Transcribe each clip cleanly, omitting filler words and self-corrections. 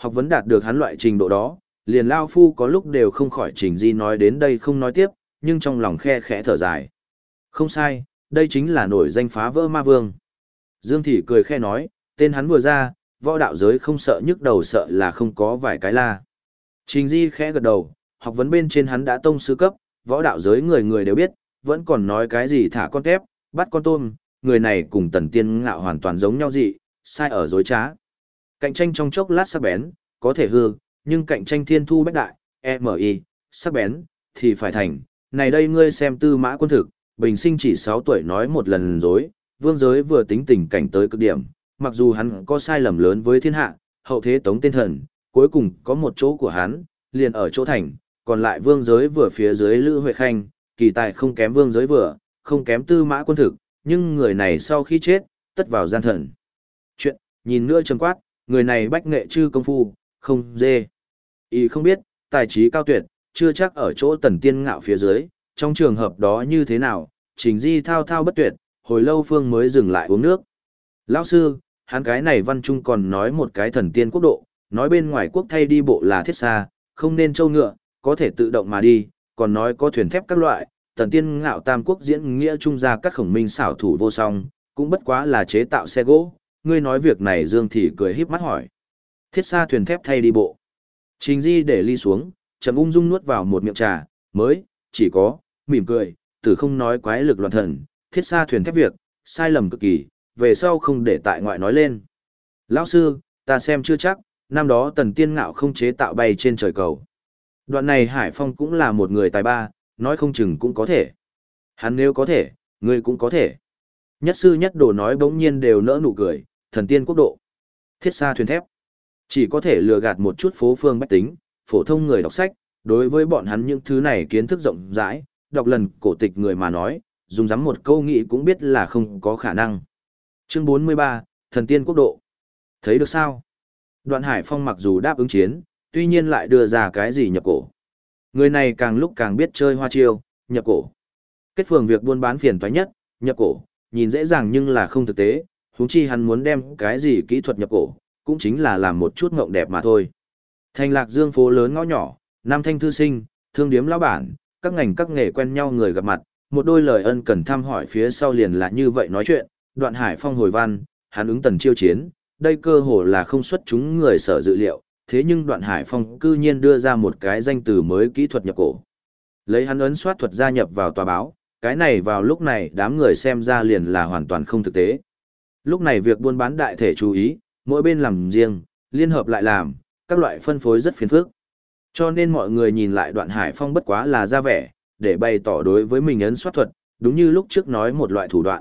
Học vấn đạt được hắn loại trình độ đó, liền Lao Phu có lúc đều không khỏi Trình Di nói đến đây không nói tiếp, nhưng trong lòng khe khẽ thở dài. Không sai, đây chính là nổi danh phá vỡ ma vương. Dương Thị cười khe nói, tên hắn vừa ra, võ đạo giới không sợ nhức đầu sợ là không có vài cái la. Trình Di khẽ gật đầu, học vấn bên trên hắn đã tông sư cấp, võ đạo giới người người đều biết, vẫn còn nói cái gì thả con tép, bắt con tôm, người này cùng Tần Tiên Ngạo hoàn toàn giống nhau dị, sai ở dối trá. Cạnh tranh trong chốc lát sắc bén, có thể hư, nhưng cạnh tranh thiên thu bách đại, MI, sắc bén, thì phải thành. Này đây ngươi xem Tư Mã Quân thực, bình sinh chỉ 6 tuổi nói một lần dối, vương giới vừa tính tình cảnh tới cực điểm, mặc dù hắn có sai lầm lớn với thiên hạ, hậu thế tống tên thần, cuối cùng có một chỗ của hắn, liền ở chỗ thành, còn lại vương giới vừa phía dưới Lữ Huệ Khanh, kỳ tài không kém vương giới vừa, không kém Tư Mã Quân thực, nhưng người này sau khi chết, tất vào gian thần. Chuyện, nhìn nữa trầm quát, người này bách nghệ chư công phu, không dê. Ý không biết, tài trí cao tuyệt, chưa chắc ở chỗ Tần Tiên Ngạo phía dưới, trong trường hợp đó như thế nào, Trình Di thao thao bất tuyệt, hồi lâu Phương mới dừng lại uống nước. Lão sư, hắn cái này văn trung còn nói một cái thần tiên quốc độ, nói bên ngoài quốc thay đi bộ là thiết xa, không nên châu ngựa, có thể tự động mà đi, còn nói có thuyền thép các loại, Tần Tiên Ngạo tam quốc diễn nghĩa trung gia các khổng minh xảo thủ vô song, cũng bất quá là chế tạo xe gỗ. Ngươi nói việc này Dương Thị cười híp mắt hỏi. Thiết xa thuyền thép thay đi bộ. Trình Di để ly xuống, chậm ung dung nuốt vào một miệng trà, mới, chỉ có, mỉm cười, tử không nói quái lực loạn thần, thiết xa thuyền thép việc, sai lầm cực kỳ, về sau không để tại ngoại nói lên. Lão sư, ta xem chưa chắc, năm đó Tần Tiên Ngạo không chế tạo bay trên trời cầu. Đoạn này Hải Phong cũng là một người tài ba, nói không chừng cũng có thể. Hắn nếu có thể, ngươi cũng có thể. Nhất sư nhất đồ nói bỗng nhiên đều nỡ nụ cười, thần tiên quốc độ. Thiết xa thuyền thép. Chỉ có thể lừa gạt một chút phố phương bách tính, phổ thông người đọc sách, đối với bọn hắn những thứ này kiến thức rộng rãi, đọc lần cổ tịch người mà nói, dùng dám một câu nghĩ cũng biết là không có khả năng. Chương 43, thần tiên quốc độ. Thấy được sao? Đoạn Hải Phong mặc dù đáp ứng chiến, tuy nhiên lại đưa ra cái gì nhập cổ. Người này càng lúc càng biết chơi hoa chiêu, nhập cổ. Kết phường việc buôn bán phiền toái nhất, nhập cổ, nhìn dễ dàng nhưng là không thực tế, huống chi hắn muốn đem cái gì kỹ thuật nhập cổ, cũng chính là làm một chút ngộng đẹp mà thôi. Thành Lạc Dương phố lớn ngõ nhỏ, nam thanh thư sinh, thương điếm lão bản, các ngành các nghề quen nhau người gặp mặt, một đôi lời ân cần thăm hỏi phía sau liền là như vậy nói chuyện, Đoạn Hải Phong hồi văn, hắn ứng Tần chiêu chiến, đây cơ hồ là không xuất chúng người sở dự liệu, thế nhưng Đoạn Hải Phong cư nhiên đưa ra một cái danh từ mới kỹ thuật nhập cổ. Lấy hắn ấn soát thuật gia nhập vào tòa báo, cái này vào lúc này đám người xem ra liền là hoàn toàn không thực tế. Lúc này việc buôn bán đại thể chú ý, mỗi bên làm riêng, liên hợp lại làm, các loại phân phối rất phiền phức. Cho nên mọi người nhìn lại Đoạn Hải Phong bất quá là ra vẻ, để bày tỏ đối với mình ấn soát thuật, đúng như lúc trước nói một loại thủ đoạn.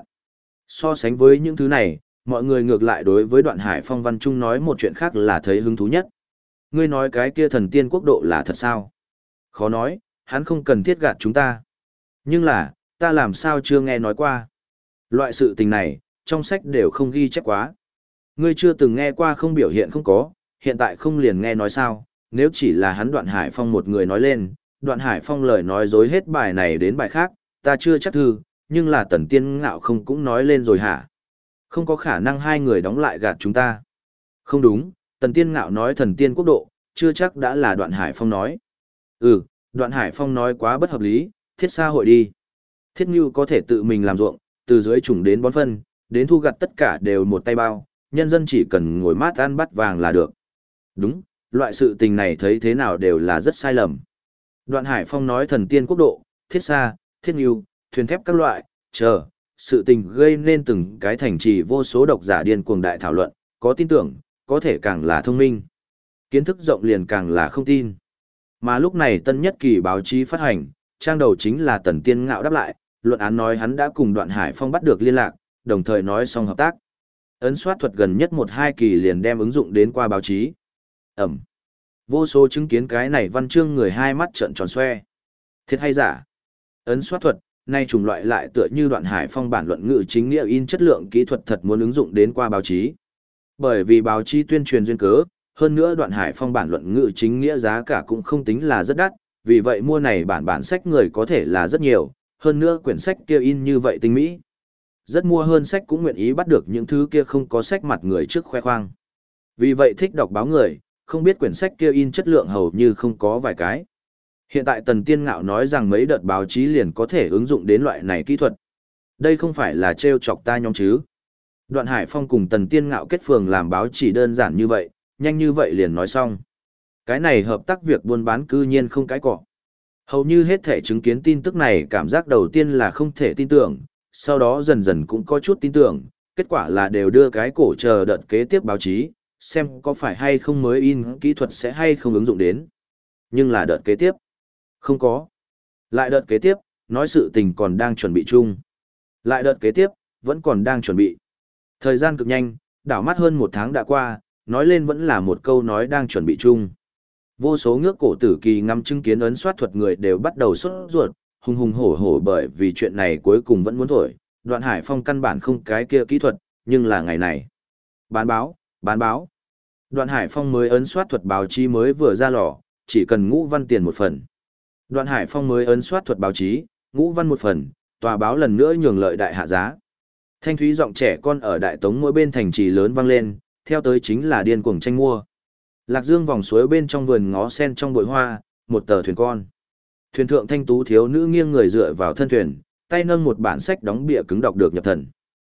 So sánh với những thứ này, mọi người ngược lại đối với Đoạn Hải Phong văn trung nói một chuyện khác là thấy hứng thú nhất. Ngươi nói cái kia thần tiên quốc độ là thật sao? Khó nói, hắn không cần thiết gạt chúng ta. Nhưng là, ta làm sao chưa nghe nói qua. Loại sự tình này, trong sách đều không ghi chép quá. Ngươi chưa từng nghe qua không biểu hiện không có, hiện tại không liền nghe nói sao, nếu chỉ là hắn Đoạn Hải Phong một người nói lên, Đoạn Hải Phong lời nói dối hết bài này đến bài khác, ta chưa chắc thư, nhưng là Tần Tiên Ngạo không cũng nói lên rồi hả? Không có khả năng hai người đóng lại gạt chúng ta. Không đúng, Tần Tiên Ngạo nói thần tiên quốc độ, chưa chắc đã là Đoạn Hải Phong nói. Đoạn Hải Phong nói quá bất hợp lý, thiết xa hội đi. Thiết Ngưu có thể tự mình làm ruộng, từ dưới trùng đến bón phân, đến thu gặt tất cả đều một tay bao, nhân dân chỉ cần ngồi mát ăn bát vàng là được. Đúng, loại sự tình này thấy thế nào đều là rất sai lầm. Đoạn Hải Phong nói thần tiên quốc độ, thiết xa, thiết ngưu, thuyền thép các loại, sự tình gây nên từng cái thành trì vô số độc giả điên cuồng đại thảo luận, có tin tưởng, có thể càng là thông minh. Kiến thức rộng liền càng là không tin. Mà lúc này tân nhất kỳ báo chí phát hành, trang đầu chính là Tần Tiên Ngạo đáp lại, luận án nói hắn đã cùng Đoạn Hải Phong bắt được liên lạc, đồng thời nói xong hợp tác. Ấn soát thuật gần nhất 1-2 kỳ liền đem ứng dụng đến qua báo chí. Vô số chứng kiến cái này văn chương người hai mắt trợn tròn xoe. Thiệt hay giả? Ấn soát thuật, nay chủng loại lại tựa như Đoạn Hải Phong bản luận ngữ chính nghĩa in chất lượng kỹ thuật thật muốn ứng dụng đến qua báo chí. Bởi vì báo chí tuyên truyền duyên cớ, hơn nữa Đoạn Hải Phong bản luận ngữ chính nghĩa giá cả cũng không tính là rất đắt, vì vậy mua này bản sách người có thể là rất nhiều, hơn nữa quyển sách kia in như vậy tinh mỹ. Rất mua hơn sách cũng nguyện ý bắt được những thứ kia không có sách mặt người trước khoe khoang. Vì vậy thích đọc báo người, không biết quyển sách kia in chất lượng hầu như không có vài cái. Hiện tại Tần Tiên Ngạo nói rằng mấy đợt báo chí liền có thể ứng dụng đến loại này kỹ thuật. Đây không phải là trêu chọc ta nhóm chứ. Đoạn Hải Phong cùng Tần Tiên Ngạo kết phường làm báo chỉ đơn giản như vậy, nhanh như vậy liền nói xong. Cái này hợp tác việc buôn bán cư nhiên không cái cọ. Hầu như hết thể chứng kiến tin tức này cảm giác đầu tiên là không thể tin tưởng, sau đó dần dần cũng có chút tin tưởng, kết quả là đều đưa cái cổ chờ đợt kế tiếp báo chí, xem có phải hay không mới in kỹ thuật sẽ hay không ứng dụng đến. Nhưng là đợt kế tiếp, không có. Lại đợt kế tiếp, nói sự tình còn đang chuẩn bị chung. Lại đợt kế tiếp, vẫn còn đang chuẩn bị. Thời gian cực nhanh, đảo mắt hơn 1 tháng đã qua, nói lên vẫn là một câu nói đang chuẩn bị chung. Vô số ngước cổ tử kỳ ngắm chứng kiến ấn soát thuật người đều bắt đầu sốt ruột, hùng hùng hổ hổ bởi vì chuyện này cuối cùng vẫn muốn thổi. Đoạn Hải Phong căn bản không cái kia kỹ thuật, nhưng là ngày này. Bán báo, bán báo. Đoạn Hải Phong mới ấn soát thuật báo chí mới vừa ra lò, chỉ cần ngũ văn tiền 1 phần. Đoạn Hải Phong mới ấn soát thuật báo chí, ngũ văn 1 phần, tòa báo lần nữa nhường lợi đại hạ giá. Thanh thúy giọng trẻ con ở đại tống mỗi bên thành trì lớn vang lên, theo tới chính là điên cuồng tranh mua. Lạc Dương vòng suối bên trong vườn ngó sen trong bụi hoa, một tờ thuyền con. Thuyền thượng thanh tú thiếu nữ nghiêng người dựa vào thân thuyền, tay nâng một bản sách đóng bìa cứng đọc được nhập thần.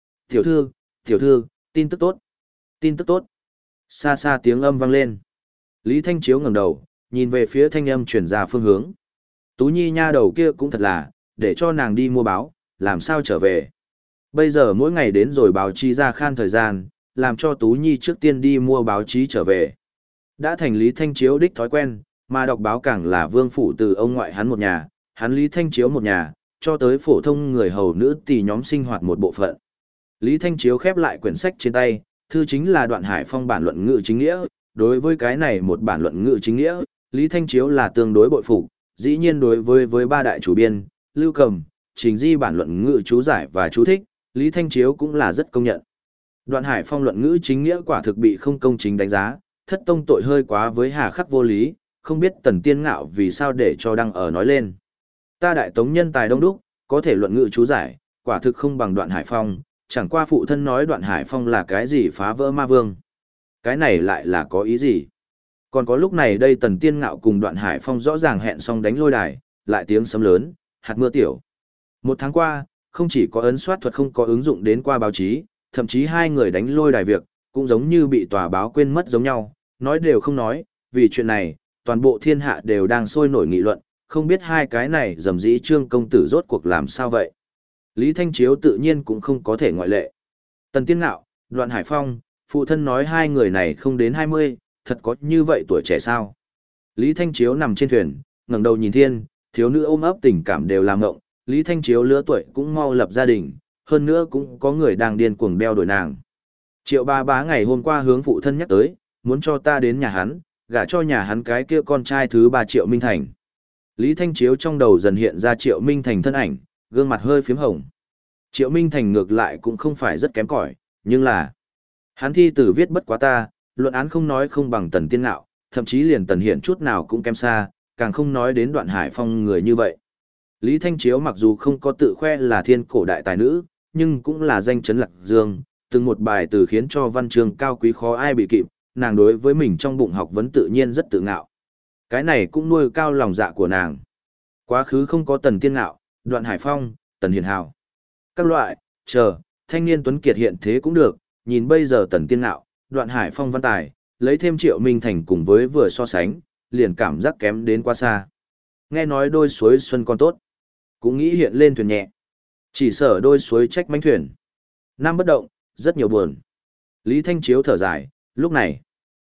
Tiểu thư, tin tức tốt, tin tức tốt. Xa xa tiếng âm vang lên. Lý Thanh Chiếu ngẩng đầu, nhìn về phía thanh âm chuyển ra phương hướng. Tú Nhi nha đầu kia cũng thật là, để cho nàng đi mua báo, làm sao trở về. Bây giờ mỗi ngày đến rồi báo chí ra khan thời gian, làm cho Tú Nhi trước tiên đi mua báo chí trở về. Đã thành Lý Thanh Chiếu đích thói quen, mà đọc báo càng là vương phủ từ ông ngoại hắn một nhà, hắn Lý Thanh Chiếu một nhà, cho tới phổ thông người hầu nữ tỳ nhóm sinh hoạt một bộ phận. Lý Thanh Chiếu khép lại quyển sách trên tay, thư chính là Đoạn Hải Phong bản luận ngữ chính nghĩa, đối với cái này một bản luận ngữ chính nghĩa, Lý Thanh Chiếu là tương đối bội phục, dĩ nhiên đối với ba đại chủ biên, Lưu Cầm, Trình Di bản luận ngữ chú giải và chú thích, Lý Thanh Chiếu cũng là rất công nhận. Đoạn Hải Phong luận ngữ chính nghĩa quả thực bị không công chính đánh giá, thất tông tội hơi quá với hà khắc vô lý, không biết Tần Tiên Ngạo vì sao để cho đăng ở nói lên. Ta đại tống nhân tài đông đúc, có thể luận ngữ chú giải, quả thực không bằng Đoạn Hải Phong, chẳng qua phụ thân nói Đoạn Hải Phong là cái gì phá vỡ ma vương. Cái này lại là có ý gì? Còn có lúc này đây Tần Tiên Ngạo cùng Đoạn Hải Phong rõ ràng hẹn xong đánh lôi đài, lại tiếng sấm lớn, hạt mưa tiểu. 1 tháng qua, không chỉ có ấn soát thuật không có ứng dụng đến qua báo chí, thậm chí hai người đánh lôi đài việc, cũng giống như bị tòa báo quên mất giống nhau, nói đều không nói, vì chuyện này, toàn bộ thiên hạ đều đang sôi nổi nghị luận, không biết hai cái này dầm dĩ Trương công tử rốt cuộc làm sao vậy. Lý Thanh Chiếu tự nhiên cũng không có thể ngoại lệ. Tần Tiên Ngạo, Đoạn Hải Phong, phụ thân nói hai người này không đến 20, thật có như vậy tuổi trẻ sao? Lý Thanh Chiếu nằm trên thuyền, ngẩng đầu nhìn thiên, thiếu nữ ôm ấp tình cảm đều làm ngộng, Lý Thanh Chiếu lứa tuổi cũng mau lập gia đình, hơn nữa cũng có người đang điên cuồng đeo đuổi nàng. Triệu ba bá ngày hôm qua hướng phụ thân nhắc tới, muốn cho ta đến nhà hắn, gả cho nhà hắn cái kia con trai thứ 3 Triệu Minh Thành. Lý Thanh Chiếu trong đầu dần hiện ra Triệu Minh Thành thân ảnh, gương mặt hơi phím hồng. Triệu Minh Thành ngược lại cũng không phải rất kém cỏi, nhưng là hắn thi tử viết bất quá ta, luận án không nói không bằng Tần Tiên Ngạo, thậm chí liền Tần Hiển chút nào cũng kém xa, càng không nói đến Đoạn Hải Phong người như vậy. Lý Thanh Chiếu mặc dù không có tự khoe là thiên cổ đại tài nữ, nhưng cũng là danh chấn Lạc Dương, từng một bài từ khiến cho văn chương cao quý khó ai bị kịp, nàng đối với mình trong bụng học vấn tự nhiên rất tự ngạo. Cái này cũng nuôi cao lòng dạ của nàng. Quá khứ không có Tần Tiên Ngạo, Đoạn Hải Phong, Tần Hiền Hào. Các loại, thanh niên tuấn kiệt hiện thế cũng được, nhìn bây giờ Tần Tiên Ngạo, Đoạn Hải Phong văn tài, lấy thêm Triệu Minh Thành cùng với vừa so sánh, liền cảm giác kém đến quá xa. Nghe nói đôi suối xuân còn tốt, cũng nghĩ hiện lên thuyền nhẹ. Chỉ sợ đôi suối trách mánh thuyền. Nam bất động, rất nhiều buồn. Lý Thanh Chiếu thở dài, lúc này.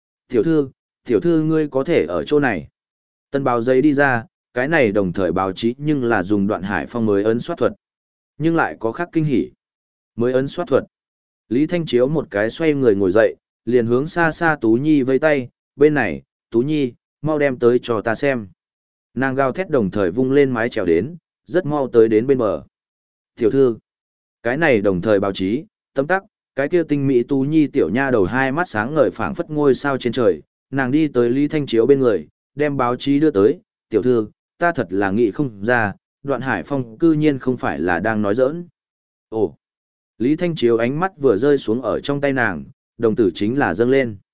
Tiểu thư ngươi có thể ở chỗ này. Tân báo giấy đi ra, cái này đồng thời báo chí nhưng là dùng Đoạn Hải Phong mới ấn soát thuật. Nhưng lại có khác kinh hỉ. Mới ấn soát thuật. Lý Thanh Chiếu một cái xoay người ngồi dậy, liền hướng xa xa Tú Nhi vây tay, bên này, Tú Nhi, mau đem tới cho ta xem. Nàng gào thét đồng thời vung lên mái chèo đến, rất mau tới đến bên bờ. Tiểu thư, cái này đồng thời báo chí, tấm tắc, cái kia tinh mỹ Tú Nhi tiểu nha đầu hai mắt sáng ngời phảng phất ngôi sao trên trời, nàng đi tới Lý Thanh Chiếu bên người, đem báo chí đưa tới, tiểu thư, ta thật là nghĩ không ra, Đoạn Hải Phong cư nhiên không phải là đang nói giỡn. Ồ, Lý Thanh Chiếu ánh mắt vừa rơi xuống ở trong tay nàng, đồng tử chính là dâng lên.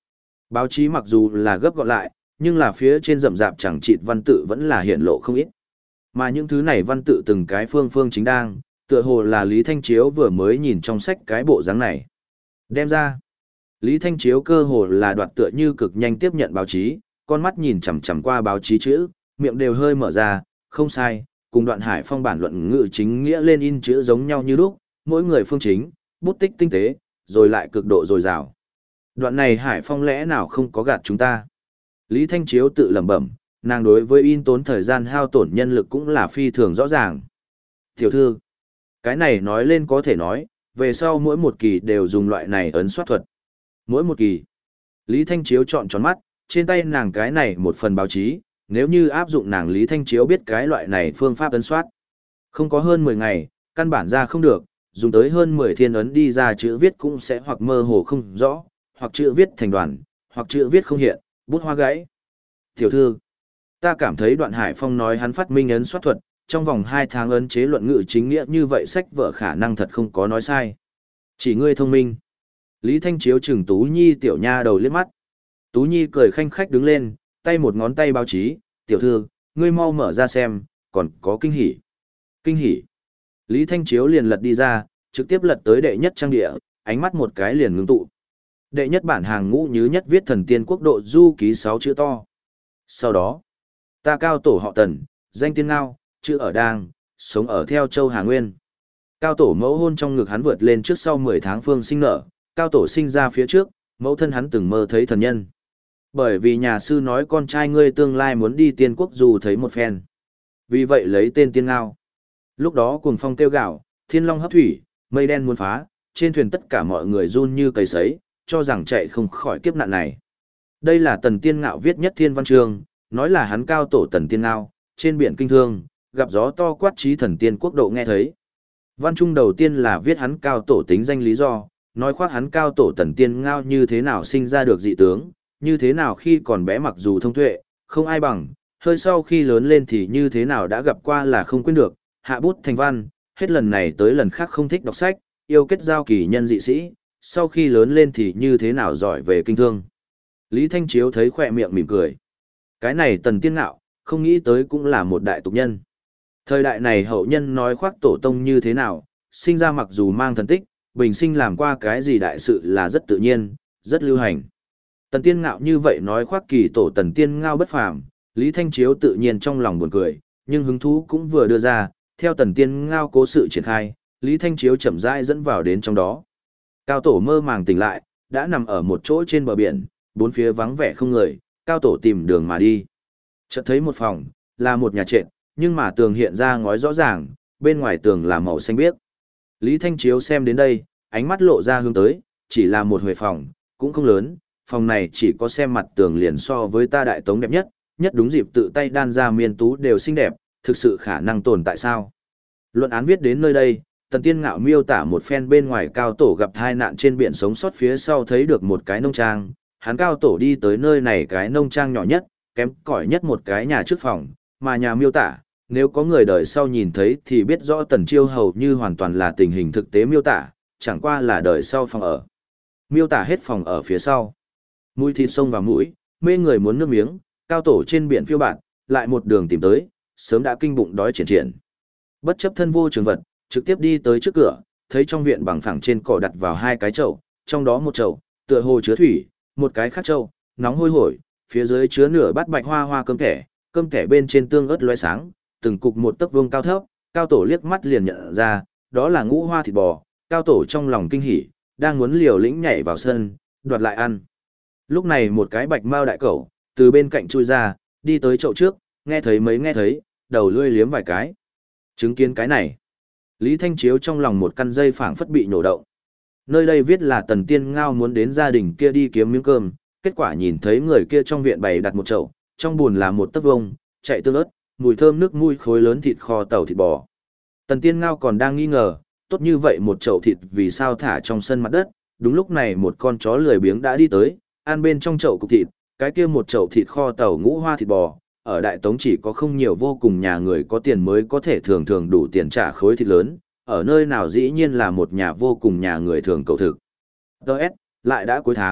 Báo chí mặc dù là gấp gọn lại, nhưng là phía trên rậm rạp chẳng chịt văn tự vẫn là hiện lộ không ít. Mà những thứ này văn tự từng cái phương phương chính đang, tựa hồ là Lý Thanh Chiếu vừa mới nhìn trong sách cái bộ dáng này. Đem ra. Lý Thanh Chiếu cơ hồ là đoạt tựa như cực nhanh tiếp nhận báo chí, con mắt nhìn chằm chằm qua báo chí chữ, miệng đều hơi mở ra, không sai, cùng Đoạn Hải Phong bản luận ngữ chính nghĩa lên in chữ giống nhau như lúc, mỗi người phương chính, bút tích tinh tế, rồi lại cực độ dồi dào. Đoạn này Hải Phong lẽ nào không có gạt chúng ta? Lý Thanh Chiếu tự lẩm bẩm, nàng đối với in tốn thời gian hao tổn nhân lực cũng là phi thường rõ ràng. Tiểu thư, cái này nói lên có thể nói, về sau mỗi một kỳ đều dùng loại này ấn soát thuật. Mỗi một kỳ. Lý Thanh Chiếu chọn tròn mắt, trên tay nàng cái này một phần báo chí, nếu như áp dụng nàng Lý Thanh Chiếu biết cái loại này phương pháp ấn soát. Không có hơn 10 ngày, căn bản ra không được, dùng tới hơn 10 thiên ấn đi ra chữ viết cũng sẽ hoặc mơ hồ không rõ, hoặc chữ viết thành đoàn, hoặc chữ viết không hiện, bút hoa gãy. Tiểu thư, ta cảm thấy Đoạn Hải Phong nói hắn phát minh ấn soát thuật, trong vòng 2 tháng ấn chế luận ngữ chính nghĩa như vậy sách vở khả năng thật không có nói sai. Chỉ ngươi thông minh. Lý Thanh Chiếu chừng Tú Nhi tiểu nha đầu liếc mắt. Tú Nhi cười khanh khách đứng lên, tay một ngón tay báo chí, tiểu thư, ngươi mau mở ra xem, còn có kinh hỉ. Kinh hỉ. Lý Thanh Chiếu liền lật đi ra, trực tiếp lật tới đệ nhất trang địa, ánh mắt một cái liền ngưng tụ. Đệ nhất bản hàng ngũ như nhất viết thần tiên quốc độ du ký 6 chữ to. Sau đó, ta cao tổ họ Tần, danh tiên ngao, chữ ở đang, sống ở theo châu Hà Nguyên. Cao tổ mẫu hôn trong ngực hắn vượt lên trước sau 10 tháng phương sinh nở, cao tổ sinh ra phía trước, mẫu thân hắn từng mơ thấy thần nhân. Bởi vì nhà sư nói con trai ngươi tương lai muốn đi tiên quốc dù thấy một phen. Vì vậy lấy tên tiên ngao. Lúc đó cuồng phong kêu gạo, thiên long hấp thủy, mây đen muốn phá, trên thuyền tất cả mọi người run như cầy sấy, cho rằng chạy không khỏi kiếp nạn này. Đây là Tần Tiên Ngạo viết nhất thiên văn chương, nói là hắn cao tổ Tần Tiên Ngao, trên biển kinh thương, gặp gió to quát trí thần tiên quốc độ nghe thấy. Văn trung đầu tiên là viết hắn cao tổ tính danh lý do, nói khoác hắn cao tổ Tần Tiên Ngao như thế nào sinh ra được dị tướng, như thế nào khi còn bé mặc dù thông tuệ, không ai bằng, hơi sau khi lớn lên thì như thế nào đã gặp qua là không quên được, hạ bút thành văn, hết lần này tới lần khác không thích đọc sách, yêu kết giao kỳ nhân dị sĩ, sau khi lớn lên thì như thế nào giỏi về kinh thương. Lý Thanh Chiếu thấy khỏe miệng mỉm cười. Cái này Tần Tiên Ngạo, không nghĩ tới cũng là một đại tục nhân. Thời đại này hậu nhân nói khoác tổ tông như thế nào, sinh ra mặc dù mang thần tích, bình sinh làm qua cái gì đại sự là rất tự nhiên, rất lưu hành. Tần Tiên Ngạo như vậy nói khoác kỳ tổ Tần Tiên Ngao bất phàm, Lý Thanh Chiếu tự nhiên trong lòng buồn cười, nhưng hứng thú cũng vừa đưa ra, theo Tần Tiên Ngao cố sự triển khai, Lý Thanh Chiếu chậm rãi dẫn vào đến trong đó. Cao tổ mơ màng tỉnh lại, đã nằm ở một chỗ trên bờ biển, bốn phía vắng vẻ không người, cao tổ tìm đường mà đi. Chợt thấy một phòng, là một nhà trệt, nhưng mà tường hiện ra ngói rõ ràng, bên ngoài tường là màu xanh biếc. Lý Thanh Chiếu xem đến đây, ánh mắt lộ ra hướng tới, chỉ là một huệ phòng, cũng không lớn, phòng này chỉ có xem mặt tường liền so với ta đại tống đẹp nhất, nhất đúng dịp tự tay đan ra miên tú đều xinh đẹp, thực sự khả năng tồn tại sao. Luận án viết đến nơi đây, Tần Tiên Ngạo miêu tả một phen bên ngoài cao tổ gặp tai nạn trên biển sống sót phía sau thấy được một cái nông trang, hắn cao tổ đi tới nơi này cái nông trang nhỏ nhất, kém cỏi nhất một cái nhà trước phòng, mà nhà miêu tả, nếu có người đời sau nhìn thấy thì biết rõ Tần Chiêu hầu như hoàn toàn là tình hình thực tế miêu tả, chẳng qua là đời sau phòng ở. Miêu tả hết phòng ở phía sau. Mũi thịt sông vào mũi, mê người muốn nước miếng, cao tổ trên biển phiêu bạt, lại một đường tìm tới, sớm đã kinh bụng đói triển triển. Bất chấp thân vô trường vật, trực tiếp đi tới trước cửa, thấy trong viện bằng phẳng trên cỏ đặt vào hai cái chậu, trong đó một chậu, tựa hồ chứa thủy, một cái khác chậu, nóng hôi hổi, phía dưới chứa nửa bát bạch hoa hoa cơm thẻ bên trên tương ớt lóe sáng, từng cục một tấc vuông cao thấp, cao tổ liếc mắt liền nhận ra, đó là ngũ hoa thịt bò, cao tổ trong lòng kinh hỉ, đang muốn liều lĩnh nhảy vào sân, đoạt lại ăn. Lúc này một cái bạch mao đại cẩu, từ bên cạnh chui ra, đi tới chậu trước, nghe thấy, đầu lươi liếm vài cái. Chứng kiến cái này, Lý Thanh Chiếu trong lòng một căn dây phảng phất bị nổ động. Nơi đây viết là Tần Tiên Ngao muốn đến gia đình kia đi kiếm miếng cơm, kết quả nhìn thấy người kia trong viện bày đặt một chậu, trong buồn là một tấc vông, chạy tương ớt, mùi thơm nước mùi khối lớn thịt kho tàu thịt bò. Tần Tiên Ngao còn đang nghi ngờ, tốt như vậy một chậu thịt vì sao thả trong sân mặt đất, đúng lúc này một con chó lười biếng đã đi tới, ăn bên trong chậu cục thịt, cái kia một chậu thịt kho tàu ngũ hoa thịt bò, ở Đại Tống chỉ có không nhiều vô cùng nhà người có tiền mới có thể thường thường đủ tiền trả khối thịt lớn, ở nơi nào dĩ nhiên là một nhà vô cùng nhà người thường cầu thực. Đợt, lại đã cuối tháng,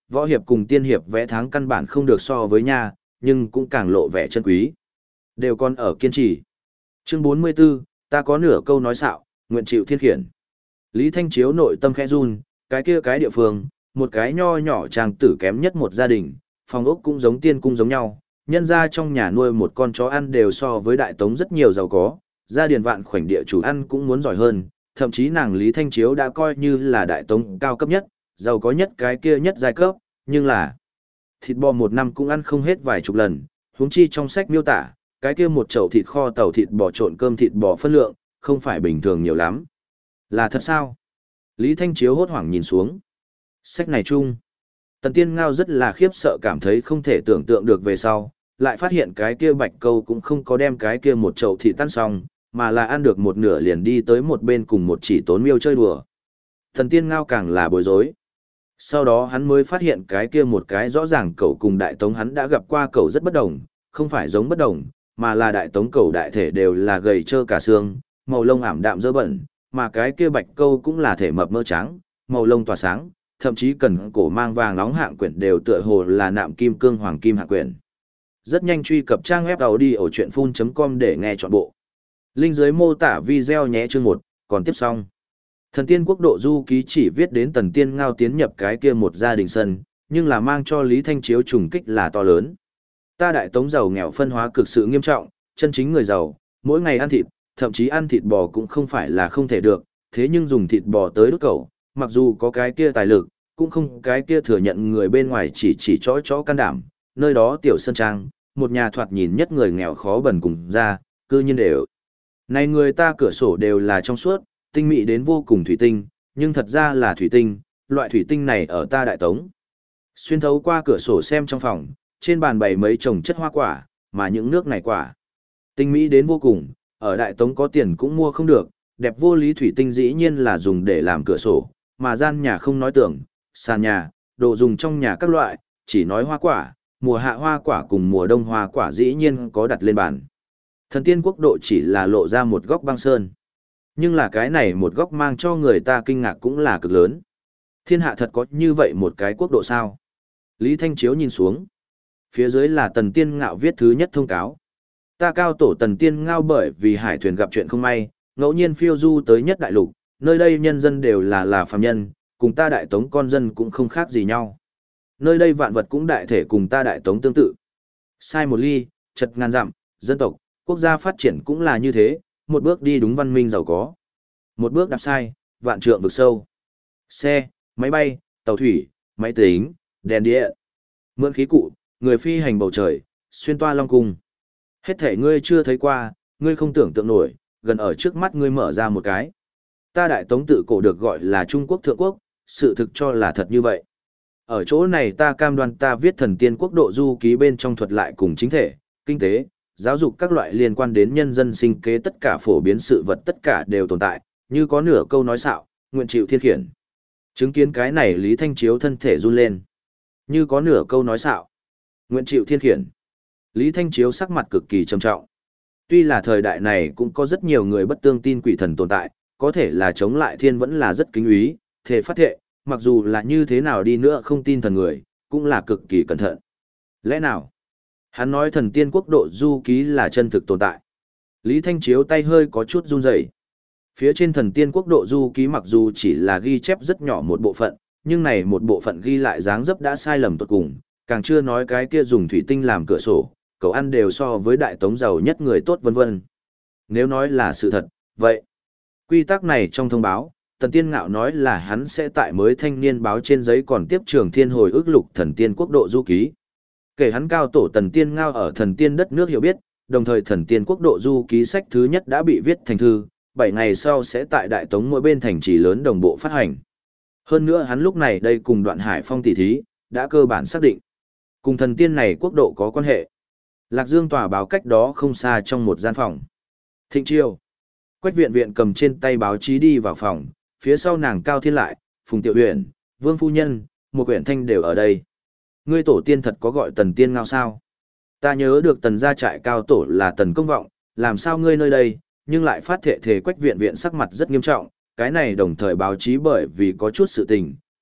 võ hiệp cùng tiên hiệp vẽ tháng căn bản không được so với nha, nhưng cũng càng lộ vẻ chân quý. Đều còn ở kiên trì. Chương 44, ta có nửa câu nói xạo, nguyện chịu thiên khiển. Lý Thanh Chiếu nội tâm khẽ run, cái kia cái địa phương, một cái nho nhỏ trang tử kém nhất một gia đình, phòng ốc cũng giống tiên cung giống nhau, nhân ra trong nhà nuôi một con chó ăn đều so với đại tống rất nhiều giàu có, gia điền vạn khoảnh địa chủ ăn cũng muốn giỏi hơn, thậm chí nàng Lý Thanh Chiếu đã coi như là đại tống cao cấp nhất, giàu có nhất cái kia nhất giai cấp, nhưng là thịt bò một năm cũng ăn không hết vài chục lần, huống chi trong sách miêu tả, cái kia một chậu thịt kho tàu thịt bò trộn cơm thịt bò phân lượng, không phải bình thường nhiều lắm. Là thật sao? Lý Thanh Chiếu hốt hoảng nhìn xuống. Sách này chung. Tần Tiên Ngao rất là khiếp sợ cảm thấy không thể tưởng tượng được về sau, lại phát hiện cái kia bạch câu cũng không có đem cái kia một chậu thịt tan xong, mà là ăn được một nửa liền đi tới một bên cùng một chỉ tốn miêu chơi đùa. Tần Tiên Ngao càng là bối rối. Sau đó hắn mới phát hiện cái kia một cái rõ ràng cậu cùng đại tống hắn đã gặp qua cậu rất bất đồng, không phải giống bất đồng, mà là đại tống cậu đại thể đều là gầy trơ cả xương, màu lông ảm đạm dơ bẩn, mà cái kia bạch câu cũng là thể mập mơ trắng, màu lông tỏa sáng, thậm chí cần cổ mang vàng nóng hạng quyển đều tựa hồ là nạm kim cương hoàng kim hạng quyển. Rất nhanh truy cập trang web audiochuyenphun.com để nghe trọn bộ. Link dưới mô tả video nhé chương 1, còn tiếp xong. Thần Tiên Quốc độ du ký chỉ viết đến Tần Tiên Ngao tiến nhập cái kia một gia đình sân, nhưng là mang cho Lý Thanh Chiếu trùng kích là to lớn. Ta đại tống giàu nghèo phân hóa cực sự nghiêm trọng, chân chính người giàu, mỗi ngày ăn thịt, thậm chí ăn thịt bò cũng không phải là không thể được, thế nhưng dùng thịt bò tới đốt cẩu, mặc dù có cái kia tài lực, cũng không cái kia thừa nhận người bên ngoài chỉ chó can đảm, nơi đó tiểu sơn trang, một nhà thoạt nhìn nhất người nghèo khó bần cùng ra, cư nhiên đều. Này người ta cửa sổ đều là trong suốt, tinh mỹ đến vô cùng thủy tinh, nhưng thật ra là thủy tinh, loại thủy tinh này ở ta đại tống. Xuyên thấu qua cửa sổ xem trong phòng, trên bàn bày mấy chồng chất hoa quả, mà những nước này quả. Tinh mỹ đến vô cùng, ở đại tống có tiền cũng mua không được, đẹp vô lý thủy tinh dĩ nhiên là dùng để làm cửa sổ, mà gian nhà không nói tưởng, sàn nhà, đồ dùng trong nhà các loại, chỉ nói hoa quả, mùa hạ hoa quả cùng mùa đông hoa quả dĩ nhiên có đặt lên bàn. Thần Tiên Quốc độ chỉ là lộ ra một góc băng sơn. Nhưng là cái này một góc mang cho người ta kinh ngạc cũng là cực lớn. Thiên hạ thật có như vậy một cái quốc độ sao? Lý Thanh Chiếu nhìn xuống. Phía dưới là Tần Tiên Ngạo viết thứ nhất thông cáo. Ta cao tổ Tần Tiên Ngao bởi vì hải thuyền gặp chuyện không may, ngẫu nhiên phiêu du tới nhất đại lục, nơi đây nhân dân đều là phàm nhân, cùng ta đại tống con dân cũng không khác gì nhau. Nơi đây vạn vật cũng đại thể cùng ta đại tống tương tự. Sai một ly, chật ngàn dặm, dân tộc, quốc gia phát triển cũng là như thế, một bước đi đúng văn minh giàu có. Một bước đạp sai, vạn trượng vực sâu. Xe, máy bay, tàu thủy, máy tính, đèn điện, mượn khí cụ, người phi hành bầu trời, xuyên toa long cung. Hết thể ngươi chưa thấy qua, ngươi không tưởng tượng nổi, gần ở trước mắt ngươi mở ra một cái. Ta đại tống tự cổ được gọi là Trung Quốc Thượng Quốc, sự thực cho là thật như vậy. Ở chỗ này ta cam đoan ta viết Thần Tiên Quốc độ du ký bên trong thuật lại cùng chính thể, kinh tế, giáo dục các loại liên quan đến nhân dân sinh kế tất cả phổ biến sự vật tất cả đều tồn tại, như có nửa câu nói xạo, nguyện chịu thiên khiển. Chứng kiến cái này Lý Thanh Chiếu thân thể run lên. Như có nửa câu nói xạo, nguyện chịu thiên khiển. Lý Thanh Chiếu sắc mặt cực kỳ trầm trọng. Tuy là thời đại này cũng có rất nhiều người bất tương tin quỷ thần tồn tại, có thể là chống lại thiên vẫn là rất kính úy, thể phát thệ, mặc dù là như thế nào đi nữa không tin thần người, cũng là cực kỳ cẩn thận. Lẽ nào? Hắn nói Thần Tiên Quốc độ du ký là chân thực tồn tại. Lý Thanh Chiếu tay hơi có chút run rẩy. Phía trên Thần Tiên Quốc độ du ký mặc dù chỉ là ghi chép rất nhỏ một bộ phận, nhưng này một bộ phận ghi lại dáng dấp đã sai lầm tột cùng, càng chưa nói cái kia dùng thủy tinh làm cửa sổ, cậu ăn đều so với đại tống giàu nhất người tốt vân vân. Nếu nói là sự thật, vậy quy tắc này trong thông báo, Tần Tiên Ngạo nói là hắn sẽ tại mới thanh niên báo trên giấy còn tiếp Trường Thiên hồi ức lục Thần Tiên Quốc độ du ký. Kể hắn cao tổ Tần Tiên Ngao ở Thần Tiên đất nước hiểu biết, đồng thời Thần Tiên Quốc độ du ký sách thứ nhất đã bị viết thành thư, 7 ngày sau sẽ tại Đại Tống mỗi bên thành trì lớn đồng bộ phát hành. Hơn nữa hắn lúc này đây cùng Đoạn Hải Phong tỷ thí, đã cơ bản xác định. Cùng thần tiên này quốc độ có quan hệ. Lạc Dương tòa báo cách đó không xa trong một gian phòng. Thịnh Chiêu. Quách viện viện cầm trên tay báo chí đi vào phòng, phía sau nàng Cao Thiên Lại, Phùng Tiểu Huyền, Vương Phu Nhân, một quyển thanh đều ở đây. Ngươi tổ tiên thật có gọi Tần Tiên Ngao sao? Ta nhớ được Tần gia trại cao tổ là Tần Công Vọng, làm sao ngươi nơi đây, nhưng lại phát thệ thề Quách viện viện sắc mặt rất nghiêm trọng, cái này đồng thời báo chí bởi vì có chút sự tình,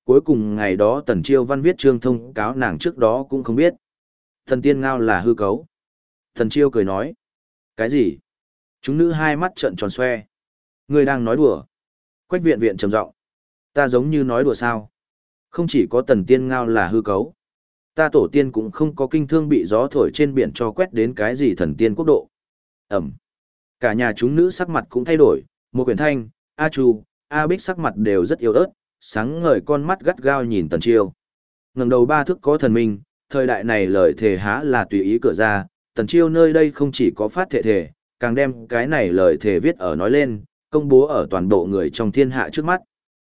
cuối cùng ngày đó Tần Chiêu Văn viết chương thông cáo nàng trước đó cũng không biết. Thần tiên ngao là hư cấu. Tần Chiêu cười nói. Cái gì? Chúng nữ hai mắt trợn tròn xoe. Ngươi đang nói đùa. Quách viện viện trầm giọng. Ta giống như nói đùa sao? Không chỉ có tần tiên ngao là hư cấu. Ta tổ tiên cũng không có kinh thương bị gió thổi trên biển cho quét đến cái gì thần tiên quốc độ. Ẩm. Cả nhà chúng nữ sắc mặt cũng thay đổi. Một quyển thanh, A Chu, A Bích sắc mặt đều rất yếu ớt, sáng ngời con mắt gắt gao nhìn Tần Chiêu. Ngẩng đầu ba thước có thần minh, thời đại này lời thề há là tùy ý cửa ra, Tần Chiêu nơi đây không chỉ có phát thệ, càng đem cái này lời thề viết ở nói lên, công bố ở toàn bộ người trong thiên hạ trước mắt.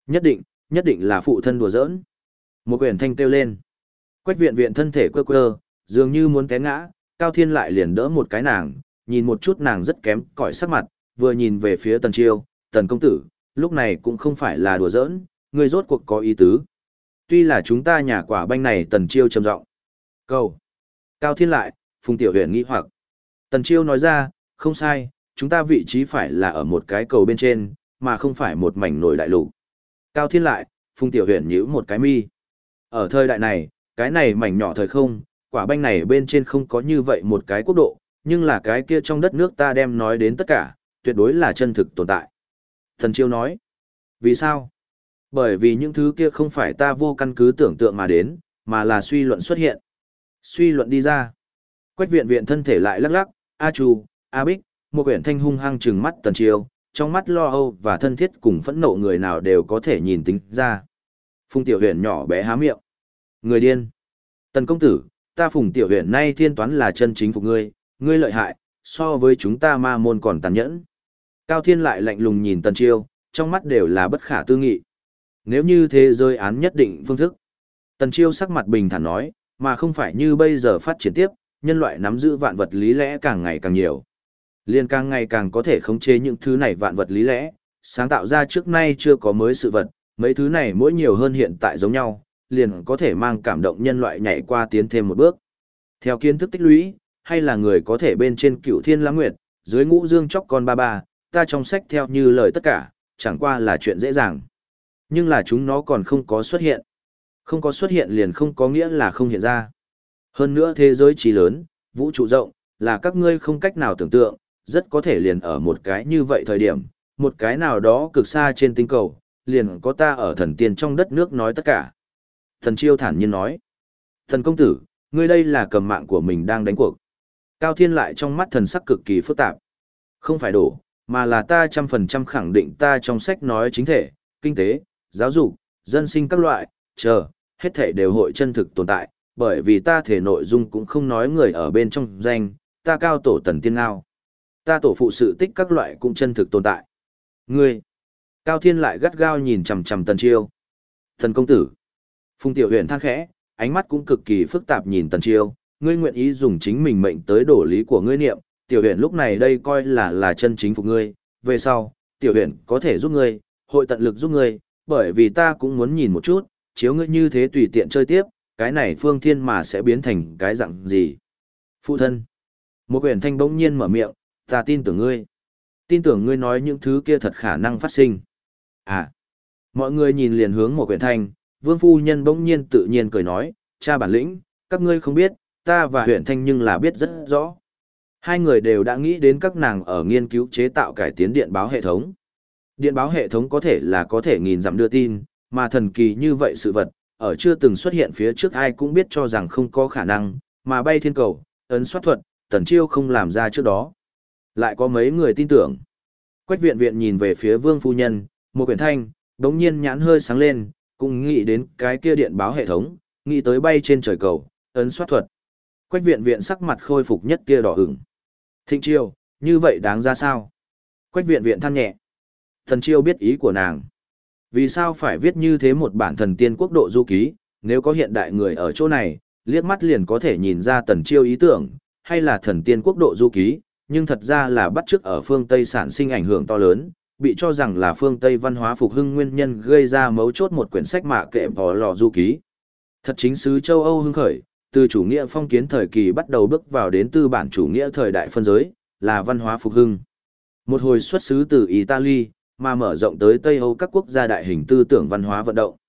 Nhất định là phụ thân đùa giỡn. Một quyển thanh kêu lên. Quách viện viện thân thể quơ quơ, dường như muốn té ngã, Cao Thiên lại liền đỡ một cái nàng, nhìn một chút nàng rất kém cỏi sắc mặt, vừa nhìn về phía Tần Chiêu, Tần công tử, lúc này cũng không phải là đùa giỡn, ngươi rốt cuộc có ý tứ. Tuy là chúng ta nhà quả banh này, Tần Chiêu trầm giọng. Cầu. Cao Thiên lại, Phùng Tiểu Huyền nghĩ hoặc. Tần Chiêu nói ra, không sai, chúng ta vị trí phải là ở một cái cầu bên trên, mà không phải một mảnh nổi đại lục. Cao Thiên lại, Phùng Tiểu Huyền nhíu một cái mi. Ở thời đại này, cái này mảnh nhỏ thời không, quả banh này bên trên không có như vậy một cái quốc độ, nhưng là cái kia trong đất nước ta đem nói đến tất cả, tuyệt đối là chân thực tồn tại. Thần Chiêu nói, vì sao? Bởi vì những thứ kia không phải ta vô căn cứ tưởng tượng mà đến, mà là suy luận xuất hiện. Suy luận đi ra. Quách viện viện thân thể lại lắc lắc, A Chu, A Bích, một quyển thanh hung hăng trừng mắt Tần Chiêu, trong mắt lo âu và thân thiết cùng phẫn nộ người nào đều có thể nhìn tính ra. Phùng Tiểu Huyền nhỏ bé há miệng. Người điên. Tần công tử, ta Phùng Tiểu Huyền nay thiên toán là chân chính phục ngươi, ngươi lợi hại, so với chúng ta ma môn còn tàn nhẫn. Cao Thiên lại lạnh lùng nhìn Tần Chiêu, trong mắt đều là bất khả tư nghị. Nếu như thế giới án nhất định phương thức. Tần Chiêu sắc mặt bình thản nói, mà không phải như bây giờ phát triển tiếp, nhân loại nắm giữ vạn vật lý lẽ càng ngày càng nhiều. Liên càng ngày càng có thể khống chế những thứ này vạn vật lý lẽ, sáng tạo ra trước nay chưa có mới sự vật, mấy thứ này mỗi nhiều hơn hiện tại giống nhau, liền có thể mang cảm động nhân loại nhảy qua tiến thêm một bước. Theo kiến thức tích lũy, hay là người có thể bên trên Cửu Thiên Lãng Nguyệt, dưới Ngũ Dương chóc con ba ba, ta trong sách theo như lời tất cả, chẳng qua là chuyện dễ dàng. Nhưng là chúng nó còn không có xuất hiện. Không có xuất hiện liền không có nghĩa là không hiện ra. Hơn nữa thế giới trí lớn, vũ trụ rộng, là các ngươi không cách nào tưởng tượng, rất có thể liền ở một cái như vậy thời điểm, một cái nào đó cực xa trên tinh cầu, liền có ta ở thần tiên trong đất nước nói tất cả. Thần Chiêu thản nhiên nói, thần công tử, ngươi đây là cầm mạng của mình đang đánh cuộc. Cao Thiên lại trong mắt thần sắc cực kỳ phức tạp. Không phải đổ, mà là ta 100% khẳng định ta trong sách nói chính thể, kinh tế, giáo dục, dân sinh các loại, hết thể đều hội chân thực tồn tại, bởi vì ta thể nội dung cũng không nói người ở bên trong danh, ta cao tổ tần tiên ngao. Ta tổ phụ sự tích các loại cũng chân thực tồn tại. Ngươi! Cao Thiên lại gắt gao nhìn chằm chằm Tần Chiêu. Thần công tử! Phùng Tiểu Huyền than khẽ, ánh mắt cũng cực kỳ phức tạp nhìn Tần Chiêu, ngươi nguyện ý dùng chính mình mệnh tới đổ lý của ngươi niệm, Tiểu Huyền lúc này đây coi là chân chính phục ngươi, về sau, Tiểu Huyền có thể giúp ngươi, hội tận lực giúp ngươi, bởi vì ta cũng muốn nhìn một chút, chiếu ngươi như thế tùy tiện chơi tiếp, cái này phương thiên mà sẽ biến thành cái dạng gì. Phụ thân! Một quyển thanh bỗng nhiên mở miệng, ta tin tưởng ngươi. Tin tưởng ngươi nói những thứ kia thật khả năng phát sinh. À! Mọi người nhìn liền hướng một quyển thanh, vương phu nhân bỗng nhiên tự nhiên cười nói, cha bản lĩnh, các ngươi không biết, ta và huyện thanh nhưng là biết rất rõ. Hai người đều đã nghĩ đến các nàng ở nghiên cứu chế tạo cải tiến điện báo hệ thống. Điện báo hệ thống có thể nghìn dặm đưa tin, mà thần kỳ như vậy sự vật, ở chưa từng xuất hiện phía trước ai cũng biết cho rằng không có khả năng, mà bay thiên cầu, ấn soát thuật, Tần Chiêu không làm ra trước đó. Lại có mấy người tin tưởng. Quách viện viện nhìn về phía vương phu nhân, một quyển thanh, đống nhiên nhãn hơi sáng lên, cũng nghĩ đến cái kia điện báo hệ thống, nghĩ tới bay trên trời cầu, ấn soát thuật. Quách viện viện sắc mặt khôi phục nhất tia đỏ ửng. Thịnh Chiêu, như vậy đáng ra sao? Quách viện viện than nhẹ. Tần Chiêu biết ý của nàng. Vì sao phải viết như thế một bản thần tiên quốc độ du ký, nếu có hiện đại người ở chỗ này, liếc mắt liền có thể nhìn ra Tần Chiêu ý tưởng, hay là thần tiên quốc độ du ký, nhưng thật ra là bắt chước ở phương Tây sản sinh ảnh hưởng to lớn, bị cho rằng là phương Tây văn hóa phục hưng nguyên nhân gây ra mấu chốt một quyển sách mạ kệ bỏ lò du ký. Thật chính xứ châu Âu hưng khởi, từ chủ nghĩa phong kiến thời kỳ bắt đầu bước vào đến tư bản chủ nghĩa thời đại phân giới, là văn hóa phục hưng. Một hồi xuất xứ từ Italy, mà mở rộng tới Tây Âu các quốc gia đại hình tư tưởng văn hóa vận động.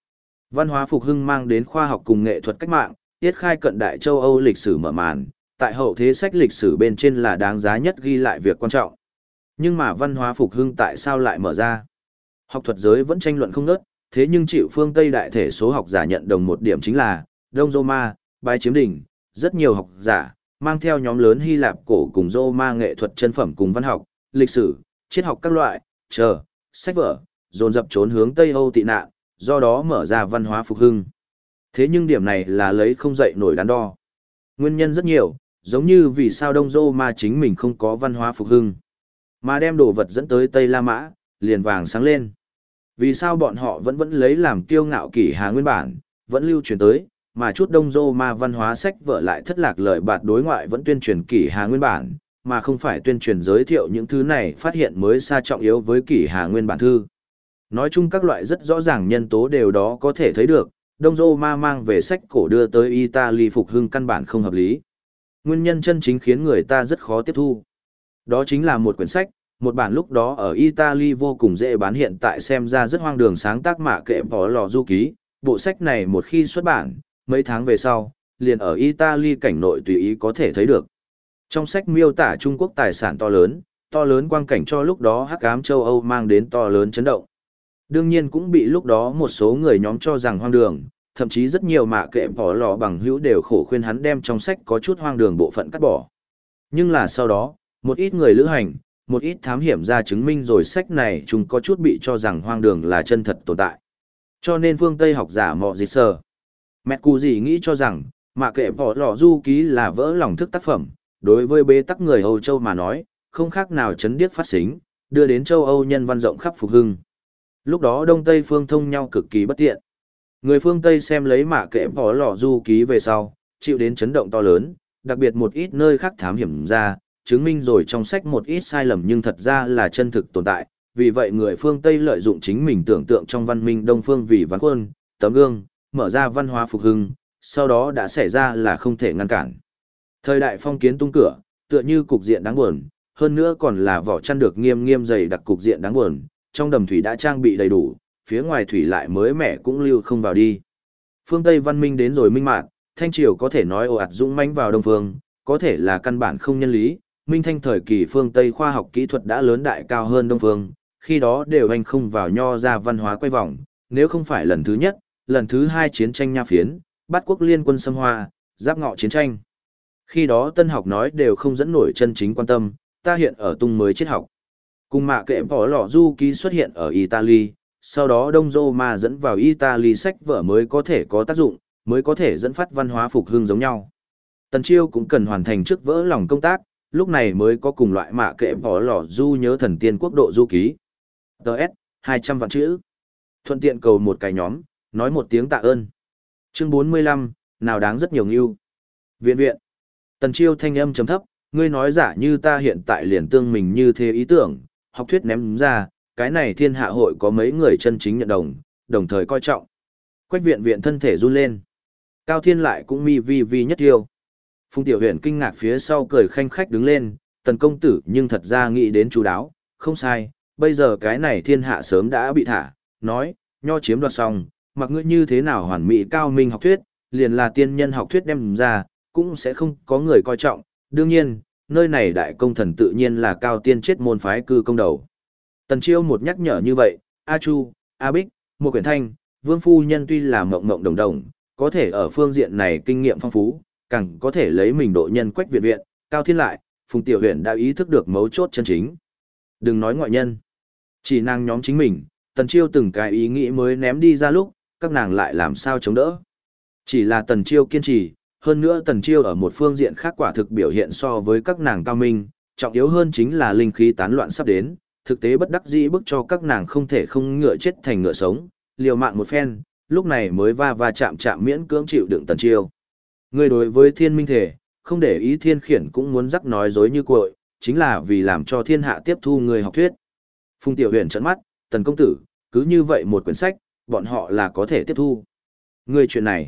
Văn hóa phục hưng mang đến khoa học cùng nghệ thuật cách mạng, tiết khai cận đại châu Âu lịch sử mở màn, tại hậu thế sách lịch sử bên trên là đáng giá nhất ghi lại việc quan trọng. Nhưng mà văn hóa phục hưng tại sao lại mở ra? Học thuật giới vẫn tranh luận không ngớt, thế nhưng chịu phương Tây đại thể số học giả nhận đồng một điểm chính là, Đông Roma, bái chiếm đỉnh, rất nhiều học giả, mang theo nhóm lớn Hy Lạp cổ cùng Roma nghệ thuật chân phẩm cùng văn học, lịch sử, triết học các loại, sách vở, dồn dập trốn hướng Tây Âu tị nạn, do đó mở ra văn hóa phục hưng. Thế nhưng điểm này là lấy không dậy nổi đắn đo. Nguyên nhân rất nhiều, giống như vì sao Đông Roma chính mình không có văn hóa phục hưng, mà đem đồ vật dẫn tới Tây La Mã, liền vàng sáng lên. Vì sao bọn họ vẫn lấy làm kiêu ngạo kỷ Hà nguyên bản, vẫn lưu truyền tới, mà chút Đông Roma văn hóa sách vở lại thất lạc lời bạt đối ngoại vẫn tuyên truyền kỷ Hà nguyên bản, mà không phải tuyên truyền giới thiệu những thứ này phát hiện mới xa trọng yếu với kỷ Hà nguyên bản thư. Nói chung các loại rất rõ ràng nhân tố đều đó có thể thấy được, Đông Roma mang về sách cổ đưa tới Italy phục hưng căn bản không hợp lý. Nguyên nhân chân chính khiến người ta rất khó tiếp thu. Đó chính là một quyển sách, một bản lúc đó ở Italy vô cùng dễ bán hiện tại xem ra rất hoang đường sáng tác mạ kệ bỏ lò du ký. Bộ sách này một khi xuất bản, mấy tháng về sau, liền ở Italy cảnh nội tùy ý có thể thấy được. Trong sách miêu tả Trung Quốc tài sản to lớn quang cảnh cho lúc đó hắc ám châu Âu mang đến to lớn chấn động. Đương nhiên cũng bị lúc đó một số người nhóm cho rằng hoang đường, thậm chí rất nhiều mạ kệ bỏ lò bằng hữu đều khổ khuyên hắn đem trong sách có chút hoang đường bộ phận cắt bỏ. Nhưng là sau đó, một ít người lữ hành, một ít thám hiểm ra chứng minh rồi sách này chúng có chút bị cho rằng hoang đường là chân thật tồn tại. Cho nên phương Tây học giả mọ dịch sờ. Mẹ cụ gì nghĩ cho rằng, mạ kệ bỏ lò du ký là vỡ lòng thức tác phẩm, đối với bế tắc người Âu Châu mà nói, không khác nào chấn điếc phát xính, đưa đến châu Âu nhân văn rộng khắp phục hưng. Lúc đó Đông Tây phương thông nhau cực kỳ bất tiện. Người phương Tây xem lấy mạ kệ bỏ lò du ký về sau, chịu đến chấn động to lớn, đặc biệt một ít nơi khác thám hiểm ra, chứng minh rồi trong sách một ít sai lầm nhưng thật ra là chân thực tồn tại. Vì vậy người phương Tây lợi dụng chính mình tưởng tượng trong văn minh Đông phương vì ván khuôn, tấm gương, mở ra văn hóa phục hưng, sau đó đã xảy ra là không thể ngăn cản. Thời đại phong kiến tung cửa, tựa như cục diện đáng buồn, hơn nữa còn là vỏ chăn được nghiêm nghiêm dày đặc cục diện đáng buồn, trong đầm thủy đã trang bị đầy đủ, phía ngoài thủy lại mới mẻ cũng lưu không vào đi. Phương Tây văn minh đến rồi minh mạng, Thanh Triều có thể nói ồ ạt dũng mãnh vào Đông Phương, có thể là căn bản không nhân lý, Minh Thanh thời kỳ phương Tây khoa học kỹ thuật đã lớn đại cao hơn Đông Phương, khi đó đều anh không vào nho ra văn hóa quay vòng, nếu không phải lần thứ nhất, lần thứ hai chiến tranh Nha Phiến, Bát quốc liên quân xâm Hoa, giáp ngọ chiến tranh. Khi đó tân học nói đều không dẫn nổi chân chính quan tâm, ta hiện ở tung mới triết học. Cùng mạ kệ bỏ lò du ký xuất hiện ở Italy, sau đó Đông Roma dẫn vào Italy sách vở mới có thể có tác dụng, mới có thể dẫn phát văn hóa phục hưng giống nhau. Tần Chiêu cũng cần hoàn thành trước vỡ lòng công tác, lúc này mới có cùng loại mạ kệ bỏ lò du nhớ thần tiên quốc độ du ký. DS, 200 vạn chữ. Thuận tiện cầu một cái nhóm, nói một tiếng tạ ơn. Chương 45, nào đáng rất nhiều ngưu. Viện viện. Tần Chiêu thanh âm trầm thấp, ngươi nói giả như ta hiện tại liền tương mình như thế ý tưởng, học thuyết ném ra, cái này thiên hạ hội có mấy người chân chính nhận đồng, đồng thời coi trọng. Quách viện viện thân thể run lên. Cao Thiên lại cũng mi vi vi nhất tiêu. Phùng Tiểu Huyền kinh ngạc phía sau cười khanh khách đứng lên, Tần công tử nhưng thật ra nghĩ đến chú đáo, không sai, bây giờ cái này thiên hạ sớm đã bị thả, nói, nho chiếm đoạt xong, mặc ngươi như thế nào hoàn mỹ cao minh học thuyết, liền là tiên nhân học thuyết đem ra, cũng sẽ không có người coi trọng, đương nhiên, nơi này đại công thần tự nhiên là cao tiên chết môn phái cư công đầu. Tần Chiêu một nhắc nhở như vậy, A Chu, A Bích, một quyển thanh, Vương Phu Nhân tuy là mộng mộng đồng đồng, có thể ở phương diện này kinh nghiệm phong phú, càng có thể lấy mình độ nhân Quách viện viện, Cao Thiên lại, Phùng Tiểu Huyền đã ý thức được mấu chốt chân chính. Đừng nói ngoại nhân, chỉ nàng nhóm chính mình, Tần Chiêu từng cái ý nghĩ mới ném đi ra lúc, các nàng lại làm sao chống đỡ. Chỉ là Tần Chiêu kiên trì, hơn nữa Tần Chiêu ở một phương diện khác quả thực biểu hiện so với các nàng cao minh, trọng yếu hơn chính là linh khí tán loạn sắp đến, thực tế bất đắc dĩ bức cho các nàng không thể không ngựa chết thành ngựa sống, liều mạng một phen, lúc này mới va chạm miễn cưỡng chịu đựng Tần Chiêu. Người đối với thiên minh thể, không để ý thiên khiển cũng muốn rắc nói dối như cội, chính là vì làm cho thiên hạ tiếp thu người học thuyết. Phùng Tiểu Huyền trợn mắt, Tần công tử, cứ như vậy một quyển sách, bọn họ là có thể tiếp thu. Người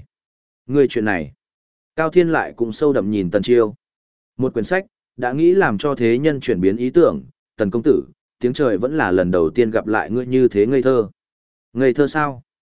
chuyện này. Cao Thiên lại cũng sâu đậm nhìn Tần Chiêu. Một quyển sách, đã nghĩ làm cho thế nhân chuyển biến ý tưởng, Tần công tử, tiếng trời vẫn là lần đầu tiên gặp lại ngươi như thế ngây thơ. Ngây thơ sao?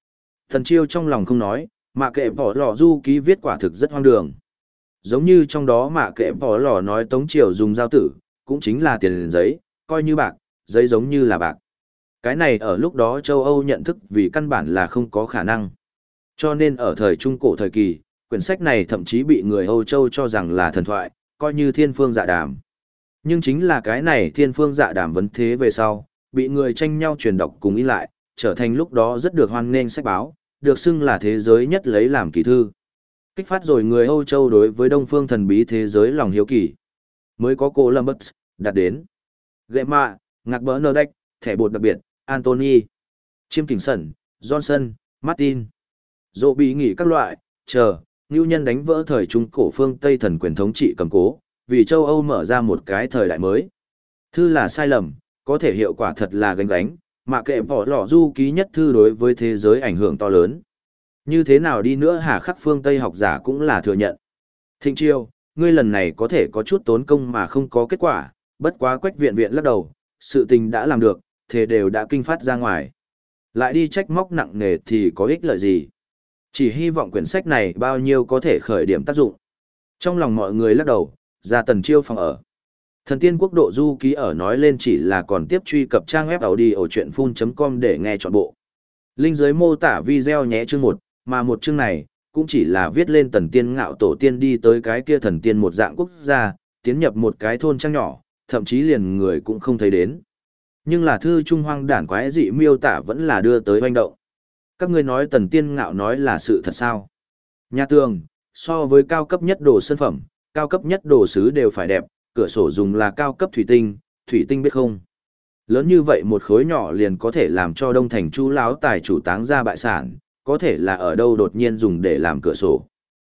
Thần Chiêu trong lòng không nói, mạ kệ bỏ lò du ký viết quả thực rất hoang đường. Giống như trong đó mạ kệ bỏ lò nói Tống Triều dùng giao tử, cũng chính là tiền giấy, coi như bạc, giấy giống như là bạc. Cái này ở lúc đó châu Âu nhận thức vì căn bản là không có khả năng. Cho nên ở thời Trung Cổ thời kỳ, quyển sách này thậm chí bị người Âu Châu cho rằng là thần thoại, coi như thiên phương dạ đàm. Nhưng chính là cái này thiên phương dạ đàm vấn thế về sau, bị người tranh nhau truyền đọc cùng in lại, trở thành lúc đó rất được hoan nghênh sách báo, được xưng là thế giới nhất lấy làm kỳ thư. Kích phát rồi người Âu Châu đối với đông phương thần bí thế giới lòng hiếu kỳ. Mới có Columbus, đạt đến. Gệ mạ, ngạc bỡ nơ đách, thẻ bột đặc biệt, Anthony, Chiêm Kình Sẩn, Johnson, Martin. Dỗ bị nghỉ các loại, ngưu nhân đánh vỡ thời Trung Cổ phương Tây thần quyền thống trị cầm cố, vì châu Âu mở ra một cái thời đại mới. Thư là sai lầm, có thể hiệu quả thật là gánh, mà kệ bỏ lọ du ký nhất thư đối với thế giới ảnh hưởng to lớn. Như thế nào đi nữa hà khắc phương Tây học giả cũng là thừa nhận. Thịnh Chiêu, ngươi lần này có thể có chút tốn công mà không có kết quả, bất quá Quách viện viện lắc đầu, sự tình đã làm được, thế đều đã kinh phát ra ngoài. Lại đi trách móc nặng nề thì có ích lợi gì? Chỉ hy vọng quyển sách này bao nhiêu có thể khởi điểm tác dụng. Trong lòng mọi người lắc đầu, ra Tần Chiêu phòng ở. Thần Tiên Quốc độ du ký ở nói lên chỉ là còn tiếp truy cập trang web audiochuyenphun.com để nghe trọn bộ. Link dưới mô tả video nhé chương 1, mà một chương này cũng chỉ là viết lên Tần Tiên ngạo tổ tiên đi tới cái kia thần tiên một dạng quốc gia, tiến nhập một cái thôn trang nhỏ, thậm chí liền người cũng không thấy đến. Nhưng là thư trung hoang đản quái dị miêu tả vẫn là đưa tới hoành động. Các ngươi nói Tần Tiên ngạo nói là sự thật sao? Nhà tường, so với cao cấp nhất đồ sơn phẩm, cao cấp nhất đồ sứ đều phải đẹp, cửa sổ dùng là cao cấp thủy tinh biết không? Lớn như vậy một khối nhỏ liền có thể làm cho Đông Thành Chu lão tài chủ táng ra bại sản, có thể là ở đâu đột nhiên dùng để làm cửa sổ.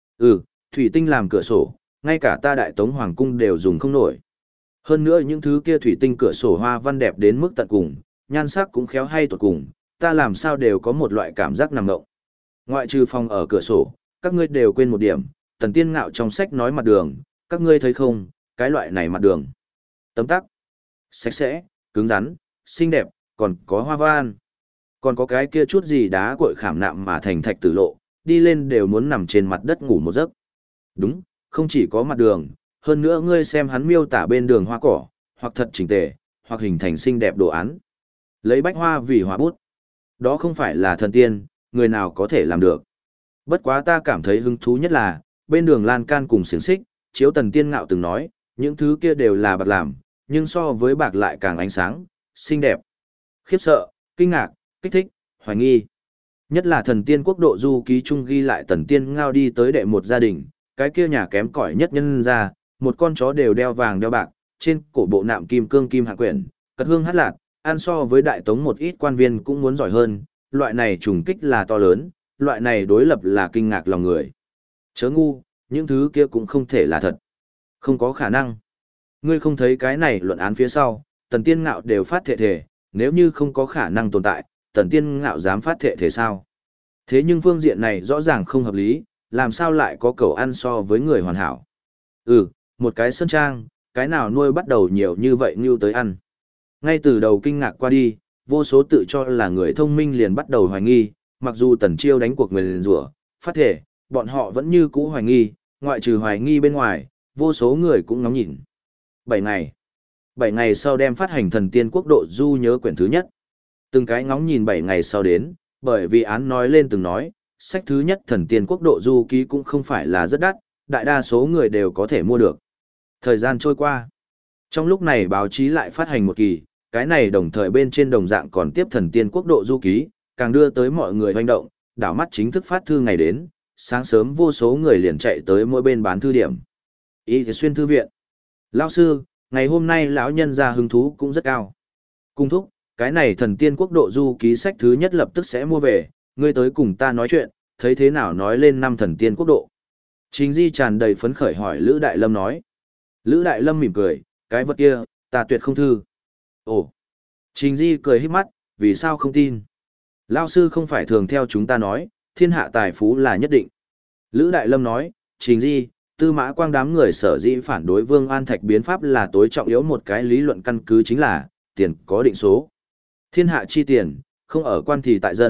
Thủy tinh làm cửa sổ, ngay cả ta Đại Tống Hoàng cung đều dùng không nổi. Hơn nữa những thứ kia thủy tinh cửa sổ hoa văn đẹp đến mức tận cùng, nhan sắc cũng khéo hay tột cùng, ta làm sao đều có một loại cảm giác nằm ngộng. Ngoại trừ phòng ở cửa sổ, các ngươi đều quên một điểm, Tần Tiên ngạo trong sách nói mặt đường, các ngươi thấy không, cái loại này mặt đường. Tấm tắc, sạch sẽ, cứng rắn, xinh đẹp, còn có hoa văn. Còn có cái kia chút gì đá cội khảm nạm mà thành thạch tử lộ, đi lên đều muốn nằm trên mặt đất ngủ một giấc. Đúng, không chỉ có mặt đường, hơn nữa ngươi xem hắn miêu tả bên đường hoa cỏ, hoặc thật chỉnh tề, hoặc hình thành xinh đẹp đồ án. Lấy bách hoa vì hoa bút. Đó không phải là thần tiên, người nào có thể làm được. Bất quá ta cảm thấy hứng thú nhất là, bên đường lan can cùng xiềng xích, chiếu Tần Tiên ngạo từng nói, những thứ kia đều là bạc làm, nhưng so với bạc lại càng ánh sáng, xinh đẹp. Khiếp sợ, kinh ngạc, kích thích, hoài nghi. Nhất là Thần Tiên Quốc độ du ký trung ghi lại Tần Tiên ngao đi tới đệ một gia đình, cái kia nhà kém cỏi nhất nhân ra, một con chó đều đeo vàng đeo bạc, trên cổ bộ nạm kim cương kim hạ quyển, cất hương hát lạc, ăn so với Đại Tống một ít quan viên cũng muốn giỏi hơn, loại này trùng kích là to lớn, loại này đối lập là kinh ngạc lòng người. Chớ ngu, những thứ kia cũng không thể là thật. Không có khả năng. Ngươi không thấy cái này luận án phía sau, Tần Tiên ngạo đều phát thệ thể, nếu như không có khả năng tồn tại, Tần Tiên ngạo dám phát thệ thể sao? Thế nhưng phương diện này rõ ràng không hợp lý, làm sao lại có cầu ăn so với người hoàn hảo? Một cái sơn trang, cái nào nuôi bắt đầu nhiều như vậy như tới ăn. Ngay từ đầu kinh ngạc qua đi, vô số tự cho là người thông minh liền bắt đầu hoài nghi, mặc dù Tần Chiêu đánh cuộc nguyền rủa, phát thể, bọn họ vẫn như cũ hoài nghi, ngoại trừ hoài nghi bên ngoài, vô số người cũng ngóng nhìn. 7 ngày sau đem phát hành Thần Tiên Quốc độ du nhớ quyển thứ nhất. Từng cái ngóng nhìn 7 ngày sau đến, bởi vì án nói lên từng nói, sách thứ nhất Thần Tiên Quốc độ du ký cũng không phải là rất đắt, đại đa số người đều có thể mua được. Thời gian trôi qua. Trong lúc này báo chí lại phát hành một kỳ, cái này đồng thời bên trên đồng dạng còn tiếp Thần Tiên Quốc độ du ký, càng đưa tới mọi người hoành động, đảo mắt chính thức phát thư ngày đến, sáng sớm vô số người liền chạy tới mỗi bên bán thư điểm. Y Xuyên thư viện. Lão sư, ngày hôm nay lão nhân ra hứng thú cũng rất cao. Cung thúc, cái này Thần Tiên Quốc độ du ký sách thứ nhất lập tức sẽ mua về, ngươi tới cùng ta nói chuyện, thấy thế nào nói lên năm Thần Tiên Quốc độ. Trình Di tràn đầy phấn khởi hỏi Lữ Đại Lâm nói. Lữ Đại Lâm mỉm cười, cái vật kia, ta tuyệt không thư. Ồ. Trình Di cười híp mắt, vì sao không tin? Lão sư không phải thường theo chúng ta nói, thiên hạ tài phú là nhất định. Lữ Đại Lâm nói, Trình Di, Tư Mã Quang đám người sở dĩ phản đối Vương An Thạch biến pháp là tối trọng yếu một cái lý luận căn cứ chính là, tiền có định số. Thiên hạ chi tiền, không ở quan thì tại dân,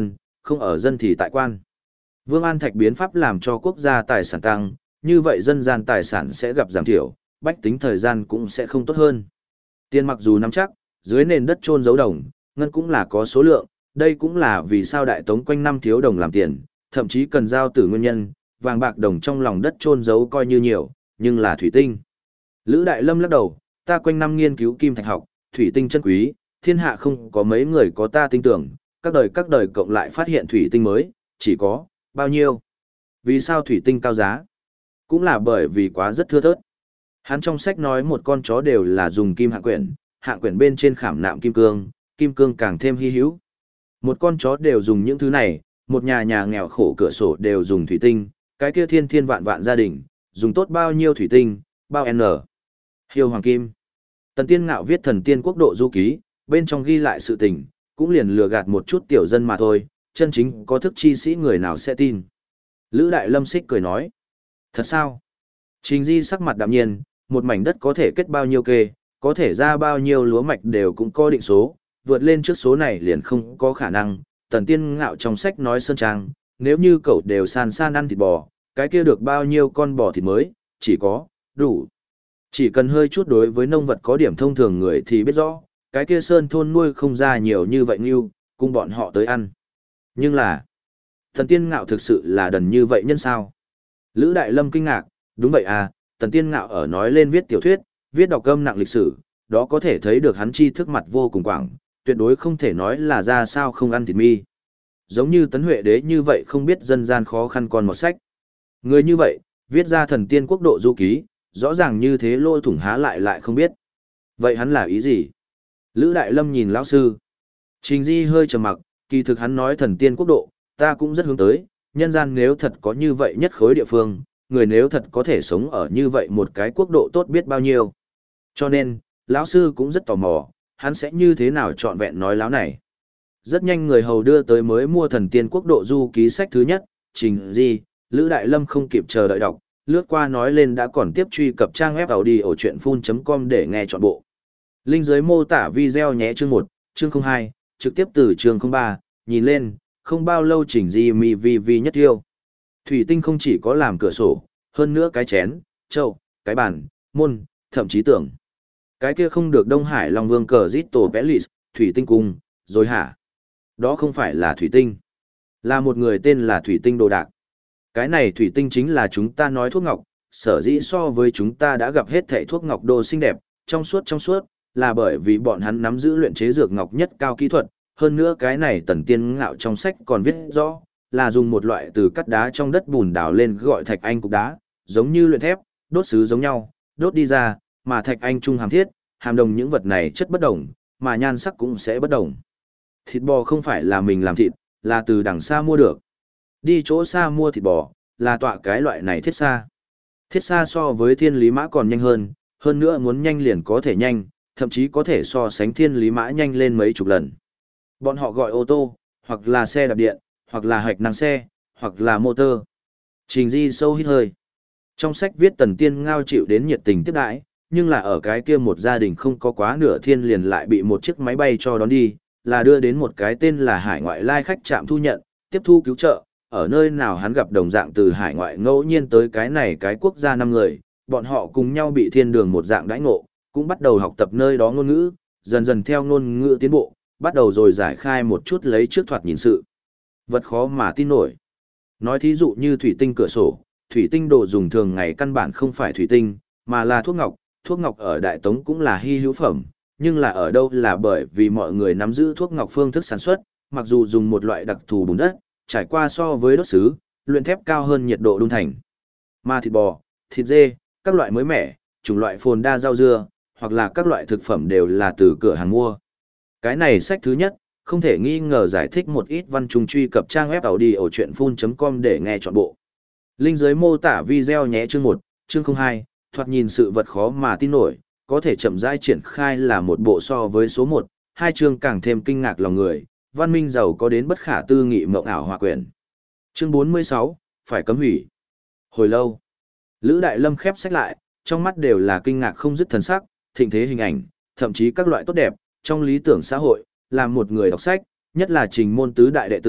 không ở dân thì tại quan. Vương An Thạch biến pháp làm cho quốc gia tài sản tăng, như vậy dân gian tài sản sẽ gặp giảm thiểu, bách tính thời gian cũng sẽ không tốt hơn. Tiền mặc dù nắm chắc, dưới nền đất chôn giấu đồng, ngân cũng là có số lượng, đây cũng là vì sao Đại Tống quanh năm thiếu đồng làm tiền, thậm chí cần giao tử nguyên nhân, vàng bạc đồng trong lòng đất chôn giấu coi như nhiều, nhưng là thủy tinh. Lữ Đại Lâm lắc đầu, ta quanh năm nghiên cứu kim thạch học, thủy tinh chân quý, thiên hạ không có mấy người có ta tin tưởng, các đời cộng lại phát hiện thủy tinh mới, chỉ có, bao nhiêu? Vì sao thủy tinh cao giá? Cũng là bởi vì quá rất thưa thớt. Hắn trong sách nói một con chó đều là dùng kim hạng quyển bên trên khảm nạm kim cương càng thêm hy hữu. Một con chó đều dùng những thứ này, một nhà nhà nghèo khổ cửa sổ đều dùng thủy tinh, cái kia thiên thiên vạn vạn gia đình, dùng tốt bao nhiêu thủy tinh, bao n. Hiêu hoàng kim. Tần Tiên Ngạo viết Thần Tiên Quốc độ du ký, bên trong ghi lại sự tình, cũng liền lừa gạt một chút tiểu dân mà thôi, chân chính có thức chi sĩ người nào sẽ tin. Lữ Đại Lâm xích cười nói. Thật sao? Trình Di sắc mặt đạm nhiên, một mảnh đất có thể kết bao nhiêu kê, có thể ra bao nhiêu lúa mạch đều cũng có định số, vượt lên trước số này liền không có khả năng. Tần Tiên Ngạo trong sách nói sơn trang, nếu như cậu đều san ăn thịt bò, cái kia được bao nhiêu con bò thịt mới, chỉ có, đủ. Chỉ cần hơi chút đối với nông vật có điểm thông thường người thì biết rõ, cái kia sơn thôn nuôi không ra nhiều như vậy như, cùng bọn họ tới ăn. Nhưng là, Tần Tiên Ngạo thực sự là đần như vậy nhân sao? Lữ Đại Lâm kinh ngạc, đúng vậy à, Tần Tiên Ngạo ở nói lên viết tiểu thuyết, viết đọc âm nặng lịch sử, đó có thể thấy được hắn tri thức mặt vô cùng quảng, tuyệt đối không thể nói là ra sao không ăn thịt mi. Giống như Tấn Huệ Đế như vậy không biết dân gian khó khăn còn một sách. Người như vậy, viết ra Thần Tiên Quốc độ du ký, rõ ràng như thế lôi thủng há lại không biết. Vậy hắn là ý gì? Lữ Đại Lâm nhìn lão sư. Trình Di hơi trầm mặc, kỳ thực hắn nói Thần Tiên Quốc độ, ta cũng rất hướng tới, nhân gian nếu thật có như vậy nhất khối địa phương, người nếu thật có thể sống ở như vậy một cái quốc độ tốt biết bao nhiêu. Cho nên, lão sư cũng rất tò mò, hắn sẽ như thế nào trọn vẹn nói láo này. Rất nhanh người hầu đưa tới mới mua Thần Tiên Quốc độ du ký sách thứ nhất, Trình Di, Lữ Đại Lâm không kịp chờ đợi đọc, lướt qua nói lên đã còn tiếp truy cập trang web audiochuyenphun.com để nghe trọn bộ. Link dưới mô tả video nhé. Chương 1, chương 02, trực tiếp từ chương 03, nhìn lên, không bao lâu Trình Di mi vi nhất yêu. Thủy tinh không chỉ có làm cửa sổ, hơn nữa cái chén, chậu, cái bàn, môn, thậm chí tưởng. Cái kia không được Đông Hải Long Vương cờ Zito Pelis, thủy tinh cung, rồi hả? Đó không phải là thủy tinh. Là một người tên là Thủy Tinh Đồ Đạc. Cái này thủy tinh chính là chúng ta nói thuốc ngọc, sở dĩ so với chúng ta đã gặp hết thảy thuốc ngọc đồ xinh đẹp, trong suốt, là bởi vì bọn hắn nắm giữ luyện chế dược ngọc nhất cao kỹ thuật, hơn nữa cái này Tần Tiên Ngạo trong sách còn viết rõ, là dùng một loại từ cắt đá trong đất bùn đào lên gọi thạch anh cục đá, giống như luyện thép, đốt sứ giống nhau, đốt đi ra, mà thạch anh trung hàm thiết, hàm đồng những vật này chất bất đồng, mà nhan sắc cũng sẽ bất đồng. Thịt bò không phải là mình làm thịt, là từ đằng xa mua được. Đi chỗ xa mua thịt bò, là tọa cái loại này thiết xa. Thiết xa so với thiên lý mã còn nhanh hơn nữa muốn nhanh liền có thể nhanh, thậm chí có thể so sánh thiên lý mã nhanh lên mấy chục lần. Bọn họ gọi ô tô, hoặc là xe đạp điện, hoặc là hạch năng xe, hoặc là motor. Trình Di sâu hít hơi. Trong sách viết Tần Tiên Ngao chịu đến nhiệt tình tiếp đãi, nhưng là ở cái kia một gia đình không có quá nửa thiên liền lại bị một chiếc máy bay cho đón đi, là đưa đến một cái tên là hải ngoại lai khách trạm thu nhận, tiếp thu cứu trợ, ở nơi nào hắn gặp đồng dạng từ hải ngoại ngẫu nhiên tới cái này cái quốc gia 5 người, bọn họ cùng nhau bị thiên đường một dạng đãi ngộ, cũng bắt đầu học tập nơi đó ngôn ngữ, dần dần theo ngôn ngữ tiến bộ, bắt đầu rồi giải khai một chút lấy trước thoạt nhìn sự. Vật khó mà tin nổi. Nói thí dụ như thủy tinh cửa sổ, thủy tinh đồ dùng thường ngày căn bản không phải thủy tinh, mà là thuốc ngọc ở Đại Tống cũng là hy hữu phẩm, nhưng là ở đâu là bởi vì mọi người nắm giữ thuốc ngọc phương thức sản xuất, mặc dù dùng một loại đặc thù bùn đất, trải qua so với đốt sứ, luyện thép cao hơn nhiệt độ đun thành. Mà thịt bò, thịt dê, các loại mới mẻ, chủng loại phồn đa rau dưa, hoặc là các loại thực phẩm đều là từ cửa hàng mua. Cái này sách thứ nhất, không thể nghi ngờ giải thích một ít văn trùng truy cập trang web audiochuyenphun.com để nghe trọn bộ. Link dưới mô tả video nhé. Chương 1, chương 02, thoạt nhìn sự vật khó mà tin nổi, có thể chậm rãi triển khai là một bộ so với số 1, 2 chương càng thêm kinh ngạc lòng người, văn minh giàu có đến bất khả tư nghị mộng ảo hòa quyển. Chương 46, phải cấm hủy. Hồi lâu, Lữ Đại Lâm khép sách lại, trong mắt đều là kinh ngạc không dứt thần sắc, thịnh thế hình ảnh, thậm chí các loại tốt đẹp, trong lý tưởng xã hội, là một người đọc sách, nhất là Trình Môn tứ đại đệ tử,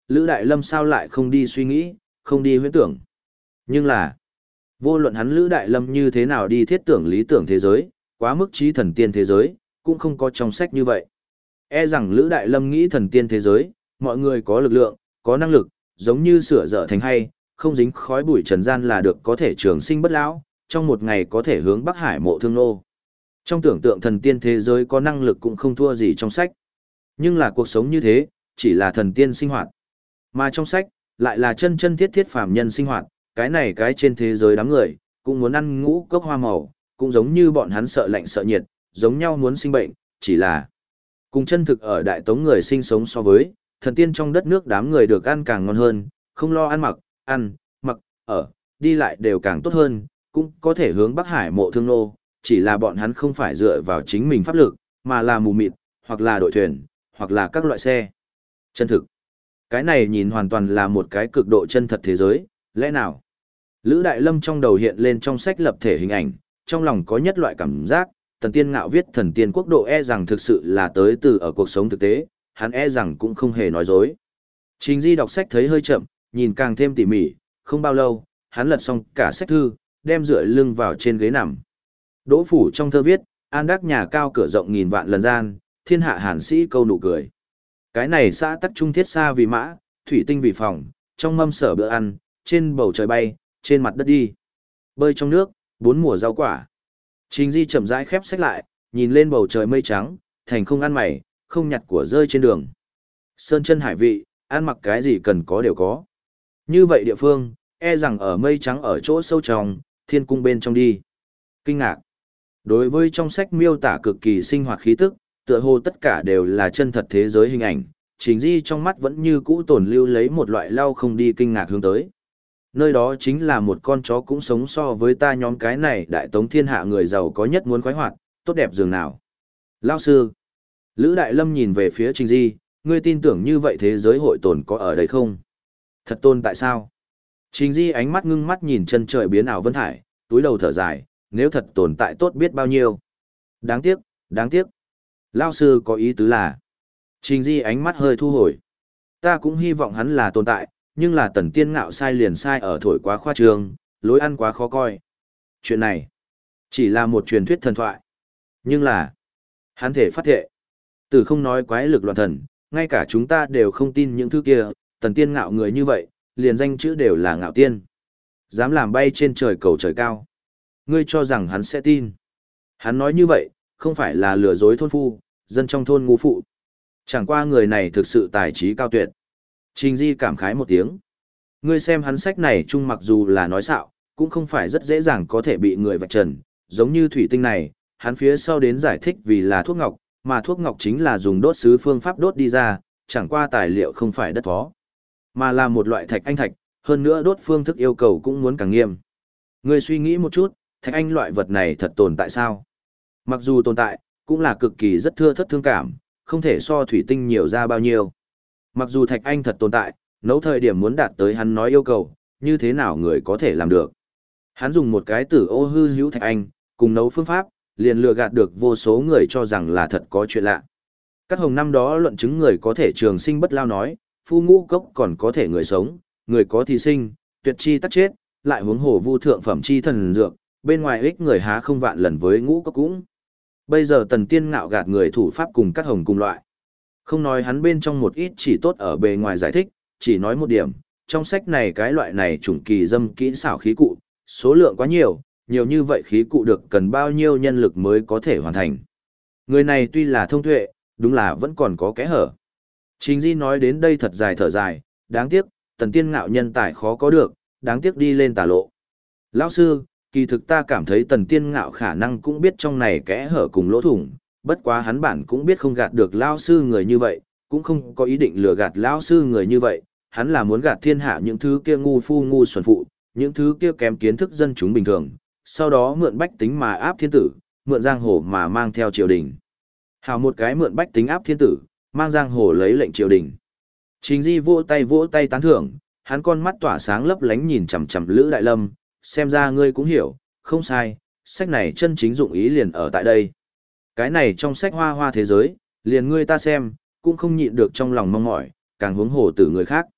Lữ Đại Lâm sao lại không đi suy nghĩ, không đi huyễn tưởng. Nhưng là, vô luận hắn Lữ Đại Lâm như thế nào đi thiết tưởng lý tưởng thế giới, quá mức trí thần tiên thế giới, cũng không có trong sách như vậy. E rằng Lữ Đại Lâm nghĩ thần tiên thế giới, mọi người có lực lượng, có năng lực, giống như sửa dở thành hay, không dính khói bụi trần gian là được có thể trường sinh bất lão, trong một ngày có thể hướng Bắc Hải mộ thương nô. Trong tưởng tượng thần tiên thế giới có năng lực cũng không thua gì trong sách. Nhưng là cuộc sống như thế, chỉ là thần tiên sinh hoạt. Mà trong sách, lại là chân chân thiết thiết phàm nhân sinh hoạt, cái này cái trên thế giới đám người, cũng muốn ăn ngũ cốc hoa màu, cũng giống như bọn hắn sợ lạnh sợ nhiệt, giống nhau muốn sinh bệnh, chỉ là cùng chân thực ở đại tống người sinh sống so với, thần tiên trong đất nước đám người được ăn càng ngon hơn, không lo ăn, mặc, ở, đi lại đều càng tốt hơn, cũng có thể hướng Bắc Hải mộ thương nô, chỉ là bọn hắn không phải dựa vào chính mình pháp lực, mà là mù mịt, hoặc là đội thuyền, hoặc là các loại xe. Chân thực. Cái này nhìn hoàn toàn là một cái cực độ chân thật thế giới, lẽ nào? Lữ Đại Lâm trong đầu hiện lên trong sách lập thể hình ảnh, trong lòng có nhất loại cảm giác, Tần Tiên Ngạo viết thần tiên quốc độ e rằng thực sự là tới từ ở cuộc sống thực tế, hắn e rằng cũng không hề nói dối. Trình Di đọc sách thấy hơi chậm, nhìn càng thêm tỉ mỉ, không bao lâu, hắn lật xong cả sách thư, đem dựa lưng vào trên ghế nằm. Đỗ Phủ trong thơ viết, an đắc nhà cao cửa rộng nghìn vạn lần gian, thiên hạ hàn sĩ câu nụ cười. Cái này xã tắc trung thiết xa vì mã, thủy tinh vì phòng, trong mâm sở bữa ăn, trên bầu trời bay, trên mặt đất đi. Bơi trong nước, bốn mùa rau quả. Trình Di chậm rãi khép sách lại, nhìn lên bầu trời mây trắng, thành không ăn mày, không nhặt của rơi trên đường. Sơn chân hải vị, ăn mặc cái gì cần có đều có. Như vậy địa phương, e rằng ở mây trắng ở chỗ sâu trong, thiên cung bên trong đi. Kinh ngạc. Đối với trong sách miêu tả cực kỳ sinh hoạt khí tức, tựa hồ tất cả đều là chân thật thế giới hình ảnh, Trình Di trong mắt vẫn như cũ tồn lưu lấy một loại lau không đi kinh ngạc hướng tới. Nơi đó chính là một con chó cũng sống so với ta nhóm cái này đại tống thiên hạ người giàu có nhất muốn khoái hoạt, tốt đẹp dường nào. Lao sư. Lữ Đại Lâm nhìn về phía Trình Di, ngươi tin tưởng như vậy thế giới hội tồn có ở đây không? Thật tồn tại sao? Trình Di ánh mắt ngưng mắt nhìn chân trời biến ảo vân thải, túi đầu thở dài, nếu thật tồn tại tốt biết bao nhiêu. Đáng tiếc, đáng tiếc. Lao sư có ý tứ là. Trình Di ánh mắt hơi thu hồi. Ta cũng hy vọng hắn là tồn tại, nhưng là Tần Tiên Ngạo sai liền sai ở thổi quá khoa trương, lối ăn quá khó coi. Chuyện này, chỉ là một truyền thuyết thần thoại. Nhưng là, hắn thể phát thệ. Từ không nói quái lực loạn thần, ngay cả chúng ta đều không tin những thứ kia, Tần Tiên Ngạo người như vậy, liền danh chữ đều là ngạo tiên. Dám làm bay trên trời cầu trời cao. Ngươi cho rằng hắn sẽ tin. Hắn nói như vậy, không phải là lừa dối thôn phu, dân trong thôn ngu phụ. Chẳng qua người này thực sự tài trí cao tuyệt. Trình Di cảm khái một tiếng. Ngươi xem hắn sách này chung mặc dù là nói xạo, cũng không phải rất dễ dàng có thể bị người vạch trần. Giống như thủy tinh này, hắn phía sau đến giải thích vì là thuốc ngọc, mà thuốc ngọc chính là dùng đốt sứ phương pháp đốt đi ra, chẳng qua tài liệu không phải đất phó, mà là một loại thạch anh thạch, hơn nữa đốt phương thức yêu cầu cũng muốn càng nghiêm. Ngươi suy nghĩ một chút, thạch anh loại vật này thật tồn tại sao? Mặc dù tồn tại, cũng là cực kỳ rất thưa thất thương cảm, không thể so thủy tinh nhiều ra bao nhiêu. Mặc dù thạch anh thật tồn tại, nấu thời điểm muốn đạt tới hắn nói yêu cầu, như thế nào người có thể làm được? Hắn dùng một cái tử ô hư hữu thạch anh, cùng nấu phương pháp, liền lừa gạt được vô số người cho rằng là thật có chuyện lạ. Các hồng năm đó luận chứng người có thể trường sinh bất lao nói, phu ngũ cốc còn có thể người sống, người có thì sinh, tuyệt chi tắc chết, lại huống hồ vu thượng phẩm chi thần dược, bên ngoài ích người há không vạn lần với ngũ cốc cũng. Bây giờ Tần Tiên Ngạo gạt người thủ pháp cùng các hồng cùng loại. Không nói hắn bên trong một ít chỉ tốt ở bề ngoài giải thích, chỉ nói một điểm, trong sách này cái loại này chủng kỳ dâm kỹ xảo khí cụ, số lượng quá nhiều, nhiều như vậy khí cụ được cần bao nhiêu nhân lực mới có thể hoàn thành. Người này tuy là thông tuệ, đúng là vẫn còn có kẽ hở. Trình Di nói đến đây thật dài thở dài, đáng tiếc, Tần Tiên Ngạo nhân tài khó có được, đáng tiếc đi lên tà lộ. Lão sư, kỳ thực ta cảm thấy Tần Tiên Ngạo khả năng cũng biết trong này kẽ hở cùng lỗ thủng, bất quá hắn bản cũng biết không gạt được lão sư người như vậy, cũng không có ý định lừa gạt lão sư người như vậy, hắn là muốn gạt thiên hạ những thứ kia ngu phu ngu xuẩn phụ, những thứ kia kém kiến thức dân chúng bình thường, sau đó mượn bách tính mà áp thiên tử, mượn giang hồ mà mang theo triều đình. Hào một cái mượn bách tính áp thiên tử, mang giang hồ lấy lệnh triều đình. Trình Di vỗ tay tán thưởng, hắn con mắt tỏa sáng lấp lánh nhìn chằm chằm Lữ Đại Lâm, xem ra ngươi cũng hiểu, không sai, sách này chân chính dụng ý liền ở tại đây. Cái này trong sách hoa thế giới, liền ngươi ta xem, cũng không nhịn được trong lòng mong mỏi, càng huống hồ từ người khác,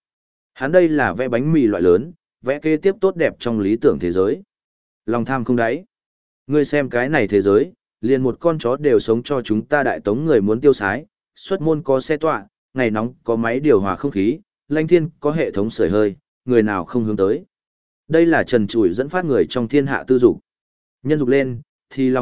Hắn đây là vẽ bánh mì loại lớn, vẽ kế tiếp tốt đẹp trong lý tưởng thế giới. Lòng tham không đáy. Ngươi xem cái này thế giới, liền một con chó đều sống cho chúng ta Đại Tống người muốn tiêu sái, xuất môn có xe tọa, ngày nóng có máy điều hòa không khí, lãnh thiên có hệ thống sưởi hơi, người nào không hướng tới. Đây là trần trụi dẫn phát người trong thiên hạ tư dục. Nhân dục lên, thì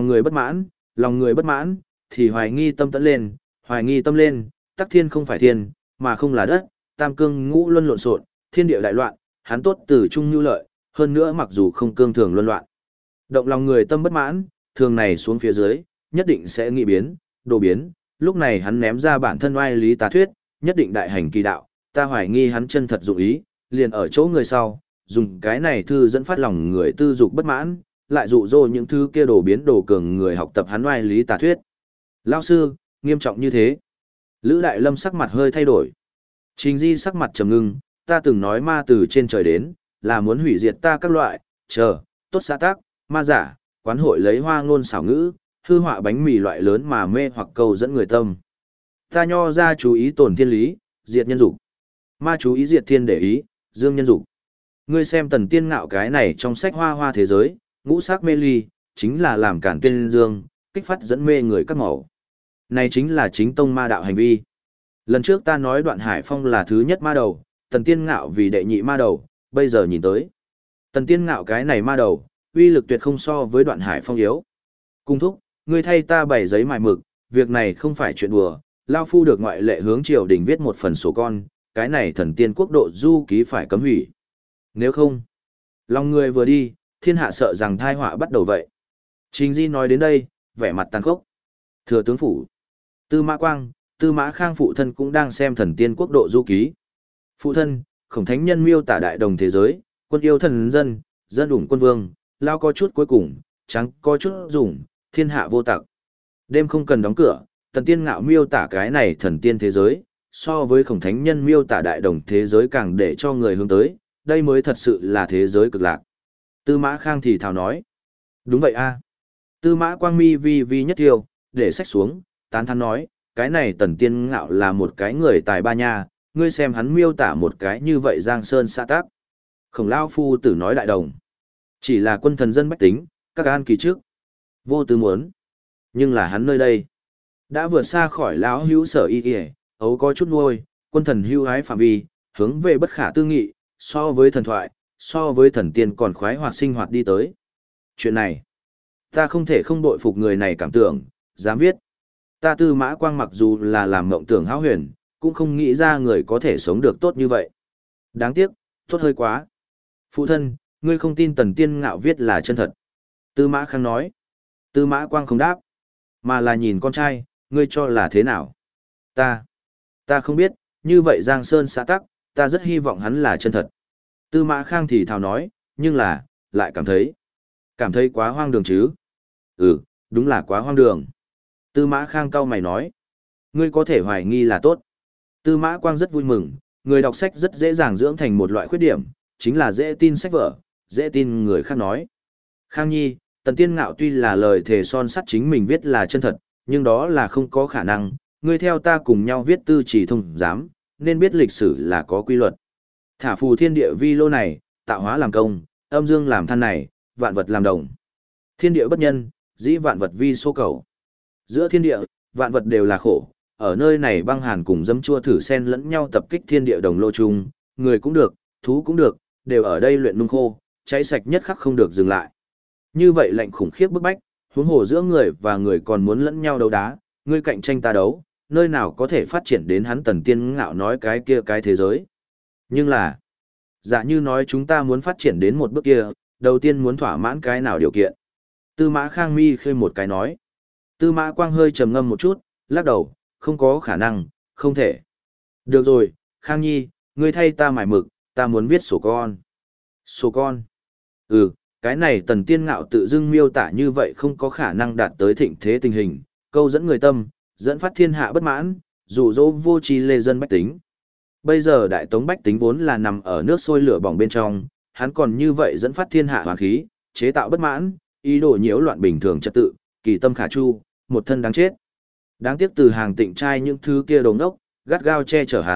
lòng người bất mãn, thì hoài nghi tâm tẫn lên, hoài nghi tâm lên, tắc thiên không phải thiên, mà không là đất, tam cương ngũ luân lộn xộn, thiên địa đại loạn, hắn tốt từ trung nhu lợi, hơn nữa mặc dù không cương thường luân loạn. Động lòng người tâm bất mãn, thường này xuống phía dưới, nhất định sẽ nghị biến, đồ biến, lúc này hắn ném ra bản thân oai lý tà thuyết, nhất định đại hành kỳ đạo, ta hoài nghi hắn chân thật dụng ý, liền ở chỗ người sau, dùng cái này thư dẫn phát lòng người tư dục bất mãn, lại dụ dỗ những thứ kia đồ biến đồ cường người học tập hắn oai lý tà thuyết. Lao sư, nghiêm trọng như thế. Lữ Đại Lâm sắc mặt hơi thay đổi. Trình Di sắc mặt trầm ngưng, ta từng nói ma từ trên trời đến, là muốn hủy diệt ta các loại, tốt xã tác, ma giả, quán hội lấy hoa ngôn xảo ngữ, hư họa bánh mì loại lớn mà mê hoặc câu dẫn người tâm. Ta nho ra chú ý tổn thiên lý, diệt nhân dục. Ma chú ý diệt thiên để ý, dương nhân dục. Ngươi xem Tần Tiên Ngạo cái này trong sách hoa hoa thế giới, ngũ sắc mê ly, chính là làm cản tuyên dương, kích phát dẫn mê người các màu. Này chính là chính tông ma đạo hành vi. Lần trước ta nói Đoạn Hải Phong là thứ nhất ma đầu, Tần Tiên Ngạo vì đệ nhị ma đầu, bây giờ nhìn tới. Tần Tiên Ngạo cái này ma đầu, uy lực tuyệt không so với Đoạn Hải Phong yếu. Cung thúc, ngươi thay ta bày giấy mài mực, việc này không phải chuyện đùa, Lao Phu được ngoại lệ hướng triều đình viết một phần sổ con, cái này thần tiên quốc độ du ký phải cấm hủy. Nếu không, lòng người vừa đi, thiên hạ sợ rằng thai họa bắt đầu vậy. Trình Di nói đến đây, vẻ mặt tàn khốc. Thừa tướng phủ, Tư Mã Quang, Tư Mã Khang phụ thân cũng đang xem thần tiên quốc độ du ký. Phụ thân, Khổng Thánh Nhân miêu tả đại đồng thế giới, quân yêu thần dân, dân ủng quân vương, lao có chút cuối cùng, trắng có chút dùng, thiên hạ vô tặc. Đêm không cần đóng cửa, Tần Tiên Ngạo miêu tả cái này thần tiên thế giới, so với Khổng Thánh Nhân miêu tả đại đồng thế giới càng để cho người hướng tới, đây mới thật sự là thế giới cực lạc. Tư Mã Khang thì thào nói. Đúng vậy a. Tư Mã Quang mi vi vi nhất tiêu, để sách xuống, tán thán nói, cái này Tần Tiên Ngạo là một cái người tài ba nha, ngươi xem hắn miêu tả một cái như vậy giang sơn xã tác. Khổng Lao Phu tử nói đại đồng. Chỉ là quân thần dân bách tính, các an kỳ trước. Vô tư muốn. Nhưng là hắn nơi đây. Đã vượt xa khỏi lão hữu sở y y, ấu có chút nuôi, quân thần hưu hái phạm vi, hướng về bất khả tư nghị, so với thần thoại, so với thần tiên còn khoái hoạt sinh hoạt đi tới. Chuyện này, ta không thể không bội phục người này cảm tưởng, dám viết. Ta Tư Mã Quang mặc dù là làm mộng tưởng hão huyền, cũng không nghĩ ra người có thể sống được tốt như vậy. Đáng tiếc, tốt hơi quá. Phụ thân, ngươi không tin Tần Tiên Ngạo viết là chân thật. Tư Mã Khang nói. Tư Mã Quang không đáp, mà là nhìn con trai, ngươi cho là thế nào? Ta không biết, như vậy Giang Sơn xã tắc, ta rất hy vọng hắn là chân thật. Tư Mã Khang thì thào nói, nhưng là, lại cảm thấy quá hoang đường chứ. Ừ, đúng là quá hoang đường. Tư Mã Khang cau mày nói, ngươi có thể hoài nghi là tốt. Tư Mã Quang rất vui mừng, người đọc sách rất dễ dàng dưỡng thành một loại khuyết điểm, chính là dễ tin sách vở, dễ tin người khác nói. Khang Nhi, Tần Tiên Ngạo tuy là lời thề son sắt chính mình viết là chân thật, nhưng đó là không có khả năng, ngươi theo ta cùng nhau viết tư chỉ thông giám, nên biết lịch sử là có quy luật. Thả phù thiên địa vi lô này, tạo hóa làm công, âm dương làm than này, vạn vật làm đồng. Thiên địa bất nhân, dĩ vạn vật vi số cầu. Giữa thiên địa, vạn vật đều là khổ, ở nơi này băng hàn cùng dấm chua thử sen lẫn nhau tập kích thiên địa đồng lô chung, người cũng được, thú cũng được, đều ở đây luyện nung khô, cháy sạch nhất khắc không được dừng lại. Như vậy lạnh khủng khiếp bức bách, huống hồ giữa người và người còn muốn lẫn nhau đấu đá, ngươi cạnh tranh ta đấu, nơi nào có thể phát triển đến hắn Tần Tiên Ngạo nói cái kia cái thế giới. Nhưng là, giả như nói chúng ta muốn phát triển đến một bước kia, đầu tiên muốn thỏa mãn cái nào điều kiện. Tư Mã Khang mi khơi một cái nói. Tư Mã Quang hơi trầm ngâm một chút, lắc đầu, không có khả năng, không thể. Được rồi, Khang Nhi, ngươi thay ta mải mực, ta muốn viết sổ con. Sổ con? Ừ, cái này Tần Tiên Ngạo tự dưng miêu tả như vậy không có khả năng đạt tới thịnh thế tình hình, câu dẫn người tâm, dẫn phát thiên hạ bất mãn, dụ dỗ vô tri lê dân bách tính. Bây giờ Đại Tống bách tính vốn là nằm ở nước sôi lửa bỏng bên trong, hắn còn như vậy dẫn phát thiên hạ hoàn khí, chế tạo bất mãn, ý đồ nhiễu loạn bình thường trật tự, kỳ tâm khả chu, một thân đáng chết. Đáng tiếc từ hàng tịnh trai những thứ kia đồ ngốc, gắt gao che chở hắn,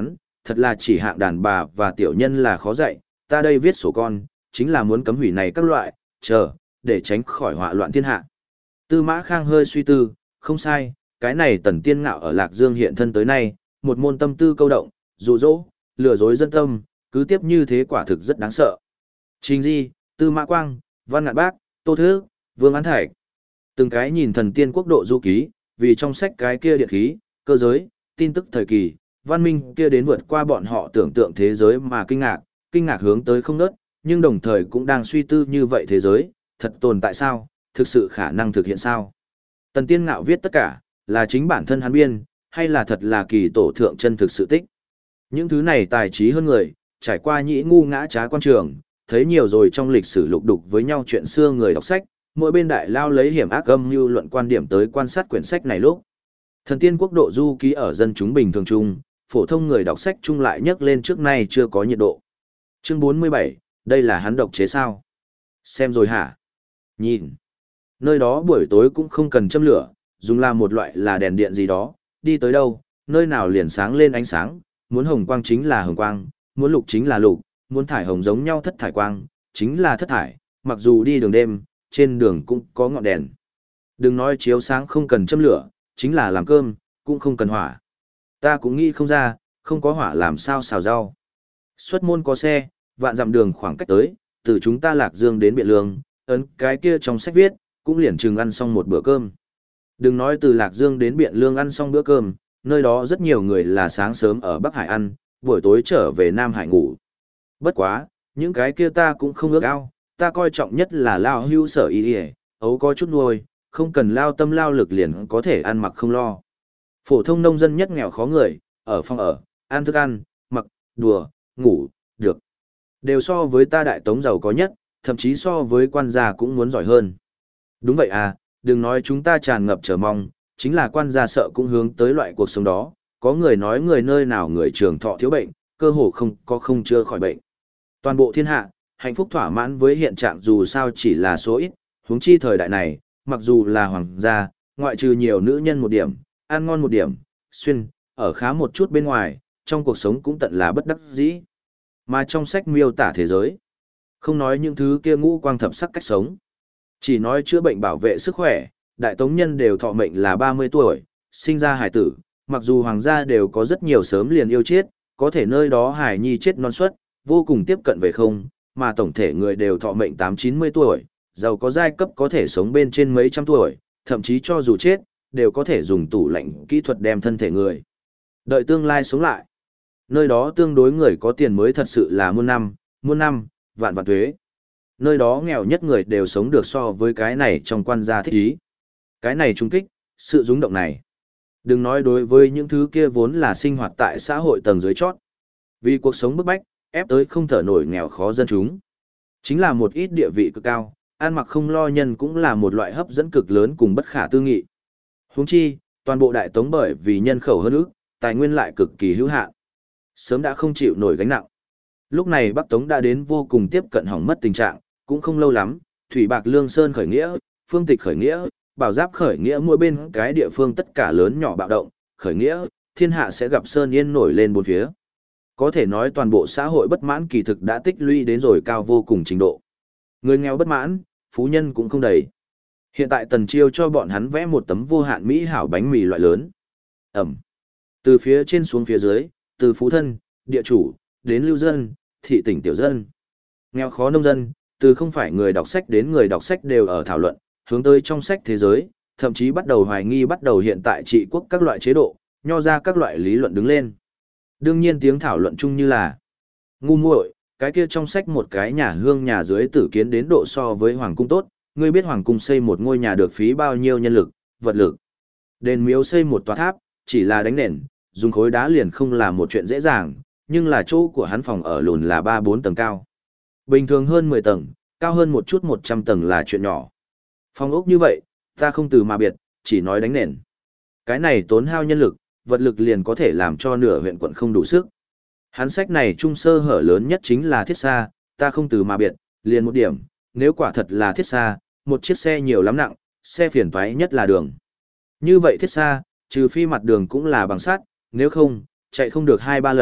thật là chỉ hạng đàn bà và tiểu nhân là khó dạy, ta đây viết sổ con, chính là muốn cấm hủy này các loại, chờ, để tránh khỏi họa loạn thiên hạ. Tư Mã Khang hơi suy tư, không sai, cái này Tần Tiên Ngạo ở Lạc Dương hiện thân tới nay, một môn tâm tư câu động, dụ dỗ, lừa dối dân tâm, cứ tiếp như thế quả thực rất đáng sợ. Trình Di, Tư Mã Quang, Văn Ngạn Bác, Tô Thứ, Vương Án Thạch. Từng cái nhìn Thần Tiên Quốc độ du ký, vì trong sách cái kia điện khí, cơ giới, tin tức thời kỳ, văn minh kia đến vượt qua bọn họ tưởng tượng thế giới mà kinh ngạc hướng tới không nớt, nhưng đồng thời cũng đang suy tư như vậy thế giới, thật tồn tại sao, thực sự khả năng thực hiện sao. Tần Tiên Ngạo viết tất cả, là chính bản thân hắn biên, hay là thật là kỳ tổ thượng chân thực sự tích. Những thứ này tài trí hơn người, trải qua nhĩ ngu ngã trá quan trường, thấy nhiều rồi trong lịch sử lục đục với nhau chuyện xưa người đọc sách, mỗi bên đại lao lấy hiểm ác âm mưu luận quan điểm tới quan sát quyển sách này lúc. Thần Tiên Quốc độ du ký ở dân chúng bình thường chung, phổ thông người đọc sách chung lại nhấc lên trước nay chưa có nhiệt độ. Chương 47, đây là hắn độc chế sao? Xem rồi hả? Nhìn. Nơi đó buổi tối cũng không cần châm lửa, dùng làm một loại là đèn điện gì đó, đi tới đâu, nơi nào liền sáng lên ánh sáng, muốn hồng quang chính là hồng quang, muốn lục chính là lục, muốn thải hồng giống nhau thất thải quang, chính là thất thải, mặc dù đi đường đêm, trên đường cũng có ngọn đèn. Đừng nói chiếu sáng không cần châm lửa, chính là làm cơm, cũng không cần hỏa. Ta cũng nghĩ không ra, không có hỏa làm sao xào rau. Xuất môn có xe, vạn dặm đường khoảng cách tới, từ chúng ta Lạc Dương đến Biện Lương, ấn cái kia trong sách viết, cũng liền chừng ăn xong một bữa cơm. Đừng nói từ Lạc Dương đến Biện Lương ăn xong bữa cơm, nơi đó rất nhiều người là sáng sớm ở Bắc Hải ăn, buổi tối trở về Nam Hải ngủ. Bất quá, những cái kia ta cũng không ước ao, ta coi trọng nhất là lao hưu sở y ấu có chút nuôi, không cần lao tâm lao lực liền có thể ăn mặc không lo. Phổ thông nông dân nhất nghèo khó người, ở phòng ở, ăn thức ăn, mặc, đùa, ngủ, được. Đều so với ta đại tống giàu có nhất, thậm chí so với quan gia cũng muốn giỏi hơn. Đúng vậy à, đừng nói chúng ta tràn ngập chờ mong, chính là quan gia sợ cũng hướng tới loại cuộc sống đó. Có người nói người nơi nào người trường thọ thiếu bệnh, cơ hồ không có không chữa khỏi bệnh. Toàn bộ thiên hạ, hạnh phúc thỏa mãn với hiện trạng dù sao chỉ là số ít, huống chi thời đại này, mặc dù là hoàng gia, ngoại trừ nhiều nữ nhân một điểm, ăn ngon một điểm, xuyên, ở khá một chút bên ngoài, trong cuộc sống cũng tận là bất đắc dĩ. Mà trong sách miêu tả thế giới, không nói những thứ kia ngũ quang thập sắc cách sống, chỉ nói chữa bệnh bảo vệ sức khỏe, đại tống nhân đều thọ mệnh là 30 tuổi, sinh ra hải tử, mặc dù hoàng gia đều có rất nhiều sớm liền yêu chết, có thể nơi đó hải nhi chết non suất, vô cùng tiếp cận về không, mà tổng thể người đều thọ mệnh 8-90 tuổi, giàu có giai cấp có thể sống bên trên mấy trăm tuổi, thậm chí cho dù chết, đều có thể dùng tủ lạnh kỹ thuật đem thân thể người. Đợi tương lai sống lại. Nơi đó tương đối người có tiền mới thật sự là muôn năm, vạn vạn tuế. Nơi đó nghèo nhất người đều sống được so với cái này trong quan gia thích ý. Cái này trung kích, sự rung động này. Đừng nói đối với những thứ kia vốn là sinh hoạt tại xã hội tầng dưới chót. Vì cuộc sống bức bách, ép tới không thở nổi nghèo khó dân chúng. Chính là một ít địa vị cực cao, ăn mặc không lo nhân cũng là một loại hấp dẫn cực lớn cùng bất khả tư nghị. Huống chi, toàn bộ đại tống bởi vì nhân khẩu hơn ước, tài nguyên lại cực kỳ hữu hạn. Sớm đã không chịu nổi gánh nặng. Lúc này Bắc Tống đã đến vô cùng tiếp cận hỏng mất tình trạng, cũng không lâu lắm, Thủy Bạc Lương Sơn khởi nghĩa, Phương Tịch khởi nghĩa, Bảo Giáp khởi nghĩa mỗi bên cái địa phương tất cả lớn nhỏ bạo động, khởi nghĩa, thiên hạ sẽ gặp sơn yên nổi lên bốn phía. Có thể nói toàn bộ xã hội bất mãn kỳ thực đã tích lũy đến rồi cao vô cùng trình độ. Người nghèo bất mãn, phú nhân cũng không đầy. Hiện tại Tần Chiêu cho bọn hắn vẽ một tấm vô hạn mỹ hảo bánh mì loại lớn. Ẩm. Từ phía trên xuống phía dưới, từ phú thân, địa chủ, đến lưu dân, thị tỉnh tiểu dân. Nghèo khó nông dân, từ không phải người đọc sách đến người đọc sách đều ở thảo luận, hướng tới trong sách thế giới, thậm chí bắt đầu hoài nghi bắt đầu hiện tại trị quốc các loại chế độ, nho ra các loại lý luận đứng lên. Đương nhiên tiếng thảo luận chung như là ngu muội, cái kia trong sách một cái nhà hương nhà dưới tử kiến đến độ so với hoàng cung tốt, ngươi biết hoàng cung xây một ngôi nhà được phí bao nhiêu nhân lực, vật lực. Đền miếu xây một tòa tháp, chỉ là đánh nền, dùng khối đá liền không là một chuyện dễ dàng, nhưng là chỗ của hắn phòng ở lùn là 3-4 tầng cao. Bình thường hơn 10 tầng, cao hơn một chút 100 tầng là chuyện nhỏ. Phòng ốc như vậy, ta không từ mà biệt, chỉ nói đánh nền. Cái này tốn hao nhân lực, vật lực liền có thể làm cho nửa huyện quận không đủ sức. Hắn sách này trung sơ hở lớn nhất chính là thiết xa, ta không từ mà biệt, liền một điểm, nếu quả thật là thiết xa, một chiếc xe nhiều lắm nặng, xe phiền toái nhất là đường. Như vậy thiết xa, trừ phi mặt đường cũng là bằng sắt, nếu không, chạy không được 2-3 lần,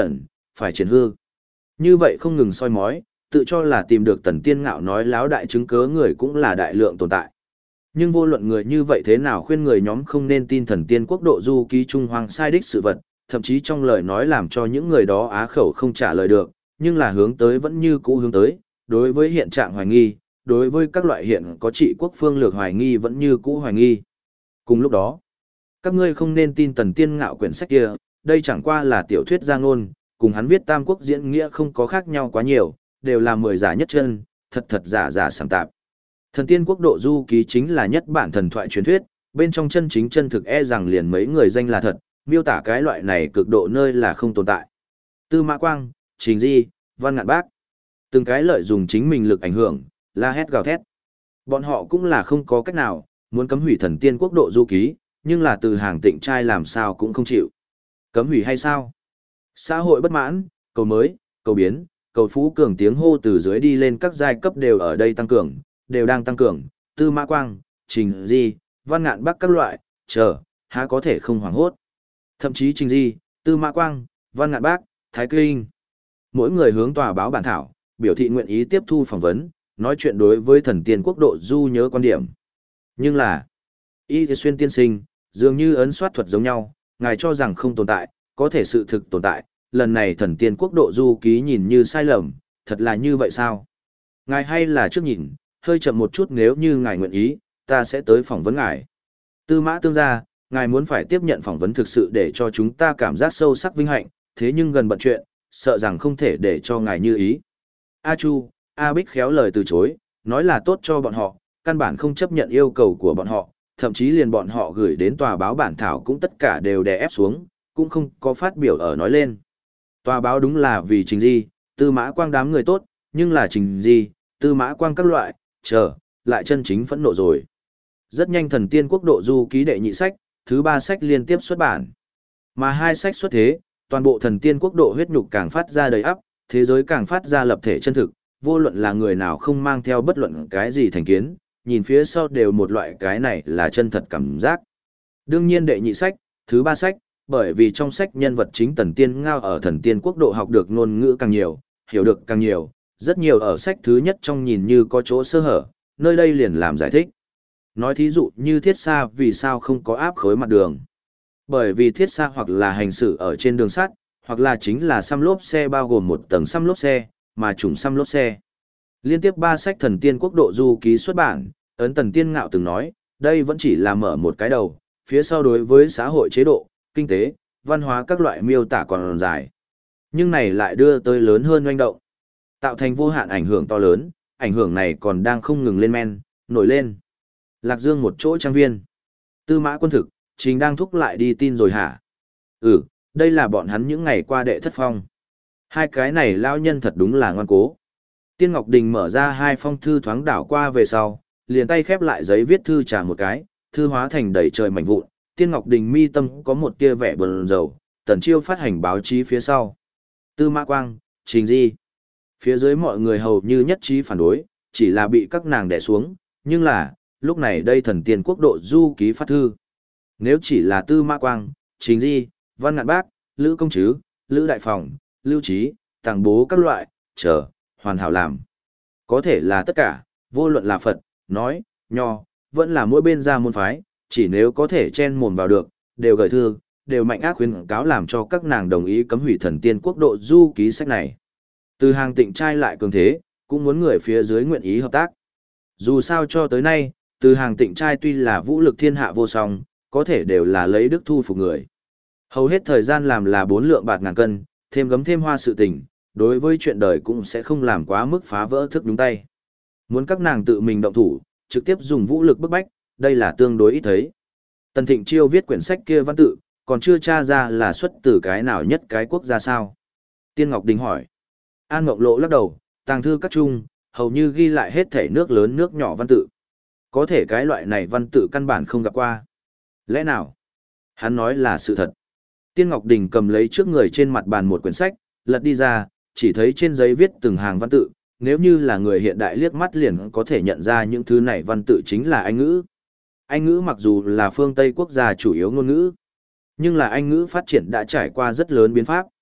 phải triển hư. Như vậy không ngừng soi mói, tự cho là tìm được Tần Tiên Ngạo nói láo đại chứng cớ người cũng là đại lượng tồn tại. Nhưng vô luận người như vậy thế nào khuyên người nhóm không nên tin thần tiên quốc độ du ký Trung Hoàng sai đích sự vật, thậm chí trong lời nói làm cho những người đó á khẩu không trả lời được, nhưng là hướng tới vẫn như cũ hướng tới, đối với hiện trạng hoài nghi, đối với các loại hiện có trị quốc phương lược hoài nghi vẫn như cũ hoài nghi. Cùng lúc đó, các ngươi không nên tin Tần Tiên Ngạo quyển sách kia, đây chẳng qua là tiểu thuyết giang ngôn, cùng hắn viết Tam Quốc diễn nghĩa không có khác nhau quá nhiều, đều là 10 giả nhất chân, thật thật giả giả sảng tạp. Thần tiên quốc độ du ký chính là nhất bản thần thoại truyền thuyết, bên trong chân chính chân thực e rằng liền mấy người danh là thật, miêu tả cái loại này cực độ nơi là không tồn tại. Tư Mã Quang, Trình Di, Văn Ngạn Bác, từng cái lợi dùng chính mình lực ảnh hưởng, la hét gào thét. Bọn họ cũng là không có cách nào, muốn cấm hủy thần tiên quốc độ du ký, nhưng là từ hàng tịnh trai làm sao cũng không chịu. Cấm hủy hay sao? Xã hội bất mãn, cầu mới, cầu biến, cầu phú cường tiếng hô từ dưới đi lên các giai cấp đều ở đây tăng cường, đều đang tăng cường, Tư Mã Quang, Trình Di, Văn Ngạn Bắc các loại, há có thể không hoảng hốt. Thậm chí Trình Di, Tư Mã Quang, Văn Ngạn Bắc, Thái Kinh. Mỗi người hướng tòa báo bản thảo, biểu thị nguyện ý tiếp thu phỏng vấn, nói chuyện đối với thần tiên quốc độ du nhớ quan điểm. Nhưng là, Y Xuyên tiên sinh, dường như ấn soát thuật giống nhau, ngài cho rằng không tồn tại, có thể sự thực tồn tại, lần này thần tiên quốc độ du ký nhìn như sai lầm, thật là như vậy sao? Ngài hay là trước nhìn, hơi chậm một chút nếu như ngài nguyện ý, ta sẽ tới phỏng vấn ngài. Tư Mã Tương gia, ngài muốn phải tiếp nhận phỏng vấn thực sự để cho chúng ta cảm giác sâu sắc vinh hạnh, thế nhưng gần bận chuyện, sợ rằng không thể để cho ngài như ý. A Chu, A Bích khéo lời từ chối, nói là tốt cho bọn họ, căn bản không chấp nhận yêu cầu của bọn họ, thậm chí liền bọn họ gửi đến tòa báo bản thảo cũng tất cả đều đè ép xuống, cũng không có phát biểu ở nói lên. Tòa báo đúng là vì Trình Di, Tư Mã Quang đám người tốt, nhưng là Trình Di, Tư Mã Quang các loại, lại chân chính phẫn nộ rồi. Rất nhanh thần tiên quốc độ du ký đệ nhị sách, thứ 3 sách liên tiếp xuất bản. Mà 2 sách xuất thế, toàn bộ thần tiên quốc độ huyết nhục càng phát ra đầy ắp, thế giới càng phát ra lập thể chân thực, vô luận là người nào không mang theo bất luận cái gì thành kiến, nhìn phía sau đều một loại cái này là chân thật cảm giác. Đương nhiên đệ nhị sách, thứ 3 sách, bởi vì trong sách nhân vật chính Tần Tiên Ngao ở thần tiên quốc độ học được ngôn ngữ càng nhiều, hiểu được càng nhiều, rất nhiều ở sách thứ nhất trong nhìn như có chỗ sơ hở, nơi đây liền làm giải thích. Nói thí dụ như Thiết Sa vì sao không có áp khối mặt đường. Bởi vì Thiết Sa hoặc là hành xử ở trên đường sắt, hoặc là chính là xăm lốp xe bao gồm một tầng xăm lốp xe, mà trùng xăm lốp xe. Liên tiếp 3 sách thần tiên quốc độ du ký xuất bản, ấn Tần Tiên Ngạo từng nói, đây vẫn chỉ là mở một cái đầu, phía sau đối với xã hội chế độ, kinh tế, văn hóa các loại miêu tả còn dài. Nhưng này lại đưa tới lớn hơn oanh động, tạo thành vô hạn ảnh hưởng to lớn, ảnh hưởng này còn đang không ngừng lên men, nổi lên. Lạc Dương một chỗ trang viên. Tư Mã Quân thực, Trình đang thúc lại đi tin rồi hả? Đây là bọn hắn những ngày qua đệ thất phong. Hai cái này lao nhân thật đúng là ngoan cố. Tiên Ngọc Đình mở ra 2 phong thư thoáng đảo qua về sau, liền tay khép lại giấy viết thư trả một cái, thư hóa thành đầy trời mảnh vụn. Tiên Ngọc Đình mi tâm có một tia vẻ buồn rầu, Tần Chiêu phát hành báo chí phía sau. Tư Mã Quang, Trình Di. Phía dưới mọi người hầu như nhất trí phản đối, chỉ là bị các nàng đè xuống, nhưng là, lúc này đây thần tiên quốc độ du ký phát thư. Nếu chỉ là Tư Mã Quang, Trình Di, Văn Ngạn Bác, Lữ Công Trứ, Lữ Đại Phòng, Lưu Trí, Tàng Bố các loại, hoàn hảo làm. Có thể là tất cả, vô luận là Phật, nói, nho, vẫn là mỗi bên ra môn phái, chỉ nếu có thể chen mồm vào được, đều gửi thư, đều mạnh ác khuyến cáo làm cho các nàng đồng ý cấm hủy thần tiên quốc độ du ký sách này. Từ hàng tịnh trai lại cường thế, cũng muốn người phía dưới nguyện ý hợp tác. Dù sao cho tới nay, từ hàng tịnh trai tuy là vũ lực thiên hạ vô song, có thể đều là lấy đức thu phục người. Hầu hết thời gian làm là 4 lượng bạc ngàn cân, thêm gấm thêm hoa sự tình, đối với chuyện đời cũng sẽ không làm quá mức phá vỡ thức đúng tay. Muốn các nàng tự mình động thủ, trực tiếp dùng vũ lực bức bách, đây là tương đối ít thấy. Tần Thịnh Chiêu viết quyển sách kia văn tự, còn chưa tra ra là xuất từ cái nào nhất cái quốc gia sao? Tiên Ngọc Đình hỏi. An Mộng Lộ lắc đầu, tàng thư các trung, hầu như ghi lại hết thể nước lớn nước nhỏ văn tự. Có thể cái loại này văn tự căn bản không gặp qua. Lẽ nào? Hắn nói là sự thật. Tiên Ngọc Đình cầm lấy trước người trên mặt bàn một quyển sách, lật đi ra, chỉ thấy trên giấy viết từng hàng văn tự, nếu như là người hiện đại liếc mắt liền có thể nhận ra những thứ này văn tự chính là Anh ngữ. Anh ngữ mặc dù là phương Tây quốc gia chủ yếu ngôn ngữ, nhưng là Anh ngữ phát triển đã trải qua rất lớn biến pháp.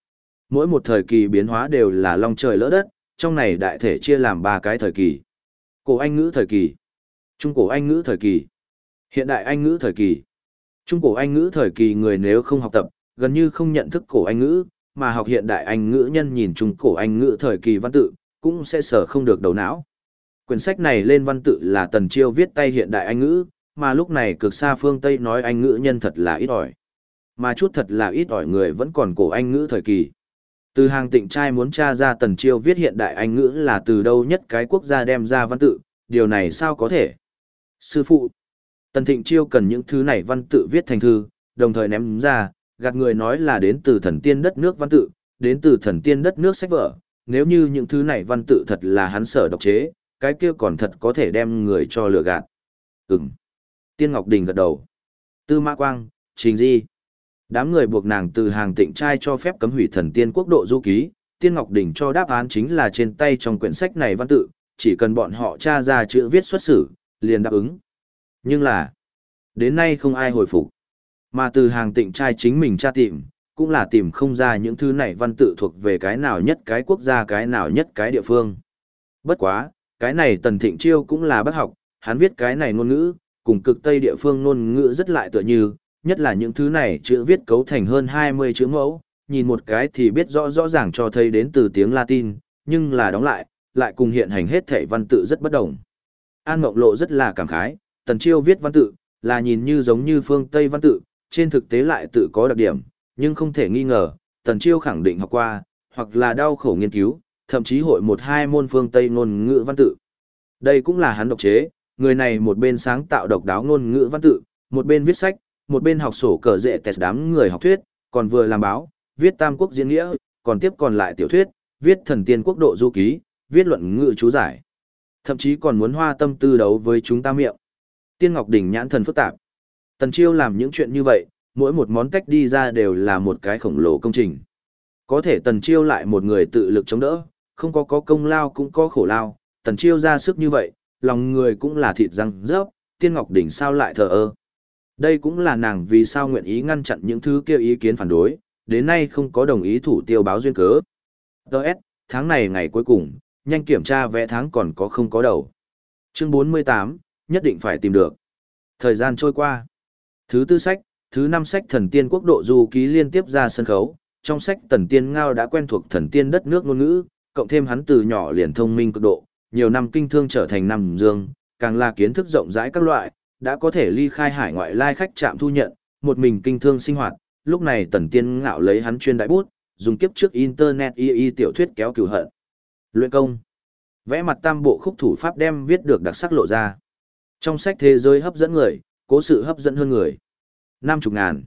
Mỗi một thời kỳ biến hóa đều là long trời lỡ đất, trong này đại thể chia làm 3 cái thời kỳ. Cổ Anh ngữ thời kỳ, Trung cổ Anh ngữ thời kỳ, hiện đại Anh ngữ thời kỳ. Trung cổ Anh ngữ thời kỳ người nếu không học tập, gần như không nhận thức cổ Anh ngữ, mà học hiện đại Anh ngữ nhân nhìn Trung cổ Anh ngữ thời kỳ văn tự, cũng sẽ sở không được đầu não. Quyển sách này lên văn tự là Tần Chiêu viết tay hiện đại Anh ngữ, mà lúc này cực xa phương Tây nói Anh ngữ nhân thật là ít ỏi. Mà chút thật là ít ỏi người vẫn còn cổ Anh ngữ thời kỳ. Từ Hàng Tịnh trai muốn tra ra Tần Chiêu viết hiện đại Anh ngữ là từ đâu nhất cái quốc gia đem ra văn tự, điều này sao có thể? Sư phụ, Tần Thịnh Chiêu cần những thứ này văn tự viết thành thư, đồng thời ném ra, gạt người nói là đến từ thần tiên đất nước văn tự, đến từ thần tiên đất nước sách vở, nếu như những thứ này văn tự thật là hắn sở độc chế, cái kia còn thật có thể đem người cho lừa gạt. Ừm. Tiên Ngọc Đình gật đầu. Tư Mã Quang, Trình Di. Đám người buộc nàng từ Hàng Tịnh trai cho phép cấm hủy thần tiên quốc độ du ký, Tiên Ngọc Đình cho đáp án chính là trên tay trong quyển sách này văn tự, chỉ cần bọn họ tra ra chữ viết xuất xử, liền đáp ứng. Nhưng là, đến nay không ai hồi phục. Mà từ Hàng Tịnh trai chính mình tra tìm, cũng là tìm không ra những thứ này văn tự thuộc về cái nào nhất cái quốc gia cái nào nhất cái địa phương. Bất quá, cái này Tần Thịnh Chiêu cũng là bác học, hắn viết cái này ngôn ngữ, cùng cực Tây địa phương ngôn ngữ rất lại tựa như, nhất là những thứ này chữ viết cấu thành hơn 20 chữ mẫu, nhìn một cái thì biết rõ rõ ràng cho thấy đến từ tiếng Latin, nhưng là đóng lại cùng hiện hành hết thể văn tự rất bất đồng. An Mộng Lộ rất là cảm khái, Tần Chiêu viết văn tự, là nhìn như giống như phương Tây văn tự, trên thực tế lại tự có đặc điểm, nhưng không thể nghi ngờ, Tần Chiêu khẳng định học qua, hoặc là đau khổ nghiên cứu, thậm chí hội một hai môn phương Tây ngôn ngữ văn tự. Đây cũng là hắn độc chế, người này một bên sáng tạo độc đáo ngôn ngữ văn tự, một bên viết sách, một bên học sổ cờ dệ test đám người học thuyết, còn vừa làm báo, viết Tam Quốc diễn nghĩa, còn tiếp còn lại tiểu thuyết, viết thần tiên quốc độ du ký, viết luận ngữ chú giải. Thậm chí còn muốn hoa tâm tư đấu với chúng ta miệng. Tiên Ngọc Đình nhãn thần phức tạp. Tần Chiêu làm những chuyện như vậy, mỗi một món tách đi ra đều là một cái khổng lồ công trình. Có thể Tần Chiêu lại một người tự lực chống đỡ, không có công lao cũng có khổ lao, Tần Chiêu ra sức như vậy, lòng người cũng là thịt răng rớp, Tiên Ngọc Đình sao lại thờ ơ. Đây cũng là nàng vì sao nguyện ý ngăn chặn những thứ kia ý kiến phản đối, đến nay không có đồng ý thủ tiêu báo duyên cớ. Đợt, tháng này ngày cuối cùng, nhanh kiểm tra vé tháng còn có không có đầu. Chương 48, nhất định phải tìm được. Thời gian trôi qua. Thứ tư sách, thứ năm sách thần tiên quốc độ du ký liên tiếp ra sân khấu. Trong sách Tần Tiên Ngao đã quen thuộc thần tiên đất nước ngôn ngữ, cộng thêm hắn từ nhỏ liền thông minh cực độ, nhiều năm kinh thương trở thành năm dương, càng là kiến thức rộng rãi các loại, đã có thể ly khai hải ngoại lai khách trạm thu nhận, một mình kinh thương sinh hoạt. Lúc này Tần Tiên Ngạo lấy hắn chuyên đại bút, dùng kiếp trước internet y tiểu thuyết kéo cừu hận. Luyện công, vẽ mặt tam bộ khúc thủ pháp đem viết được đặc sắc lộ ra. Trong sách thế giới hấp dẫn người, cố sự hấp dẫn hơn người. 50.000,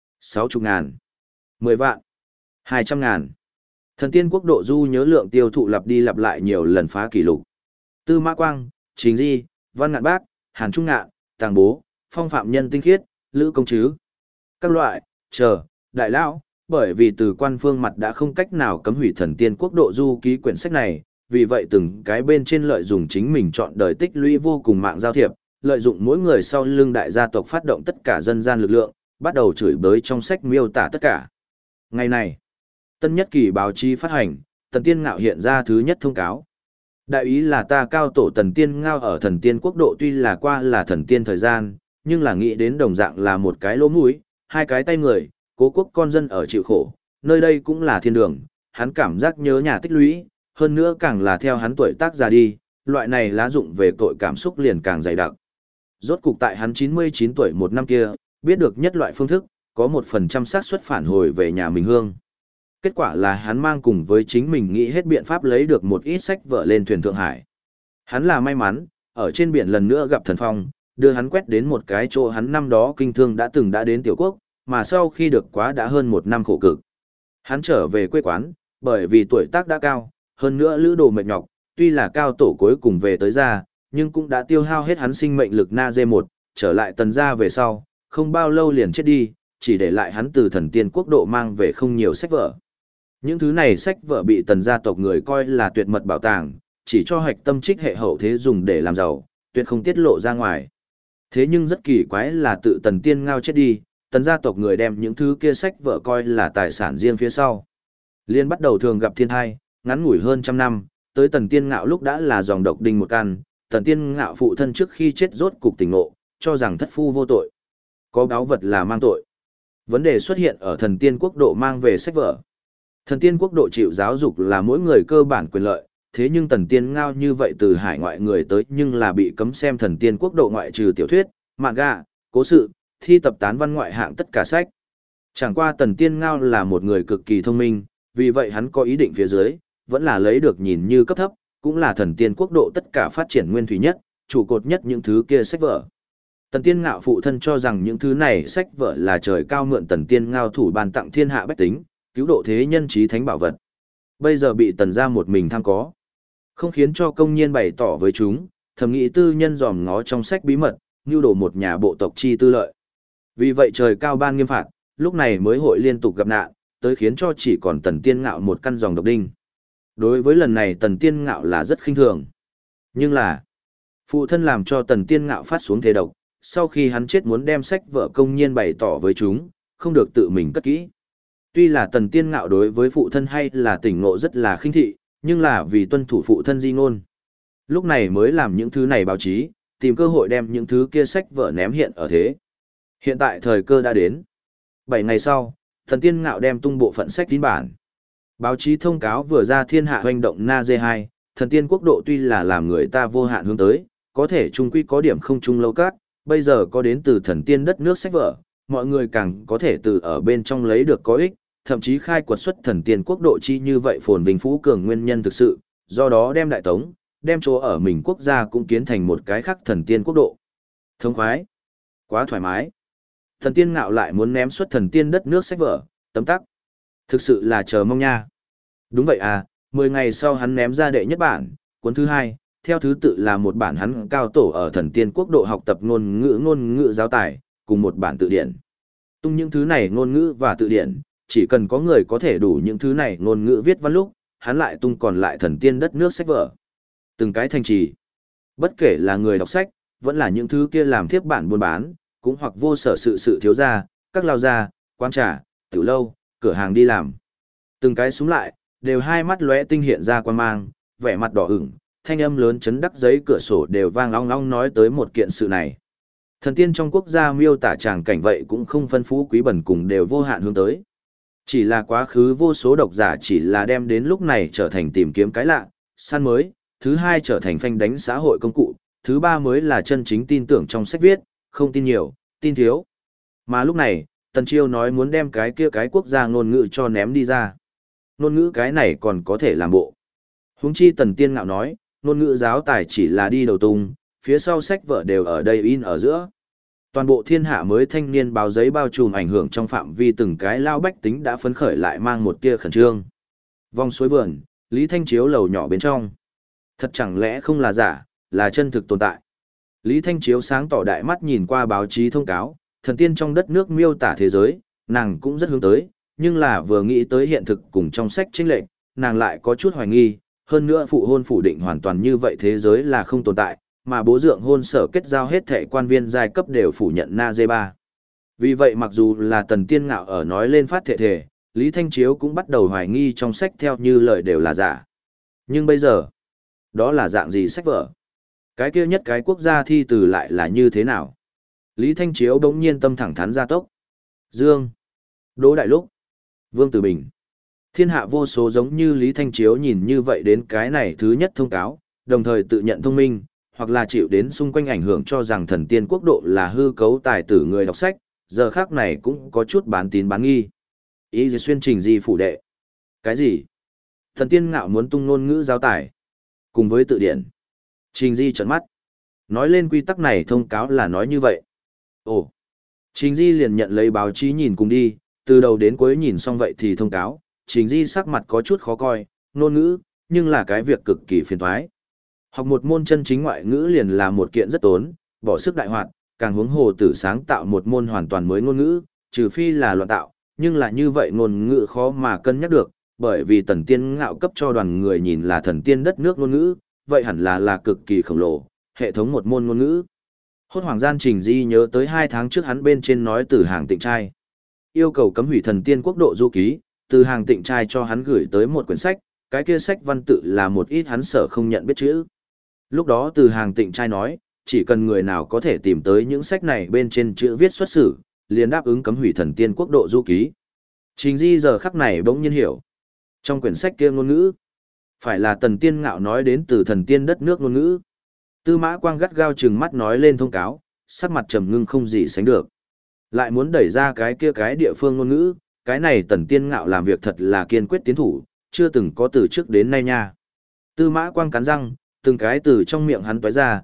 60.000, 10 vạn, 200.000. Thần tiên quốc độ du nhớ lượng tiêu thụ lặp đi lặp lại nhiều lần phá kỷ lục. Tư Mã Quang, Trình Di, Văn Ngạn Bác, Hàn Trung Ngạn, Tàng Bố, Phong Phạm Nhân Tinh Khiết, Lữ Công Trứ. Các loại, đại lão, bởi vì từ quan phương mặt đã không cách nào cấm hủy thần tiên quốc độ du ký quyển sách này, vì vậy từng cái bên trên lợi dụng chính mình chọn đời tích lũy vô cùng mạng giao thiệp, lợi dụng mỗi người sau lưng đại gia tộc phát động tất cả dân gian lực lượng, bắt đầu chửi bới trong sách miêu tả tất cả. Ngày này, tân nhất kỳ báo chí phát hành, Tần Tiên Ngạo hiện ra thứ nhất thông cáo. Đại ý là ta cao tổ Tần Tiên Ngao ở thần tiên quốc độ tuy là qua là thần tiên thời gian, nhưng là nghĩ đến đồng dạng là một cái lỗ mũi, hai cái tay người, cố quốc con dân ở chịu khổ, nơi đây cũng là thiên đường, hắn cảm giác nhớ nhà tích lũy, hơn nữa càng là theo hắn tuổi tác già đi, loại này lá dụng về tội cảm xúc liền càng dày đặc. Rốt cục tại hắn 99 tuổi một năm kia, biết được nhất loại phương thức, có 1% xác suất phản hồi về nhà mình hương. Kết quả là hắn mang cùng với chính mình nghĩ hết biện pháp lấy được một ít sách vở lên thuyền Thượng Hải. Hắn là may mắn, ở trên biển lần nữa gặp thần phong, đưa hắn quét đến một cái chỗ hắn năm đó kinh thương đã đến tiểu quốc, mà sau khi được quá đã hơn một năm khổ cực. Hắn trở về quê quán, bởi vì tuổi tác đã cao, hơn nữa lữ đồ mệt nhọc, tuy là cao tổ cuối cùng về tới gia, nhưng cũng đã tiêu hao hết hắn sinh mệnh lực na dê một, trở lại Tần gia về sau, không bao lâu liền chết đi, chỉ để lại hắn từ thần tiên quốc độ mang về không nhiều sách vở. Những thứ này sách vở bị Tần gia tộc người coi là tuyệt mật bảo tàng, chỉ cho hạch tâm trích hệ hậu thế dùng để làm giàu, tuyệt không tiết lộ ra ngoài. Thế nhưng rất kỳ quái là tự Tần Tiên Ngao chết đi, Tần gia tộc người đem những thứ kia sách vở coi là tài sản riêng phía sau. Liên bắt đầu thường gặp thiên thai, ngắn ngủi hơn trăm năm, tới Tần Tiên Ngạo lúc đã là dòng độc đinh một căn, Tần Tiên Ngạo phụ thân trước khi chết rốt cục tỉnh ngộ, cho rằng thất phu vô tội. Có báu vật là mang tội. Vấn đề xuất hiện ở thần tiên quốc độ mang về sách vở. Thần tiên quốc độ chịu giáo dục là mỗi người cơ bản quyền lợi, thế nhưng Tần Tiên Ngao như vậy từ hải ngoại người tới nhưng là bị cấm xem thần tiên quốc độ ngoại trừ tiểu thuyết, manga, cố sự, thi tập tán văn ngoại hạng tất cả sách. Chẳng qua Tần Tiên Ngao là một người cực kỳ thông minh, vì vậy hắn có ý định phía dưới, vẫn là lấy được nhìn như cấp thấp, cũng là thần tiên quốc độ tất cả phát triển nguyên thủy nhất, trụ cột nhất những thứ kia sách vở. Tần Tiên Ngạo phụ thân cho rằng những thứ này sách vở là trời cao mượn Tần Tiên Ngao thủ ban tặng thiên hạ bách tính, cứu độ thế nhân trí thánh bảo vật. Bây giờ bị Tần gia một mình tham có, không khiến cho công nhiên bày tỏ với chúng, thầm nghĩ tư nhân dòm ngó trong sách bí mật, nưu đồ một nhà bộ tộc chi tư lợi. Vì vậy trời cao ban nghiêm phạt, lúc này mới hội liên tục gặp nạn, tới khiến cho chỉ còn Tần Tiên Ngạo một căn dòng độc đinh. Đối với lần này Tần Tiên Ngạo là rất khinh thường. Nhưng là, phụ thân làm cho Tần Tiên Ngạo phát xuống thế độc, sau khi hắn chết muốn đem sách vở công nhiên bày tỏ với chúng, không được tự mình cất kỹ. Tuy là Tần Tiên Ngạo đối với phụ thân hay là tỉnh ngộ rất là khinh thị, nhưng là vì tuân thủ phụ thân di ngôn. Lúc này mới làm những thứ này báo chí, tìm cơ hội đem những thứ kia sách vở ném hiện ở thế. Hiện tại thời cơ đã đến. 7 ngày sau, Tần Tiên Ngạo đem tung bộ phận sách tín bản. Báo chí thông cáo vừa ra thiên hạ hoành động Na D2, thần tiên quốc độ tuy là làm người ta vô hạn hướng tới, có thể chung quy có điểm không chung lâu các, bây giờ có đến từ thần tiên đất nước sách vở, mọi người càng có thể từ ở bên trong lấy được có ích, thậm chí khai quật xuất thần tiên quốc độ chi như vậy phồn vinh phú cường nguyên nhân thực sự, do đó đem đại tống, đem chỗ ở mình quốc gia cũng kiến thành một cái khác thần tiên quốc độ. Thông khoái, quá thoải mái. Thần tiên Ngạo lại muốn ném xuất thần tiên đất nước sách vở, tấm tắc. Thực sự là chờ mong nha. Đúng vậy à, 10 ngày sau hắn ném ra đệ nhất bản, cuốn thứ hai, theo thứ tự là một bản hắn cao tổ ở thần tiên quốc độ học tập ngôn ngữ giáo tài, cùng một bản tự điển. Tung những thứ này ngôn ngữ và tự điển, chỉ cần có người có thể đủ những thứ này ngôn ngữ viết văn lúc, hắn lại tung còn lại thần tiên đất nước sách vở. Từng cái thành trì. Bất kể là người đọc sách, vẫn là những thứ kia làm thiếp bản buôn bán, cũng hoặc vô sở sự thiếu gia, các lao gia, quán trà, tiểu lâu, cửa hàng đi làm. Từng cái súng lại, đều hai mắt lóe tinh hiện ra quan mang, vẻ mặt đỏ ửng, thanh âm lớn chấn đắc giấy cửa sổ đều vang long long nói tới một kiện sự này. Thần tiên trong quốc gia miêu tả tràng cảnh vậy cũng không phân phú quý bẩn cùng đều vô hạn hướng tới. Chỉ là quá khứ vô số độc giả chỉ là đem đến lúc này trở thành tìm kiếm cái lạ, săn mới, thứ hai trở thành phanh đánh xã hội công cụ, thứ ba mới là chân chính tin tưởng trong sách viết, không tin nhiều, tin thiếu. Mà lúc này, Tần Chiêu nói muốn đem cái kia cái quốc gia ngôn ngữ cho ném đi ra. Ngôn ngữ cái này còn có thể làm bộ. Huống chi Tần Tiên Ngạo nói, ngôn ngữ giáo tài chỉ là đi đầu tung, phía sau sách vở đều ở đây in ở giữa. Toàn bộ thiên hạ mới thanh niên báo giấy bao trùm ảnh hưởng trong phạm vi từng cái lao bách tính đã phấn khởi lại mang một tia khẩn trương. Vòng suối vườn, Lý Thanh Chiếu lầu nhỏ bên trong. Thật chẳng lẽ không là giả, là chân thực tồn tại. Lý Thanh Chiếu sáng tỏ đại mắt nhìn qua báo chí thông cáo, thần tiên trong đất nước miêu tả thế giới, nàng cũng rất hướng tới, nhưng là vừa nghĩ tới hiện thực cùng trong sách chênh lệch, nàng lại có chút hoài nghi, hơn nữa phụ hôn phủ định hoàn toàn như vậy thế giới là không tồn tại, mà bố dượng hôn sở kết giao hết thệ quan viên giai cấp đều phủ nhận Na D3. Vì vậy mặc dù là Tần Tiên Ngạo ở nói lên phát thể, Lý Thanh Chiếu cũng bắt đầu hoài nghi trong sách theo như lời đều là giả. Nhưng bây giờ, đó là dạng gì sách vở? Cái kia nhất cái quốc gia thi từ lại là như thế nào? Lý Thanh Chiếu bỗng nhiên tâm thẳng thắn gia tốc. Dương, Đỗ Đại Lúc, Vương Tử Bình. Thiên hạ vô số giống như Lý Thanh Chiếu nhìn như vậy đến cái này thứ nhất thông cáo, đồng thời tự nhận thông minh, hoặc là chịu đến xung quanh ảnh hưởng cho rằng thần tiên quốc độ là hư cấu tài tử người đọc sách, giờ khác này cũng có chút bán tín bán nghi. Ý xuyên trình gì phủ đệ? Cái gì? Thần tiên Ngạo muốn tung ngôn ngữ giáo tài, cùng với tự điển. Trình Di trợn mắt. Nói lên quy tắc này thông cáo là nói như vậy. Ồ. Trình Di liền nhận lấy báo chí nhìn cùng đi, từ đầu đến cuối nhìn xong vậy thì thông cáo. Trình Di sắc mặt có chút khó coi, ngôn ngữ, nhưng là cái việc cực kỳ phiền toái. Học một môn chân chính ngoại ngữ liền là một kiện rất tốn, bỏ sức đại hoạt, càng huống hồ tử sáng tạo một môn hoàn toàn mới ngôn ngữ, trừ phi là loạn tạo, nhưng là như vậy ngôn ngữ khó mà cân nhắc được, bởi vì Tần Tiên Ngạo cấp cho đoàn người nhìn là thần tiên đất nước ngôn ngữ, vậy hẳn là cực kỳ khổng lồ, hệ thống một môn ngôn ngữ. Hốt hoảng gian Trình Di nhớ tới 2 tháng trước hắn bên trên nói từ hàng tịnh trai. Yêu cầu cấm hủy thần tiên quốc độ du ký, Từ Hàng Tịnh trai cho hắn gửi tới một quyển sách, cái kia sách văn tự là một ít hắn sở không nhận biết chữ. Lúc đó Từ Hàng Tịnh trai nói, chỉ cần người nào có thể tìm tới những sách này bên trên chữ viết xuất xử, liền đáp ứng cấm hủy thần tiên quốc độ du ký. Trình Di giờ khắc này bỗng nhiên hiểu. Trong quyển sách kia ngôn ngữ, phải là Tần Tiên Ngạo nói đến từ thần tiên đất nước ngôn ngữ. Tư Mã Quang gắt gao trừng mắt nói lên thông cáo, sắc mặt trầm ngưng không gì sánh được. Lại muốn đẩy ra cái kia cái địa phương ngôn ngữ, cái này Tần Tiên Ngạo làm việc thật là kiên quyết tiến thủ, chưa từng có từ trước đến nay nha. Tư Mã Quang cắn răng, từng cái từ trong miệng hắn toái ra,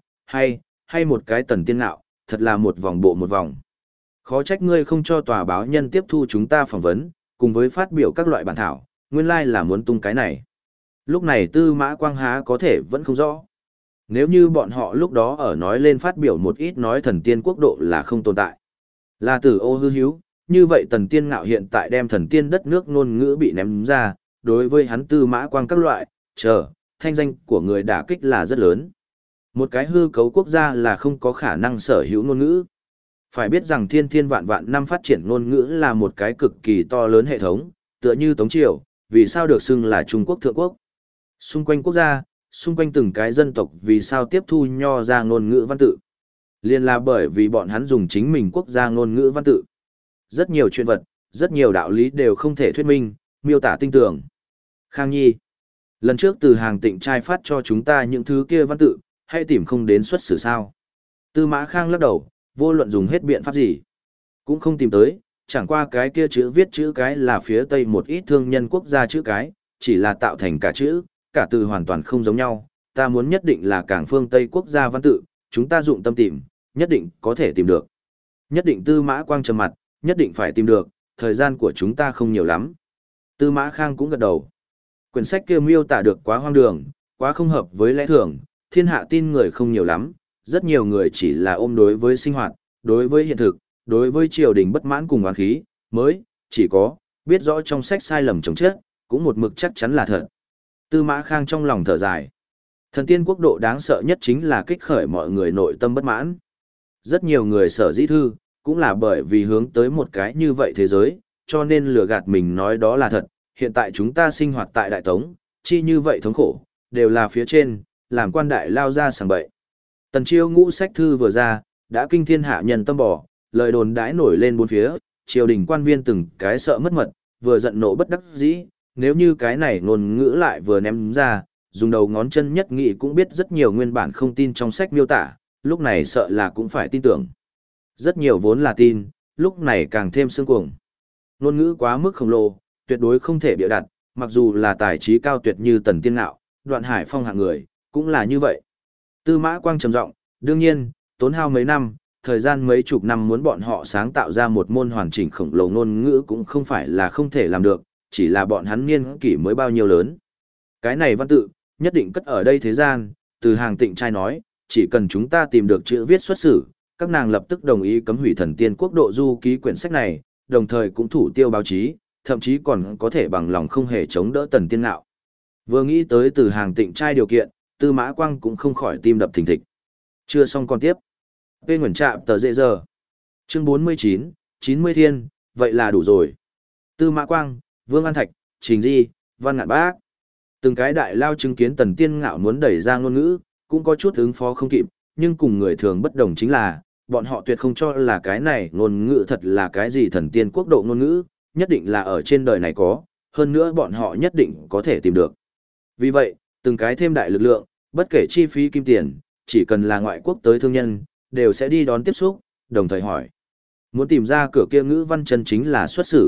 hay một cái Tần Tiên Ngạo, thật là một vòng bộ một vòng. Khó trách ngươi không cho tòa báo nhân tiếp thu chúng ta phỏng vấn, cùng với phát biểu các loại bản thảo, nguyên lai là muốn tung cái này. Lúc này Tư Mã Quang há có thể vẫn không rõ. Nếu như bọn họ lúc đó ở nói lên phát biểu một ít nói thần tiên quốc độ là không tồn tại. Là tử ô hư hiếu, như vậy Tần Tiên Ngạo hiện tại đem thần tiên đất nước ngôn ngữ bị ném ra, đối với hắn Tư Mã Quang các loại, thanh danh của người đả kích là rất lớn. Một cái hư cấu quốc gia là không có khả năng sở hữu ngôn ngữ. Phải biết rằng thiên thiên vạn vạn năm phát triển ngôn ngữ là một cái cực kỳ to lớn hệ thống, tựa như Tống Triều, vì sao được xưng là Trung Quốc thượng quốc. Xung quanh quốc gia, xung quanh từng cái dân tộc vì sao tiếp thu nho ra ngôn ngữ văn tự. Liên là bởi vì bọn hắn dùng chính mình quốc gia ngôn ngữ văn tự. Rất nhiều chuyện vật, rất nhiều đạo lý đều không thể thuyết minh, miêu tả tinh tường. Khang Nhi, lần trước Từ Hàng Tịnh trai phát cho chúng ta những thứ kia văn tự, hay tìm không đến xuất xử sao? Tư Mã Khang lắc đầu, vô luận dùng hết biện pháp gì, cũng không tìm tới, chẳng qua cái kia chữ viết chữ cái là phía Tây một ít thương nhân quốc gia chữ cái, chỉ là tạo thành cả chữ, cả từ hoàn toàn không giống nhau, ta muốn nhất định là cảng phương Tây quốc gia văn tự, chúng ta dụng tâm tìm, nhất định có thể tìm được. Nhất định Tư Mã Quang trầm mặt, nhất định phải tìm được, thời gian của chúng ta không nhiều lắm. Tư Mã Khang cũng gật đầu. Quyển sách kia miêu tả được quá hoang đường, quá không hợp với lẽ thường, thiên hạ tin người không nhiều lắm, rất nhiều người chỉ là ôm đối với sinh hoạt, đối với hiện thực, đối với triều đình bất mãn cùng oán khí, mới, chỉ có, biết rõ trong sách sai lầm chồng chết, cũng một mực chắc chắn là thật. Tư Mã Khang trong lòng thở dài. Thần tiên quốc độ đáng sợ nhất chính là kích khởi mọi người nội tâm bất mãn. Rất nhiều người sở dĩ thư, cũng là bởi vì hướng tới một cái như vậy thế giới, cho nên lừa gạt mình nói đó là thật. Hiện tại chúng ta sinh hoạt tại Đại Tống, chi như vậy thống khổ, đều là phía trên, làm quan đại lao ra sảng bậy. Tần Chiêu ngũ sách thư vừa ra, đã kinh thiên hạ nhân tâm bỏ, lời đồn đãi nổi lên bốn phía, triều đình quan viên từng cái sợ mất mật, vừa giận nộ bất đắc dĩ, nếu như cái này ngôn ngữ lại vừa ném ra, dùng đầu ngón chân nhất nghị cũng biết rất nhiều nguyên bản không tin trong sách miêu tả, lúc này sợ là cũng phải tin tưởng. Rất nhiều vốn là tin, lúc này càng thêm sương cuồng. Ngôn ngữ quá mức khổng lồ, tuyệt đối không thể bịa đặt, mặc dù là tài trí cao tuyệt như Tần Tiên Ngạo, Đoạn Hải Phong hạng người, cũng là như vậy. Tư Mã Quang trầm giọng, đương nhiên, tốn hao mấy năm, thời gian mấy chục năm muốn bọn họ sáng tạo ra một môn hoàn chỉnh khổng lồ ngôn ngữ cũng không phải là không thể làm được, chỉ là bọn hắn niên kỷ mới bao nhiêu lớn. Cái này văn tự, nhất định cất ở đây thế gian, Từ Hàng Tịnh trai nói, chỉ cần chúng ta tìm được chữ viết xuất xử, các nàng lập tức đồng ý cấm hủy thần tiên quốc độ du ký quyển sách này, đồng thời cũng thủ tiêu báo chí, thậm chí còn có thể bằng lòng không hề chống đỡ Tần Tiên Ngạo. Vừa nghĩ tới Từ Hàng Tịnh trai điều kiện, Tư Mã Quang cũng không khỏi tim đập thình thịch. Chưa xong còn tiếp. Tên Nguyễn Trạm tờ dễ giờ. Chương 49, 90 thiên, vậy là đủ rồi. Tư Mã Quang, Vương An Thạch, Trình Di, Văn Ngạn Bác. Từng cái đại lao chứng kiến Tần Tiên Ngạo muốn đẩy ra ngôn ngữ, cũng có chút ứng phó không kịp, nhưng cùng người thường bất đồng chính là, bọn họ tuyệt không cho là cái này ngôn ngữ thật là cái gì thần tiên quốc độ ngôn ngữ, nhất định là ở trên đời này có, hơn nữa bọn họ nhất định có thể tìm được. Vì vậy, từng cái thêm đại lực lượng, bất kể chi phí kim tiền, chỉ cần là ngoại quốc tới thương nhân, đều sẽ đi đón tiếp xúc, đồng thời hỏi. Muốn tìm ra cửa kia ngữ văn chân chính là xuất xử.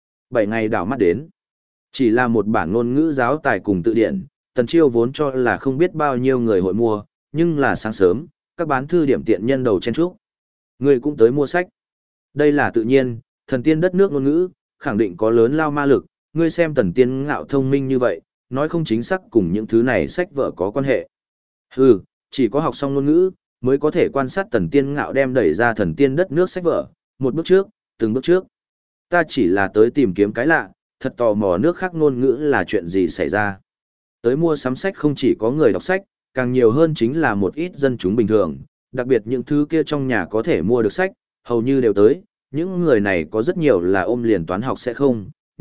7 ngày đảo mắt đến. Chỉ là một bản ngôn ngữ giáo tài cùng tự điển, Tần Chiêu vốn cho là không biết bao nhiêu người hội mua, nhưng là sáng sớm, các bán thư điểm tiện nhân đầu chen chúc. Người cũng tới mua sách. Đây là tự nhiên, thần tiên đất nước ngôn ngữ, khẳng định có lớn lao ma lực, ngươi xem Tần Tiên Ngạo thông minh như vậy, nói không chính xác cùng những thứ này sách vở có quan hệ. Hừ, chỉ có học xong ngôn ngữ, mới có thể quan sát Tần Tiên Ngạo đem đẩy ra thần tiên đất nước sách vở, một bước trước, từng bước trước. Ta chỉ là tới tìm kiếm cái lạ, thật tò mò nước khác ngôn ngữ là chuyện gì xảy ra. Tới mua sắm sách không chỉ có người đọc sách, càng nhiều hơn chính là một ít dân chúng bình thường, đặc biệt những thứ kia trong nhà có thể mua được sách, hầu như đều tới. Những người này có rất nhiều là ôm liền toán học sẽ không,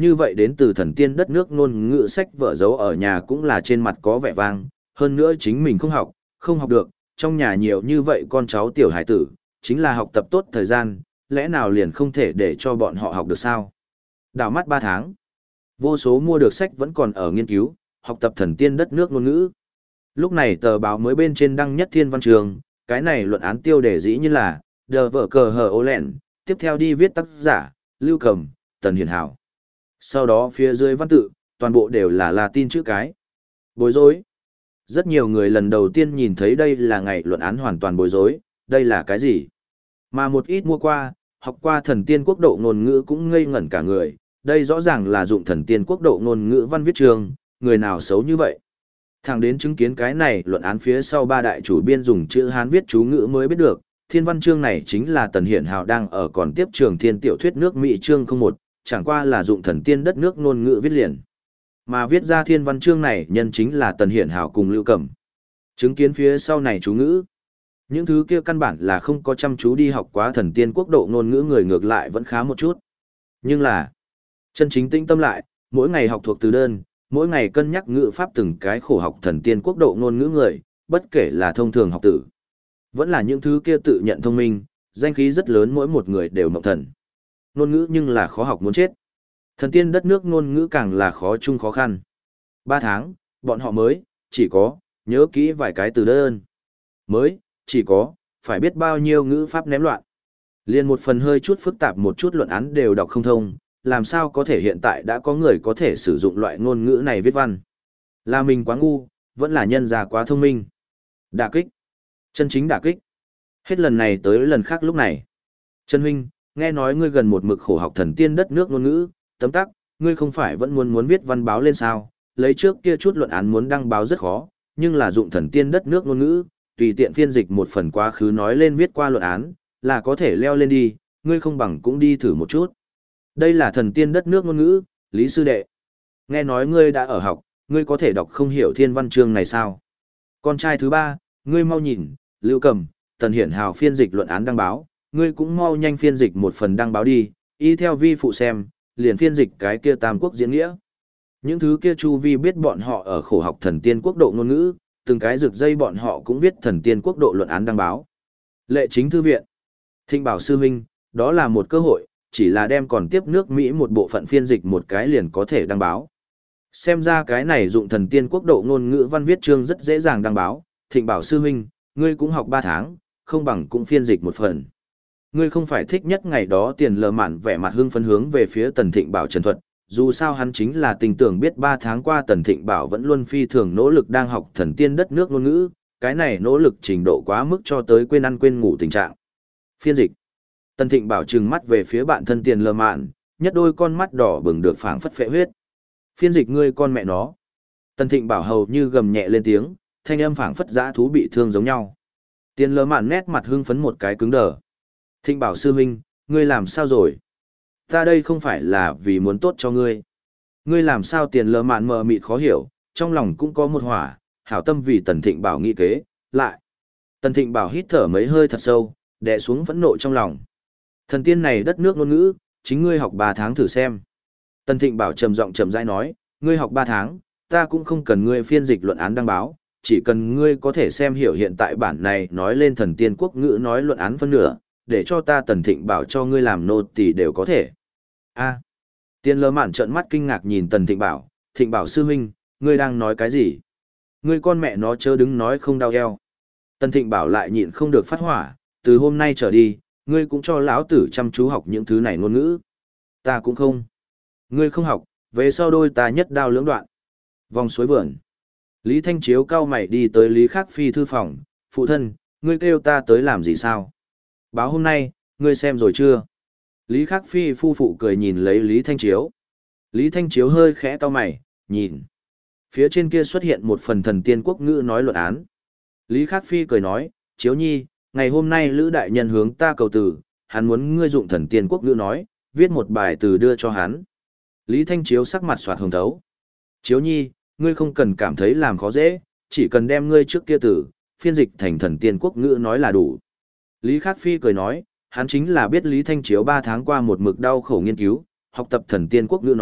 như vậy đến từ thần tiên đất nước ngôn ngữ sách vở giấu ở nhà cũng là trên mặt có vẻ vang, hơn nữa chính mình không học được, trong nhà nhiều như vậy con cháu tiểu hải tử, chính là học tập tốt thời gian, lẽ nào liền không thể để cho bọn họ học được sao? Đảo mắt 3 tháng, vô số mua được sách vẫn còn ở nghiên cứu, học tập thần tiên đất nước ngôn ngữ. Lúc này tờ báo mới bên trên đăng nhất thiên văn trường, cái này luận án tiêu đề dĩ như là, đờ vở cờ hờ ô lẹn, tiếp theo đi viết tác giả, Lưu Cầm, Tần Hiển Hảo. Sau đó phía dưới văn tự, toàn bộ đều là Latin chữ cái. Bối rối. Rất nhiều người lần đầu tiên nhìn thấy đây là ngày luận án hoàn toàn bối rối, đây là cái gì? Mà một ít mua qua, học qua thần tiên quốc độ ngôn ngữ cũng ngây ngẩn cả người, đây rõ ràng là dụng thần tiên quốc độ ngôn ngữ văn viết trường, người nào xấu như vậy? Thẳng đến chứng kiến cái này luận án phía sau ba đại chủ biên dùng chữ Hán viết chú ngữ mới biết được, thiên văn chương này chính là Tần Hiển Hào đang ở còn tiếp trường thiên tiểu thuyết nước Mỹ chương 01, chẳng qua là dụng thần tiên đất nước ngôn ngữ viết liền. Mà viết ra thiên văn chương này nhân chính là Tần Hiển Hào cùng Lưu Cẩm. Chứng kiến phía sau này chú ngữ. Những thứ kia căn bản là không có chăm chú đi học quá thần tiên quốc độ ngôn ngữ người ngược lại vẫn khá một chút. Nhưng là, chân chính tĩnh tâm lại, mỗi ngày học thuộc từ đơn, mỗi ngày cân nhắc ngữ pháp từng cái khổ học thần tiên quốc độ ngôn ngữ người, bất kể là thông thường học tử. Vẫn là những thứ kia tự nhận thông minh, danh khí rất lớn mỗi một người đều mộng thần. Ngôn ngữ nhưng là khó học muốn chết. Thần tiên đất nước ngôn ngữ càng là khó chung khó khăn. 3 tháng, bọn họ mới, chỉ có, nhớ kỹ vài cái từ đơn. Mới, chỉ có, phải biết bao nhiêu ngữ pháp ném loạn. Liên một phần hơi chút phức tạp một chút luận án đều đọc không thông, làm sao có thể hiện tại đã có người có thể sử dụng loại ngôn ngữ này viết văn. Là mình quá ngu, vẫn là nhân già quá thông minh. Đả kích. Chân chính đả kích. Hết lần này tới lần khác lúc này. Trần huynh, nghe nói ngươi gần một mực khổ học thần tiên đất nước ngôn ngữ, tấm tắc, ngươi không phải vẫn muốn viết văn báo lên sao, lấy trước kia chút luận án muốn đăng báo rất khó, nhưng là dụng thần tiên đất nước ngôn ngữ, tùy tiện phiên dịch một phần quá khứ nói lên viết qua luận án, là có thể leo lên đi, ngươi không bằng cũng đi thử một chút. Đây là thần tiên đất nước ngôn ngữ, Lý sư đệ. Nghe nói ngươi đã ở học, ngươi có thể đọc không hiểu thiên văn chương này sao? Con trai thứ ba, ngươi mau nhìn, Lưu Cầm, Tần Hiển Hào phiên dịch luận án đăng báo, ngươi cũng mau nhanh phiên dịch một phần đăng báo đi, y theo vi phụ xem, liền phiên dịch cái kia Tam Quốc diễn nghĩa. Những thứ kia chu vi biết bọn họ ở khổ học thần tiên quốc độ ngôn ngữ, từng cái rực dây bọn họ cũng viết thần tiên quốc độ luận án đăng báo. Lệ chính thư viện. Thịnh bảo sư huynh, đó là một cơ hội, chỉ là đem còn tiếp nước Mỹ một bộ phận phiên dịch một cái liền có thể đăng báo. Xem ra cái này dụng thần tiên quốc độ ngôn ngữ văn viết chương rất dễ dàng đăng báo. Thịnh bảo sư huynh, ngươi cũng học 3 tháng, không bằng cũng phiên dịch một phần. Ngươi không phải thích nhất ngày đó Tiền Lờ Mạn vẻ mặt hưng phấn hướng về phía Tần Thịnh Bảo trần thuật, dù sao hắn chính là tình tưởng biết 3 tháng qua Tần Thịnh Bảo vẫn luôn phi thường nỗ lực đang học thần tiên đất nước ngôn ngữ, cái này nỗ lực trình độ quá mức cho tới quên ăn quên ngủ tình trạng. Phiên dịch. Tần Thịnh Bảo trừng mắt về phía bạn thân Tiền Lờ Mạn, nhất đôi con mắt đỏ bừng được phảng phất phệ huyết. Phiên dịch ngươi con mẹ nó. Tần Thịnh Bảo hầu như gầm nhẹ lên tiếng, thanh âm phảng phất dã thú bị thương giống nhau. Tiền Lờ Mạn nét mặt hưng phấn một cái cứng đờ. Thịnh Bảo sư huynh, ngươi làm sao rồi? Ta đây không phải là vì muốn tốt cho ngươi. Ngươi làm sao? Tiền Lờ Mạn mờ mịt khó hiểu, trong lòng cũng có một hỏa, hảo tâm vì Tần Thịnh Bảo nghĩ kế, lại. Tần Thịnh Bảo hít thở mấy hơi thật sâu, đè xuống phẫn nộ trong lòng. Thần tiên này đất nước ngôn ngữ, chính ngươi học 3 tháng thử xem. Tần Thịnh Bảo trầm giọng chậm rãi nói, ngươi học 3 tháng, ta cũng không cần ngươi phiên dịch luận án đăng báo, chỉ cần ngươi có thể xem hiểu hiện tại bản này nói lên thần tiên quốc ngữ nói luận án phân nửa, để cho ta Tần Thịnh Bảo cho ngươi làm nô tỳ đều có thể. A. Tiền Lờ Mạn trợn mắt kinh ngạc nhìn Tần Thịnh Bảo sư huynh, ngươi đang nói cái gì? Ngươi con mẹ nó chớ đứng nói không đau eo. Tần Thịnh Bảo lại nhịn không được phát hỏa, từ hôm nay trở đi, ngươi cũng cho lão tử chăm chú học những thứ này ngôn ngữ. Ta cũng không. Ngươi không học, về sau đôi ta nhất đao lưỡng đoạn. Vòng suối vườn. Lý Thanh Chiếu cau mày đi tới Lý Khắc Phi thư phòng, phụ thân, ngươi kêu ta tới làm gì sao? Báo hôm nay, ngươi xem rồi chưa? Lý Khắc Phi phu phụ cười nhìn lấy Lý Thanh Chiếu. Lý Thanh Chiếu hơi khẽ cau mày, nhìn. Phía trên kia xuất hiện một phần thần tiên quốc ngữ nói luận án. Lý Khắc Phi cười nói, Chiếu nhi, ngày hôm nay Lữ đại nhân hướng ta cầu từ, hắn muốn ngươi dụng thần tiên quốc ngữ nói, viết một bài từ đưa cho hắn. Lý Thanh Chiếu sắc mặt soạt hồng thấu. Chiếu nhi, ngươi không cần cảm thấy làm khó dễ, chỉ cần đem ngươi trước kia từ, phiên dịch thành thần tiên quốc ngữ nói là đủ. Lý Khắc Phi cười nói, hắn chính là biết Lý Thanh Chiếu 3 tháng qua một mực đau khổ nghiên cứu, học tập thần tiên quốc ngữ nói,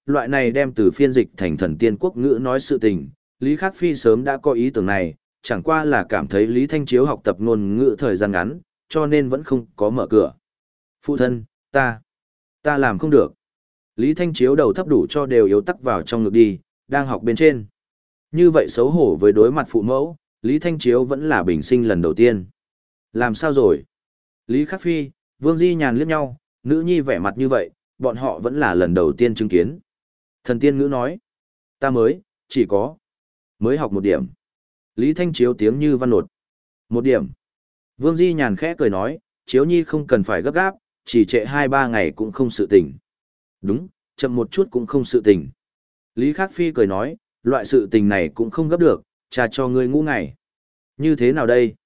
loại này đem từ phiên dịch thành thần tiên quốc ngữ nói sự tình, Lý Khắc Phi sớm đã có ý tưởng này, chẳng qua là cảm thấy Lý Thanh Chiếu học tập ngôn ngữ thời gian ngắn, cho nên vẫn không có mở cửa. Phụ thân, ta làm không được. Lý Thanh Chiếu đầu thấp đủ cho đều yếu tắc vào trong ngực đi, đang học bên trên. Như vậy xấu hổ với đối mặt phụ mẫu, Lý Thanh Chiếu vẫn là bình sinh lần đầu tiên. Làm sao rồi? Lý Khắc Phi, Vương Di Nhàn liếc nhau, nữ nhi vẻ mặt như vậy, bọn họ vẫn là lần đầu tiên chứng kiến. Thần tiên ngữ nói, ta mới học một điểm. Lý Thanh Chiếu tiếng như văn nột. Một điểm. Vương Di Nhàn khẽ cười nói, Chiếu nhi không cần phải gấp gáp, chỉ trễ 2-3 ngày cũng không sự tình. Đúng, chậm một chút cũng không sự tình. Lý Khắc Phi cười nói, loại sự tình này cũng không gấp được, cha cho ngươi ngủ ngày. Như thế nào đây?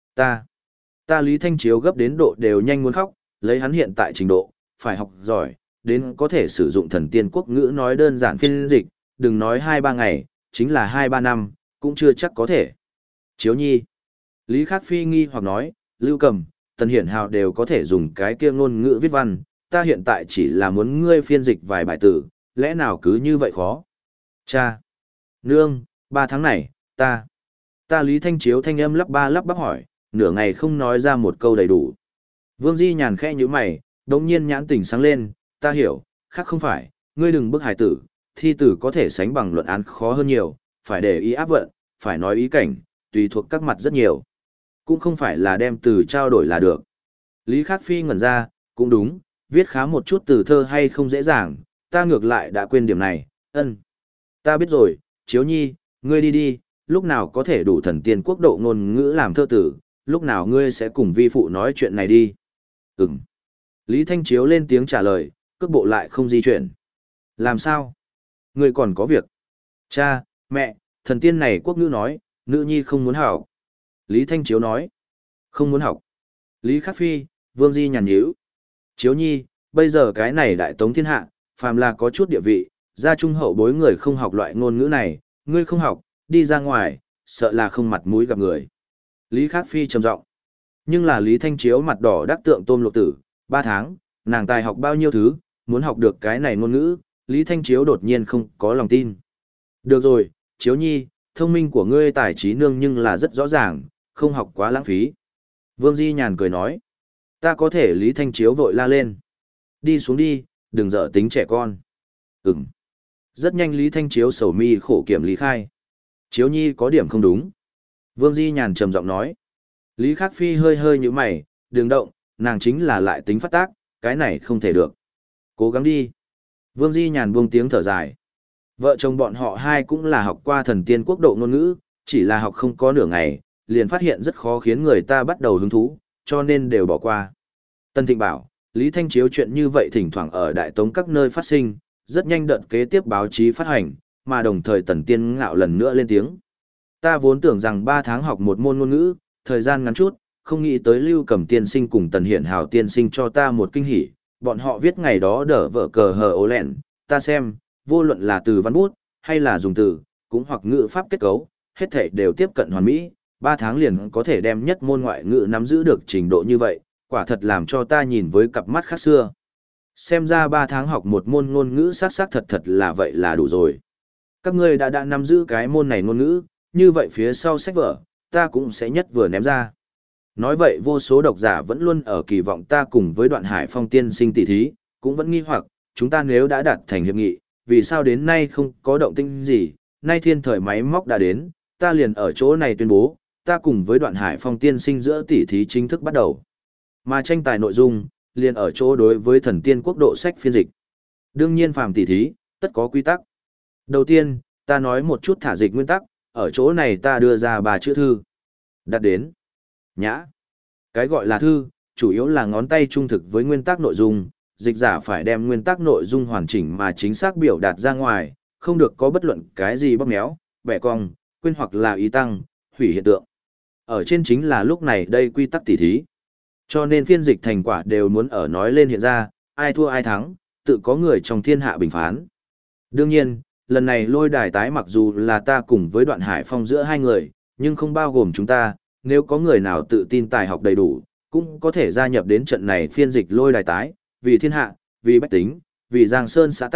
Ta Lý Thanh Chiếu gấp đến độ đều nhanh muốn khóc, lấy hắn hiện tại trình độ, phải học giỏi, đến có thể sử dụng thần tiên quốc ngữ nói đơn giản phiên dịch, đừng nói 2-3 ngày, chính là 2-3 năm, cũng chưa chắc có thể. Chiếu nhi. Lý Khắc Phi nghi hoặc nói, Lưu Cầm, Tần Hiển Hào đều có thể dùng cái kia ngôn ngữ viết văn, ta hiện tại chỉ là muốn ngươi phiên dịch vài bài từ, lẽ nào cứ như vậy khó? Cha! Nương, 3 tháng này, ta Lý Thanh Chiếu thanh âm lắp bắp hỏi, nửa ngày không nói ra một câu đầy đủ. Vương Di Nhàn khẽ như mày, đống nhiên nhãn tỉnh sáng lên, ta hiểu, khác không phải, ngươi đừng bức hải tử, thi tử có thể sánh bằng luận án khó hơn nhiều, phải để ý áp vận, phải nói ý cảnh, tùy thuộc các mặt rất nhiều. Cũng không phải là đem từ trao đổi là được. Lý Khắc Phi ngẩn ra, cũng đúng, viết khá một chút từ thơ hay không dễ dàng, ta ngược lại đã quên điểm này, Ta biết rồi, Chiếu nhi, ngươi đi, lúc nào có thể đủ thần tiên quốc độ ngôn ngữ làm thơ tử, lúc nào ngươi sẽ cùng vi phụ nói chuyện này đi. Lý Thanh Chiếu lên tiếng trả lời, cước bộ lại không di chuyển. Làm sao? Ngươi còn có việc. Cha, mẹ, thần tiên này quốc ngữ nói, nữ nhi không muốn học. Lý Thanh Chiếu nói. Không muốn học. Lý Khắc Phi, Vương Di nhàn nhíu. Chiếu nhi, bây giờ cái này đại tống thiên hạ, phàm là có chút địa vị, gia trung hậu bối người không học loại ngôn ngữ này, ngươi không học, đi ra ngoài, sợ là không mặt mũi gặp người. Lý Khắc Phi trầm giọng. Nhưng là Lý Thanh Chiếu mặt đỏ đắc tượng tôm lộ tử, 3 tháng, nàng tài học bao nhiêu thứ, muốn học được cái này ngôn ngữ, Lý Thanh Chiếu đột nhiên không có lòng tin. Được rồi, Chiếu nhi, thông minh của ngươi tài trí nương nhưng là rất rõ ràng, không học quá lãng phí. Vương Di Nhàn cười nói. Ta có thể. Lý Thanh Chiếu vội la lên. Đi xuống đi, đừng dở tính trẻ con. Rất nhanh Lý Thanh Chiếu sầu mi khổ kiểm lý khai. Chiếu nhi có điểm không đúng. Vương Di Nhàn trầm giọng nói. Lý Khắc Phi hơi như mày, đừng động, nàng chính là lại tính phát tác, cái này không thể được. Cố gắng đi. Vương Di Nhàn buông tiếng thở dài. Vợ chồng bọn họ hai cũng là học qua thần tiên quốc độ ngôn ngữ, chỉ là học không có nửa ngày, liền phát hiện rất khó khiến người ta bắt đầu hứng thú, cho nên đều bỏ qua. Tân Thịnh bảo, Lý Thanh Chiếu chuyện như vậy thỉnh thoảng ở Đại Tống các nơi phát sinh, rất nhanh đợt kế tiếp báo chí phát hành, mà đồng thời Tần Tiên Ngạo lần nữa lên tiếng. Ta vốn tưởng rằng 3 tháng học một môn ngôn ngữ, thời gian ngắn chút, không nghĩ tới Lưu Cẩm tiên sinh cùng Tần Hiển Hào tiên sinh cho ta một kinh hỉ, bọn họ viết ngày đó đỡ vợ cờ hờ ố lẹn, ta xem, vô luận là từ văn bút, hay là dùng từ, cũng hoặc ngữ pháp kết cấu, hết thảy đều tiếp cận hoàn mỹ, 3 tháng liền có thể đem nhất môn ngoại ngữ nắm giữ được trình độ như vậy, quả thật làm cho ta nhìn với cặp mắt khác xưa. Xem ra 3 tháng học một môn ngôn ngữ xác thật là vậy là đủ rồi. Các ngươi đã nắm giữ cái môn này ngôn ngữ, như vậy phía sau sách vở, ta cũng sẽ nhất vừa ném ra. Nói vậy vô số độc giả vẫn luôn ở kỳ vọng ta cùng với Đoạn Hải Phong tiên sinh tỷ thí, cũng vẫn nghi hoặc, chúng ta nếu đã đạt thành hiệp nghị, vì sao đến nay không có động tĩnh gì, nay thiên thời máy móc đã đến, ta liền ở chỗ này tuyên bố, ta cùng với Đoạn Hải Phong tiên sinh giữa tỷ thí chính thức bắt đầu. Mà tranh tài nội dung, liền ở chỗ đối với thần tiên quốc độ sách phiên dịch. Đương nhiên phàm tỷ thí, tất có quy tắc. Đầu tiên, ta nói một chút thả dịch nguyên tắc, ở chỗ này ta đưa ra 3 chữ thư. Đặt đến. Nhã. Cái gọi là thư, chủ yếu là ngón tay trung thực với nguyên tắc nội dung, dịch giả phải đem nguyên tắc nội dung hoàn chỉnh mà chính xác biểu đạt ra ngoài, không được có bất luận cái gì bóp méo, bẻ cong, quên hoặc là ý tăng, hủy hiện tượng. Ở trên chính là lúc này đây quy tắc tỉ thí. Cho nên phiên dịch thành quả đều muốn ở nói lên hiện ra, ai thua ai thắng, tự có người trong thiên hạ bình phán. Đương nhiên, lần này lôi đài tái mặc dù là ta cùng với Đoạn Hải Phong giữa hai người, nhưng không bao gồm chúng ta, nếu có người nào tự tin tài học đầy đủ, cũng có thể gia nhập đến trận này phiên dịch lôi đài tái, vì thiên hạ, vì bách tính, vì Giang Sơn xã tác,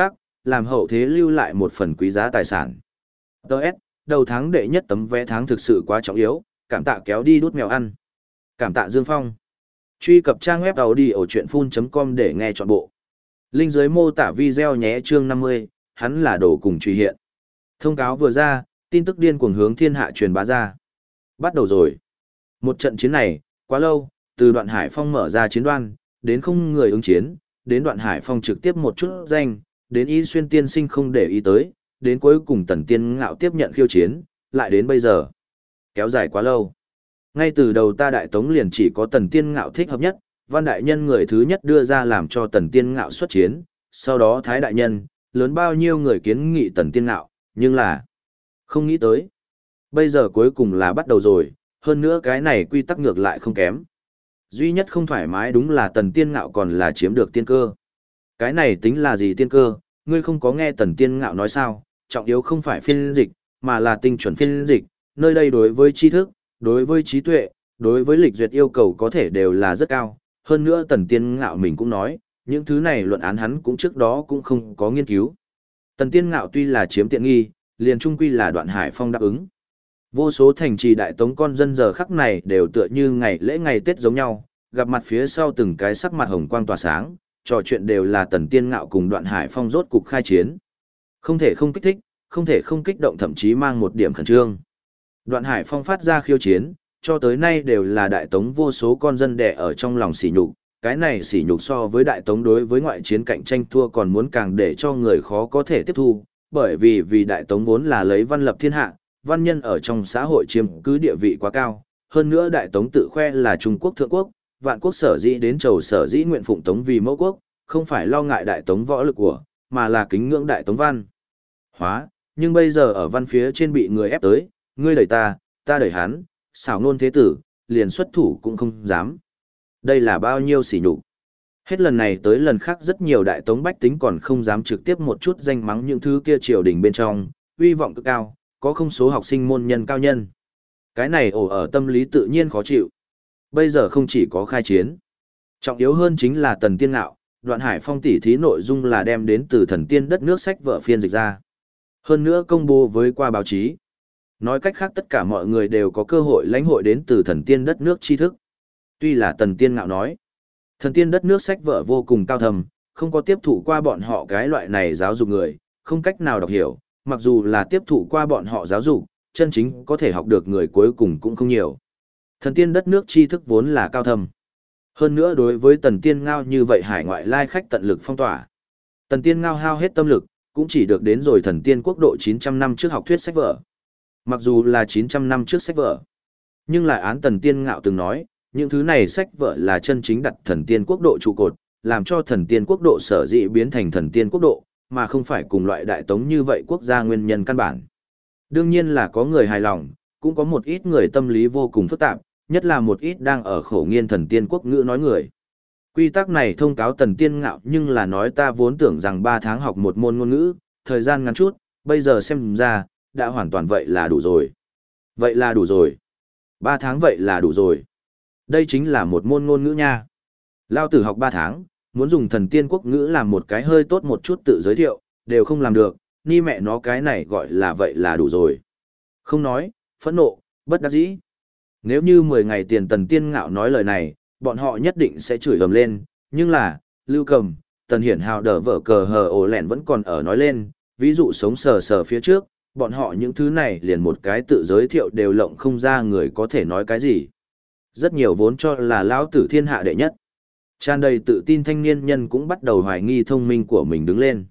làm hậu thế lưu lại một phần quý giá tài sản. Đợt, đầu tháng đệ nhất tấm vé tháng thực sự quá trọng yếu, cảm tạ kéo đi đút mèo ăn. Cảm tạ Dương Phong. Truy cập trang web audiochuyenphun.com để nghe trọn bộ. Link dưới mô tả video nhé. Chương 50, hắn là đồ cùng truy hiện. Thông cáo vừa ra, tin tức điên cuồng hướng thiên hạ truyền bá ra. Bắt đầu rồi. Một trận chiến này, quá lâu, từ Đoạn Hải Phong mở ra chiến đoan, đến không người ứng chiến, đến Đoạn Hải Phong trực tiếp một chút danh, đến Y Xuyên tiên sinh không để ý tới, đến cuối cùng Tần Tiên Ngạo tiếp nhận khiêu chiến, lại đến bây giờ. Kéo dài quá lâu. Ngay từ đầu ta Đại Tống liền chỉ có Tần Tiên Ngạo thích hợp nhất, Văn Đại Nhân người thứ nhất đưa ra làm cho Tần Tiên Ngạo xuất chiến, sau đó Thái Đại Nhân, lớn bao nhiêu người kiến nghị Tần Tiên Ngạo, nhưng là không nghĩ tới. Bây giờ cuối cùng là bắt đầu rồi, hơn nữa cái này quy tắc ngược lại không kém. Duy nhất không thoải mái đúng là Tần Tiên Ngạo còn là chiếm được tiên cơ. Cái này tính là gì tiên cơ, ngươi không có nghe Tần Tiên Ngạo nói sao, trọng yếu không phải phiên dịch, mà là tinh chuẩn phiên dịch, nơi đây đối với tri thức, đối với trí tuệ, đối với lịch duyệt yêu cầu có thể đều là rất cao. Hơn nữa Tần Tiên Ngạo mình cũng nói, những thứ này luận án hắn cũng trước đó cũng không có nghiên cứu. Tần Tiên Ngạo tuy là chiếm tiện nghi, liền trung quy là Đoạn Hải Phong đáp ứng. Vô số thành trì Đại Tống con dân giờ khắc này đều tựa như ngày lễ ngày Tết giống nhau, gặp mặt phía sau từng cái sắc mặt hồng quang tỏa sáng, trò chuyện đều là Tần Tiên Ngạo cùng Đoạn Hải Phong rốt cục khai chiến. Không thể không kích thích, không thể không kích động, thậm chí mang một điểm khẩn trương. Đoạn Hải Phong phát ra khiêu chiến, cho tới nay đều là Đại Tống vô số con dân đẻ ở trong lòng sỉ nhục, cái này sỉ nhục so với Đại Tống đối với ngoại chiến cạnh tranh thua còn muốn càng để cho người khó có thể tiếp thu, bởi vì Đại Tống vốn là lấy văn lập thiên hạ, văn nhân ở trong xã hội chiếm cứ địa vị quá cao, hơn nữa Đại Tống tự khoe là Trung Quốc thượng quốc, vạn quốc sở dĩ đến chầu sở dĩ nguyện phụng Tống vì mẫu quốc, không phải lo ngại Đại Tống võ lực của, mà là kính ngưỡng Đại Tống văn hóa, nhưng bây giờ ở văn phía trên bị người ép tới, ngươi đẩy ta đẩy hắn, xảo nôn thế tử, liền xuất thủ cũng không dám. Đây là bao nhiêu sỉ nhục. Hết lần này tới lần khác rất nhiều Đại Tống bách tính còn không dám trực tiếp một chút danh mắng những thứ kia triều đình bên trong, uy vọng cực cao, có không số học sinh môn nhân cao nhân. Cái này ổ ở tâm lý tự nhiên khó chịu. Bây giờ không chỉ có khai chiến, trọng yếu hơn chính là Tần Tiên Ngạo, Đoạn Hải Phong tỉ thí nội dung là đem đến từ thần tiên đất nước sách vở phiên dịch ra. Hơn nữa công bố với qua báo chí. Nói cách khác tất cả mọi người đều có cơ hội lãnh hội đến từ thần tiên đất nước tri thức. Tuy là Tần Tiên Ngạo nói, thần tiên đất nước sách vở vô cùng cao thầm, không có tiếp thụ qua bọn họ cái loại này giáo dục người, không cách nào đọc hiểu, mặc dù là tiếp thụ qua bọn họ giáo dục, chân chính có thể học được người cuối cùng cũng không nhiều. Thần tiên đất nước tri thức vốn là cao thầm. Hơn nữa đối với Tần Tiên Ngao như vậy hải ngoại lai khách tận lực phong tỏa. Tần Tiên Ngao hao hết tâm lực, cũng chỉ được đến rồi thần tiên quốc độ 900 năm trước học thuyết sách vở. Mặc dù là 900 năm trước sách vở, nhưng lại án Tần Tiên Ngạo từng nói, những thứ này sách vở là chân chính đặt thần tiên quốc độ trụ cột, làm cho thần tiên quốc độ sở dĩ biến thành thần tiên quốc độ, mà không phải cùng loại Đại Tống như vậy quốc gia nguyên nhân căn bản. Đương nhiên là có người hài lòng, cũng có một ít người tâm lý vô cùng phức tạp, nhất là một ít đang ở khổ nghiên thần tiên quốc ngữ nói người. Quy tắc này thông cáo Tần Tiên Ngạo nhưng là nói ta vốn tưởng rằng 3 tháng học một môn ngôn ngữ, thời gian ngắn chút, bây giờ xem ra, đã hoàn toàn vậy là đủ rồi. Vậy là đủ rồi. 3 tháng vậy là đủ rồi. Đây chính là một môn ngôn ngữ nha. Lao tử học 3 tháng, muốn dùng thần tiên quốc ngữ làm một cái hơi tốt một chút tự giới thiệu, đều không làm được, ni mẹ nó cái này gọi là vậy là đủ rồi. Không nói, phẫn nộ, bất đắc dĩ. Nếu như 10 ngày tiền Tần Tiên Ngạo nói lời này, bọn họ nhất định sẽ chửi ầm lên, nhưng là, Lưu Cầm, Tần Hiển Hào đỡ vở cờ hờ ổ lẹn vẫn còn ở nói lên, ví dụ sống sờ sờ phía trước, bọn họ những thứ này liền một cái tự giới thiệu đều lộng không ra người có thể nói cái gì. Rất nhiều vốn cho là lão tử thiên hạ đệ nhất. Tràn đầy tự tin thanh niên nhân cũng bắt đầu hoài nghi thông minh của mình đứng lên.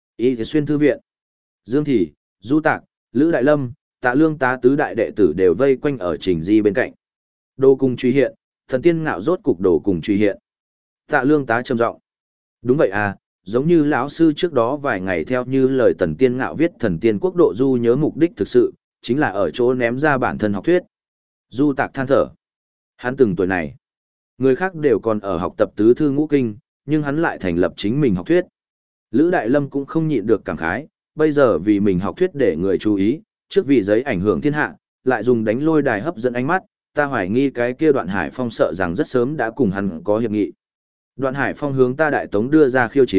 Y Xuyên Thư Viện, Dương Thị, Du Tạc, Lữ Đại Lâm, Tạ Lương tá tứ đại đệ tử đều vây quanh ở Trình Di bên cạnh. Đồ cùng truy hiện, thần tiên ngạo rốt cục đồ cùng truy hiện. Tạ Lương tá trầm giọng. Đúng vậy à, giống như lão sư trước đó vài ngày theo như lời Tần Tiên Ngạo viết thần tiên quốc độ du nhớ mục đích thực sự, chính là ở chỗ ném ra bản thân học thuyết. Du Tạc than thở. Hắn từng tuổi này, người khác đều còn ở học tập tứ thư ngũ kinh, nhưng hắn lại thành lập chính mình học thuyết. Lữ Đại Lâm cũng không nhịn được cảm khái, bây giờ vì mình học thuyết để người chú ý, trước vì giấy ảnh hưởng thiên hạ, lại dùng đánh lôi đài hấp dẫn ánh mắt, ta hoài nghi cái kia Đoạn Hải Phong sợ rằng rất sớm đã cùng hắn có hiệp nghị. Đoạn Hải Phong hướng ta Đại Tống đưa ra khiêu chiến,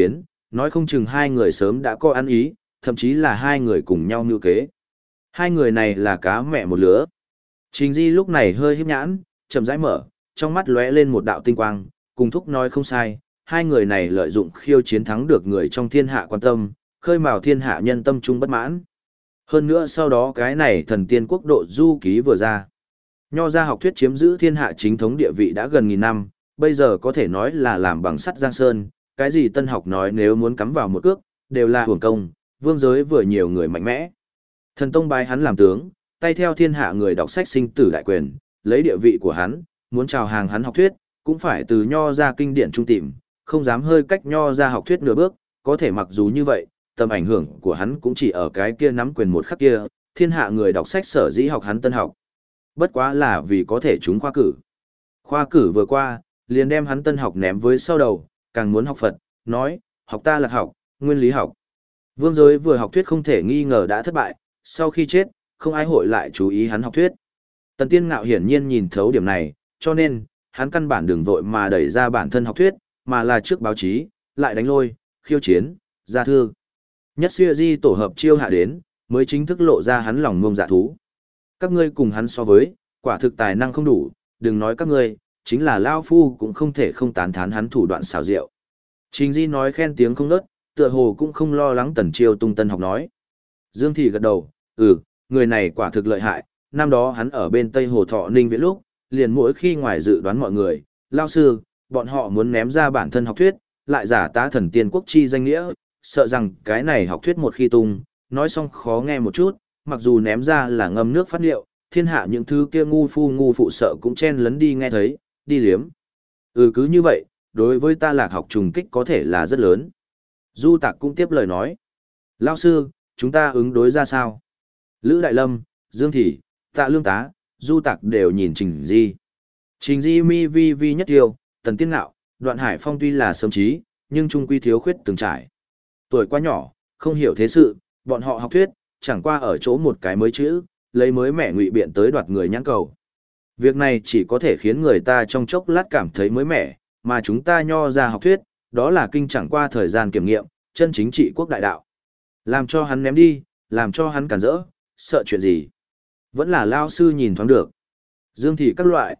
nói không chừng hai người sớm đã có ăn ý, thậm chí là hai người cùng nhau mưu kế. Hai người này là cá mẹ một lứa. Trình Di lúc này hơi híp nhãn, chậm rãi mở, trong mắt lóe lên một đạo tinh quang, cùng thúc nói không sai, hai người này lợi dụng khiêu chiến thắng được người trong thiên hạ quan tâm, khơi mào thiên hạ nhân tâm trung bất mãn. Hơn nữa sau đó cái này thần tiên quốc độ du ký vừa ra. Nho gia học thuyết chiếm giữ thiên hạ chính thống địa vị đã gần nghìn năm, bây giờ có thể nói là làm bằng sắt giang sơn, cái gì tân học nói nếu muốn cắm vào một cước, đều là hưởng công, vương giới vừa nhiều người mạnh mẽ. Thần tông bái hắn làm tướng, tay theo thiên hạ người đọc sách sinh tử đại quyền, lấy địa vị của hắn, muốn chào hàng hắn học thuyết, cũng phải từ nho ra kinh điển trung tìm, không dám hơi cách nho ra học thuyết nửa bước, có thể mặc dù như vậy, tầm ảnh hưởng của hắn cũng chỉ ở cái kia nắm quyền một khắc kia, thiên hạ người đọc sách sở dĩ học hắn tân học. Bất quá là vì có thể trúng khoa cử. Khoa cử vừa qua, liền đem hắn tân học ném với sau đầu, càng muốn học Phật, nói, học ta là học, nguyên lý học. Vương giới vừa học thuyết không thể nghi ngờ đã thất bại, sau khi chết, không ai hội lại chú ý hắn học thuyết. Tần Tiên Ngạo hiển nhiên nhìn thấu điểm này, cho nên, hắn căn bản đừng vội mà đẩy ra bản thân học thuyết, mà là trước báo chí, lại đánh lôi, khiêu chiến, ra thư. Nhất xưa di tổ hợp chiêu hạ đến, mới chính thức lộ ra hắn lòng ngông dạ thú. Các ngươi cùng hắn so với, quả thực tài năng không đủ, đừng nói các ngươi, chính là Lao Phu cũng không thể không tán thán hắn thủ đoạn xảo diệu. Trình Di nói khen tiếng không ngớt, tựa hồ cũng không lo lắng Tần Chiêu tung tân học nói. Dương Thị gật đầu, người này quả thực lợi hại, năm đó hắn ở bên Tây Hồ Thọ Ninh Viễn lúc, liền mỗi khi ngoài dự đoán mọi người, Lao Sư, bọn họ muốn ném ra bản thân học thuyết, lại giả tá thần tiên quốc chi danh nghĩa, sợ rằng cái này học thuyết một khi tung, nói xong khó nghe một chút, mặc dù ném ra là ngâm nước phát liệu, thiên hạ những thứ kia ngu phụ sợ cũng chen lấn đi nghe thấy, đi liếm. Cứ như vậy, đối với ta Lạc học trùng kích có thể là rất lớn. Du Tạc cũng tiếp lời nói. Lao sư, chúng ta ứng đối ra sao? Lữ Đại Lâm, Dương Thị, Tạ Lương Tá, Du Tạc đều nhìn Trình Di. Trình Di mi vi nhất tiêu, Tần Tiên Ngạo, Đoạn Hải Phong tuy là sớm trí, nhưng trung quy thiếu khuyết từng trải. Tuổi quá nhỏ, không hiểu thế sự, bọn họ học thuyết, chẳng qua ở chỗ một cái mới chữ, lấy mới mẻ ngụy biện tới đoạt người nhãn cầu. Việc này chỉ có thể khiến người ta trong chốc lát cảm thấy mới mẻ, mà chúng ta nho ra học thuyết, đó là kinh chẳng qua thời gian kiểm nghiệm, chân chính trị quốc đại đạo. Làm cho hắn ném đi, làm cho hắn cản rỡ, sợ chuyện gì. Vẫn là lao sư nhìn thoáng được. Dương Thị các loại,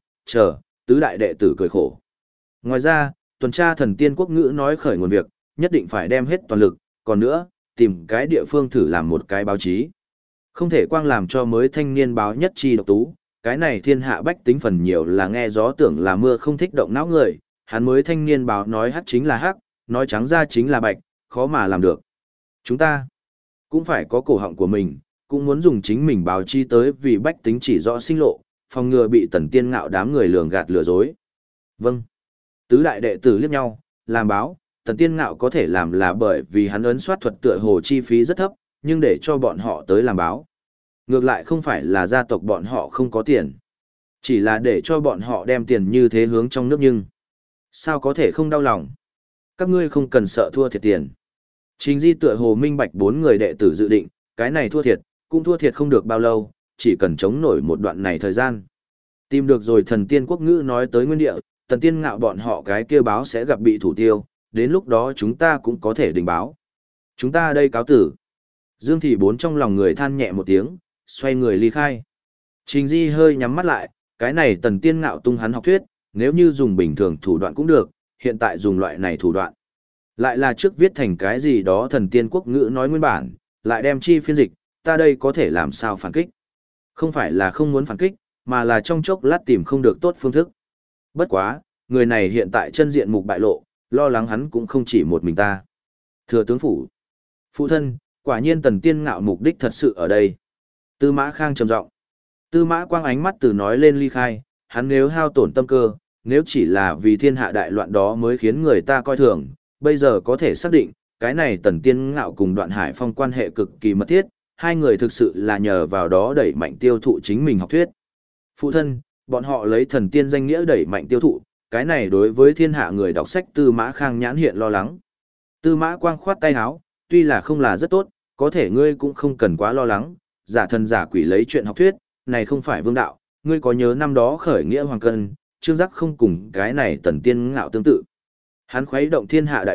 tứ đại đệ tử cười khổ. Ngoài ra, tuần tra thần tiên quốc ngữ nói khởi nguồn việc, nhất định phải đem hết toàn lực, còn nữa, tìm cái địa phương thử làm một cái báo chí. Không thể quang làm cho mới thanh niên báo nhất chi độc tú, cái này thiên hạ bách tính phần nhiều là nghe gió tưởng là mưa không thích động não người, hắn mới thanh niên báo nói hắc chính là hắc, nói trắng ra chính là bạch, khó mà làm được. Chúng ta cũng phải có cổ họng của mình, cũng muốn dùng chính mình báo chí tới vì bách tính chỉ rõ sinh lộ, phòng ngừa bị Tần Tiên Ngạo đám người lường gạt lừa dối. Vâng. Tứ đại đệ tử liếc nhau, làm báo, Tần Tiên Ngạo có thể làm là bởi vì hắn ấn soát thuật tựa hồ chi phí rất thấp, nhưng để cho bọn họ tới làm báo. Ngược lại không phải là gia tộc bọn họ không có tiền. Chỉ là để cho bọn họ đem tiền như thế hướng trong nước nhưng. Sao có thể không đau lòng? Các ngươi không cần sợ thua thiệt tiền. Trình Di tựa hồ minh bạch bốn người đệ tử dự định, cái này thua thiệt, cũng thua thiệt không được bao lâu, chỉ cần chống nổi một đoạn này thời gian. Tìm được rồi thần tiên quốc ngữ nói tới nguyên địa, Tần Tiên Ngạo bọn họ cái kia báo sẽ gặp bị thủ tiêu, đến lúc đó chúng ta cũng có thể đình báo. Chúng ta đây cáo tử. Dương Thị bốn trong lòng người than nhẹ một tiếng, xoay người ly khai. Trình Di hơi nhắm mắt lại, cái này Tần Tiên Ngạo tung hắn học thuyết, nếu như dùng bình thường thủ đoạn cũng được, hiện tại dùng loại này thủ đoạn. Lại là trước viết thành cái gì đó thần tiên quốc ngữ nói nguyên bản, lại đem chi phiên dịch, ta đây có thể làm sao phản kích. Không phải là không muốn phản kích, mà là trong chốc lát tìm không được tốt phương thức. Bất quá, người này hiện tại chân diện mục bại lộ, lo lắng hắn cũng không chỉ một mình ta. Thừa tướng phủ. Phụ thân, quả nhiên Tần Tiên Ngạo mục đích thật sự ở đây. Tư Mã Khang trầm giọng. Tư Mã Quang ánh mắt từ nói lên ly khai, hắn nếu hao tổn tâm cơ, nếu chỉ là vì thiên hạ đại loạn đó mới khiến người ta coi thường, bây giờ có thể xác định, cái này Tần Tiên Ngạo cùng Đoạn Hải Phong quan hệ cực kỳ mật thiết, hai người thực sự là nhờ vào đó đẩy mạnh tiêu thụ chính mình học thuyết. Phụ thân, bọn họ lấy thần tiên danh nghĩa đẩy mạnh tiêu thụ, cái này đối với thiên hạ người đọc sách Tư Mã Khang nhãn hiện lo lắng. Tư Mã Quang khoát tay áo, tuy là không là rất tốt, có thể ngươi cũng không cần quá lo lắng, giả thần giả quỷ lấy chuyện học thuyết, này không phải vương đạo, ngươi có nhớ năm đó khởi nghĩa Hoàng Cân, Trương Giác không cùng cái này Tần Tiên Ngạo tương tự. Hắn khuấy động thiên hạ đại loạn,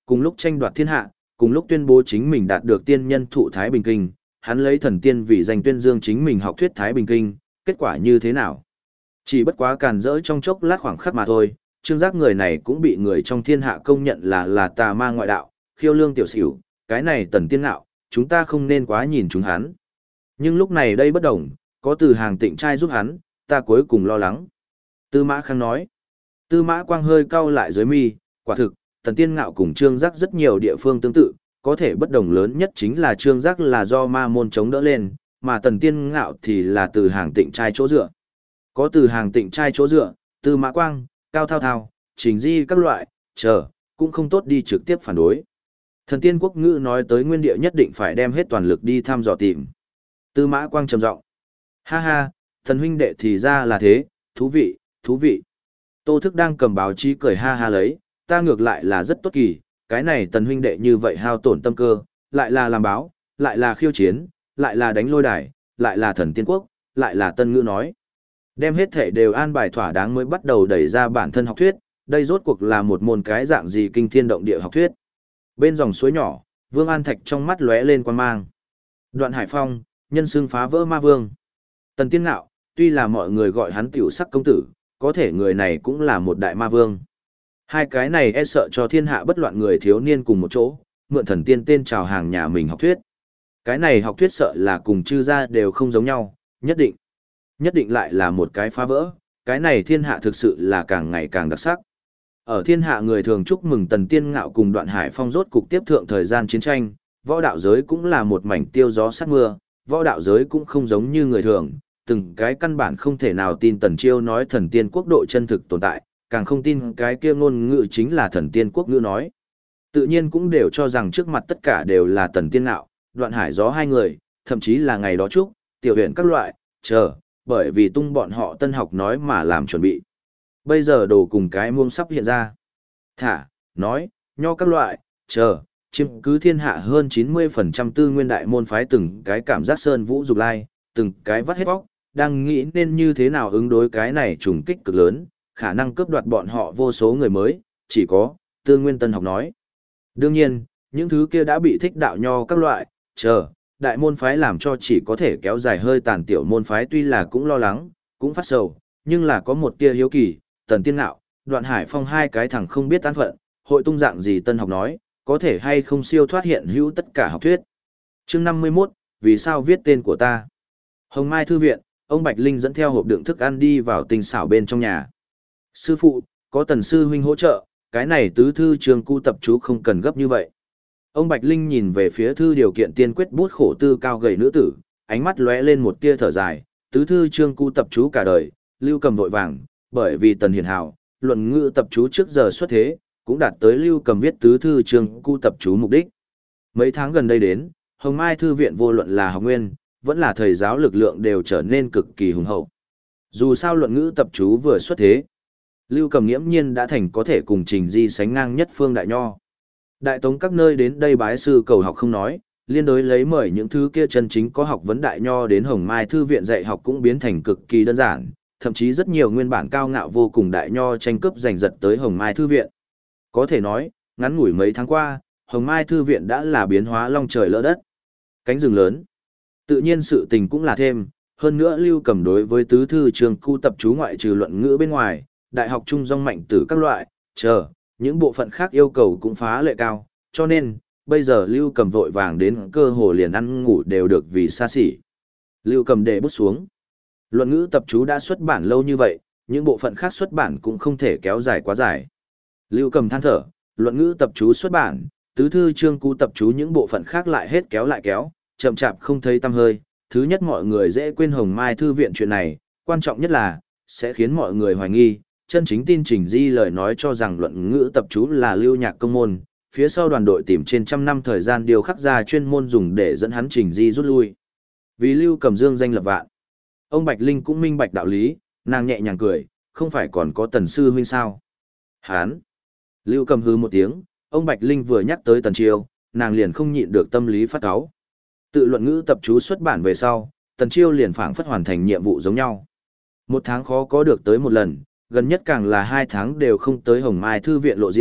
cùng lúc tranh đoạt thiên hạ, cùng lúc tuyên bố chính mình đạt được tiên nhân thụ Thái Bình Kinh, hắn lấy thần tiên vì danh tuyên dương chính mình học thuyết Thái Bình Kinh, kết quả như thế nào? Chỉ bất quá càn rỡ trong chốc lát khoảng khắc mà thôi, Trương Giác người này cũng bị người trong thiên hạ công nhận là tà ma ngoại đạo, khiêu lương tiểu xỉu, cái này Tần Tiên Ngạo, chúng ta không nên quá nhìn chúng hắn. Nhưng lúc này đây bất đồng, có Từ Hàng Tịnh trai giúp hắn, ta cuối cùng lo lắng. Tư Mã Khang nói. Tư Mã Quang hơi cau lại dưới mi, quả thực, Tần Tiên Ngạo cùng Trương Giác rất nhiều địa phương tương tự, có thể bất đồng lớn nhất chính là Trương Giác là do ma môn chống đỡ lên, mà Tần Tiên Ngạo thì là Từ Hàng Tịnh trai chỗ dựa. Có Từ Hàng Tịnh trai chỗ dựa, Tư Mã Quang, Cao Thao Thao, Trình Di các loại, cũng không tốt đi trực tiếp phản đối. Thần Tiên Quốc Ngữ nói tới nguyên địa nhất định phải đem hết toàn lực đi thăm dò tìm. Tư Mã Quang trầm giọng. Ha ha, thần huynh đệ thì ra là thế, thú vị, thú vị. Tô Thức đang cầm báo chí cười ha ha lấy, ta ngược lại là rất tốt kỳ, cái này Tần huynh đệ như vậy hao tổn tâm cơ, lại là làm báo, lại là khiêu chiến, lại là đánh lôi đài, lại là Thần Tiên Quốc, lại là Tân Ngữ nói. Đem hết thể đều an bài thỏa đáng mới bắt đầu đẩy ra bản thân học thuyết, đây rốt cuộc là một môn cái dạng gì kinh thiên động địa học thuyết. Bên dòng suối nhỏ, Vương An Thạch trong mắt lóe lên quan mang. Đoạn Hải Phong, nhân xưng phá vỡ ma vương. Tần Tiên Ngạo, tuy là mọi người gọi hắn tiểu sắc công tử, có thể người này cũng là một đại ma vương. Hai cái này e sợ cho thiên hạ bất loạn người thiếu niên cùng một chỗ, mượn thần tiên tên chào hàng nhà mình học thuyết. Cái này học thuyết sợ là cùng chư gia đều không giống nhau, nhất định lại là một cái phá vỡ, cái này thiên hạ thực sự là càng ngày càng đặc sắc. Ở thiên hạ người thường chúc mừng Tần Tiên Ngạo cùng Đoạn Hải Phong rốt cục tiếp thượng thời gian chiến tranh, võ đạo giới cũng là một mảnh tiêu gió sát mưa, võ đạo giới cũng không giống như người thường, từng cái căn bản không thể nào tin Tần Chiêu nói thần tiên quốc độ chân thực tồn tại, càng không tin cái kia ngôn ngữ chính là thần tiên quốc ngữ nói. Tự nhiên cũng đều cho rằng trước mặt tất cả đều là Tần Tiên Ngạo, Đoạn Hải Gió hai người, thậm chí là ngày đó chúc, tiểu huyện các loại, bởi vì tung bọn họ tân học nói mà làm chuẩn bị. Bây giờ đồ cùng cái muông sắp hiện ra. Nói, nho các loại, chiếm cứ thiên hạ hơn 90% tư nguyên đại môn phái từng cái cảm giác sơn vũ dục lai, từng cái vắt hết bóc, đang nghĩ nên như thế nào ứng đối cái này trùng kích cực lớn, khả năng cướp đoạt bọn họ vô số người mới, chỉ có, tư nguyên tân học nói. Đương nhiên, những thứ kia đã bị thích đạo nho các loại, đại môn phái làm cho chỉ có thể kéo dài hơi tàn tiểu môn phái tuy là cũng lo lắng, cũng phát sầu, nhưng là có một tia hiếu kỳ, Tần Tiên Ngạo, Đoạn Hải Phong hai cái thằng không biết tán phận, hội tung dạng gì tân học nói, có thể hay không siêu thoát hiện hữu tất cả học thuyết. Chương 51, vì sao viết tên của ta? Hồng Mai Thư viện, ông Bạch Linh dẫn theo hộp đựng thức ăn đi vào tinh xảo bên trong nhà. Sư phụ, có Tần sư huynh hỗ trợ, cái này tứ thư trường cu tập chú không cần gấp như vậy. Ông Bạch Linh nhìn về phía thư điều kiện tiên quyết bút khổ tư cao gầy nữ tử, ánh mắt lóe lên một tia thở dài, tứ thư chương cu tập chú cả đời, Lưu Cầm vội vàng, bởi vì Tần Hiền Hào, luận ngữ tập chú trước giờ xuất thế, cũng đạt tới Lưu Cầm viết tứ thư chương cu tập chú mục đích. Mấy tháng gần đây đến, Hồng Mai Thư viện vô luận là học nguyên, vẫn là thầy giáo lực lượng đều trở nên cực kỳ hùng hậu. Dù sao luận ngữ tập chú vừa xuất thế, Lưu Cầm nghiễm nhiên đã thành có thể cùng Trình Di sánh ngang nhất phương đại nho. Đại tống các nơi đến đây bái sư cầu học không nói, liên đối lấy mời những thứ kia chân chính có học vấn đại nho đến Hồng Mai Thư viện dạy học cũng biến thành cực kỳ đơn giản, thậm chí rất nhiều nguyên bản cao ngạo vô cùng đại nho tranh cướp giành giật tới Hồng Mai Thư viện. Có thể nói, ngắn ngủi mấy tháng qua, Hồng Mai Thư viện đã là biến hóa long trời lỡ đất. Cánh rừng lớn. Tự nhiên sự tình cũng là thêm, hơn nữa Lưu Cầm đối với tứ thư trường cu tập chú ngoại trừ luận ngữ bên ngoài, đại học trung dòng mạnh tử các loại, những bộ phận khác yêu cầu cũng phá lệ cao, cho nên, bây giờ Lưu Cầm vội vàng đến cơ hồ liền ăn ngủ đều được vì xa xỉ. Lưu Cầm để bút xuống. Luận ngữ tập chú đã xuất bản lâu như vậy, những bộ phận khác xuất bản cũng không thể kéo dài quá dài. Lưu Cầm than thở, luận ngữ tập chú xuất bản, tứ thư chương cu tập chú những bộ phận khác lại hết kéo lại kéo, chậm chạp không thấy tăm hơi. Thứ nhất mọi người dễ quên Hồng Mai Thư viện chuyện này, quan trọng nhất là, sẽ khiến mọi người hoài nghi, chân chính tin Trình Di lời nói cho rằng luận ngữ tập chú là lưu nhạc công môn, phía sau đoàn đội tìm trên trăm năm thời gian điều khắc ra chuyên môn dùng để dẫn hắn Trình Di rút lui. Vì Lưu Cầm dương danh lập vạn. Ông Bạch Linh cũng minh bạch đạo lý, nàng nhẹ nhàng cười, không phải còn có Tần sư huynh sao? Hán. Lưu Cầm hừ một tiếng, ông Bạch Linh vừa nhắc tới Tần Chiêu, nàng liền không nhịn được tâm lý phát cáu. Tự luận ngữ tập chú xuất bản về sau, Tần Chiêu liền phảng phất hoàn thành nhiệm vụ giống nhau. Một tháng khó có được tới một lần, gần nhất càng là 2 tháng đều không tới Hồng Mai Thư viện lộ diện,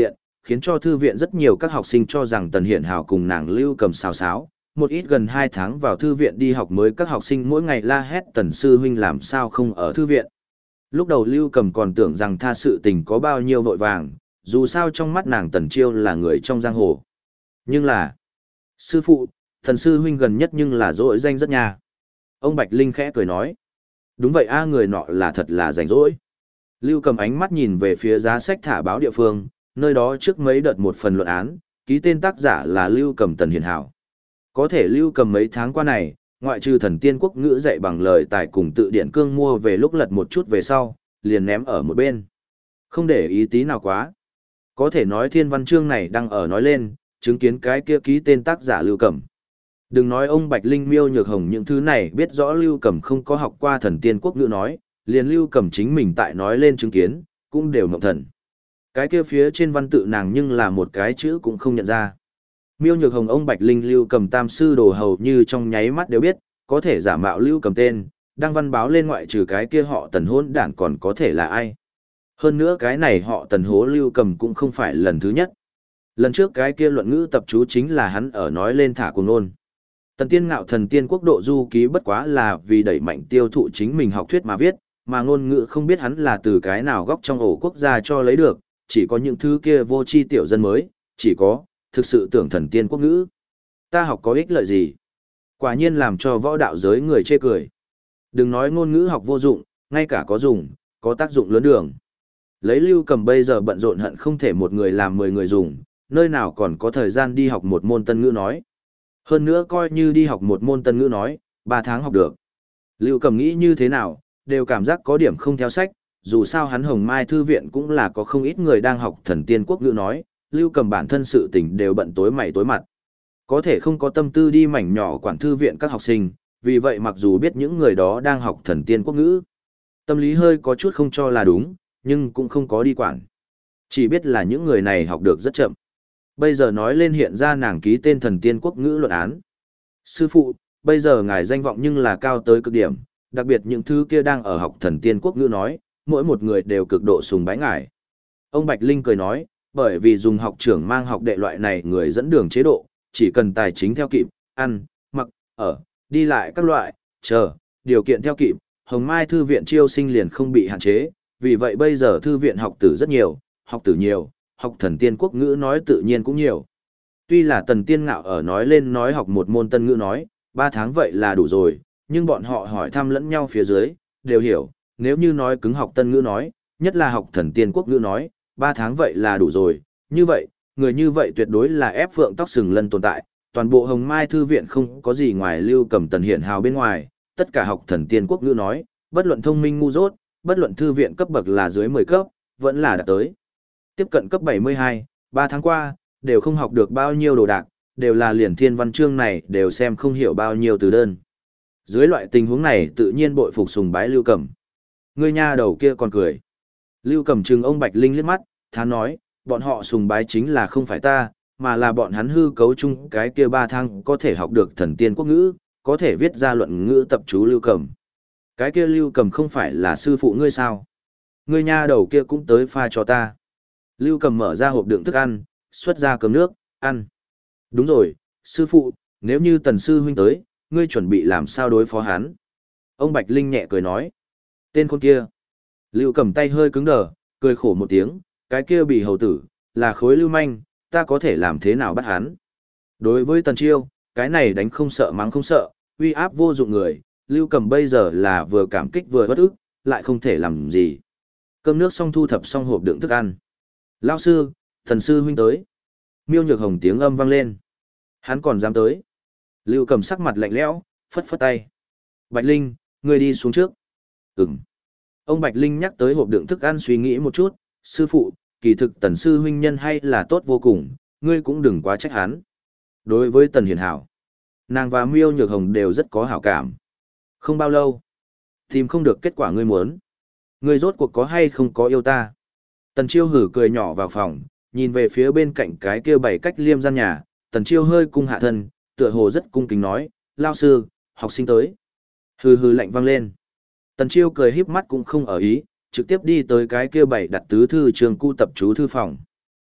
khiến cho thư viện rất nhiều các học sinh cho rằng Tần Hiển Hào cùng nàng Lưu Cầm xào xáo. Một ít gần 2 tháng vào thư viện đi học mới các học sinh mỗi ngày la hét Tần sư huynh làm sao không ở thư viện. Lúc đầu Lưu Cầm còn tưởng rằng tha sự tình có bao nhiêu vội vàng, dù sao trong mắt nàng Tần Chiêu là người trong giang hồ. Nhưng là, sư phụ, Tần sư huynh gần nhất nhưng là dỗi danh rất nha. Ông Bạch Linh khẽ cười nói, đúng vậy a, người nọ là thật là rảnh rỗi. Lưu Cầm ánh mắt nhìn về phía giá sách thả báo địa phương, nơi đó trước mấy đợt một phần luận án, ký tên tác giả là Lưu Cầm Tần Hiển Hảo. Có thể Lưu Cầm mấy tháng qua này, ngoại trừ thần tiên quốc ngữ dạy bằng lời tài cùng tự điển cương mua về lúc lật một chút về sau, liền ném ở một bên. Không để ý tí nào quá. Có thể nói thiên văn chương này đang ở nói lên, chứng kiến cái kia ký tên tác giả Lưu Cầm. Đừng nói ông Bạch Linh Miêu Nhược Hồng những thứ này biết rõ Lưu Cầm không có học qua thần tiên quốc ngữ nói, liền Lưu Cầm chính mình tại nói lên chứng kiến, cũng đều ngộng thần. Cái kia phía trên văn tự nàng nhưng là một cái chữ cũng không nhận ra. Miêu Nhược Hồng ông Bạch Linh Lưu Cầm tam sư đồ hầu như trong nháy mắt đều biết, có thể giả mạo Lưu Cầm tên, đăng văn báo lên ngoại trừ cái kia họ Tần hôn đản còn có thể là ai. Hơn nữa cái này họ Tần hố Lưu Cầm cũng không phải lần thứ nhất. Lần trước cái kia luận ngữ tập chú chính là hắn ở nói lên thả cuồng nôn. Tần Tiên Ngạo thần tiên quốc độ du ký bất quá là vì đẩy mạnh tiêu thụ chính mình học thuyết mà viết, mà ngôn ngữ không biết hắn là từ cái nào góc trong ổ quốc gia cho lấy được, chỉ có những thứ kia vô tri tiểu dân mới, chỉ có, thực sự tưởng thần tiên quốc ngữ. Ta học có ích lợi gì? Quả nhiên làm cho võ đạo giới người chê cười. Đừng nói ngôn ngữ học vô dụng, ngay cả có dùng, có tác dụng lớn đường. Lấy Lưu Cầm bây giờ bận rộn hận không thể một người làm 10 người dùng, nơi nào còn có thời gian đi học một môn tân ngữ nói. Hơn nữa coi như đi học một môn tân ngữ nói, 3 tháng học được. Lưu Cầm nghĩ như thế nào, đều cảm giác có điểm không theo sách, dù sao hắn Hồng Mai Thư viện cũng là có không ít người đang học thần tiên quốc ngữ nói, Lưu Cầm bản thân sự tình đều bận tối mày tối mặt. Có thể không có tâm tư đi mảnh nhỏ quản thư viện các học sinh, vì vậy mặc dù biết những người đó đang học thần tiên quốc ngữ, tâm lý hơi có chút không cho là đúng, nhưng cũng không có đi quản. Chỉ biết là những người này học được rất chậm. Bây giờ nói lên hiện ra nàng ký tên thần tiên quốc ngữ luận án. Sư phụ, bây giờ ngài danh vọng nhưng là cao tới cực điểm, đặc biệt những thứ kia đang ở học thần tiên quốc ngữ nói, mỗi một người đều cực độ sùng bái ngài. Ông Bạch Linh cười nói, bởi vì dùng học trưởng mang học đệ loại này người dẫn đường chế độ, chỉ cần tài chính theo kịp, ăn, mặc, ở, đi lại các loại, chờ, điều kiện theo kịp, Hồng Mai Thư viện chiêu sinh liền không bị hạn chế, vì vậy bây giờ thư viện học tử rất nhiều, học tử nhiều, học thần tiên quốc ngữ nói tự nhiên cũng nhiều. Tuy là Tần Tiên Ngạo ở nói lên nói học một môn tân ngữ nói, 3 tháng vậy là đủ rồi, nhưng bọn họ hỏi thăm lẫn nhau phía dưới, đều hiểu, nếu như nói cứng học tân ngữ nói, nhất là học thần tiên quốc ngữ nói, 3 tháng vậy là đủ rồi, như vậy, người như vậy tuyệt đối là ép phượng tóc sừng lân tồn tại, toàn bộ Hồng Mai Thư viện không có gì ngoài Lưu Cầm Tần Hiển Hào bên ngoài, tất cả học thần tiên quốc ngữ nói, bất luận thông minh ngu dốt, bất luận thư viện cấp bậc là dưới 10 cấp, vẫn là đạt tới. Tiếp cận cấp 72, 3 tháng qua, đều không học được bao nhiêu đồ đạc, đều là liền thiên văn chương này đều xem không hiểu bao nhiêu từ đơn. Dưới loại tình huống này tự nhiên bội phục sùng bái Lưu Cầm. Người nha đầu kia còn cười. Lưu Cầm trừng ông Bạch Linh liếc mắt, thán nói, bọn họ sùng bái chính là không phải ta, mà là bọn hắn hư cấu chung cái kia 3 tháng có thể học được thần tiên quốc ngữ, có thể viết ra luận ngữ tập chú Lưu Cầm. Cái kia Lưu Cầm không phải là sư phụ ngươi sao? Ngươi nha đầu kia cũng tới pha cho ta. Lưu Cầm mở ra hộp đựng thức ăn, xuất ra cơm nước, ăn. Đúng rồi, sư phụ, nếu như Tần sư huynh tới, ngươi chuẩn bị làm sao đối phó hắn? Ông Bạch Linh nhẹ cười nói. Tên con kia. Lưu Cầm tay hơi cứng đờ, cười khổ một tiếng, cái kia bị hầu tử, là khối lưu manh, ta có thể làm thế nào bắt hắn? Đối với Tần Chiêu, cái này đánh không sợ mắng không sợ, uy áp vô dụng người, Lưu Cầm bây giờ là vừa cảm kích vừa bất ức, lại không thể làm gì. Cơm nước xong thu thập xong hộp đựng thức ăn. Lao sư, Thần sư huynh tới. Miêu Nhược Hồng tiếng âm vang lên. Hắn còn dám tới. Lưu Cầm sắc mặt lạnh lẽo, phất phất tay. Bạch Linh, ngươi đi xuống trước. Ừm. Ông Bạch Linh nhắc tới hộp đựng thức ăn suy nghĩ một chút. Sư phụ, kỳ thực Tần sư huynh nhân hay là tốt vô cùng, ngươi cũng đừng quá trách hắn. Đối với Tần Hiền Hảo, nàng và Miêu Nhược Hồng đều rất có hảo cảm. Không bao lâu, tìm không được kết quả ngươi muốn. Ngươi rốt cuộc có hay không có yêu ta? Tần Chiêu hử cười nhỏ vào phòng, nhìn về phía bên cạnh cái kia bảy cách liêm gian nhà, Tần Chiêu hơi cung hạ thân, tựa hồ rất cung kính nói, lao sư, học sinh tới. Hừ hừ lạnh vang lên. Tần Chiêu cười híp mắt cũng không ở ý, trực tiếp đi tới cái kia bảy đặt tứ thư trường cu tập chú thư phòng.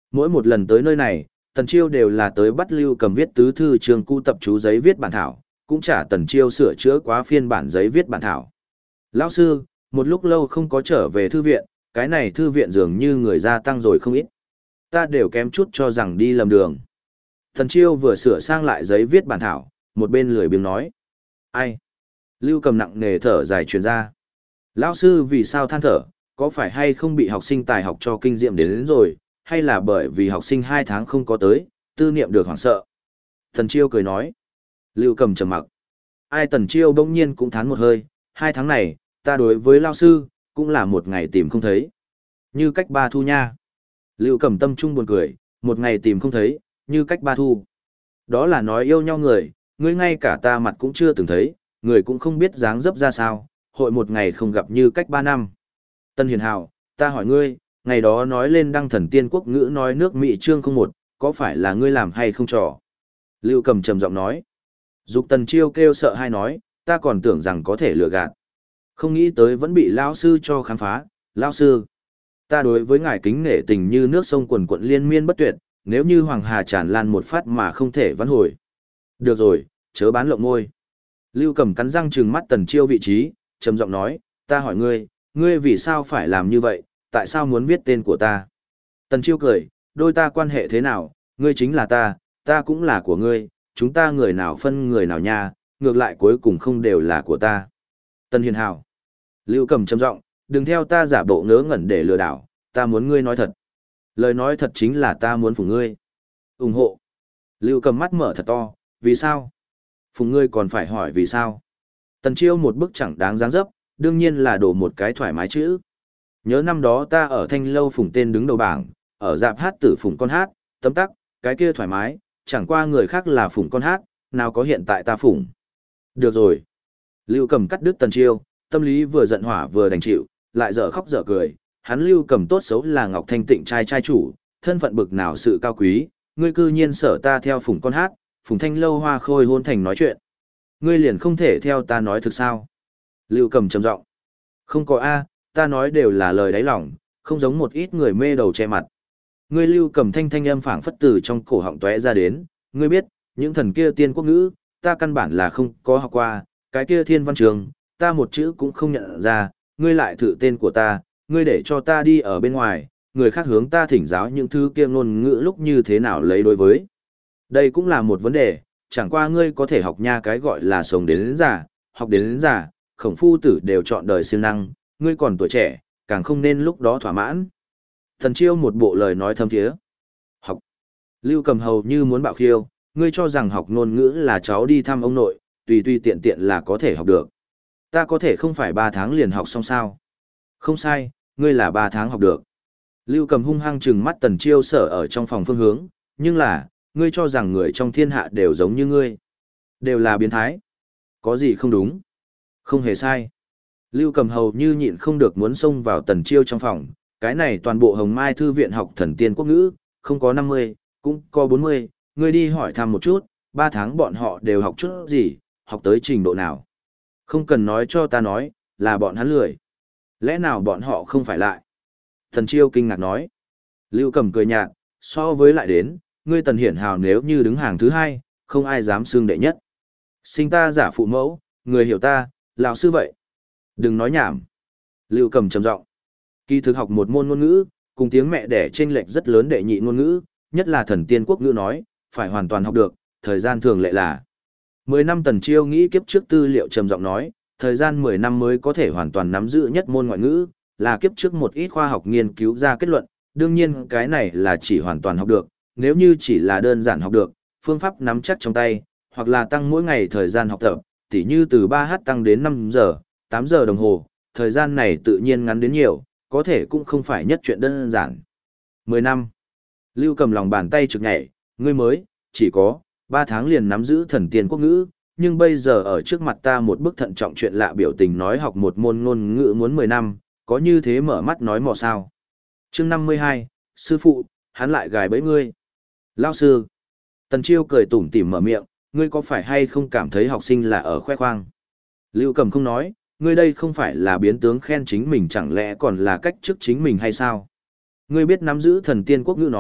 Mỗi một lần tới nơi này, Tần Chiêu đều là tới bắt Lưu Cầm viết tứ thư trường cu tập chú giấy viết bản thảo, cũng trả Tần Chiêu sửa chữa quá phiên bản giấy viết bản thảo. Lão sư, một lúc lâu không có trở về thư viện, cái này thư viện dường như người gia tăng rồi không ít. Ta đều kém chút cho rằng đi lầm đường. Tần Chiêu vừa sửa sang lại giấy viết bản thảo, một bên lười biếng nói. Ai? Lưu Cầm nặng nề thở dài truyền ra. Lão sư vì sao than thở, có phải hay không bị học sinh tài học cho kinh diệm đến rồi, hay là bởi vì học sinh 2 tháng không có tới, tư niệm được hoảng sợ? Tần Chiêu cười nói. Lưu Cầm trầm mặc. Ai Tần Chiêu bỗng nhiên cũng thán một hơi, 2 tháng này, ta đối với lão sư, cũng là một ngày tìm không thấy. Như cách 3 thu nha. Lưu Cầm tâm trung buồn cười, một ngày tìm không thấy, như cách 3 thu. Đó là nói yêu nhau người, ngươi ngay cả ta mặt cũng chưa từng thấy, người cũng không biết dáng dấp ra sao, hội một ngày không gặp như cách 3 năm. Tân Hiền Hào, ta hỏi ngươi, ngày đó nói lên đăng thần tiên quốc ngữ nói nước Mỹ chương 01, có phải là ngươi làm hay không trò? Lưu Cầm trầm giọng nói. Dục Tần Chiêu kêu sợ hay nói, ta còn tưởng rằng có thể lừa gạt. Không nghĩ tới vẫn bị lão sư cho khám phá, lão sư. Ta đối với ngài kính nể tình như nước sông quần quận liên miên bất tuyệt, nếu như Hoàng Hà tràn lan một phát mà không thể vãn hồi. Được rồi, chớ bán lộng môi. Lưu Cầm cắn răng trừng mắt Tần Chiêu vị trí, trầm giọng nói, ta hỏi ngươi, ngươi vì sao phải làm như vậy, tại sao muốn viết tên của ta? Tần Chiêu cười, đôi ta quan hệ thế nào, ngươi chính là ta cũng là của ngươi, chúng ta người nào phân người nào nha, ngược lại cuối cùng không đều là của ta. Tần Hiền Hào. Lưu Cầm trầm giọng, đừng theo ta giả bộ ngớ ngẩn để lừa đảo, ta muốn ngươi nói thật. Lời nói thật chính là ta muốn phụng ngươi. Ủng hộ. Lưu Cầm mắt mở thật to, vì sao? Phụng ngươi còn phải hỏi vì sao? Tần Chiêu một bức chẳng đáng dáng dấp, đương nhiên là đổ một cái thoải mái chữ. Nhớ năm đó ta ở Thanh Lâu phụng tên đứng đầu bảng, ở dạp hát tử phụng con hát, tấm tắc, cái kia thoải mái, chẳng qua người khác là phụng con hát, nào có hiện tại ta phụng. Được rồi. Lưu Cầm cắt đứt Tần Chiêu, tâm lý vừa giận hỏa vừa đành chịu, lại dở khóc dở cười, hắn Lưu Cầm tốt xấu là Ngọc Thanh Tịnh trai chủ, thân phận bực nào sự cao quý, ngươi cư nhiên sợ ta theo phụng con hát, phụng Thanh Lâu hoa khôi hôn thành nói chuyện. Ngươi liền không thể theo ta nói thực sao? Lưu Cầm trầm giọng. Không có a, ta nói đều là lời đáy lòng, không giống một ít người mê đầu che mặt. Ngươi Lưu Cầm thanh âm phảng phất từ trong cổ họng tóe ra đến, ngươi biết, những thần kia tiên quốc ngữ, ta căn bản là không có học qua, cái kia thiên văn trường, ta một chữ cũng không nhận ra, ngươi lại thử tên của ta, ngươi để cho ta đi ở bên ngoài, người khác hướng ta thỉnh giáo những thứ kia ngôn ngữ lúc như thế nào lấy đối với. Đây cũng là một vấn đề, chẳng qua ngươi có thể học nha cái gọi là sống đến già, học đến già, khổng phu tử đều chọn đời siêng năng, ngươi còn tuổi trẻ, càng không nên lúc đó thỏa mãn. Thần Chiêu một bộ lời nói thâm thiế. Học. Lưu Cầm hầu như muốn bạo khiêu, ngươi cho rằng học ngôn ngữ là cháu đi thăm ông nội, tùy tùy tiện tiện là có thể học được. Ta có thể không phải 3 tháng liền học xong sao? Không sai, ngươi là 3 tháng học được. Lưu Cầm hung hăng trừng mắt Tần Chiêu sở ở trong phòng phương hướng, nhưng là, ngươi cho rằng người trong thiên hạ đều giống như ngươi. Đều là biến thái. Có gì không đúng? Không hề sai. Lưu Cầm hầu như nhịn không được muốn xông vào Tần Chiêu trong phòng, cái này toàn bộ Hồng Mai Thư viện học thần tiên quốc ngữ, không có 50, cũng có 40, ngươi đi hỏi thăm một chút, 3 tháng bọn họ đều học chút gì, học tới trình độ nào. Không cần nói cho ta nói, là bọn hắn lười. Lẽ nào bọn họ không phải lại? Tần Chiêu kinh ngạc nói. Lưu Cầm cười nhạt, so với lại đến, ngươi Tần Hiển Hào nếu như đứng hàng thứ 2, không ai dám xưng đệ nhất. Sinh ta giả phụ mẫu, người hiểu ta, lão sư vậy. Đừng nói nhảm. Lưu Cầm trầm giọng. Kỳ thực học một môn ngôn ngữ, cùng tiếng mẹ đẻ chênh lệch rất lớn đệ nhị ngôn ngữ, nhất là thần tiên quốc ngữ nói, phải hoàn toàn học được, thời gian thường lệ là 10 năm. Tần Chiêu nghĩ kiếp trước tư liệu trầm giọng nói, thời gian 10 năm mới có thể hoàn toàn nắm giữ nhất môn ngoại ngữ, là kiếp trước một ít khoa học nghiên cứu ra kết luận, đương nhiên cái này là chỉ hoàn toàn học được, nếu như chỉ là đơn giản học được, phương pháp nắm chắc trong tay, hoặc là tăng mỗi ngày thời gian học tập, tỉ như từ 3h tăng đến 5 giờ, 8 giờ đồng hồ, thời gian này tự nhiên ngắn đến nhiều, có thể cũng không phải nhất chuyện đơn giản. 10 năm. Lưu Cầm lòng bàn tay trực nhảy, ngươi mới, chỉ có 3 tháng liền nắm giữ thần tiên quốc ngữ, nhưng bây giờ ở trước mặt ta một bức thận trọng chuyện lạ biểu tình nói học một môn ngôn ngữ muốn 10 năm, có như thế mở mắt nói mò sao. Chương 52, sư phụ, hắn lại gài bẫy ngươi. Lao sư. Tần Chiêu cười tủm tỉm mở miệng, ngươi có phải hay không cảm thấy học sinh là ở khoe khoang? Lưu Cầm không nói, ngươi đây không phải là biến tướng khen chính mình chẳng lẽ còn là cách trước chính mình hay sao? Ngươi biết nắm giữ thần tiên quốc ngữ nói,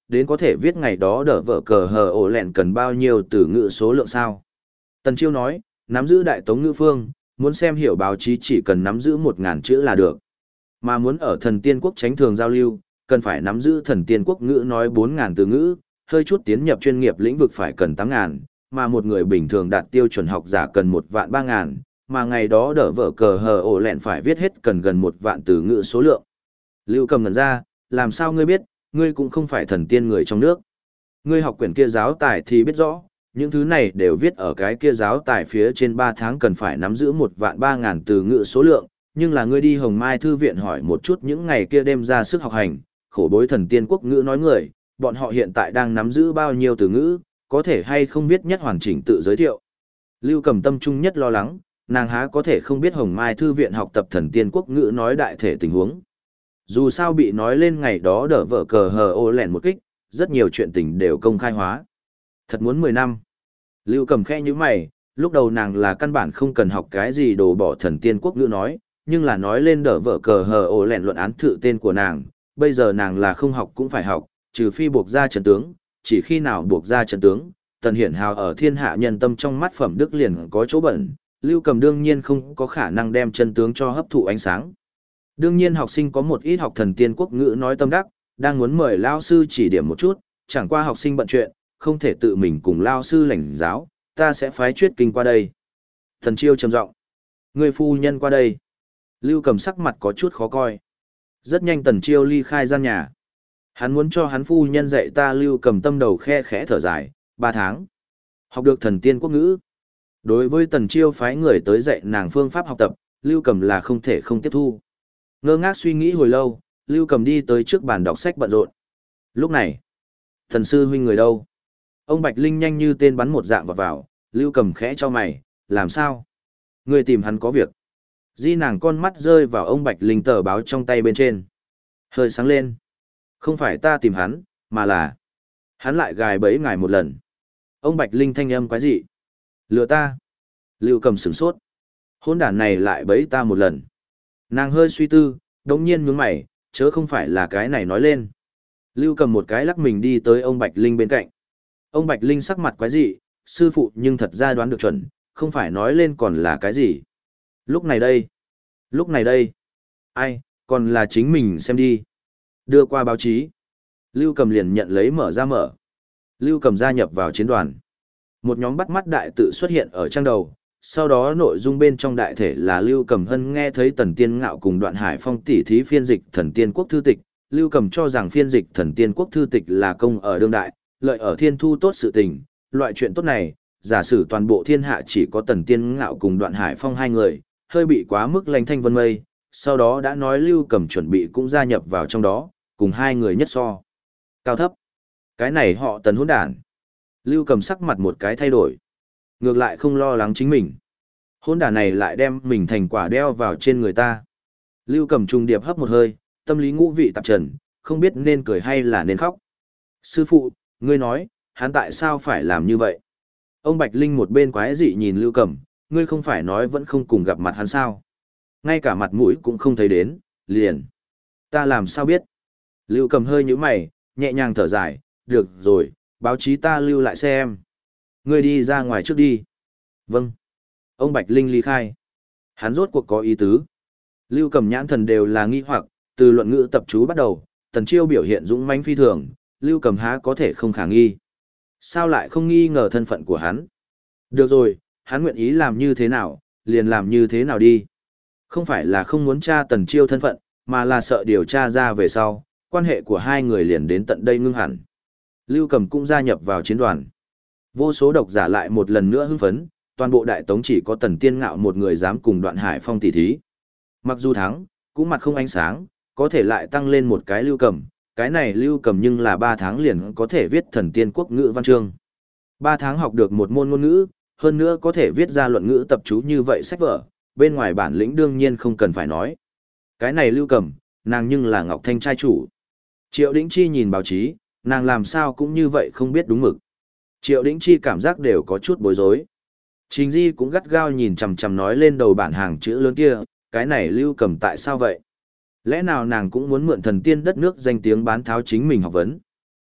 đến có thể viết ngày đó đỡ vở cờ hờ ổ lẹn cần bao nhiêu từ ngữ số lượng sao. Tần Chiêu nói, nắm giữ đại tống ngữ phương, muốn xem hiểu báo chí chỉ cần nắm giữ 1.000 chữ là được. Mà muốn ở thần tiên quốc tránh thường giao lưu, cần phải nắm giữ thần tiên quốc ngữ nói 4.000 từ ngữ, hơi chút tiến nhập chuyên nghiệp lĩnh vực phải cần 8.000, mà một người bình thường đạt tiêu chuẩn học giả cần 1.300.000, mà ngày đó đỡ vở cờ hờ ổ lẹn phải viết hết cần gần 1.000 từ ngữ số lượng. Lưu Cầm ngẩn ra, làm sao ngươi biết, ngươi cũng không phải thần tiên người trong nước. Ngươi học quyển kia giáo tài thì biết rõ, những thứ này đều viết ở cái kia giáo tài phía trên 3 tháng cần phải nắm giữ 1.300.000 từ ngữ số lượng, nhưng là ngươi đi Hồng Mai Thư viện hỏi một chút những ngày kia đêm ra sức học hành, khổ bối thần tiên quốc ngữ nói người, bọn họ hiện tại đang nắm giữ bao nhiêu từ ngữ, có thể hay không viết nhất hoàn chỉnh tự giới thiệu. Lưu Cầm tâm trung nhất lo lắng, nàng há có thể không biết Hồng Mai Thư viện học tập thần tiên quốc ngữ nói đại thể tình huống. Dù sao bị nói lên ngày đó đỡ vở cờ hờ ô lẻn một kích, rất nhiều chuyện tình đều công khai hóa. Thật muốn 10 năm. Lưu Cầm khẽ như mày, lúc đầu nàng là căn bản không cần học cái gì đồ bỏ thần tiên quốc ngữ nói, nhưng là nói lên đỡ vở cờ hờ ô lẻn luận án thử tên của nàng, bây giờ nàng là không học cũng phải học, trừ phi buộc ra trận tướng, chỉ khi nào buộc ra trận tướng, Tần Hiển Hào ở thiên hạ nhân tâm trong mắt phẩm đức liền có chỗ bẩn, Lưu Cầm đương nhiên không có khả năng đem chân tướng cho hấp thụ ánh sáng. Đương nhiên học sinh có một ít học thần tiên quốc ngữ nói tâm đắc, đang muốn mời lao sư chỉ điểm một chút, chẳng qua học sinh bận chuyện, không thể tự mình cùng lao sư lãnh giáo, ta sẽ phái Chuyết Kinh qua đây. Thần Chiêu trầm giọng, người phu nhân qua đây. Lưu Cầm sắc mặt có chút khó coi. Rất nhanh Tần Chiêu ly khai gian nhà. Hắn muốn cho hắn phu nhân dạy ta. Lưu Cầm tâm đầu khe khẽ thở dài, 3 tháng. Học được thần tiên quốc ngữ. Đối với Tần Chiêu phái người tới dạy nàng phương pháp học tập, Lưu Cầm là không thể không tiếp thu. Ngơ ngác suy nghĩ hồi lâu, Lưu Cầm đi tới trước bàn đọc sách bận rộn. Lúc này, thần sư huynh người đâu? Ông Bạch Linh nhanh như tên bắn một dạng vào, Lưu Cầm khẽ cho mày, làm sao? Người tìm hắn có việc. Di nàng con mắt rơi vào ông Bạch Linh tờ báo trong tay bên trên. Hơi sáng lên. Không phải ta tìm hắn, mà là hắn lại gài bẫy ngài một lần. Ông Bạch Linh thanh âm quái dị. Lừa ta. Lưu Cầm sửng sốt. Hôn đản này lại bẫy ta một lần. Nàng hơi suy tư, đống nhiên nhướng mày, chớ không phải là cái này nói lên. Lưu Cầm một cái lắc mình đi tới ông Bạch Linh bên cạnh. Ông Bạch Linh sắc mặt quái dị, sư phụ nhưng thật ra đoán được chuẩn, không phải nói lên còn là cái gì. Lúc này đây, ai, còn là chính mình xem đi. Đưa qua báo chí. Lưu Cầm liền nhận lấy mở ra mở. Lưu Cầm gia nhập vào chiến đoàn. Một nhóm bắt mắt đại tự xuất hiện ở trang đầu, sau đó nội dung bên trong đại thể là Lưu Cầm Hân nghe thấy Tần Tiên Ngạo cùng Đoạn Hải Phong tỉ thí phiên dịch Thần Tiên Quốc thư tịch. Lưu Cầm cho rằng phiên dịch Thần Tiên Quốc thư tịch là công ở đương đại, lợi ở thiên thu tốt sự tình. Loại chuyện tốt này, giả sử toàn bộ thiên hạ chỉ có Tần Tiên Ngạo cùng Đoạn Hải Phong 2 người, hơi bị quá mức lanh thanh vân mây, sau đó đã nói Lưu Cầm chuẩn bị cũng gia nhập vào trong đó, cùng 2 người nhất so. Cao thấp. Cái này họ Tần hỗn đản. Lưu Cầm sắc mặt một cái thay đổi. Ngược lại không lo lắng chính mình. Hỗn đản này lại đem mình thành quả đeo vào trên người ta. Lưu Cầm trùng điệp hấp một hơi, tâm lý ngũ vị tạp trần, không biết nên cười hay là nên khóc. Sư phụ, ngươi nói, hắn tại sao phải làm như vậy? Ông Bạch Linh một bên quái dị nhìn Lưu Cầm, ngươi không phải nói vẫn không cùng gặp mặt hắn sao? Ngay cả mặt mũi cũng không thấy đến, liền. Ta làm sao biết? Lưu Cầm hơi nhíu mày, nhẹ nhàng thở dài, được rồi, báo chí ta lưu lại xem. Ngươi đi ra ngoài trước đi. Vâng. Ông Bạch Linh ly khai. Hắn rốt cuộc có ý tứ. Lưu Cầm nhãn thần đều là nghi hoặc, từ luận ngữ tập chú bắt đầu, Tần Chiêu biểu hiện dũng mãnh phi thường, Lưu Cầm há có thể không khả nghi. Sao lại không nghi ngờ thân phận của hắn? Được rồi, hắn nguyện ý làm như thế nào, liền làm như thế nào đi. Không phải là không muốn tra Tần Chiêu thân phận, mà là sợ điều tra ra về sau, quan hệ của 2 người liền đến tận đây ngưng hẳn. Lưu Cầm cũng gia nhập vào chiến đoàn. Vô số độc giả lại một lần nữa hưng phấn, toàn bộ đại tống chỉ có Tần Tiên Ngạo một người dám cùng Đoạn Hải Phong tỉ thí. Mặc dù thắng, cũng mặt không ánh sáng, có thể lại tăng lên một cái Lưu Cầm, cái này Lưu Cầm nhưng là 3 tháng liền có thể viết Thần Tiên Quốc ngữ văn chương. 3 tháng học được một môn ngôn ngữ, hơn nữa có thể viết ra luận ngữ tập chú như vậy sách vở, bên ngoài bản lĩnh đương nhiên không cần phải nói. Cái này Lưu Cầm, nàng nhưng là Ngọc Thanh trai chủ. Triệu Đĩnh Chi nhìn báo chí, nàng làm sao cũng như vậy không biết đúng mực. Triệu Đĩnh Chi cảm giác đều có chút bối rối. Trình Di cũng gắt gao nhìn chằm chằm nói lên đầu bản hàng chữ lớn kia, cái này Lưu Cầm tại sao vậy? Lẽ nào nàng cũng muốn mượn thần tiên đất nước danh tiếng bán tháo chính mình học vấn?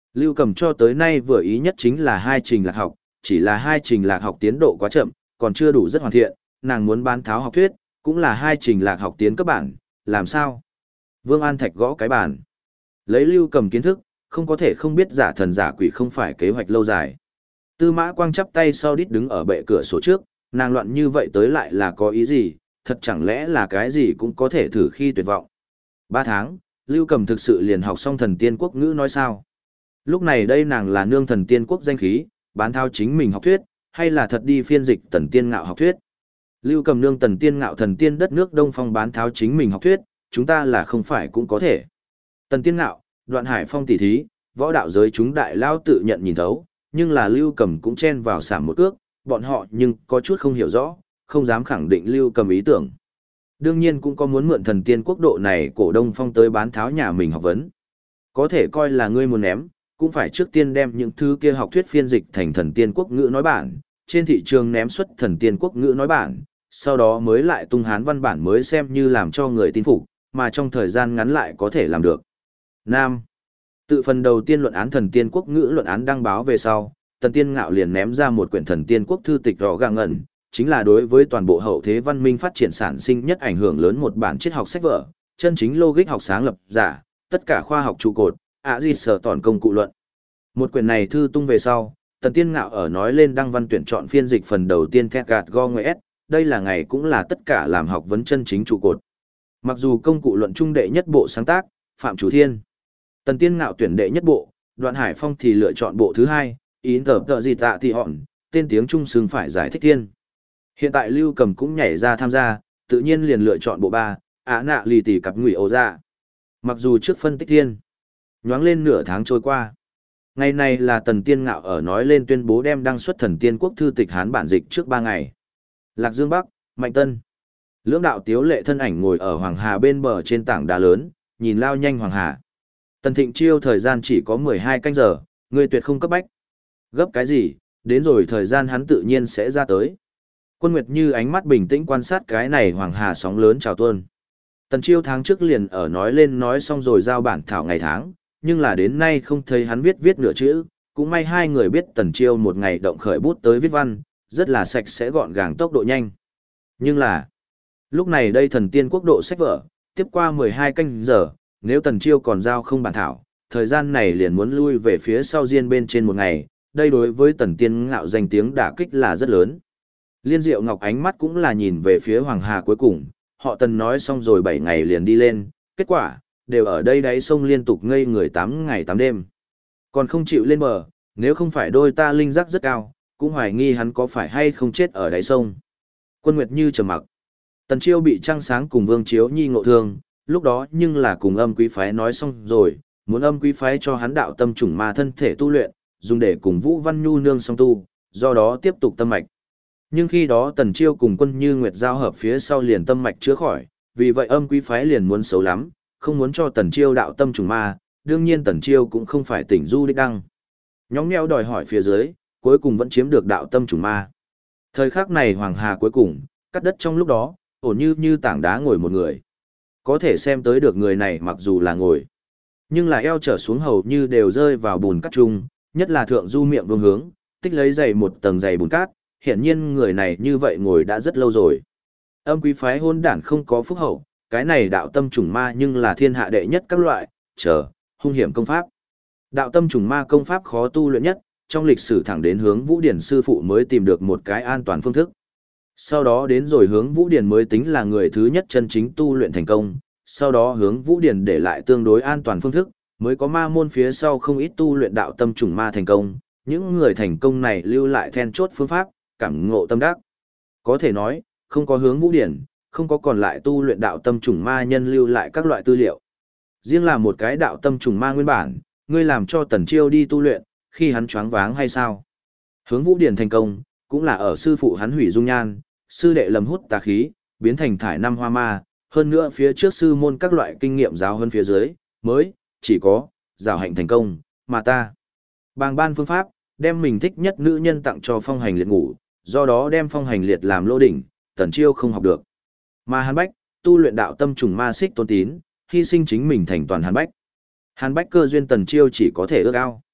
Lưu Cầm cho tới nay vừa ý nhất chính là hai trình lạc học, chỉ là hai trình lạc học tiến độ quá chậm, còn chưa đủ rất hoàn thiện, nàng muốn bán tháo học thuyết, cũng là hai trình lạc học tiến cấp bản, làm sao? Vương An Thạch gõ cái bàn. Lấy Lưu Cầm kiến thức, không có thể không biết giả thần giả quỷ không phải kế hoạch lâu dài. Tư Mã Quang chắp tay sau đít đứng ở bệ cửa sổ trước, nàng loạn như vậy tới lại là có ý gì, thật chẳng lẽ là cái gì cũng có thể thử khi tuyệt vọng. 3 tháng, Lưu Cầm thực sự liền học xong thần tiên quốc ngữ nói sao? Lúc này đây nàng là nương thần tiên quốc danh khí, bán thao chính mình học thuyết, hay là thật đi phiên dịch tần tiên ngạo học thuyết? Lưu Cầm nương tần tiên ngạo thần tiên đất nước Đông Phong bán tháo chính mình học thuyết, chúng ta là không phải cũng có thể. Tần tiên ngạo, Đoạn Hải Phong tỷ thí, võ đạo giới chúng đại lao tự nhận nhìn thấu, nhưng là Lưu Cầm cũng chen vào sảm một cước, bọn họ nhưng có chút không hiểu rõ, không dám khẳng định Lưu Cầm ý tưởng. Đương nhiên cũng có muốn mượn thần tiên quốc độ này cổ Đông Phong tới bán tháo nhà mình học vấn. Có thể coi là ngươi muốn ném, cũng phải trước tiên đem những thứ kia học thuyết phiên dịch thành thần tiên quốc ngữ nói bản, trên thị trường ném xuất thần tiên quốc ngữ nói bản, sau đó mới lại tung hán văn bản mới xem như làm cho người tin phục, mà trong thời gian ngắn lại có thể làm được. Nam. Tự phần đầu tiên luận án thần tiên quốc ngữ luận án đăng báo về sau, Tần Tiên Ngạo liền ném ra một quyển thần tiên quốc thư tịch rõ gàng ngẩn, chính là đối với toàn bộ hậu thế văn minh phát triển sản sinh nhất ảnh hưởng lớn một bản triết học sách vở, chân chính logic học sáng lập giả, tất cả khoa học trụ cột, di sở tòn công cụ luận. Một quyển này thư tung về sau, Tần Tiên Ngạo ở nói lên đăng văn tuyển chọn phiên dịch phần đầu tiên thét gạt go người S, đây là ngày cũng là tất cả làm học vấn chân chính trụ cột. Mặc dù công cụ luận trung đệ nhất bộ sáng tác, Phạm Chủ Thiên. Tần Tiên Ngạo tuyển đệ nhất bộ, Đoạn Hải Phong thì lựa chọn bộ thứ hai, ý tờ tờ gì tạ thì hòn, tên tiếng Trung xưng phải giải thích thiên. Hiện tại Lưu Cầm cũng nhảy ra tham gia, tự nhiên liền lựa chọn bộ 3, nạ lì tỷ cặp ngụy ổ ra. Mặc dù trước phân tích thiên, nhoáng lên nửa tháng trôi qua. Ngày này là Tần Tiên Ngạo ở nói lên tuyên bố đem đăng xuất thần tiên quốc thư tịch Hán bản dịch trước 3 ngày. Lạc Dương Bắc, Mạnh Tân. Lưỡng đạo tiếu lệ thân ảnh ngồi ở Hoàng Hà bên bờ trên tảng đá lớn, nhìn lao nhanh Hoàng Hà. Tần Thịnh Chiêu thời gian chỉ có 12 canh giờ, người tuyệt không cấp bách. Gấp cái gì, đến rồi thời gian hắn tự nhiên sẽ ra tới. Quân Nguyệt Như ánh mắt bình tĩnh quan sát cái này Hoàng Hà sóng lớn chào tuôn. Tần Chiêu tháng trước liền ở nói lên nói xong rồi giao bản thảo ngày tháng, nhưng là đến nay không thấy hắn viết nửa chữ, cũng may hai người biết Tần Chiêu một ngày động khởi bút tới viết văn, rất là sạch sẽ gọn gàng tốc độ nhanh. Nhưng là, lúc này đây thần tiên quốc độ sách vở, tiếp qua 12 canh giờ, nếu Tần Chiêu còn giao không bản thảo, thời gian này liền muốn lui về phía sau riêng bên trên một ngày, đây đối với Tần Tiên Ngạo danh tiếng đả kích là rất lớn. Liên Diệu Ngọc ánh mắt cũng là nhìn về phía Hoàng Hà cuối cùng, họ Tần nói xong rồi 7 ngày liền đi lên, kết quả, đều ở đây đáy sông liên tục ngây người 8 ngày 8 đêm. Còn không chịu lên bờ, nếu không phải đôi ta linh giác rất cao, cũng hoài nghi hắn có phải hay không chết ở đáy sông. Quân Nguyệt Như trầm mặc. Tần Chiêu bị Trăng Sáng cùng Vương Chiếu Nhi ngộ thương, lúc đó nhưng là cùng Âm Quý phái nói xong rồi, muốn Âm Quý phái cho hắn đạo tâm trùng ma thân thể tu luyện, dùng để cùng Vũ Văn Nhu nương song tu, do đó tiếp tục tâm mạch. Nhưng khi đó Tần Chiêu cùng Quân Như Nguyệt giao hợp phía sau liền tâm mạch chữa khỏi, vì vậy Âm Quý phái liền muốn xấu lắm, không muốn cho Tần Chiêu đạo tâm trùng ma, đương nhiên Tần Chiêu cũng không phải tỉnh du đích đăng. Nhõng nhẽo đòi hỏi phía dưới, cuối cùng vẫn chiếm được đạo tâm trùng ma. Thời khắc này Hoàng Hà cuối cùng, cắt đất trong lúc đó, ổn như tảng đá ngồi một người. Có thể xem tới được người này mặc dù là ngồi, nhưng là eo trở xuống hầu như đều rơi vào bùn cát chung, nhất là thượng du miệng vương hướng, tích lấy dày một tầng dày bùn cát, hiển nhiên người này như vậy ngồi đã rất lâu rồi. Âm Quý phái hôn đản không có phúc hậu, cái này đạo tâm trùng ma nhưng là thiên hạ đệ nhất các loại, hung hiểm công pháp. Đạo tâm trùng ma công pháp khó tu luyện nhất, trong lịch sử thẳng đến Hướng Vũ Điển sư phụ mới tìm được một cái an toàn phương thức. Sau đó đến rồi Hướng Vũ Điển mới tính là người thứ nhất chân chính tu luyện thành công, sau đó Hướng Vũ Điển để lại tương đối an toàn phương thức, mới có ma môn phía sau không ít tu luyện đạo tâm trùng ma thành công, những người thành công này lưu lại then chốt phương pháp, cảm ngộ tâm đắc. Có thể nói, không có Hướng Vũ Điển, không có còn lại tu luyện đạo tâm trùng ma nhân lưu lại các loại tư liệu. Riêng là một cái đạo tâm trùng ma nguyên bản, ngươi làm cho Tần Chiêu đi tu luyện, khi hắn choáng váng hay sao? Hướng Vũ Điển thành công, cũng là ở sư phụ hắn hủy dung nhan, sư đệ lầm hút tà khí, biến thành thải năm hoa ma, hơn nữa phía trước sư môn các loại kinh nghiệm giáo hơn phía dưới, mới, chỉ có, giảo hạnh thành công, mà ta. Bàng ban phương pháp, đem mình thích nhất nữ nhân tặng cho Phong Hành Liệt ngủ, do đó đem Phong Hành Liệt làm lô đỉnh, Tần Chiêu không học được. Mà Hàn Bách, tu luyện đạo tâm trùng ma xích tôn tín, hy sinh chính mình thành toàn Hàn Bách. Hàn Bách cơ duyên Tần Chiêu chỉ có thể ước ao.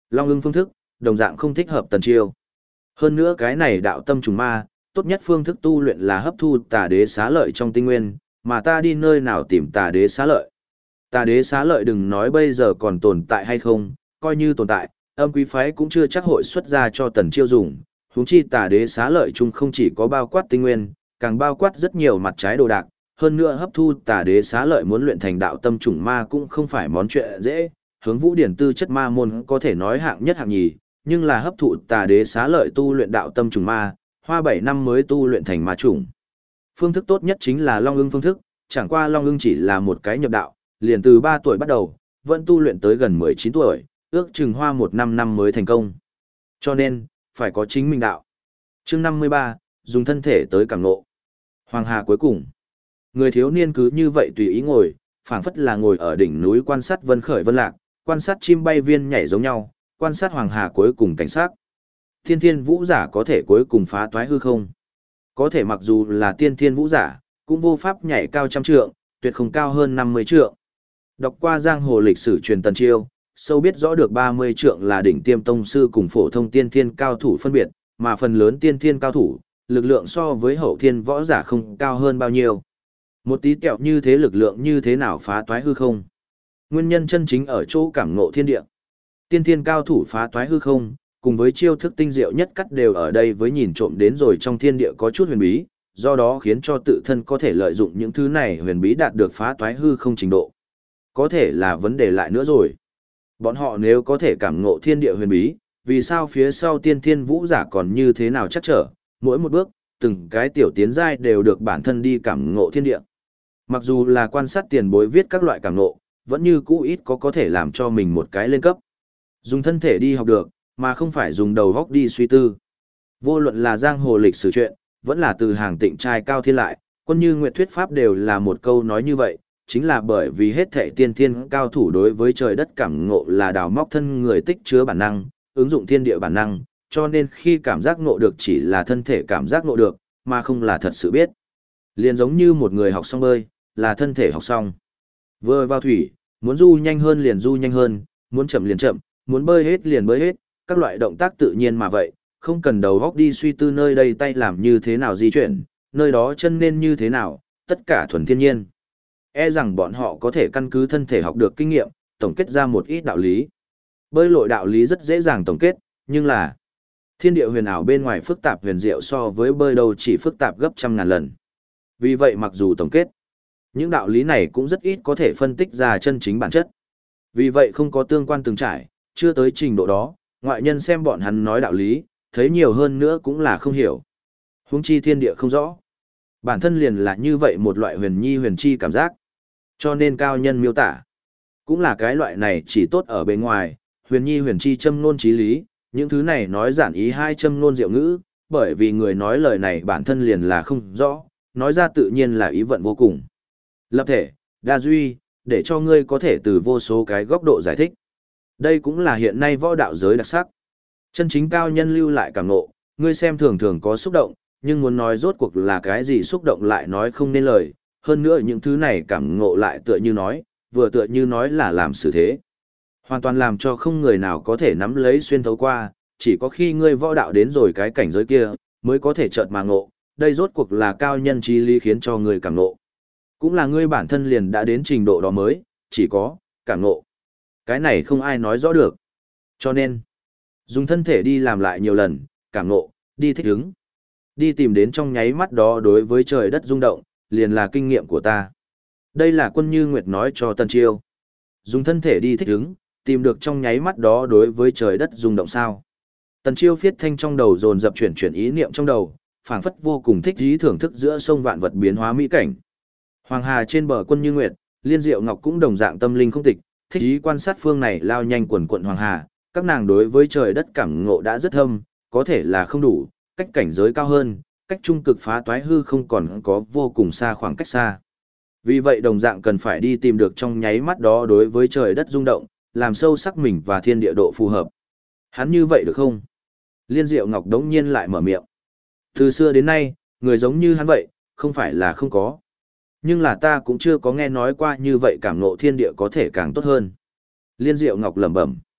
Long ưng phương thức, đồng dạng không thích hợp Tần Chiêu. Hơn nữa cái này đạo tâm trùng ma, tốt nhất phương thức tu luyện là hấp thu tà đế xá lợi trong tinh nguyên, mà ta đi nơi nào tìm tà đế xá lợi. Tà đế xá lợi đừng nói bây giờ còn tồn tại hay không, coi như tồn tại, âm quý phái cũng chưa chắc hội xuất ra cho Tần Chiêu dùng. Huống chi tà đế xá lợi chung không chỉ có bao quát tinh nguyên, càng bao quát rất nhiều mặt trái đồ đạc, hơn nữa hấp thu tà đế xá lợi muốn luyện thành đạo tâm trùng ma cũng không phải món chuyện dễ, hướng Vũ Điển tư chất ma môn có thể nói hạng nhất hạng nhì, nhưng là hấp thụ tà đế xá lợi tu luyện đạo tâm trùng ma, hoa 7 năm mới tu luyện thành ma trùng. Phương thức tốt nhất chính là Long ưng phương thức, chẳng qua Long ưng chỉ là một cái nhập đạo, liền từ 3 tuổi bắt đầu, vẫn tu luyện tới gần 19 tuổi, ước chừng hoa 1-5 năm mới thành công. Cho nên, phải có chính mình đạo. Chương 53, dùng thân thể tới cảm ngộ. Hoàng Hà cuối cùng. Người thiếu niên cứ như vậy tùy ý ngồi, phảng phất là ngồi ở đỉnh núi quan sát vân khởi vân lạc, quan sát chim bay viên nhảy giống nhau, quan sát Hoàng Hà cuối cùng cảnh sát. Tiên thiên vũ giả có thể cuối cùng phá toái hư không? Có thể mặc dù là tiên thiên vũ giả, cũng vô pháp nhảy cao 100 trượng, tuyệt không cao hơn 50 trượng. Đọc qua giang hồ lịch sử truyền Tần Chiêu, sâu biết rõ được 30 trượng là đỉnh tiêm tông sư cùng phổ thông tiên thiên cao thủ phân biệt, mà phần lớn tiên thiên cao thủ, lực lượng so với hậu thiên võ giả không cao hơn bao nhiêu. Một tí kẹo như thế lực lượng như thế nào phá toái hư không? Nguyên nhân chân chính ở chỗ cảm ngộ thiên địa. Tiên thiên cao thủ phá toái hư không, cùng với chiêu thức tinh diệu nhất cắt đều ở đây với nhìn trộm đến rồi trong thiên địa có chút huyền bí, do đó khiến cho tự thân có thể lợi dụng những thứ này huyền bí đạt được phá toái hư không trình độ. Có thể là vấn đề lại nữa rồi. Bọn họ nếu có thể cảm ngộ thiên địa huyền bí, vì sao phía sau tiên thiên vũ giả còn như thế nào chắc trở, mỗi một bước, từng cái tiểu tiến giai đều được bản thân đi cảm ngộ thiên địa. Mặc dù là quan sát tiền bối viết các loại cảm ngộ, vẫn như cũ ít có thể làm cho mình một cái lên cấp. Dùng thân thể đi học được, mà không phải dùng đầu góc đi suy tư. Vô luận là giang hồ lịch sử chuyện, vẫn là từ hàng tịnh trai cao thiên lại, Quân Như Nguyệt thuyết pháp đều là một câu nói như vậy, chính là bởi vì hết thảy tiên thiên cao thủ đối với trời đất cảm ngộ là đào móc thân người tích chứa bản năng, ứng dụng thiên địa bản năng, cho nên khi cảm giác ngộ được chỉ là thân thể cảm giác ngộ được, mà không là thật sự biết. Liền giống như một người học xong bơi, là thân thể học xong. Vừa vào thủy, muốn du nhanh hơn liền du nhanh hơn, muốn chậm liền chậm, muốn bơi hết liền bơi hết, các loại động tác tự nhiên mà vậy, không cần đầu góc đi suy tư nơi đây tay làm như thế nào di chuyển, nơi đó chân nên như thế nào, tất cả thuần thiên nhiên. E rằng bọn họ có thể căn cứ thân thể học được kinh nghiệm, tổng kết ra một ít đạo lý. Bơi lội đạo lý rất dễ dàng tổng kết, nhưng là thiên địa huyền ảo bên ngoài phức tạp huyền diệu so với bơi đâu chỉ phức tạp gấp 100.000 lần. Vì vậy mặc dù tổng kết, những đạo lý này cũng rất ít có thể phân tích ra chân chính bản chất. Vì vậy không có tương quan từng trải, chưa tới trình độ đó, ngoại nhân xem bọn hắn nói đạo lý, thấy nhiều hơn nữa cũng là không hiểu. Huống chi thiên địa không rõ. Bản thân liền là như vậy một loại huyền nhi huyền chi cảm giác. Cho nên cao nhân miêu tả, cũng là cái loại này chỉ tốt ở bên ngoài, huyền nhi huyền chi châm ngôn chí lý, những thứ này nói giản ý hai châm ngôn diệu ngữ, bởi vì người nói lời này bản thân liền là không rõ, nói ra tự nhiên là ý vận vô cùng. Lập thể, đa duy, để cho ngươi có thể từ vô số cái góc độ giải thích. Đây cũng là hiện nay võ đạo giới đặc sắc. Chân chính cao nhân lưu lại cảm ngộ, ngươi xem thường thường có xúc động, nhưng muốn nói rốt cuộc là cái gì xúc động lại nói không nên lời, hơn nữa những thứ này cảm ngộ lại tựa như nói, vừa tựa như nói là làm xử thế. Hoàn toàn làm cho không người nào có thể nắm lấy xuyên thấu qua, chỉ có khi ngươi võ đạo đến rồi cái cảnh giới kia, mới có thể chợt mà ngộ, đây rốt cuộc là cao nhân trí lý khiến cho ngươi cảm ngộ. Cũng là ngươi bản thân liền đã đến trình độ đó mới, chỉ có cảm ngộ. Cái này không ai nói rõ được. Cho nên, dùng thân thể đi làm lại nhiều lần, cảm ngộ, đi thích ứng. Đi tìm đến trong nháy mắt đó đối với trời đất rung động, liền là kinh nghiệm của ta. Đây là Quân Như Nguyệt nói cho Tần Chiêu. Dùng thân thể đi thích ứng, tìm được trong nháy mắt đó đối với trời đất rung động sao. Tần Chiêu phiết thanh trong đầu dồn dập chuyển ý niệm trong đầu, phảng phất vô cùng thích ý thưởng thức giữa sông vạn vật biến hóa mỹ cảnh. Hoàng Hà trên bờ Quân Như Nguyệt, Liên Diệu Ngọc cũng đồng dạng tâm linh không tịch, thích ý quan sát phương này lao nhanh quần quận Hoàng Hà, các nàng đối với trời đất cảm ngộ đã rất thâm, có thể là không đủ, cách cảnh giới cao hơn, cách trung cực phá toái hư không còn có vô cùng xa khoảng cách xa. Vì vậy đồng dạng cần phải đi tìm được trong nháy mắt đó đối với trời đất rung động, làm sâu sắc mình và thiên địa độ phù hợp. Hắn như vậy được không? Liên Diệu Ngọc đống nhiên lại mở miệng. Từ xưa đến nay, người giống như hắn vậy, không phải là không có. Nhưng là ta cũng chưa có nghe nói qua như vậy cảm ngộ thiên địa có thể càng tốt hơn. Liên Diệu Ngọc lẩm bẩm.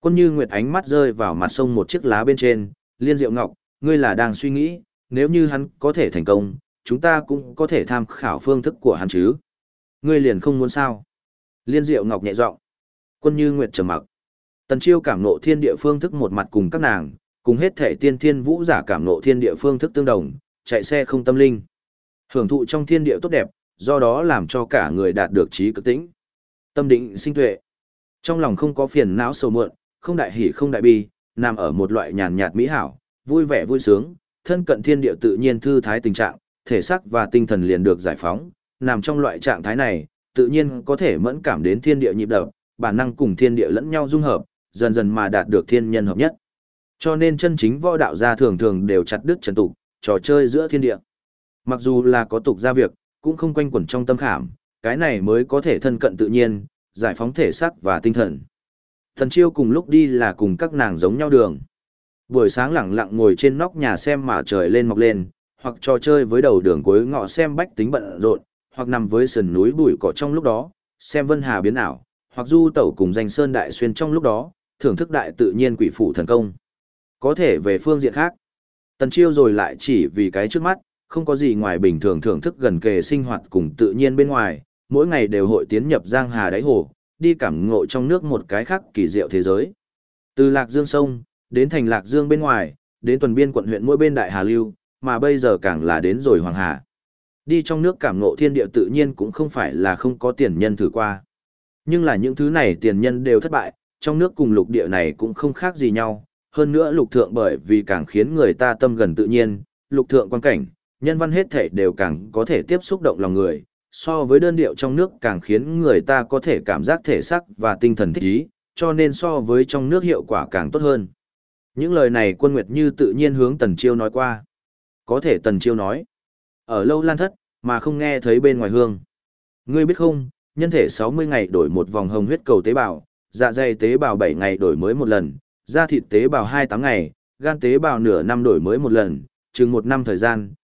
Quân Như Nguyệt ánh mắt rơi vào mặt sông một chiếc lá bên trên, Liên Diệu Ngọc, ngươi là đang suy nghĩ, nếu như hắn có thể thành công, chúng ta cũng có thể tham khảo phương thức của hắn chứ. Ngươi liền không muốn sao? Liên Diệu Ngọc nhẹ giọng. Quân Như Nguyệt trầm mặc. Tần Chiêu cảm ngộ thiên địa phương thức một mặt cùng các nàng, cùng hết thể tiên thiên vũ giả cảm ngộ thiên địa phương thức tương đồng, chạy xe không tâm linh. Hưởng thụ trong thiên địa tốt đẹp, do đó làm cho cả người đạt được trí cực tĩnh. Tâm định sinh tuệ. Trong lòng không có phiền não sầu muộn, không đại hỉ không đại bi, nằm ở một loại nhàn nhạt mỹ hảo, vui vẻ vui sướng, thân cận thiên địa tự nhiên thư thái tình trạng, thể xác và tinh thần liền được giải phóng, nằm trong loại trạng thái này, tự nhiên có thể mẫn cảm đến thiên địa nhịp đập, bản năng cùng thiên địa lẫn nhau dung hợp, dần dần mà đạt được thiên nhân hợp nhất. Cho nên chân chính võ đạo gia thường thường đều chặt đứt trần tục, trò chơi giữa thiên địa. Mặc dù là có tục gia việc, cũng không quanh quẩn trong tâm khảm, cái này mới có thể thân cận tự nhiên, giải phóng thể xác và tinh thần. Thần Chiêu cùng lúc đi là cùng các nàng giống nhau đường. Buổi sáng lẳng lặng ngồi trên nóc nhà xem mà trời lên mọc lên, hoặc trò chơi với đầu đường cuối ngõ xem bách tính bận rộn, hoặc nằm với sườn núi bụi cỏ trong lúc đó, xem vân hà biến ảo, hoặc du tẩu cùng danh sơn đại xuyên trong lúc đó, thưởng thức đại tự nhiên quỷ phủ thần công. Có thể về phương diện khác, Tần Chiêu rồi lại chỉ vì cái trước mắt, không có gì ngoài bình thường thưởng thức gần kề sinh hoạt cùng tự nhiên bên ngoài, mỗi ngày đều hội tiến nhập giang hà đáy hồ, đi cảm ngộ trong nước một cái khác kỳ diệu thế giới. Từ Lạc Dương sông, đến thành Lạc Dương bên ngoài, đến tuần biên quận huyện mỗi bên Đại Hà Lưu, mà bây giờ càng là đến rồi Hoàng Hà. Đi trong nước cảm ngộ thiên địa tự nhiên cũng không phải là không có tiền nhân thử qua. Nhưng là những thứ này tiền nhân đều thất bại, trong nước cùng lục địa này cũng không khác gì nhau. Hơn nữa lục thượng bởi vì càng khiến người ta tâm gần tự nhiên, lục thượng quan cảnh, nhân văn hết thể đều càng có thể tiếp xúc động lòng người, so với đơn điệu trong nước càng khiến người ta có thể cảm giác thể xác và tinh thần thích ý, cho nên so với trong nước hiệu quả càng tốt hơn. Những lời này Quân Nguyệt Như tự nhiên hướng Tần Chiêu nói qua. Có thể Tần Chiêu nói, ở lâu lan thất, mà không nghe thấy bên ngoài hương. Ngươi biết không, nhân thể 60 ngày đổi một vòng hồng huyết cầu tế bào, dạ dày tế bào 7 ngày đổi mới một lần, da thịt tế bào 28 ngày, gan tế bào nửa năm đổi mới một lần, chừng 1 năm thời gian,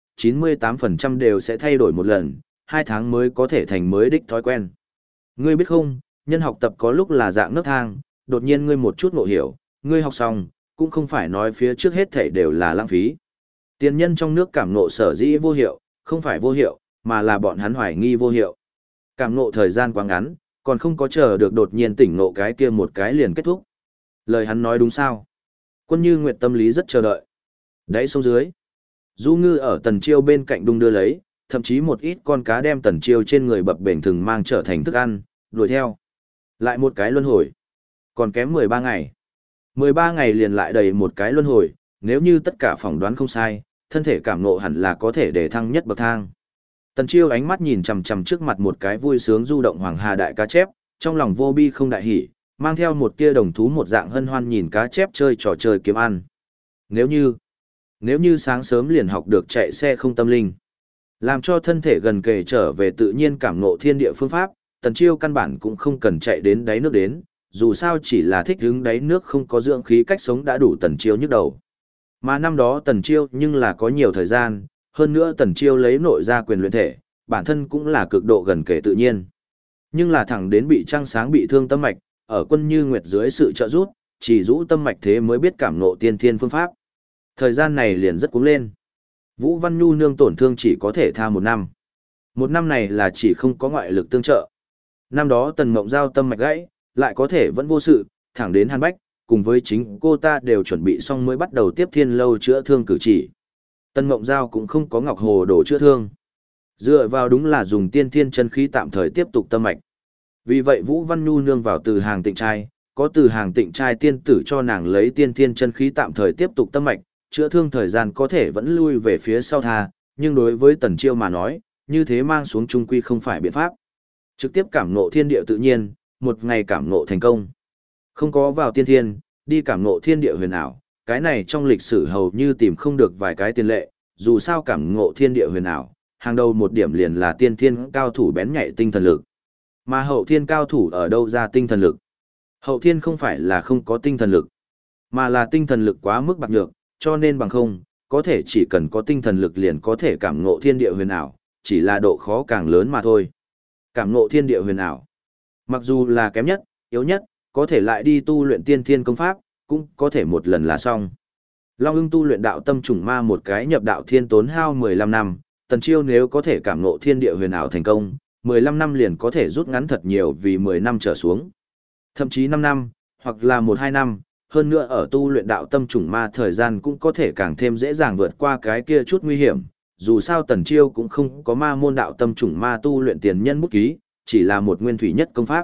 98% đều sẽ thay đổi một lần, 2 tháng mới có thể thành mới đích thói quen. Ngươi biết không, nhân học tập có lúc là dạng nấc thang, đột nhiên ngươi một chút ngộ hiểu, ngươi học xong, cũng không phải nói phía trước hết thảy đều là lãng phí. Tiền nhân trong nước cảm ngộ sở dĩ vô hiệu, không phải vô hiệu, mà là bọn hắn hoài nghi vô hiệu. Cảm ngộ thời gian quá ngắn, còn không có chờ được đột nhiên tỉnh ngộ cái kia một cái liền kết thúc. Lời hắn nói đúng sao? Quân Như Nguyệt tâm lý rất chờ đợi. Đáy sông dưới, Du Ngư ở Tần Chiêu bên cạnh đung đưa lấy, thậm chí một ít con cá đem Tần Chiêu trên người bập bềnh thừng mang trở thành thức ăn, đuổi theo. Lại một cái luân hồi. Còn kém 13 ngày. 13 ngày liền lại đầy một cái luân hồi, nếu như tất cả phỏng đoán không sai, thân thể cảm ngộ hẳn là có thể để thăng nhất bậc thang. Tần Chiêu ánh mắt nhìn chằm chằm trước mặt một cái vui sướng du động hoàng hà đại cá chép, trong lòng vô bi không đại hỉ, mang theo một tia đồng thú một dạng hân hoan nhìn cá chép chơi trò chơi kiếm ăn. Nếu như sáng sớm liền học được chạy xe không tâm linh, làm cho thân thể gần kề trở về tự nhiên cảm ngộ thiên địa phương pháp, Tần Chiêu căn bản cũng không cần chạy đến đáy nước đến, dù sao chỉ là thích hứng đáy nước không có dưỡng khí cách sống đã đủ Tần Chiêu nhức đầu. Mà năm đó Tần Chiêu nhưng là có nhiều thời gian, hơn nữa Tần Chiêu lấy nội ra quyền luyện thể, bản thân cũng là cực độ gần kề tự nhiên. Nhưng là thẳng đến bị trăng sáng bị thương tâm mạch, ở Quân Như Nguyệt dưới sự trợ giúp, chỉ rũ tâm mạch thế mới biết cảm ngộ tiên thiên phương pháp. Thời gian này liền rất cuống lên. Vũ Văn Nhu nương tổn thương chỉ có thể tha 1 năm. 1 năm này là chỉ không có ngoại lực tương trợ. Năm đó Tần Mộng Giao tâm mạch gãy, lại có thể vẫn vô sự, thẳng đến Hàn Bách, cùng với chính cô ta đều chuẩn bị xong mới bắt đầu tiếp thiên lâu chữa thương cử chỉ. Tần Mộng Giao cũng không có ngọc hồ đổ chữa thương. Dựa vào đúng là dùng tiên thiên chân khí tạm thời tiếp tục tâm mạch. Vì vậy Vũ Văn Nhu nương vào từ hàng tịnh trai, có từ hàng tịnh trai tiên tử cho nàng lấy tiên thiên chân khí tạm thời tiếp tục tâm mạch, chữa thương thời gian có thể vẫn lui về phía sau tha, nhưng đối với Tần Chiêu mà nói, như thế mang xuống trung quy không phải biện pháp. Trực tiếp cảm ngộ thiên địa tự nhiên, một ngày cảm ngộ thành công. Không có vào tiên thiên, đi cảm ngộ thiên địa huyền ảo, cái này trong lịch sử hầu như tìm không được vài cái tiền lệ, dù sao cảm ngộ thiên địa huyền ảo, hàng đầu một điểm liền là tiên thiên cao thủ bén nhạy tinh thần lực. Mà hậu thiên cao thủ ở đâu ra tinh thần lực? Hậu thiên không phải là không có tinh thần lực, mà là tinh thần lực quá mức bạc nhược, cho nên bằng không, có thể chỉ cần có tinh thần lực liền có thể cảm ngộ thiên địa huyền ảo, chỉ là độ khó càng lớn mà thôi. Cảm ngộ thiên địa huyền ảo, mặc dù là kém nhất, yếu nhất, có thể lại đi tu luyện tiên thiên công pháp, cũng có thể một lần là xong. Long ưng tu luyện đạo tâm trùng ma một cái nhập đạo thiên tốn hao 15 năm, Tần Chiêu nếu có thể cảm ngộ thiên địa huyền ảo thành công, 15 năm liền có thể rút ngắn thật nhiều vì 10 năm trở xuống. Thậm chí 5 năm, hoặc là 1-2 năm, hơn nữa ở tu luyện đạo tâm trùng ma thời gian cũng có thể càng thêm dễ dàng vượt qua cái kia chút nguy hiểm. Dù sao Tần Chiêu cũng không có ma môn đạo tâm trùng ma tu luyện tiền nhân bút ký, chỉ là một nguyên thủy nhất công pháp.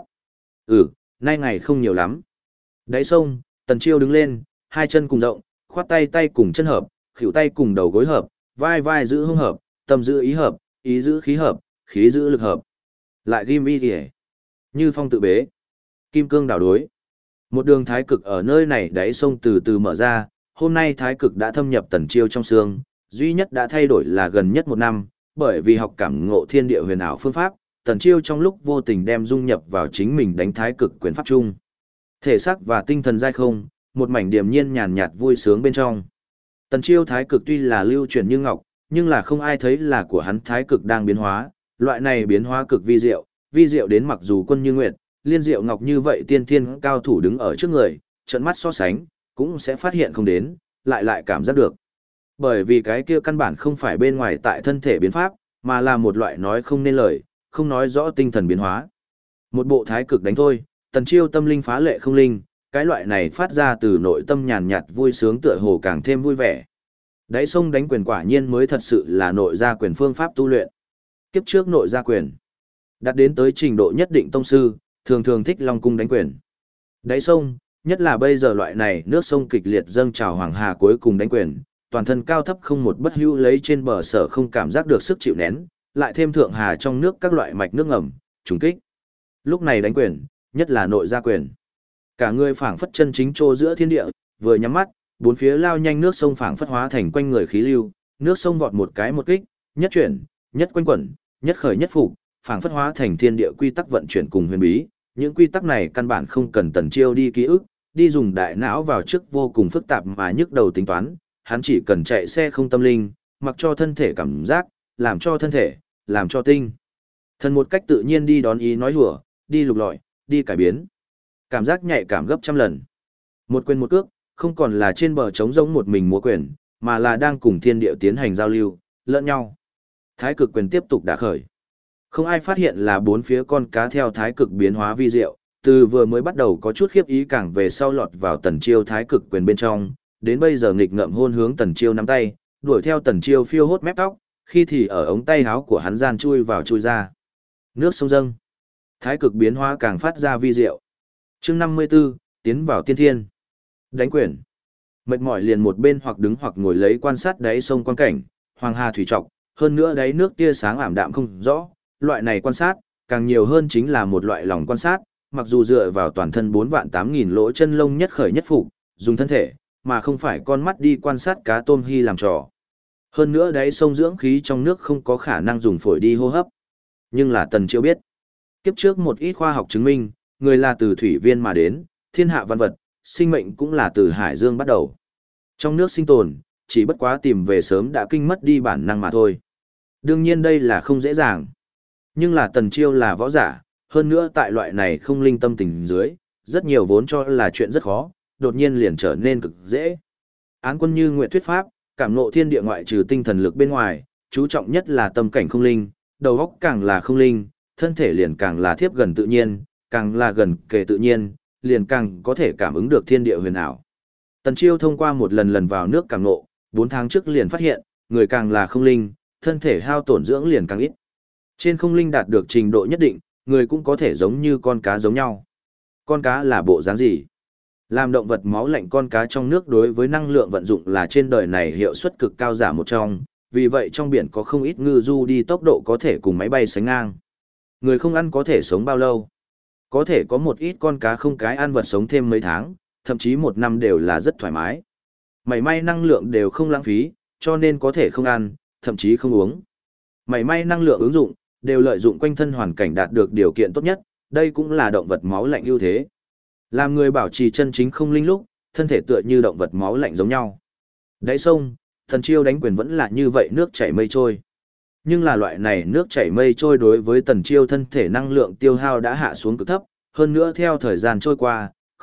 Nay ngày không nhiều lắm. Đáy sông, Tần Chiêu đứng lên, hai chân cùng rộng, khoát tay tay cùng chân hợp, khuỷu tay cùng đầu gối hợp, vai vai giữ hông hợp, tâm giữ ý hợp, ý giữ khí hợp, khí giữ lực hợp. Lại ghim y kìa. Như phong tự bế. Kim cương đảo đối. Một đường thái cực ở nơi này đáy sông từ từ mở ra, hôm nay thái cực đã thâm nhập Tần Chiêu trong xương, duy nhất đã thay đổi là gần nhất 1 năm, bởi vì học cảm ngộ thiên địa huyền ảo phương pháp, Tần Chiêu trong lúc vô tình đem dung nhập vào chính mình đánh thái cực quyền pháp chung. Thể xác và tinh thần giai không, một mảnh điềm nhiên nhàn nhạt vui sướng bên trong. Tần Chiêu thái cực tuy là lưu truyền như ngọc, nhưng là không ai thấy là của hắn thái cực đang biến hóa, loại này biến hóa cực vi diệu đến mặc dù quân như nguyệt, liên diệu ngọc như vậy tiên thiên cao thủ đứng ở trước người, trợn mắt so sánh, cũng sẽ phát hiện không đến, lại cảm giác được. Bởi vì cái kia căn bản không phải bên ngoài tại thân thể biến pháp, mà là một loại nói không nên lời, không nói rõ tinh thần biến hóa. Một bộ thái cực đánh thôi, Tần Chiêu tâm linh phá lệ không linh, cái loại này phát ra từ nội tâm nhàn nhạt vui sướng tựa hồ càng thêm vui vẻ. Đáy sông đánh quyền quả nhiên mới thật sự là nội gia quyền phương pháp tu luyện. Kiếp trước nội gia quyền, đạt đến tới trình độ nhất định tông sư, thường thích long cung đánh quyền. Đáy sông, nhất là bây giờ loại này nước sông kịch liệt dâng trào hoàng hà cuối cùng đánh quyền, toàn thân cao thấp không một bất hữu lấy trên bờ sở không cảm giác được sức chịu nén, lại thêm thượng hà trong nước các loại mạch nước ngầm, trùng kích. Lúc này đánh quyền, nhất là nội gia quyền. Cả người phảng phất chân chính trô giữa thiên địa, vừa nhắm mắt, bốn phía lao nhanh nước sông phảng phất hóa thành quanh người khí lưu, nước sông vọt một cái một kích, nhất chuyển, nhất quanh quẩn, nhất khởi nhất phục, phảng phất hóa thành thiên địa quy tắc vận chuyển cùng huyền bí. Những quy tắc này căn bản không cần Tần Chiêu đi ký ức, đi dùng đại não vào trước vô cùng phức tạp mà nhức đầu tính toán, hắn chỉ cần chạy xe không tâm linh, mặc cho thân thể cảm giác, làm cho thân thể, làm cho tinh thần một cách tự nhiên đi đón ý nói hùa, đi lục lọi, đi cải biến. Cảm giác nhạy cảm gấp trăm lần. Một quyền một cước, không còn là trên bờ trống rỗng một mình múa quyền, mà là đang cùng thiên địa tiến hành giao lưu, lẫn nhau. Thái cực quyền tiếp tục đả khởi. Không ai phát hiện là bốn phía con cá theo thái cực biến hóa vi diệu, từ vừa mới bắt đầu có chút khiếp ý càng về sau lọt vào Tần Chiêu thái cực quyền bên trong, đến bây giờ nghịch ngợm hôn hướng Tần Chiêu nắm tay, đuổi theo Tần Chiêu phiêu hốt mép tóc, khi thì ở ống tay áo của hắn gian chui vào chui ra. Nước sông dâng. Thái cực biến hóa càng phát ra vi diệu. Chương 54, tiến vào tiên thiên. Đánh quyền. Mệt mỏi liền một bên hoặc đứng hoặc ngồi lấy quan sát đáy sông quan cảnh, hoàng hà thủy trọc, hơn nữa đáy nước tia sáng ảm đạm không rõ, loại này quan sát, càng nhiều hơn chính là một loại lòng quan sát, mặc dù dựa vào toàn thân 4.800.000 lỗ chân lông nhất khởi nhất phục, dùng thân thể, mà không phải con mắt đi quan sát cá tôm hy làm trò. Hơn nữa đáy sông dưỡng khí trong nước không có khả năng dùng phổi đi hô hấp. Nhưng là Tần Chiêu biết. Kiếp trước một ít khoa học chứng minh, người là từ thủy viên mà đến, thiên hạ văn vật, sinh mệnh cũng là từ hải dương bắt đầu. Trong nước sinh tồn, chỉ bất quá tìm về sớm đã kinh mất đi bản năng mà thôi. Đương nhiên đây là không dễ dàng. Nhưng là Tần Chiêu là võ giả, hơn nữa tại loại này không linh tâm tình dưới, rất nhiều vốn cho là chuyện rất khó, đột nhiên liền trở nên cực dễ. Án quân như nguyện thuyết pháp, cảm ngộ thiên địa ngoại trừ tinh thần lực bên ngoài, chú trọng nhất là tâm cảnh không linh, đầu óc càng là không linh, thân thể liền càng là thiếp gần tự nhiên, càng là gần kề tự nhiên, liền càng có thể cảm ứng được thiên địa huyền ảo. Tần Chiêu thông qua một lần vào nước cảm ngộ, 4 tháng trước liền phát hiện, người càng là không linh, thân thể hao tổn dưỡng liền càng ít. Trên không linh đạt được trình độ nhất định, người cũng có thể giống như con cá giống nhau. Con cá là bộ dáng gì? Làm động vật máu lạnh, con cá trong nước đối với năng lượng vận dụng là trên đời này hiệu suất cực cao giả một trong, vì vậy trong biển có không ít ngư du đi tốc độ có thể cùng máy bay sánh ngang. Người không ăn có thể sống bao lâu? Có thể có một ít con cá không cái ăn vật sống thêm mấy tháng, thậm chí 1 năm đều là rất thoải mái. Mảy may năng lượng đều không lãng phí, cho nên có thể không ăn, thậm chí không uống. Mảy may năng lượng ứng dụng, đều lợi dụng quanh thân hoàn cảnh đạt được điều kiện tốt nhất, đây cũng là động vật máu lạnh ưu thế. Làm người bảo trì chân chính không linh lúc, thân thể tựa như động vật máu lạnh giống nhau. Đáy sông, Tần Chiêu đánh quyền vẫn là như vậy nước chảy mây trôi. Nhưng là loại này nước chảy mây trôi đối với Tần Chiêu thân thể năng lượng tiêu hao đã hạ xuống cực thấp, hơn nữa theo thời gian trôi qua,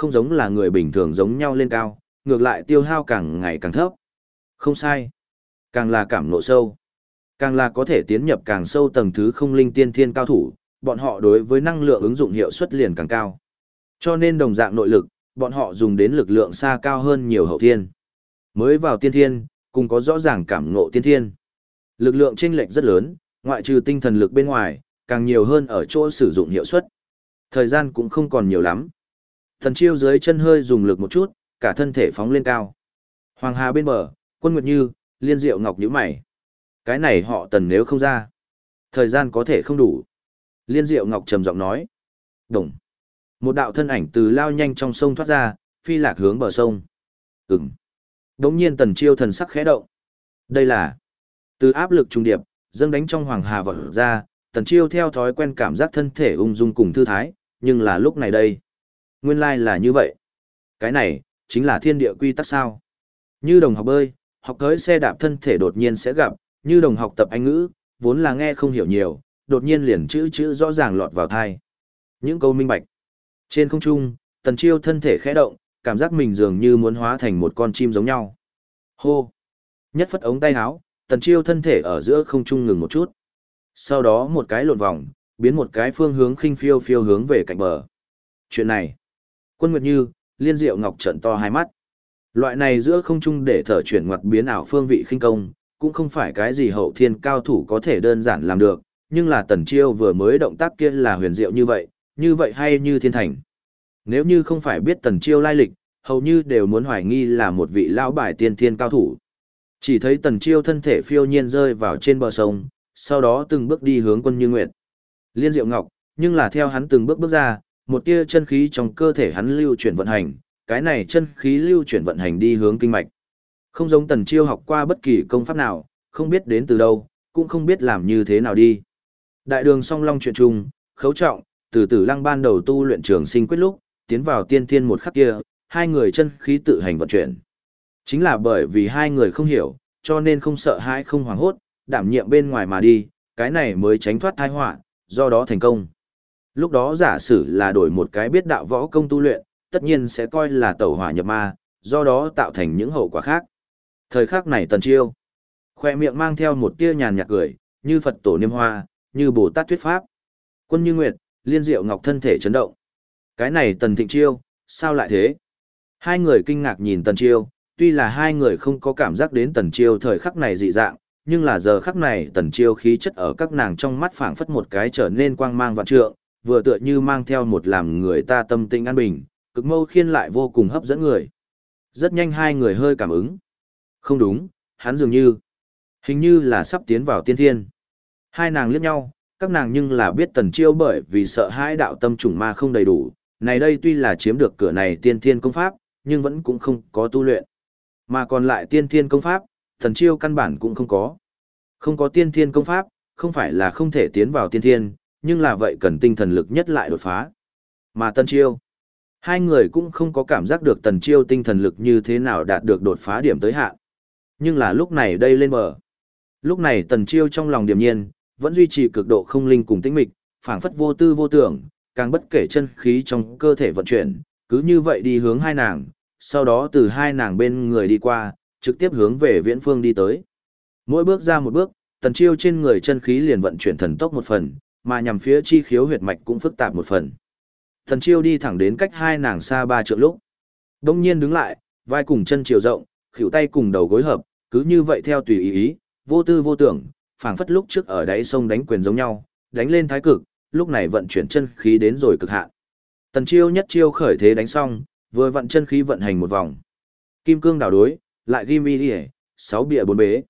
không giống là người bình thường giống nhau lên cao, ngược lại tiêu hao càng ngày càng thấp. Không sai. Càng là cảm ngộ sâu, càng là có thể tiến nhập càng sâu tầng thứ không linh tiên thiên cao thủ, bọn họ đối với năng lượng ứng dụng hiệu suất liền càng cao. Cho nên đồng dạng nội lực, bọn họ dùng đến lực lượng xa cao hơn nhiều hậu thiên. Mới vào tiên thiên, cùng có rõ ràng cảm ngộ tiên thiên. Lực lượng chênh lệch rất lớn, ngoại trừ tinh thần lực bên ngoài, càng nhiều hơn ở chỗ sử dụng hiệu suất. Thời gian cũng không còn nhiều lắm. Thần Chiêu dưới chân hơi dùng lực một chút, cả thân thể phóng lên cao. Hoàng Hà bên bờ, Quân Nguyệt Như, Liên Diệu Ngọc nhíu mày. Cái này họ Tần nếu không ra, thời gian có thể không đủ. Liên Diệu Ngọc trầm giọng nói. Đồng. Một đạo thân ảnh từ lao nhanh trong sông thoát ra, phi lạc hướng bờ sông. Ừm. Đống nhiên Tần Chiêu thần sắc khẽ động. Đây là từ áp lực trung điệp, dâng đánh trong Hoàng Hà vọt ra, Tần Chiêu theo thói quen cảm giác thân thể ung dung cùng thư thái, nhưng là lúc này đây. Nguyên lai là như vậy. Cái này, chính là thiên địa quy tắc sao. Như đồng học bơi, học cưỡi xe đạp thân thể đột nhiên sẽ gặp, như đồng học tập Anh ngữ, vốn là nghe không hiểu nhiều, đột nhiên liền chữ rõ ràng lọt vào tai. Những câu minh bạch. Trên không trung, Tần Chiêu thân thể khẽ động, cảm giác mình dường như muốn hóa thành một con chim giống nhau. Hô! Nhất phất ống tay áo, Tần Chiêu thân thể ở giữa không trung ngừng một chút. Sau đó một cái lộn vòng, biến một cái phương hướng khinh phiêu phiêu hướng về cạnh bờ. Chuyện này, Quân Nguyệt Như, Liên Diệu Ngọc trợn to hai mắt. Loại này giữa không trung để thở chuyển ngoặt biến ảo phương vị khinh công, cũng không phải cái gì hậu thiên cao thủ có thể đơn giản làm được, nhưng là Tần Chiêu vừa mới động tác kia là huyền diệu như vậy hay như thiên thành. Nếu như không phải biết Tần Chiêu lai lịch, hầu như đều muốn hoài nghi là một vị lão bài tiên thiên cao thủ. Chỉ thấy Tần Chiêu thân thể phiêu nhiên rơi vào trên bờ sông, sau đó từng bước đi hướng Quân Như Nguyệt. Liên Diệu Ngọc, nhưng là theo hắn từng bước bước ra, một tia chân khí trong cơ thể hắn lưu chuyển vận hành, cái này chân khí lưu chuyển vận hành đi hướng kinh mạch. Không giống Tần Chiêu học qua bất kỳ công pháp nào, không biết đến từ đâu, cũng không biết làm như thế nào đi. Đại đường song long chuyện chung, Khấu Trọng, từ Tử Lăng ban đầu tu luyện trường sinh quyết lúc, tiến vào tiên thiên một khắc kia, hai người chân khí tự hành vận chuyển. Chính là bởi vì hai người không hiểu, cho nên không sợ hãi không hoảng hốt, đảm nhiệm bên ngoài mà đi, cái này mới tránh thoát tai họa, do đó thành công. Lúc đó giả sử là đổi một cái biết đạo võ công tu luyện, tất nhiên sẽ coi là tẩu hỏa nhập ma, do đó tạo thành những hậu quả khác. Thời khắc này Tần Chiêu, khoe miệng mang theo một tia nhàn nhạt cười, như Phật tổ niêm hoa, như Bồ Tát thuyết pháp. Quân Như Nguyệt, Liên Diệu Ngọc thân thể chấn động. Cái này Tần Thịnh Chiêu, sao lại thế? Hai người kinh ngạc nhìn Tần Chiêu, tuy là hai người không có cảm giác đến Tần Chiêu thời khắc này dị dạng, nhưng là giờ khắc này Tần Chiêu khí chất ở các nàng trong mắt phảng phất một cái trở nên quang mang vạn trượng, vừa tựa như mang theo một làm người ta tâm tình an bình, cực mâu khiên lại vô cùng hấp dẫn người. Rất nhanh hai người hơi cảm ứng. Không đúng, hắn dường như, hình như là sắp tiến vào tiên thiên. Hai nàng liếc nhau, các nàng nhưng là biết Tần Chiêu bởi vì sợ hãi đạo tâm trùng ma không đầy đủ, này đây tuy là chiếm được cửa này tiên thiên công pháp, nhưng vẫn cũng không có tu luyện. Mà còn lại tiên thiên công pháp, Tần Chiêu căn bản cũng không có. Không có tiên thiên công pháp, không phải là không thể tiến vào tiên thiên, nhưng là vậy cần tinh thần lực nhất lại đột phá. Mà Tần Chiêu, hai người cũng không có cảm giác được Tần Chiêu tinh thần lực như thế nào đạt được đột phá điểm tới hạn. Nhưng là lúc này đây lên bờ. Lúc này Tần Chiêu trong lòng điềm nhiên, vẫn duy trì cực độ không linh cùng tĩnh mịch, phảng phất vô tư vô tưởng, càng bất kể chân khí trong cơ thể vận chuyển, cứ như vậy đi hướng hai nàng, sau đó từ hai nàng bên người đi qua, trực tiếp hướng về viễn phương đi tới. Mỗi bước ra một bước, Tần Chiêu trên người chân khí liền vận chuyển thần tốc một phần, mà nhằm phía chi khiếu huyệt mạch cũng phức tạp một phần. Tần Chiêu đi thẳng đến cách hai nàng xa 3 trượng lúc. Đông nhiên đứng lại, vai cùng chân chiều rộng, khuỷu tay cùng đầu gối hợp, cứ như vậy theo tùy ý, vô tư vô tưởng, phảng phất lúc trước ở đáy sông đánh quyền giống nhau, đánh lên thái cực, lúc này vận chuyển chân khí đến rồi cực hạn. Tần Chiêu nhất chiêu khởi thế đánh xong, vừa vận chân khí vận hành một vòng. Kim cương đảo đối, lại ghim y, 6 bịa 4 bế.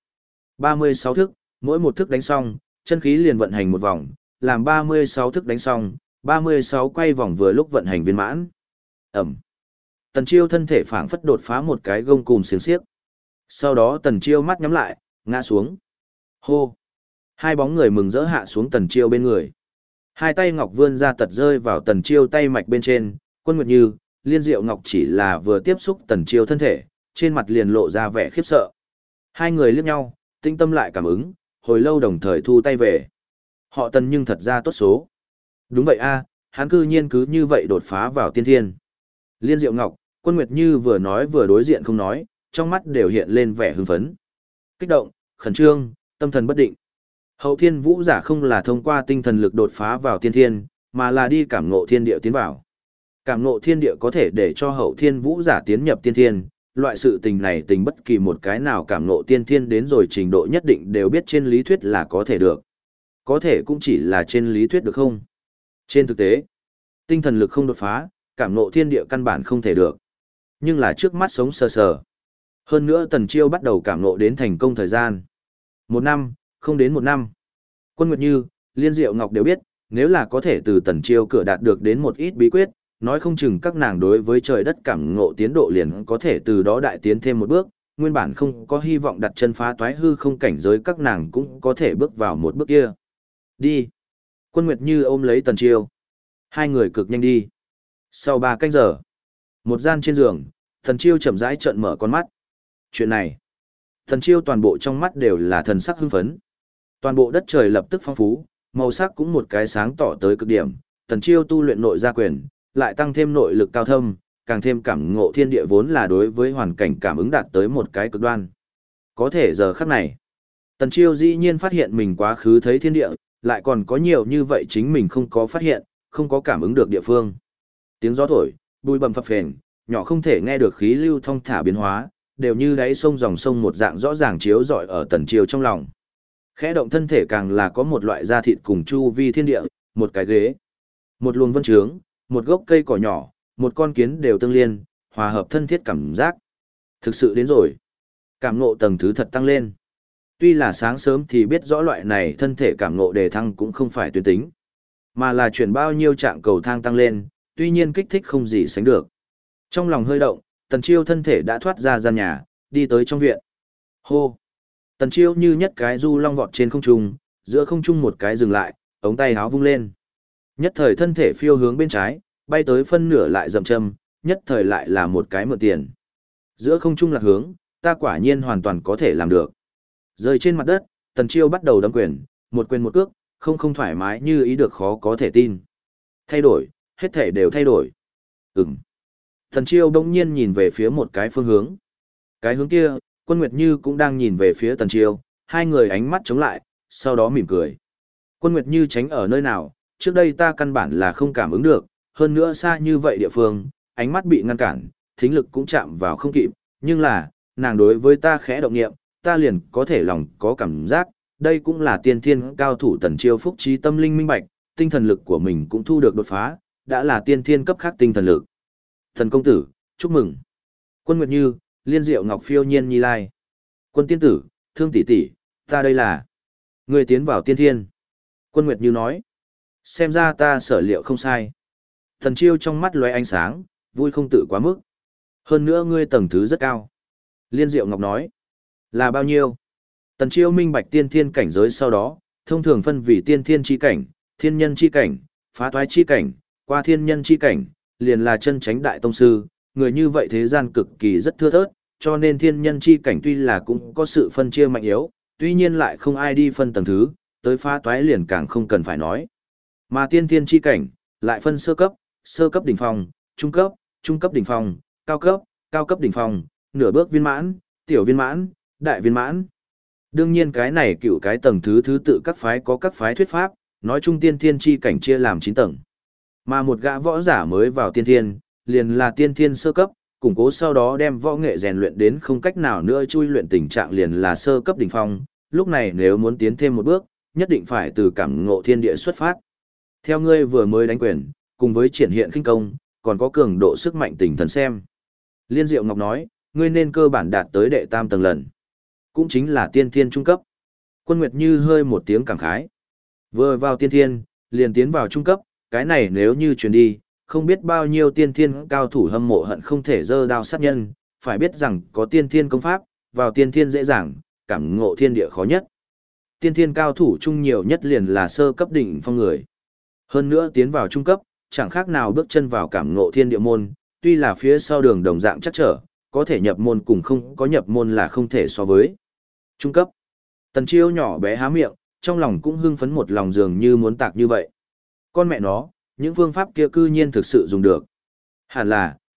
36 thức, mỗi một thức đánh xong, chân khí liền vận hành một vòng, làm 36 thức đánh xong, 36 quay vòng vừa lúc vận hành viên mãn. Ẩm. Tần Chiêu thân thể phảng phất đột phá một cái gông cùm xiềng xiếc. Sau đó Tần Chiêu mắt nhắm lại, ngã xuống. Hô. Hai bóng người mừng rỡ hạ xuống Tần Chiêu bên người. Hai tay ngọc vươn ra tật rơi vào Tần Chiêu tay mạch bên trên, Quân Nguyệt Như, Liên Diệu Ngọc chỉ là vừa tiếp xúc Tần Chiêu thân thể, trên mặt liền lộ ra vẻ khiếp sợ. Hai người liếc nhau, tinh tâm lại cảm ứng, hồi lâu đồng thời thu tay về. Họ Tần nhưng thật ra tốt số. Đúng vậy a, hắn cư nhiên cứ như vậy đột phá vào tiên thiên. Liên Diệu Ngọc, Quân Nguyệt Như vừa nói vừa đối diện không nói, trong mắt đều hiện lên vẻ hưng phấn. Kích động, khẩn trương, tâm thần bất định. Hậu thiên vũ giả không là thông qua tinh thần lực đột phá vào tiên thiên, mà là đi cảm ngộ thiên địa tiến vào. Cảm ngộ thiên địa có thể để cho hậu thiên vũ giả tiến nhập tiên thiên, loại sự tình này tình bất kỳ một cái nào cảm ngộ tiên thiên đến rồi trình độ nhất định đều biết trên lý thuyết là có thể được. Có thể cũng chỉ là trên lý thuyết được không? Trên thực tế, tinh thần lực không đột phá, cảm ngộ thiên địa căn bản không thể được. Nhưng là trước mắt sống sờ sờ. Hơn nữa Tần Chiêu bắt đầu cảm ngộ đến thành công thời gian. 1 năm, không đến 1 năm. Quân Nguyệt Như, Liên Diệu Ngọc đều biết, nếu là có thể từ Tần Chiêu cửa đạt được đến một ít bí quyết, nói không chừng các nàng đối với trời đất cảm ngộ tiến độ liền có thể từ đó đại tiến thêm một bước, nguyên bản không có hy vọng đặt chân phá toái hư không cảnh giới các nàng cũng có thể bước vào một bước kia. Đi. Quân Nguyệt Như ôm lấy Tần Chiêu. Hai người cực nhanh đi. Sau 3 canh giờ, một gian trên giường, Tần Chiêu chậm rãi trợn mở con mắt. Chuyện này, Tần Chiêu toàn bộ trong mắt đều là thần sắc hưng phấn. Toàn bộ đất trời lập tức phong phú, màu sắc cũng một cái sáng tỏ tới cực điểm. Tần Chiêu tu luyện nội gia quyền, lại tăng thêm nội lực cao thâm, càng thêm cảm ngộ thiên địa vốn là đối với hoàn cảnh cảm ứng đạt tới một cái cực đoan. Có thể giờ khắc này, Tần Chiêu dĩ nhiên phát hiện mình quá khứ thấy thiên địa, lại còn có nhiều như vậy chính mình không có phát hiện, không có cảm ứng được địa phương. Tiếng gió thổi, bụi bặm phập phền, nhỏ không thể nghe được khí lưu thông thả biến hóa, đều như đáy sông dòng sông một dạng rõ ràng chiếu rọi ở Tần Chiêu trong lòng. Khẽ động thân thể càng là có một loại da thịt cùng chu vi thiên địa, một cái ghế, một luồng vân trướng, một gốc cây cỏ nhỏ, một con kiến đều tương liên, hòa hợp thân thiết cảm giác. Thực sự đến rồi. Cảm ngộ tầng thứ thật tăng lên. Tuy là sáng sớm thì biết rõ loại này thân thể cảm ngộ đề thăng cũng không phải tuyến tính, mà là chuyển bao nhiêu trạng cầu thang tăng lên, tuy nhiên kích thích không gì sánh được. Trong lòng hơi động, Tần Chiêu thân thể đã thoát ra gian nhà, đi tới trong viện. Hô! Tần Chiêu như nhất cái du long vọt trên không trung, giữa không trung một cái dừng lại, ống tay háo vung lên. Nhất thời thân thể phiêu hướng bên trái, bay tới phân nửa lại dậm châm, nhất thời lại là một cái mượn tiền. Giữa không trung lạc hướng, ta quả nhiên hoàn toàn có thể làm được. Rơi trên mặt đất, Tần Chiêu bắt đầu đấm quyền một cước, không thoải mái như ý được khó có thể tin. Thay đổi, hết thể đều thay đổi. Tần Chiêu bỗng nhiên nhìn về phía một cái phương hướng. Cái hướng kia, Quân Nguyệt Như cũng đang nhìn về phía Tần Chiêu, hai người ánh mắt chống lại, sau đó mỉm cười. Quân Nguyệt Như tránh ở nơi nào, trước đây ta căn bản là không cảm ứng được, hơn nữa xa như vậy địa phương, ánh mắt bị ngăn cản, thính lực cũng chạm vào không kịp, nhưng là, nàng đối với ta khẽ động niệm, ta liền có thể lòng có cảm giác, đây cũng là tiên thiên cao thủ Tần Chiêu phúc trí tâm linh minh bạch, tinh thần lực của mình cũng thu được đột phá, đã là tiên thiên cấp khác tinh thần lực. Thần công tử, chúc mừng. Quân Nguyệt Như, Liên Diệu Ngọc phiêu nhiên nhi lai. Quân tiên tử, Thương tỷ tỷ, ta đây là người tiến vào tiên thiên. Quân Nguyệt Như nói, xem ra ta sở liệu không sai. Tần Chiêu trong mắt lóe ánh sáng, vui không tự quá mức. Hơn nữa ngươi tầng thứ rất cao. Liên Diệu Ngọc nói, là bao nhiêu? Tần Chiêu minh bạch tiên thiên cảnh giới sau đó, thông thường phân vì tiên thiên chi cảnh, thiên nhân chi cảnh, phá toái chi cảnh, qua thiên nhân chi cảnh, liền là chân chánh đại tông sư, người như vậy thế gian cực kỳ rất thưa thớt, cho nên thiên nhân chi cảnh tuy là cũng có sự phân chia mạnh yếu, tuy nhiên lại không ai đi phân tầng thứ, tới phá toái liền càng không cần phải nói. Mà tiên thiên chi cảnh, lại phân sơ cấp đỉnh phong, trung cấp đỉnh phong, cao cấp đỉnh phong, nửa bước viên mãn, tiểu viên mãn, đại viên mãn. Đương nhiên cái này cựu cái tầng thứ thứ tự các phái có các phái thuyết pháp, nói chung tiên thiên chi cảnh chia làm 9 tầng. Mà một gã võ giả mới vào tiên thiên, liền là tiên thiên sơ cấp, củng cố sau đó đem võ nghệ rèn luyện đến không cách nào nữa chui luyện tình trạng liền là sơ cấp đỉnh phong, lúc này nếu muốn tiến thêm một bước, nhất định phải từ cảm ngộ thiên địa xuất phát. Theo ngươi vừa mới đánh quyền, cùng với triển hiện khinh công, còn có cường độ sức mạnh tinh thần xem. Liên Diệu Ngọc nói, ngươi nên cơ bản đạt tới đệ tam tầng lần. Cũng chính là tiên thiên trung cấp. Quân Nguyệt Như hơi một tiếng cảm khái. Vừa vào tiên thiên, liền tiến vào trung cấp, cái này nếu như truyền đi, không biết bao nhiêu tiên thiên cao thủ hâm mộ hận không thể giơ đao sát nhân, phải biết rằng có tiên thiên công pháp, vào tiên thiên dễ dàng, cảm ngộ thiên địa khó nhất. Tiên thiên cao thủ chung nhiều nhất liền là sơ cấp đỉnh phong người. Hơn nữa tiến vào trung cấp, chẳng khác nào bước chân vào cảm ngộ thiên địa môn, tuy là phía sau đường đồng dạng chắc trở, có thể nhập môn cùng không có nhập môn là không thể so với. Trung cấp. Tần Chiêu nhỏ bé há miệng, trong lòng cũng hưng phấn một lòng dường như muốn tạc như vậy. Con mẹ nó, những phương pháp kia cư nhiên thực sự dùng được. Hẳn là,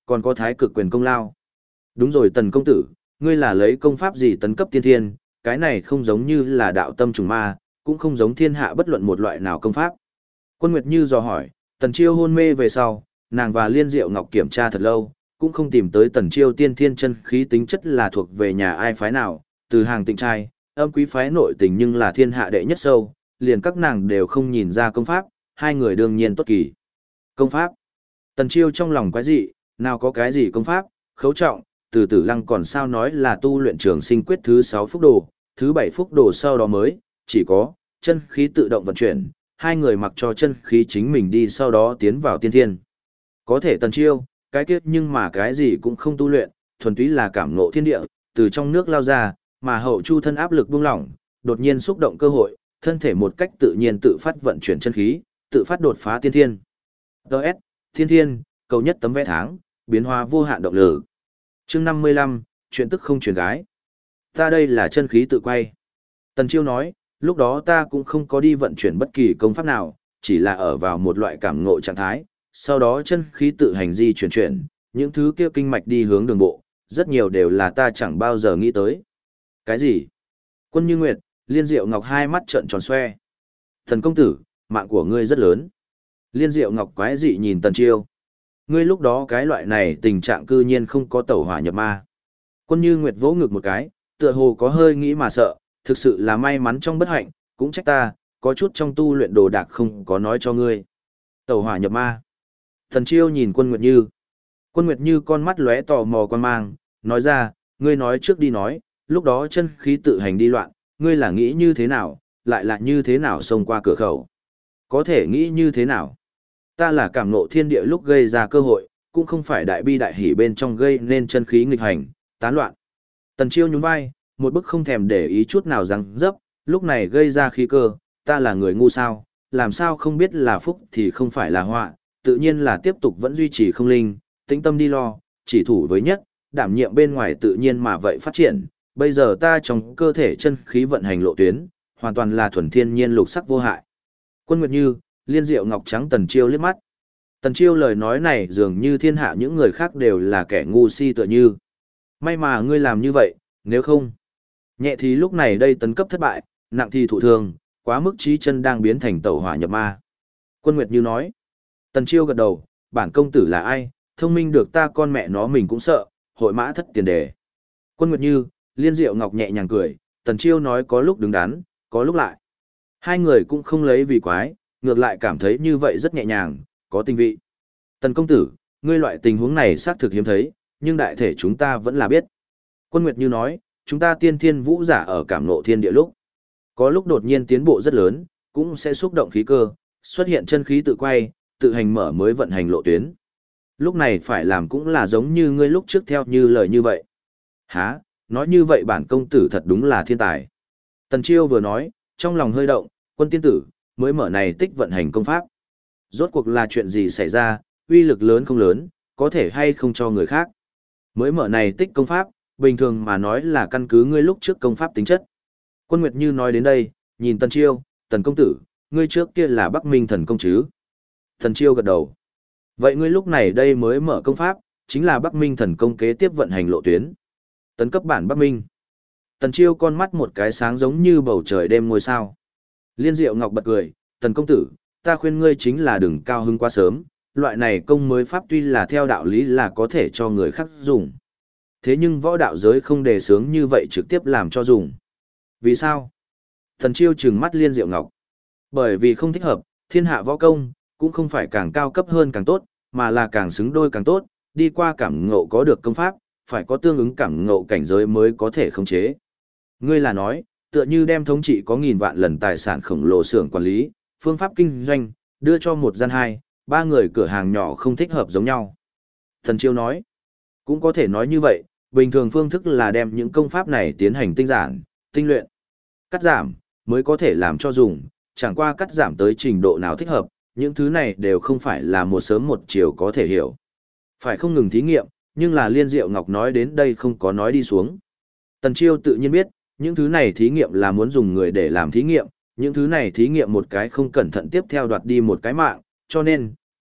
còn có thái cực quyền công lao. Đúng rồi Tần công tử, ngươi là lấy công pháp gì tấn cấp tiên thiên, cái này không giống như là đạo tâm trùng ma, cũng không giống thiên hạ bất luận một loại nào công pháp. Quân Nguyệt Như dò hỏi, Tần Chiêu hôn mê về sau, nàng và Liên Diệu Ngọc kiểm tra thật lâu, cũng không tìm tới Tần Chiêu tiên thiên chân khí tính chất là thuộc về nhà ai phái nào, từ hàng tịnh trai, âm quý phái nội tình nhưng là thiên hạ đệ nhất sâu, liền các nàng đều không nhìn ra công pháp, hai người đương nhiên tốt kỳ. Công pháp. Tần Chiêu trong lòng quái dị, nào có cái gì công pháp, khấu trọng, từ Tử Lăng còn sao nói là tu luyện trường sinh quyết thứ 6 phúc đồ, thứ 7 phúc đồ sau đó mới, chỉ có, chân khí tự động vận chuyển, hai người mặc cho chân khí chính mình đi sau đó tiến vào tiên thiên. Có thể Tần Chiêu, cái kiếp nhưng mà cái gì cũng không tu luyện, thuần túy là cảm ngộ thiên địa, từ trong nước lao ra, mà hậu chu thân áp lực buông lỏng, đột nhiên xúc động cơ hội, thân thể một cách tự nhiên tự phát vận chuyển chân khí, tự phát đột phá tiên thiên. DS, thiên thiên, cầu nhất tấm vé tháng, biến hóa vô hạn động lực. Chương 55, chuyện tức không truyền gái. Ta đây là chân khí tự quay. Tần Chiêu nói, lúc đó ta cũng không có đi vận chuyển bất kỳ công pháp nào, chỉ là ở vào một loại cảm ngộ trạng thái, sau đó chân khí tự hành di chuyển, những thứ kia kinh mạch đi hướng đường bộ, rất nhiều đều là ta chẳng bao giờ nghĩ tới. Cái gì? Quân Như Nguyệt, Liên Diệu Ngọc hai mắt trợn tròn xoe. Thần công tử, mạng của ngươi rất lớn. Liên Diệu Ngọc quái dị nhìn Tần Chiêu. Ngươi lúc đó cái loại này tình trạng cư nhiên không có tẩu hỏa nhập ma. Quân Như Nguyệt vỗ ngực một cái, tựa hồ có hơi nghĩ mà sợ, thực sự là may mắn trong bất hạnh, cũng trách ta, có chút trong tu luyện đồ đạc không có nói cho ngươi. Tẩu hỏa nhập ma. Tần Chiêu nhìn Quân Nguyệt Như. Quân Nguyệt Như con mắt lóe tò mò quan mang, nói ra, ngươi nói trước đi nói, lúc đó chân khí tự hành đi loạn, ngươi là nghĩ như thế nào, lại là như thế nào xông qua cửa khẩu. Có thể nghĩ như thế nào? Ta là cảm ngộ thiên địa lúc gây ra cơ hội, cũng không phải đại bi đại hỉ bên trong gây nên chân khí nghịch hành, tán loạn. Tần Chiêu nhún vai, một bức không thèm để ý chút nào răng dấp, lúc này gây ra khí cơ, ta là người ngu sao, làm sao không biết là phúc thì không phải là họa, tự nhiên là tiếp tục vẫn duy trì không linh, tĩnh tâm đi lo, chỉ thủ với nhất, đảm nhiệm bên ngoài tự nhiên mà vậy phát triển. Bây giờ ta trong cơ thể chân khí vận hành lộ tuyến, hoàn toàn là thuần thiên nhiên lục sắc vô hại. Quân Nguyệt Như, Liên Diệu Ngọc trắng Tần Chiêu liếc mắt. Tần Chiêu lời nói này dường như thiên hạ những người khác đều là kẻ ngu si tựa như. May mà ngươi làm như vậy, nếu không. Nhẹ thì lúc này đây tấn cấp thất bại, nặng thì thụ thương, quá mức trí chân đang biến thành tẩu hỏa nhập ma. Quân Nguyệt Như nói. Tần Chiêu gật đầu, bản công tử là ai, thông minh được ta con mẹ nó mình cũng sợ, hội mã thất tiền đề. Quân Nguyệt Như, Liên Diệu Ngọc nhẹ nhàng cười, Tần Chiêu nói có lúc đứng đắn, có lúc lại. Hai người cũng không lấy vì quái, ngược lại cảm thấy như vậy rất nhẹ nhàng, có tình vị. Tần công tử, ngươi loại tình huống này xác thực hiếm thấy, nhưng đại thể chúng ta vẫn là biết. Quân Nguyệt Như nói, chúng ta tiên thiên vũ giả ở cảm ngộ thiên địa lúc. Có lúc đột nhiên tiến bộ rất lớn, cũng sẽ xúc động khí cơ, xuất hiện chân khí tự quay, tự hành mở mới vận hành lộ tuyến. Lúc này phải làm cũng là giống như ngươi lúc trước theo như lời như vậy. Hả, nói như vậy bản công tử thật đúng là thiên tài. Tần Chiêu vừa nói, trong lòng hơi động, Quân tiên tử, mới mở này tích vận hành công pháp. Rốt cuộc là chuyện gì xảy ra, uy lực lớn không lớn, có thể hay không cho người khác. Mới mở này tích công pháp, bình thường mà nói là căn cứ ngươi lúc trước công pháp tính chất. Quân Nguyệt Như nói đến đây, nhìn Tần Chiêu, Tần công tử, ngươi trước kia là Bắc Minh thần công chứ? Tần Chiêu gật đầu. Vậy ngươi lúc này đây mới mở công pháp, chính là Bắc Minh thần công kế tiếp vận hành lộ tuyến. Tấn cấp bản Bắc Minh. Tần Chiêu con mắt một cái sáng giống như bầu trời đêm ngôi sao. Liên Diệu Ngọc bật cười, Tần công tử, ta khuyên ngươi chính là đừng cao hứng quá sớm, loại này công mới pháp tuy là theo đạo lý là có thể cho người khác dùng. Thế nhưng võ đạo giới không đề xướng như vậy trực tiếp làm cho dùng. Vì sao? Tần Chiêu trừng mắt Liên Diệu Ngọc. Bởi vì không thích hợp, thiên hạ võ công, cũng không phải càng cao cấp hơn càng tốt, mà là càng xứng đôi càng tốt, đi qua cảm ngộ có được công pháp, phải có tương ứng cảm ngộ cảnh giới mới có thể khống chế. Ngươi là nói, tựa như đem thống trị có nghìn vạn lần tài sản khổng lồ xưởng quản lý, phương pháp kinh doanh, đưa cho một gian hai, ba người cửa hàng nhỏ không thích hợp giống nhau. Thần Chiêu nói, cũng có thể nói như vậy, bình thường phương thức là đem những công pháp này tiến hành tinh giản, tinh luyện, cắt giảm, mới có thể làm cho dùng, chẳng qua cắt giảm tới trình độ nào thích hợp, những thứ này đều không phải là một sớm một chiều có thể hiểu. Phải không ngừng thí nghiệm, nhưng là Liên Diệu Ngọc nói đến đây không có nói đi xuống. Tần Chiêu tự nhiên biết, những thứ này thí nghiệm là muốn dùng người để làm thí nghiệm, những thứ này thí nghiệm một cái không cẩn thận tiếp theo đoạt đi một cái mạng, cho nên,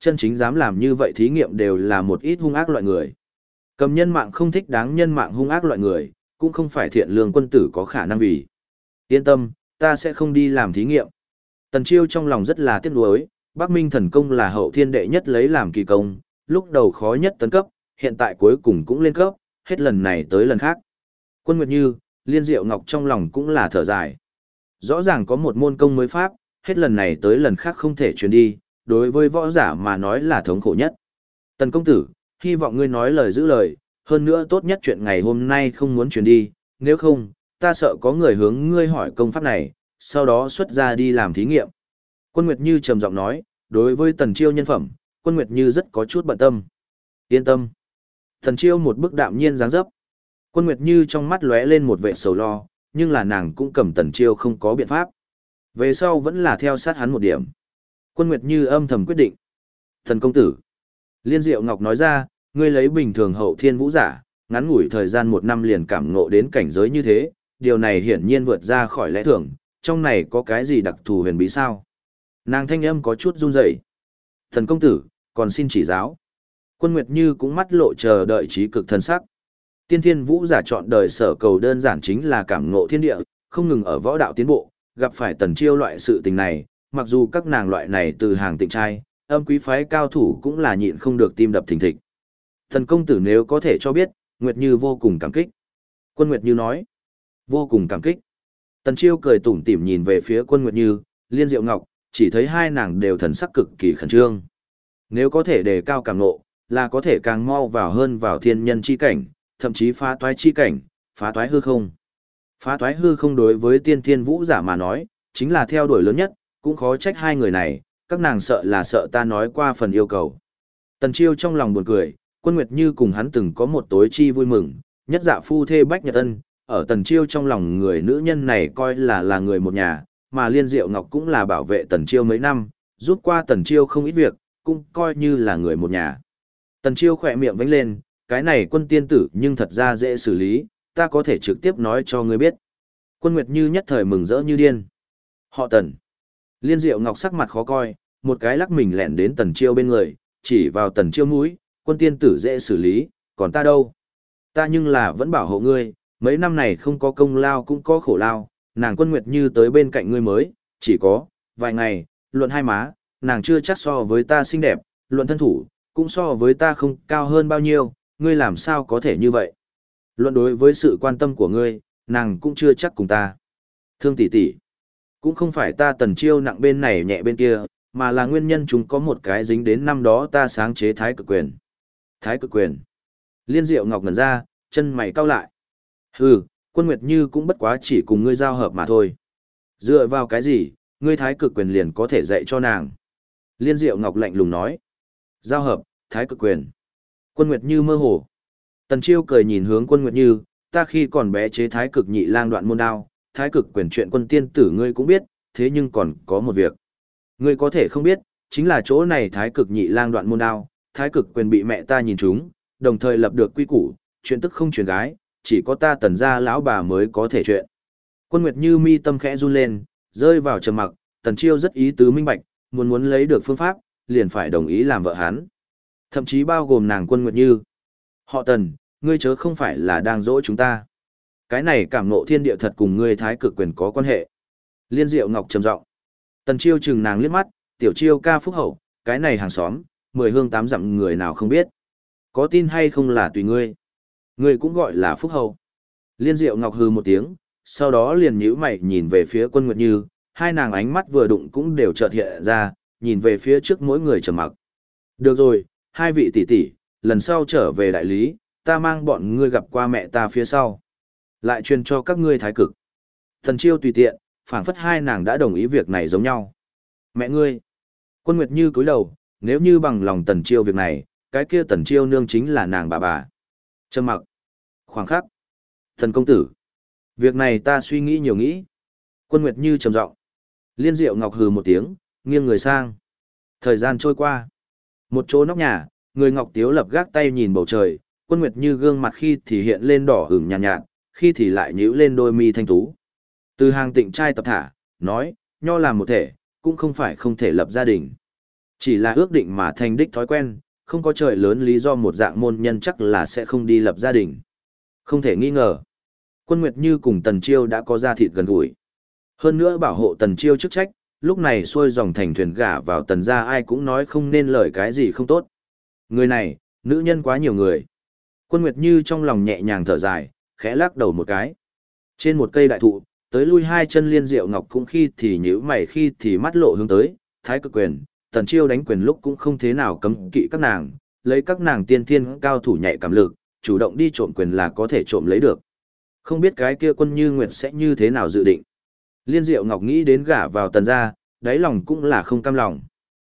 Chân chính dám làm như vậy thí nghiệm đều là một ít hung ác loại người. Cầm nhân mạng không thích đáng nhân mạng hung ác loại người, cũng không phải thiện lương quân tử có khả năng vì. Yên tâm, ta sẽ không đi làm thí nghiệm. Tần Chiêu trong lòng rất là tiếc nuối, Bắc Minh thần công là hậu thiên đệ nhất lấy làm kỳ công, lúc đầu khó nhất tấn cấp, hiện tại cuối cùng cũng lên cấp, hết lần này tới lần khác. Quân Nguyệt Như, Liên Diệu Ngọc trong lòng cũng là thở dài. Rõ ràng có một môn công mới pháp, hết lần này tới lần khác không thể truyền đi, đối với võ giả mà nói là thống khổ nhất. Tần công tử, hy vọng ngươi nói lời giữ lời, hơn nữa tốt nhất chuyện ngày hôm nay không muốn truyền đi, nếu không, ta sợ có người hướng ngươi hỏi công pháp này, sau đó xuất ra đi làm thí nghiệm. Quân Nguyệt Như trầm giọng nói, đối với Tần Chiêu nhân phẩm, Quân Nguyệt Như rất có chút bận tâm. Yên tâm. Tần Chiêu một bức đạm nhiên dáng dấp. Quân Nguyệt Như trong mắt lóe lên một vẻ sầu lo, nhưng là nàng cũng cầm Tần Chiêu không có biện pháp. Về sau vẫn là theo sát hắn một điểm. Quân Nguyệt Như âm thầm quyết định. Thần công tử. Liên Diệu Ngọc nói ra, ngươi lấy bình thường hậu thiên vũ giả, ngắn ngủi thời gian 1 năm liền cảm ngộ đến cảnh giới như thế, điều này hiển nhiên vượt ra khỏi lẽ thường, trong này có cái gì đặc thù huyền bí sao? Nàng thanh âm có chút run rẩy. Thần công tử, còn xin chỉ giáo. Quân Nguyệt Như cũng mắt lộ chờ đợi trí cực thần sắc. Tiên thiên vũ giả chọn đời sở cầu đơn giản chính là cảm ngộ thiên địa, không ngừng ở võ đạo tiến bộ, gặp phải Tần Chiêu loại sự tình này, mặc dù các nàng loại này từ hàng tịnh trai, âm quý phái cao thủ cũng là nhịn không được tim đập thình thịch. Thần công tử nếu có thể cho biết, Nguyệt Như vô cùng cảm kích. Quân Nguyệt Như nói, vô cùng cảm kích. Tần Chiêu cười tủm tỉm nhìn về phía Quân Nguyệt Như, Liên Diệu Ngọc, chỉ thấy hai nàng đều thần sắc cực kỳ khẩn trương. Nếu có thể đề cao cảm ngộ, là có thể càng mau vào hơn vào thiên nhân chi cảnh, thậm chí phá toái chi cảnh, phá toái hư không. Phá toái hư không đối với tiên thiên vũ giả mà nói, chính là theo đuổi lớn nhất, cũng khó trách hai người này, các nàng sợ ta nói qua phần yêu cầu. Tần Chiêu trong lòng buồn cười, Quân Nguyệt Như cùng hắn từng có một tối chi vui mừng, nhất dạ phu thê bách nhật ân, ở Tần Chiêu trong lòng người nữ nhân này coi là người một nhà, mà Liên Diệu Ngọc cũng là bảo vệ Tần Chiêu mấy năm, giúp qua Tần Chiêu không ít việc, cũng coi như là người một nhà. Tần Chiêu khỏe miệng vánh lên, cái này Quân tiên tử nhưng thật ra dễ xử lý, ta có thể trực tiếp nói cho ngươi biết. Quân Nguyệt Như nhất thời mừng rỡ như điên. Họ Tần. Liên Diệu Ngọc sắc mặt khó coi, một cái lắc mình lẻn đến Tần Chiêu bên người, chỉ vào Tần Chiêu mũi, Quân tiên tử dễ xử lý, còn ta đâu? Ta nhưng là vẫn bảo hộ ngươi, mấy năm này không có công lao cũng có khổ lao, nàng Quân Nguyệt Như tới bên cạnh ngươi mới, chỉ có vài ngày, luận hai má, nàng chưa chắc so với ta xinh đẹp, luận thân thủ, cũng so với ta không cao hơn bao nhiêu, ngươi làm sao có thể như vậy? Luận đối với sự quan tâm của ngươi, nàng cũng chưa chắc cùng ta. Thương tỷ tỷ, cũng không phải ta Tần Chiêu nặng bên này nhẹ bên kia, mà là nguyên nhân chúng có một cái dính đến năm đó ta sáng chế Thái Cực Quyền. Thái Cực Quyền. Liên Diệu Ngọc ngẩn ra, chân mày cau lại. Hừ, Quân Nguyệt Như cũng bất quá chỉ cùng ngươi giao hợp mà thôi. Dựa vào cái gì, ngươi Thái Cực Quyền liền có thể dạy cho nàng? Liên Diệu Ngọc lạnh lùng nói. Giao hợp, Thái Cực Quyền. Quân Nguyệt Như mơ hồ. Tần Chiêu cười nhìn hướng Quân Nguyệt Như, ta khi còn bé chế Thái Cực Nhị Lang Đoạn Môn Đao, Thái Cực Quyền chuyện Quân tiên tử ngươi cũng biết, thế nhưng còn có một việc. Ngươi có thể không biết, chính là chỗ này Thái Cực Nhị Lang Đoạn Môn Đao, Thái Cực Quyền bị mẹ ta nhìn trúng, đồng thời lập được quy củ, chuyện tức không truyền gái, chỉ có ta Tần gia lão bà mới có thể chuyện. Quân Nguyệt Như mi tâm khẽ run lên, rơi vào trầm mặc, Tần Chiêu rất ý tứ minh bạch, muốn lấy được phương pháp, liền phải đồng ý làm vợ hắn. Thậm chí bao gồm nàng Quân Nguyệt Như. Họ Tần, ngươi chớ không phải là đang dỗ chúng ta. Cái này cảm ngộ thiên địa thật cùng ngươi Thái Cực Quyền có quan hệ. Liên Diệu Ngọc trầm giọng. Tần Chiêu chừng nàng liếc mắt, tiểu Chiêu ca phúc hậu, cái này hàng xóm, 10 hương 8 dặm người nào không biết. Có tin hay không là tùy ngươi. Ngươi cũng gọi là phúc hậu. Liên Diệu Ngọc hừ một tiếng, sau đó liền nhíu mày nhìn về phía Quân Nguyệt Như, hai nàng ánh mắt vừa đụng cũng đều chợt hiện ra, nhìn về phía trước mỗi người trầm mặc. Được rồi, hai vị tỷ tỷ, lần sau trở về đại lý, ta mang bọn ngươi gặp qua mẹ ta phía sau. Lại truyền cho các ngươi Thái Cực. Tần Chiêu tùy tiện, phảng phất hai nàng đã đồng ý việc này giống nhau. Mẹ ngươi. Quân Nguyệt Như cúi đầu, nếu như bằng lòng Tần Chiêu việc này, cái kia Tần Chiêu nương chính là nàng bà. Trầm mặc. Khoảng khắc. Thần công tử. Việc này ta suy nghĩ nhiều nghĩ. Quân Nguyệt Như trầm giọng. Liên Diệu Ngọc hừ một tiếng, nghiêng người sang. Thời gian trôi qua. Một chỗ nóc nhà, người Ngọc Tiếu lập gác tay nhìn bầu trời, Quân Nguyệt Như gương mặt khi thì hiện lên đỏ ửng nhàn nhạt, khi thì lại nhíu lên đôi mi thanh tú. Từ hàng tịnh trai tập thả, nói, nho làm một thể, cũng không phải không thể lập gia đình. Chỉ là ước định mà thành đích thói quen, không có trời lớn lý do một dạng môn nhân chắc là sẽ không đi lập gia đình. Không thể nghi ngờ. Quân Nguyệt Như cùng Tần Chiêu đã có ra thịt gần gũi. Hơn nữa bảo hộ Tần Chiêu chức trách, lúc này xuôi dòng thành thuyền gả vào Tần gia ai cũng nói không nên lời cái gì không tốt. Người này, nữ nhân quá nhiều người. Quân Nguyệt Như trong lòng nhẹ nhàng thở dài, khẽ lắc đầu một cái. Trên một cây đại thụ, tới lui hai chân Liên Diệu Ngọc cũng khi thì nhíu mày khi thì mắt lộ hướng tới, thái cực quyền, Tần Chiêu đánh quyền lúc cũng không thế nào cấm kỵ các nàng, lấy các nàng tiên thiên cao thủ nhạy cảm lực, chủ động đi trộm quyền là có thể trộm lấy được. Không biết cái kia Quân Như Nguyệt sẽ như thế nào dự định. Liên Diệu Ngọc nghĩ đến gả vào Tần gia, đáy lòng cũng là không cam lòng.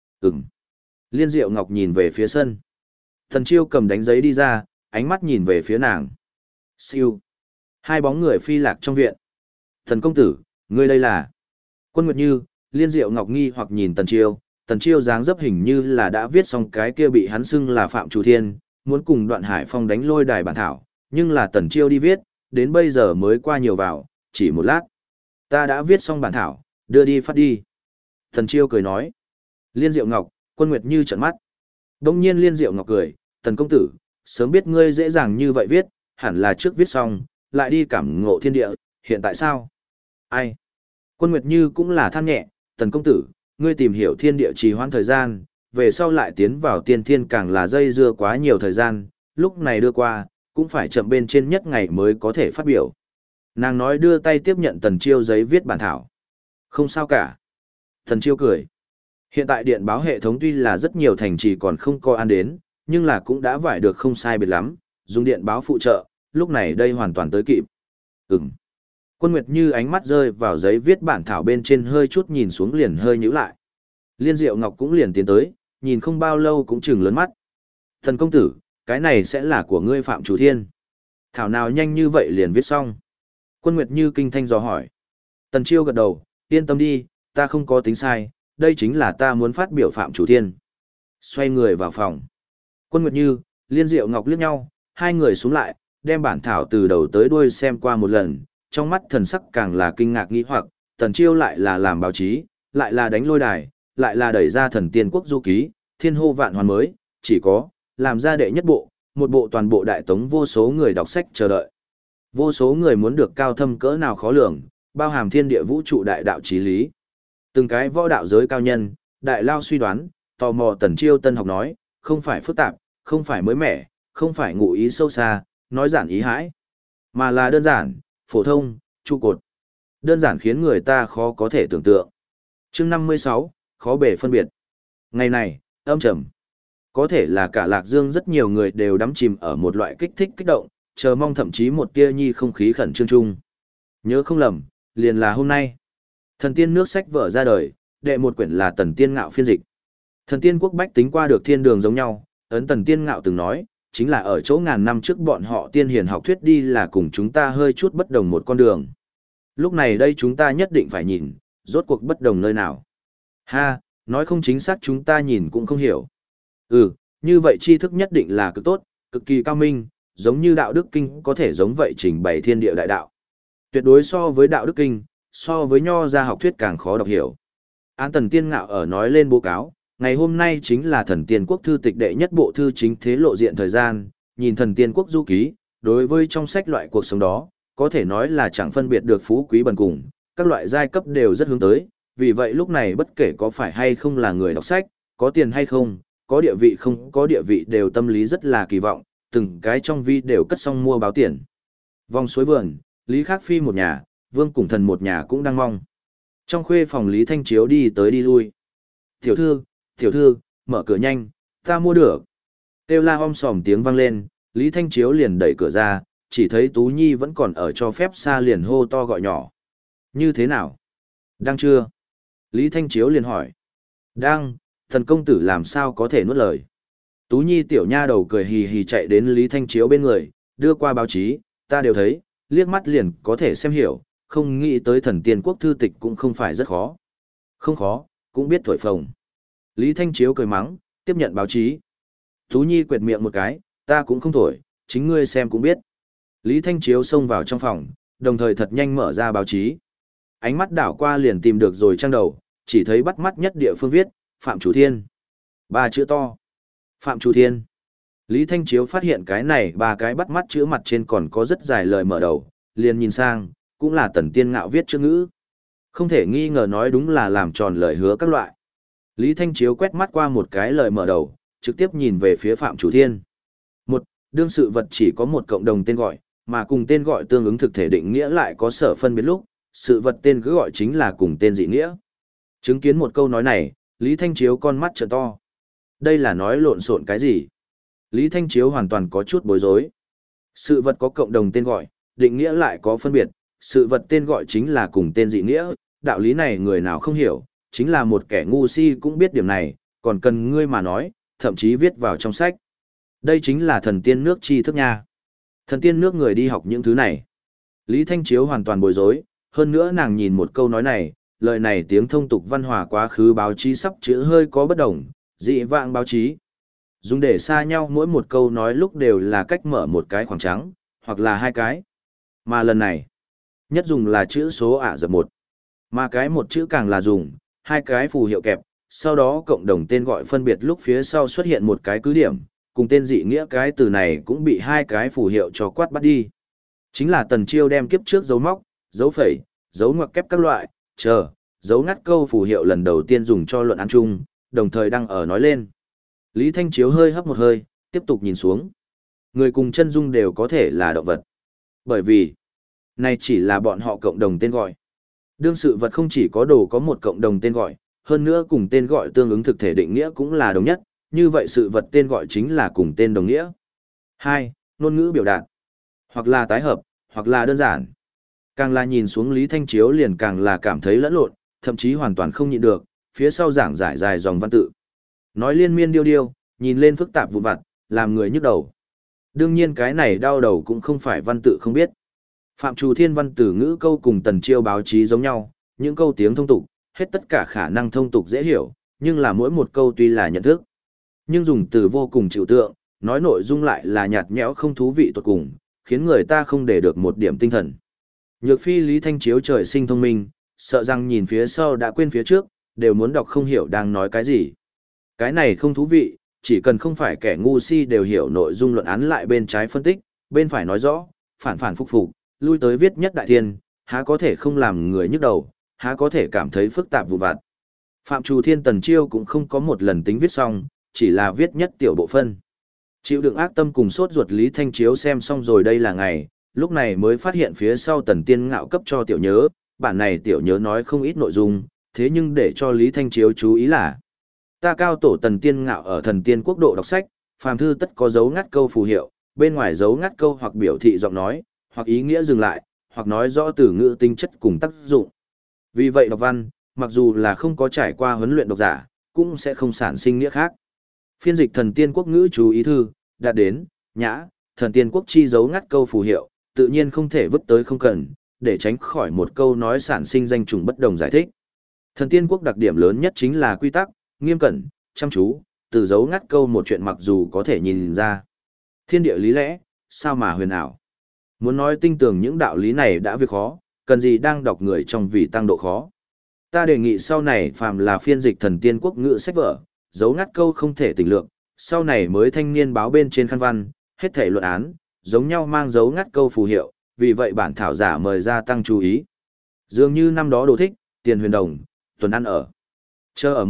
Liên Diệu Ngọc nhìn về phía sân. Tần Chiêu cầm đánh giấy đi ra, ánh mắt nhìn về phía nàng. Siêu. Hai bóng người phi lạc trong viện. Thần công tử, ngươi đây là... Quân Nguyệt Như, Liên Diệu Ngọc nghi hoặc nhìn Tần Chiêu dáng dấp hình như là đã viết xong cái kia bị hắn xưng là Phạm Chủ Thiên, muốn cùng Đoạn Hải Phong đánh lôi đài bản thảo, nhưng là Tần Chiêu đi viết, đến bây giờ mới qua nhiều vào, chỉ một lát. Ta đã viết xong bản thảo, đưa đi phát đi. Tần Chiêu cười nói. Liên Diệu Ngọc, Quân Nguyệt Như trợn mắt. Đông nhiên Liên Diệu Ngọc cười, Tần công tử, sớm biết ngươi dễ dàng như vậy viết, hẳn là trước viết xong, lại đi cảm ngộ thiên địa, hiện tại sao? Ai? Quân Nguyệt Như cũng là than nhẹ, Tần công tử, ngươi tìm hiểu thiên địa trì hoãn thời gian, về sau lại tiến vào tiên thiên càng là dây dưa quá nhiều thời gian, lúc này đưa qua, cũng phải chậm bên trên nhất ngày mới có thể phát biểu. Nàng nói đưa tay tiếp nhận Tần Chiêu giấy viết bản thảo. Không sao cả. Tần Chiêu cười. Hiện tại điện báo hệ thống tuy là rất nhiều thành trì còn không có an đến, nhưng là cũng đã vải được không sai biệt lắm, dùng điện báo phụ trợ, lúc này đây hoàn toàn tới kịp. Quân Nguyệt Như ánh mắt rơi vào giấy viết bản thảo bên trên hơi chút nhìn xuống liền hơi nhíu lại. Liên Diệu Ngọc cũng liền tiến tới, nhìn không bao lâu cũng chừng lớn mắt. Thần công tử, cái này sẽ là của ngươi Phạm Chủ Thiên. Thảo nào nhanh như vậy liền viết xong. Quân Nguyệt Như kinh thanh dò hỏi. Tần Chiêu gật đầu, yên tâm đi, ta không có tính sai, đây chính là ta muốn phát biểu Phạm Chủ Thiên. Xoay người vào phòng. Quân Nguyệt Như, Liên Diệu Ngọc liếc nhau, hai người xuống lại, đem bản thảo từ đầu tới đuôi xem qua một lần, trong mắt thần sắc càng là kinh ngạc nghi hoặc, Tần Chiêu lại là làm báo chí, lại là đánh lôi đài, lại là đẩy ra Thần Tiên Quốc du ký, thiên hô vạn hoàn mới, chỉ có, làm ra đệ nhất bộ, một bộ toàn bộ đại tống vô số người đọc sách chờ đợi. Vô số người muốn được cao thâm cỡ nào khó lường, bao hàm thiên địa vũ trụ đại đạo chí lý. Từng cái võ đạo giới cao nhân, đại lao suy đoán, tò mò Tần Chiêu tân học nói, không phải phức tạp, không phải mới mẻ, không phải ngụ ý sâu xa, nói giản ý hãi, mà là đơn giản, phổ thông, trụ cột. Đơn giản khiến người ta khó có thể tưởng tượng. Chương 56, khó bề phân biệt. Ngày này, âm trầm. Có thể là cả Lạc Dương rất nhiều người đều đắm chìm ở một loại kích thích kích động, chờ mong thậm chí một tia nhi không khí khẩn trương chung. Nhớ không lầm, liền là hôm nay. Thần Tiên nước sách vở ra đời, đệ một quyển là Tần Tiên Ngạo phiên dịch. Thần Tiên Quốc bách tính qua được thiên đường giống nhau, ấn Tần Tiên Ngạo từng nói, chính là ở chỗ ngàn năm trước bọn họ tiên hiền học thuyết đi là cùng chúng ta hơi chút bất đồng một con đường. Lúc này đây chúng ta nhất định phải nhìn, rốt cuộc bất đồng nơi nào. Ha, nói không chính xác chúng ta nhìn cũng không hiểu. Như vậy tri thức nhất định là cực tốt, cực kỳ cao minh, giống như đạo đức kinh có thể giống vậy trình bày thiên địa đại đạo. Tuyệt đối so với đạo đức kinh, so với nho gia học thuyết càng khó đọc hiểu. Án Tần Tiên Ngạo ở nói lên báo cáo, ngày hôm nay chính là Thần Tiên Quốc thư tịch đệ nhất bộ thư chính thế lộ diện thời gian, nhìn Thần Tiên Quốc du ký, đối với trong sách loại cuộc sống đó, có thể nói là chẳng phân biệt được phú quý bần cùng, các loại giai cấp đều rất hướng tới, vì vậy lúc này bất kể có phải hay không là người đọc sách, có tiền hay không, có địa vị không có địa vị đều tâm lý rất là kỳ vọng, từng cái trong vi đều cất xong mua báo tiền. Vòng suối vườn, Lý Khắc Phi một nhà, Vương Cùng Thần một nhà cũng đang mong. Trong khuê phòng Lý Thanh Chiếu đi tới đi lui. Tiểu thư, mở cửa nhanh, ta mua được. Kêu la om sòm tiếng vang lên, Lý Thanh Chiếu liền đẩy cửa ra, chỉ thấy Tú Nhi vẫn còn ở cho phép xa liền hô to gọi nhỏ. Như thế nào? Đang chưa? Lý Thanh Chiếu liền hỏi. Đang, thần công tử làm sao có thể nuốt lời. Tú Nhi tiểu nha đầu cười hì hì chạy đến Lý Thanh Chiếu bên người, đưa qua báo chí, ta đều thấy, liếc mắt liền có thể xem hiểu, không nghĩ tới Thần Tiên Quốc thư tịch cũng không phải rất khó. Không khó, cũng biết thổi phồng. Lý Thanh Chiếu cười mắng, tiếp nhận báo chí. Tú Nhi quệt miệng một cái, ta cũng không thổi, chính ngươi xem cũng biết. Lý Thanh Chiếu xông vào trong phòng, đồng thời thật nhanh mở ra báo chí. Ánh mắt đảo qua liền tìm được rồi trang đầu, chỉ thấy bắt mắt nhất địa phương viết, Phạm Chủ Thiên. Ba chữ to. Phạm Chủ Thiên. Lý Thanh Chiếu phát hiện cái này ba cái bắt mắt chữ mặt trên còn có rất dài lời mở đầu, liền nhìn sang, cũng là Tần Tiên Ngạo viết chữ ngữ. Không thể nghi ngờ nói đúng là làm tròn lời hứa các loại. Lý Thanh Chiếu quét mắt qua một cái lời mở đầu, trực tiếp nhìn về phía Phạm Chủ Thiên. Một, đương sự vật chỉ có một cộng đồng tên gọi, mà cùng tên gọi tương ứng thực thể định nghĩa lại có sở phân biệt lúc, sự vật tên cứ gọi chính là cùng tên dị nghĩa. Chứng kiến một câu nói này, Lý Thanh Chiếu con mắt trợn to. Đây là nói lộn xộn cái gì? Lý Thanh Chiếu hoàn toàn có chút bối rối. Sự vật có cộng đồng tên gọi, định nghĩa lại có phân biệt, sự vật tên gọi chính là cùng tên dị nghĩa, đạo lý này người nào không hiểu, chính là một kẻ ngu si cũng biết điểm này, còn cần ngươi mà nói, thậm chí viết vào trong sách. Đây chính là thần tiên nước tri thức nha. Thần tiên nước người đi học những thứ này. Lý Thanh Chiếu hoàn toàn bối rối, hơn nữa nàng nhìn một câu nói này, lời này tiếng thông tục văn hòa quá khứ báo chí sắp chữ hơi có bất đồng, dị vãng báo chí. Dùng để xa nhau mỗi một câu nói lúc đều là cách mở một cái khoảng trắng, hoặc là hai cái. Mà lần này, nhất dùng là chữ số ả dập một. Mà cái một chữ càng là dùng, hai cái phù hiệu kẹp, sau đó cộng đồng tên gọi phân biệt lúc phía sau xuất hiện một cái cứ điểm, cùng tên dị nghĩa cái từ này cũng bị hai cái phù hiệu cho quát bắt đi. Chính là Tần Chiêu đem kiếp trước dấu móc, dấu phẩy, dấu ngoặc kép các loại, dấu ngắt câu phù hiệu lần đầu tiên dùng cho luận án chung, đồng thời đăng ở nói lên. Lý Thanh Chiếu hơi hấp một hơi, tiếp tục nhìn xuống. Người cùng chân dung đều có thể là động vật. Bởi vì, này chỉ là bọn họ cộng đồng tên gọi. Đương sự vật không chỉ có đồ có một cộng đồng tên gọi, hơn nữa cùng tên gọi tương ứng thực thể định nghĩa cũng là đồng nhất, như vậy sự vật tên gọi chính là cùng tên đồng nghĩa. 2. Ngôn ngữ biểu đạt. Hoặc là tái hợp, hoặc là đơn giản. Càng là nhìn xuống Lý Thanh Chiếu liền càng là cảm thấy lẫn lộn, thậm chí hoàn toàn không nhịn được, phía sau giảng giải dài dòng văn tự. Nói liên miên điêu điêu, nhìn lên phức tạp vụn vặt, làm người nhức đầu. Đương nhiên cái này đau đầu cũng không phải văn tự không biết. Phạm Trù Thiên văn từ ngữ câu cùng Tần Chiêu báo chí giống nhau, những câu tiếng thông tục, hết tất cả khả năng thông tục dễ hiểu, nhưng là mỗi một câu tuy là nhận thức. Nhưng dùng từ vô cùng chịu tượng, nói nội dung lại là nhạt nhẽo không thú vị tột cùng, khiến người ta không để được một điểm tinh thần. Nhược phi Lý Thanh Chiếu trời sinh thông minh, sợ rằng nhìn phía sau đã quên phía trước, đều muốn đọc không hiểu đang nói cái gì. Cái này không thú vị, chỉ cần không phải kẻ ngu si đều hiểu nội dung luận án lại bên trái phân tích, bên phải nói rõ, phản phản phục phục, lui tới viết nhất đại thiên, há có thể không làm người nhức đầu, há có thể cảm thấy phức tạp vụ vặt. Phạm Trù Thiên Tần Chiêu cũng không có một lần tính viết xong, chỉ là viết nhất tiểu bộ phân. Chịu đựng ác tâm cùng sốt ruột Lý Thanh Chiếu xem xong rồi đây là ngày, lúc này mới phát hiện phía sau Tần Tiên Ngạo cấp cho tiểu nhớ, bản này tiểu nhớ nói không ít nội dung, thế nhưng để cho Lý Thanh Chiếu chú ý là ta cao tổ Tần Tiên Ngạo ở Thần Tiên Quốc độ đọc sách, phàm thư tất có dấu ngắt câu phù hiệu, bên ngoài dấu ngắt câu hoặc biểu thị giọng nói, hoặc ý nghĩa dừng lại, hoặc nói rõ từ ngữ tính chất cùng tác dụng. Vì vậy đọc văn, mặc dù là không có trải qua huấn luyện độc giả, cũng sẽ không sản sinh nghĩa khác. Phiên dịch Thần Tiên Quốc ngữ chú ý thư, đạt đến, nhã, Thần Tiên Quốc chi dấu ngắt câu phù hiệu, tự nhiên không thể vứt tới không cần, để tránh khỏi một câu nói sản sinh danh trùng bất đồng giải thích. Thần Tiên Quốc đặc điểm lớn nhất chính là quy tắc, nghiêm cẩn, chăm chú, từ dấu ngắt câu một chuyện mặc dù có thể nhìn ra. Thiên địa lý lẽ, sao mà huyền ảo. Muốn nói tinh tường những đạo lý này đã việc khó, cần gì đang đọc người trong vì tăng độ khó. Ta đề nghị sau này phàm là phiên dịch Thần Tiên Quốc ngữ sách vở, dấu ngắt câu không thể tình lượng, sau này mới thanh niên báo bên trên khăn văn, hết thể luận án, giống nhau mang dấu ngắt câu phù hiệu, vì vậy bản thảo giả mời gia tăng chú ý. Dường như năm đó Đồ Thích, Tiền Huyền Đồng, Tuần Ăn ở. Chờ ở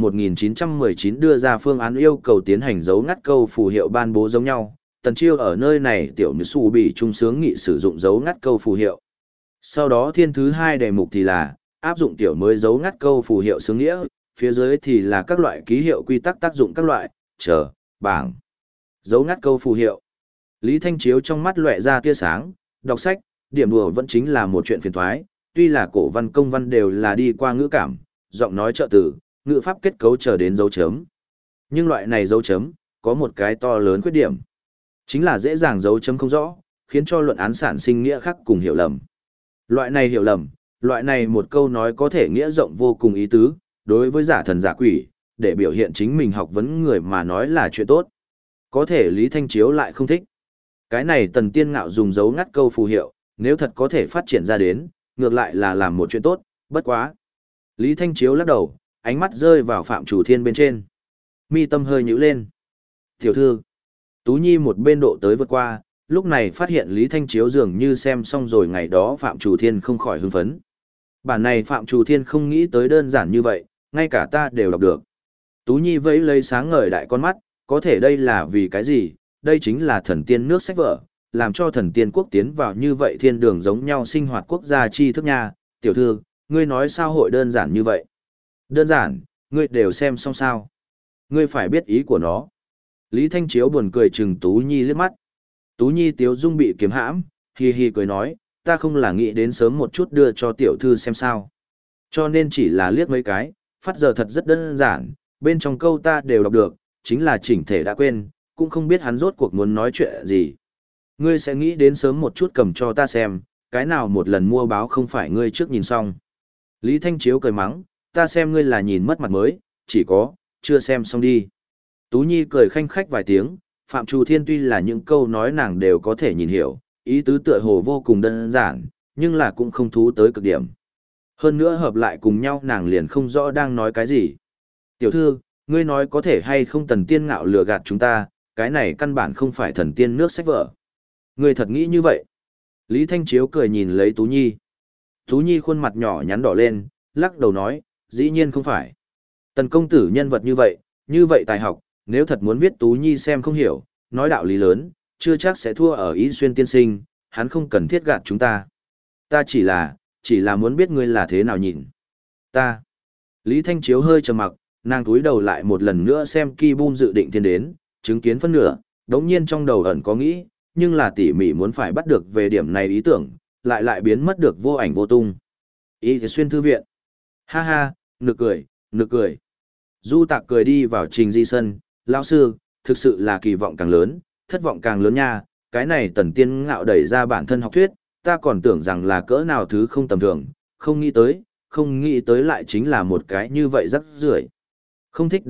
1919 đưa ra phương án yêu cầu tiến hành dấu ngắt câu phù hiệu ban bố giống nhau, Tần Chiêu ở nơi này tiểu như su bị trung sướng nghị sử dụng dấu ngắt câu phù hiệu. Sau đó thiên thứ hai đề mục thì là áp dụng tiểu mới dấu ngắt câu phù hiệu xướng nghĩa, phía dưới thì là các loại ký hiệu quy tắc tác dụng các loại, bảng. Dấu ngắt câu phù hiệu. Lý Thanh Chiếu trong mắt lóe ra tia sáng, đọc sách, điểm đùa vẫn chính là một chuyện phiền toái, tuy là cổ văn công văn đều là đi qua ngữ cảm, giọng nói trợ từ, ngữ pháp kết cấu chờ đến dấu chấm. Nhưng loại này dấu chấm, có một cái to lớn khuyết điểm. Chính là dễ dàng dấu chấm không rõ, khiến cho luận án sản sinh nghĩa khác cùng hiểu lầm. Loại này hiểu lầm, loại này một câu nói có thể nghĩa rộng vô cùng ý tứ, đối với giả thần giả quỷ, để biểu hiện chính mình học vấn người mà nói là chuyện tốt. Có thể Lý Thanh Chiếu lại không thích. Cái này Tần Tiên Ngạo dùng dấu ngắt câu phù hiệu, nếu thật có thể phát triển ra đến, ngược lại là làm một chuyện tốt, bất quá. Lý Thanh Chiếu lắc đầu, ánh mắt rơi vào Phạm Chủ Thiên bên trên. Mi tâm hơi nhíu lên. Tiểu thư, Tú Nhi một bên độ tới vượt qua, lúc này phát hiện Lý Thanh Chiếu dường như xem xong rồi ngày đó Phạm Trù Thiên không khỏi hưng phấn. Bản này Phạm Trù Thiên không nghĩ tới đơn giản như vậy, ngay cả ta đều đọc được. Tú Nhi vẫy lấy sáng ngời đại con mắt, có thể đây là vì cái gì, đây chính là thần tiên nước sách vở, làm cho thần tiên quốc tiến vào như vậy thiên đường giống nhau sinh hoạt quốc gia chi thức nha. Tiểu thư, ngươi nói sao hội đơn giản như vậy? Đơn giản, ngươi đều xem xong sao? Ngươi phải biết ý của nó. Lý Thanh Chiếu buồn cười chừng Tú Nhi liếc mắt. Tú Nhi tiếu dung bị kiếm hãm, hi hi cười nói, ta không là nghĩ đến sớm một chút đưa cho tiểu thư xem sao. Cho nên chỉ là liếc mấy cái, phát giờ thật rất đơn giản, bên trong câu ta đều đọc được, chính là chỉnh thể đã quên, cũng không biết hắn rốt cuộc muốn nói chuyện gì. Ngươi sẽ nghĩ đến sớm một chút cầm cho ta xem, cái nào một lần mua báo không phải ngươi trước nhìn xong. Lý Thanh Chiếu cười mắng, ta xem ngươi là nhìn mất mặt mới, chỉ có, chưa xem xong đi. Tú Nhi cười khanh khách vài tiếng, Phạm Trù Thiên tuy là những câu nói nàng đều có thể nhìn hiểu, ý tứ tựa hồ vô cùng đơn giản, nhưng là cũng không thú tới cực điểm. Hơn nữa hợp lại cùng nhau nàng liền không rõ đang nói cái gì. Tiểu thư, ngươi nói có thể hay không Tần Tiên ngạo lừa gạt chúng ta, cái này căn bản không phải thần tiên nước sách vở. Ngươi thật nghĩ như vậy? Lý Thanh Chiếu cười nhìn lấy Tú Nhi. Tú Nhi khuôn mặt nhỏ nhắn đỏ lên, lắc đầu nói, dĩ nhiên không phải. Tần công tử nhân vật như vậy tài học, nếu thật muốn viết Tú Nhi xem không hiểu, nói đạo lý lớn, chưa chắc sẽ thua ở Ý Xuyên tiên sinh, hắn không cần thiết gạt chúng ta. Ta chỉ là muốn biết ngươi là thế nào nhìn. Ta. Lý Thanh Chiếu hơi trầm mặc, nàng túi đầu lại một lần nữa xem Ki Bum dự định tiến đến, chứng kiến phân nửa, đống nhiên trong đầu ẩn có nghĩ, nhưng là tỉ mỉ muốn phải bắt được về điểm này ý tưởng, lại biến mất được vô ảnh vô tung. Ý Xuyên thư viện. Ha ha, nực cười. Du Tạc cười đi vào Trình Di sân, lão sư, thực sự là kỳ vọng càng lớn, thất vọng càng lớn nha, cái này Tần Tiên ngạo đẩy ra bản thân học thuyết, ta còn tưởng rằng là cỡ nào thứ không tầm thường, không nghĩ tới lại chính là một cái như vậy rắc rưởi. Không thích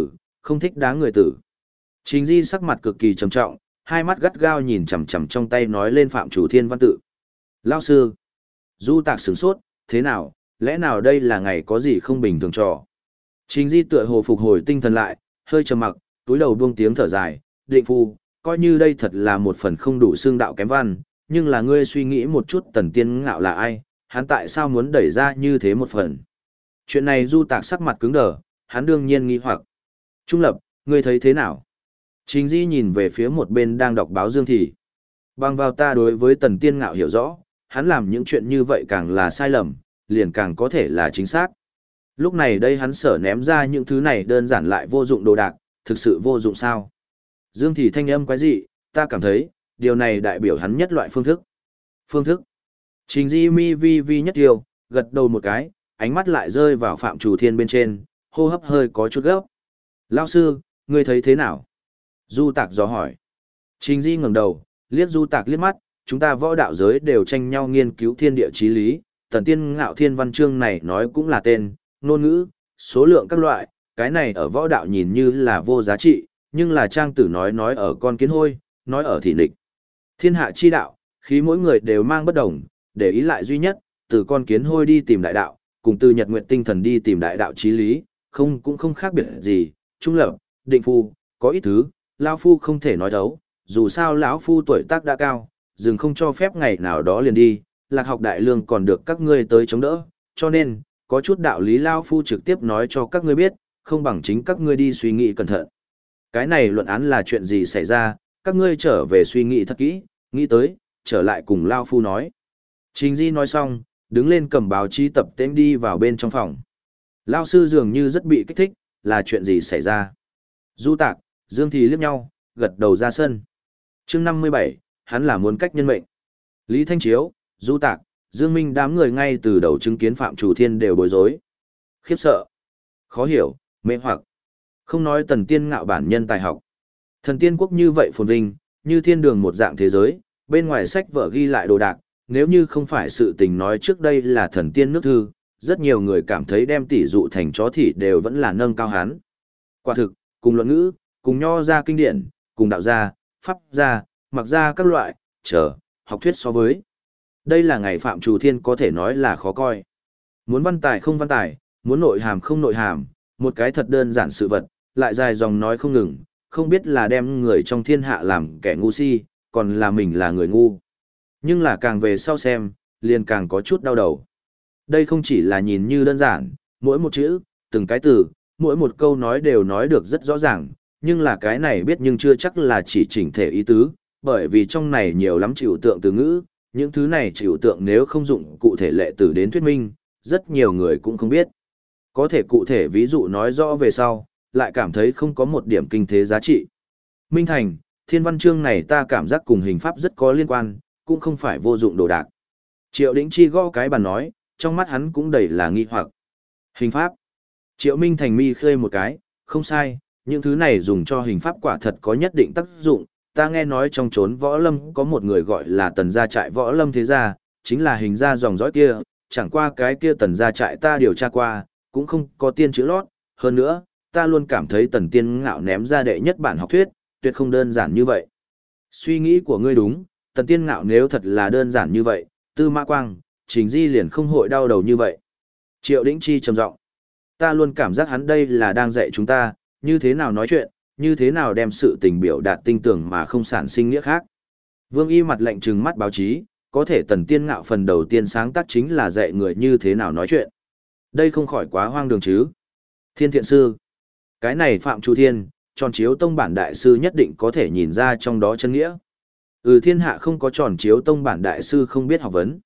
đáng người tử. Trình Di sắc mặt cực kỳ trầm trọng, hai mắt gắt gao nhìn chằm chằm trong tay nói lên Phạm Chủ Thiên văn tự. Lão sư, Du Tạc sửng sốt, thế nào, lẽ nào đây là ngày có gì không bình thường trò. Trình Di tựa hồ phục hồi tinh thần lại, hơi trầm mặc, túi đầu buông tiếng thở dài, định phu, coi như đây thật là một phần không đủ xương đạo kém văn, nhưng là ngươi suy nghĩ một chút Tần Tiên ngạo là ai, hắn tại sao muốn đẩy ra như thế một phần. Chuyện này Du Tạc sắc mặt cứng đờ, hắn đương nhiên nghi hoặc. Trung Lập, ngươi thấy thế nào? Trình Di nhìn về phía một bên đang đọc báo Dương Thị. Bằng vào ta đối với Tần Tiên ngạo hiểu rõ, hắn làm những chuyện như vậy càng là sai lầm, liền càng có thể là chính xác. Lúc này đây hắn sở ném ra những thứ này đơn giản lại vô dụng đồ đạc, thực sự vô dụng sao? Dương Thị thanh âm quái dị, ta cảm thấy, điều này đại biểu hắn nhất loại phương thức. Phương thức. Trình Di mi vi vi nhất điều, gật đầu một cái, ánh mắt lại rơi vào Phạm Chủ Thiên bên trên, hô hấp hơi có chút gấp. Lão sư, ngươi thấy thế nào? Du Tạc dò hỏi. Trình Di ngẩng đầu, liếc Du Tạc liếc mắt, chúng ta võ đạo giới đều tranh nhau nghiên cứu thiên địa chí lý, Tần Tiên ngạo thiên văn chương này nói cũng là tên, ngôn ngữ, số lượng các loại, cái này ở võ đạo nhìn như là vô giá trị, nhưng là trang tử nói ở con kiến hôi, nói ở thị nịch. Thiên hạ chi đạo, khí mỗi người đều mang bất đồng, để ý lại duy nhất, từ con kiến hôi đi tìm đại đạo, cùng từ nhật nguyệt tinh thần đi tìm đại đạo chí lý, cũng không khác biệt gì. Trung Lập, Định Phu, có ít thứ, lão phu không thể nói đấu, dù sao lão phu tuổi tác đã cao, dừng không cho phép ngày nào đó liền đi, Lạc học đại lương còn được các ngươi tới chống đỡ, cho nên, có chút đạo lý lão phu trực tiếp nói cho các ngươi biết, không bằng chính các ngươi đi suy nghĩ cẩn thận. Cái này luận án là chuyện gì xảy ra, các ngươi trở về suy nghĩ thật kỹ, nghĩ tới, trở lại cùng lão phu nói. Trình Di nói xong, đứng lên cầm báo chí tập tễnh đi vào bên trong phòng. Lão sư dường như rất bị kích thích, là chuyện gì xảy ra? Du Tạc, Dương Thị liếc nhau, gật đầu ra sân. Chương 57, hắn là muốn cách nhân mệnh. Lý Thanh Chiếu, Du Tạc, Dương Minh đám người ngay từ đầu chứng kiến Phạm Chủ Thiên đều bối rối. Khiếp sợ, khó hiểu, mê hoặc. Không nói Tần Tiên ngạo bản nhân tài học. Thần tiên quốc như vậy phồn vinh, như thiên đường một dạng thế giới, bên ngoài sách vở ghi lại đồ đạc, nếu như không phải sự tình nói trước đây là thần tiên nước thư, rất nhiều người cảm thấy đem tỷ dụ thành chó thị đều vẫn là nâng cao hắn. Quả thực, cùng luận ngữ, cùng nho ra kinh điển, cùng đạo gia, pháp gia, mặc gia các loại, học thuyết so với. Đây là ngày Phạm Chủ Thiên có thể nói là khó coi. Muốn văn tài không văn tài, muốn nội hàm không nội hàm, một cái thật đơn giản sự vật, lại dài dòng nói không ngừng, không biết là đem người trong thiên hạ làm kẻ ngu si, còn là mình là người ngu. Nhưng là càng về sau xem, liền càng có chút đau đầu. Đây không chỉ là nhìn như đơn giản, mỗi một chữ, từng cái từ, mỗi một câu nói đều nói được rất rõ ràng, nhưng là cái này biết nhưng chưa chắc là chỉ chỉnh thể ý tứ, bởi vì trong này nhiều lắm trừu tượng từ ngữ, những thứ này trừu tượng nếu không dụng cụ thể lệ từ đến thuyết minh, rất nhiều người cũng không biết. Có thể cụ thể ví dụ nói rõ về sau, lại cảm thấy không có một điểm kinh thế giá trị. Minh Thành, thiên văn chương này ta cảm giác cùng hình pháp rất có liên quan, cũng không phải vô dụng đồ đạc. Triệu Đĩnh Chi gõ cái bàn nói, trong mắt hắn cũng đầy là nghi hoặc. Hình pháp. Triệu Minh Thành mi khơi một cái, không sai, những thứ này dùng cho hình pháp quả thật có nhất định tác dụng. Ta nghe nói trong chốn võ lâm có một người gọi là tần gia trại võ lâm thế gia, chính là hình gia dòng dõi kia, chẳng qua cái kia tần gia trại ta điều tra qua, cũng không có tiên chữ lót, hơn nữa, ta luôn cảm thấy tần tiên ngạo ném ra đệ nhất bản học thuyết, tuyệt không đơn giản như vậy. Suy nghĩ của ngươi đúng, tần tiên ngạo nếu thật là đơn giản như vậy, Tư Mã Quang, Trình Di liền không hội đau đầu như vậy. Triệu Đĩnh Chi trầm giọng, ta luôn cảm giác hắn đây là đang dạy chúng ta, như thế nào nói chuyện, như thế nào đem sự tình biểu đạt tinh tưởng mà không sản sinh nghĩa khác. Vương Y mặt lạnh trừng mắt báo chí, có thể tần tiên ngạo phần đầu tiên sáng tác chính là dạy người như thế nào nói chuyện. Đây không khỏi quá hoang đường chứ. Thiên thiện sư. Cái này Phạm Chu Thiên, tròn chiếu tông bản đại sư nhất định có thể nhìn ra trong đó chân nghĩa. Thiên hạ không có tròn chiếu tông bản đại sư không biết học vấn.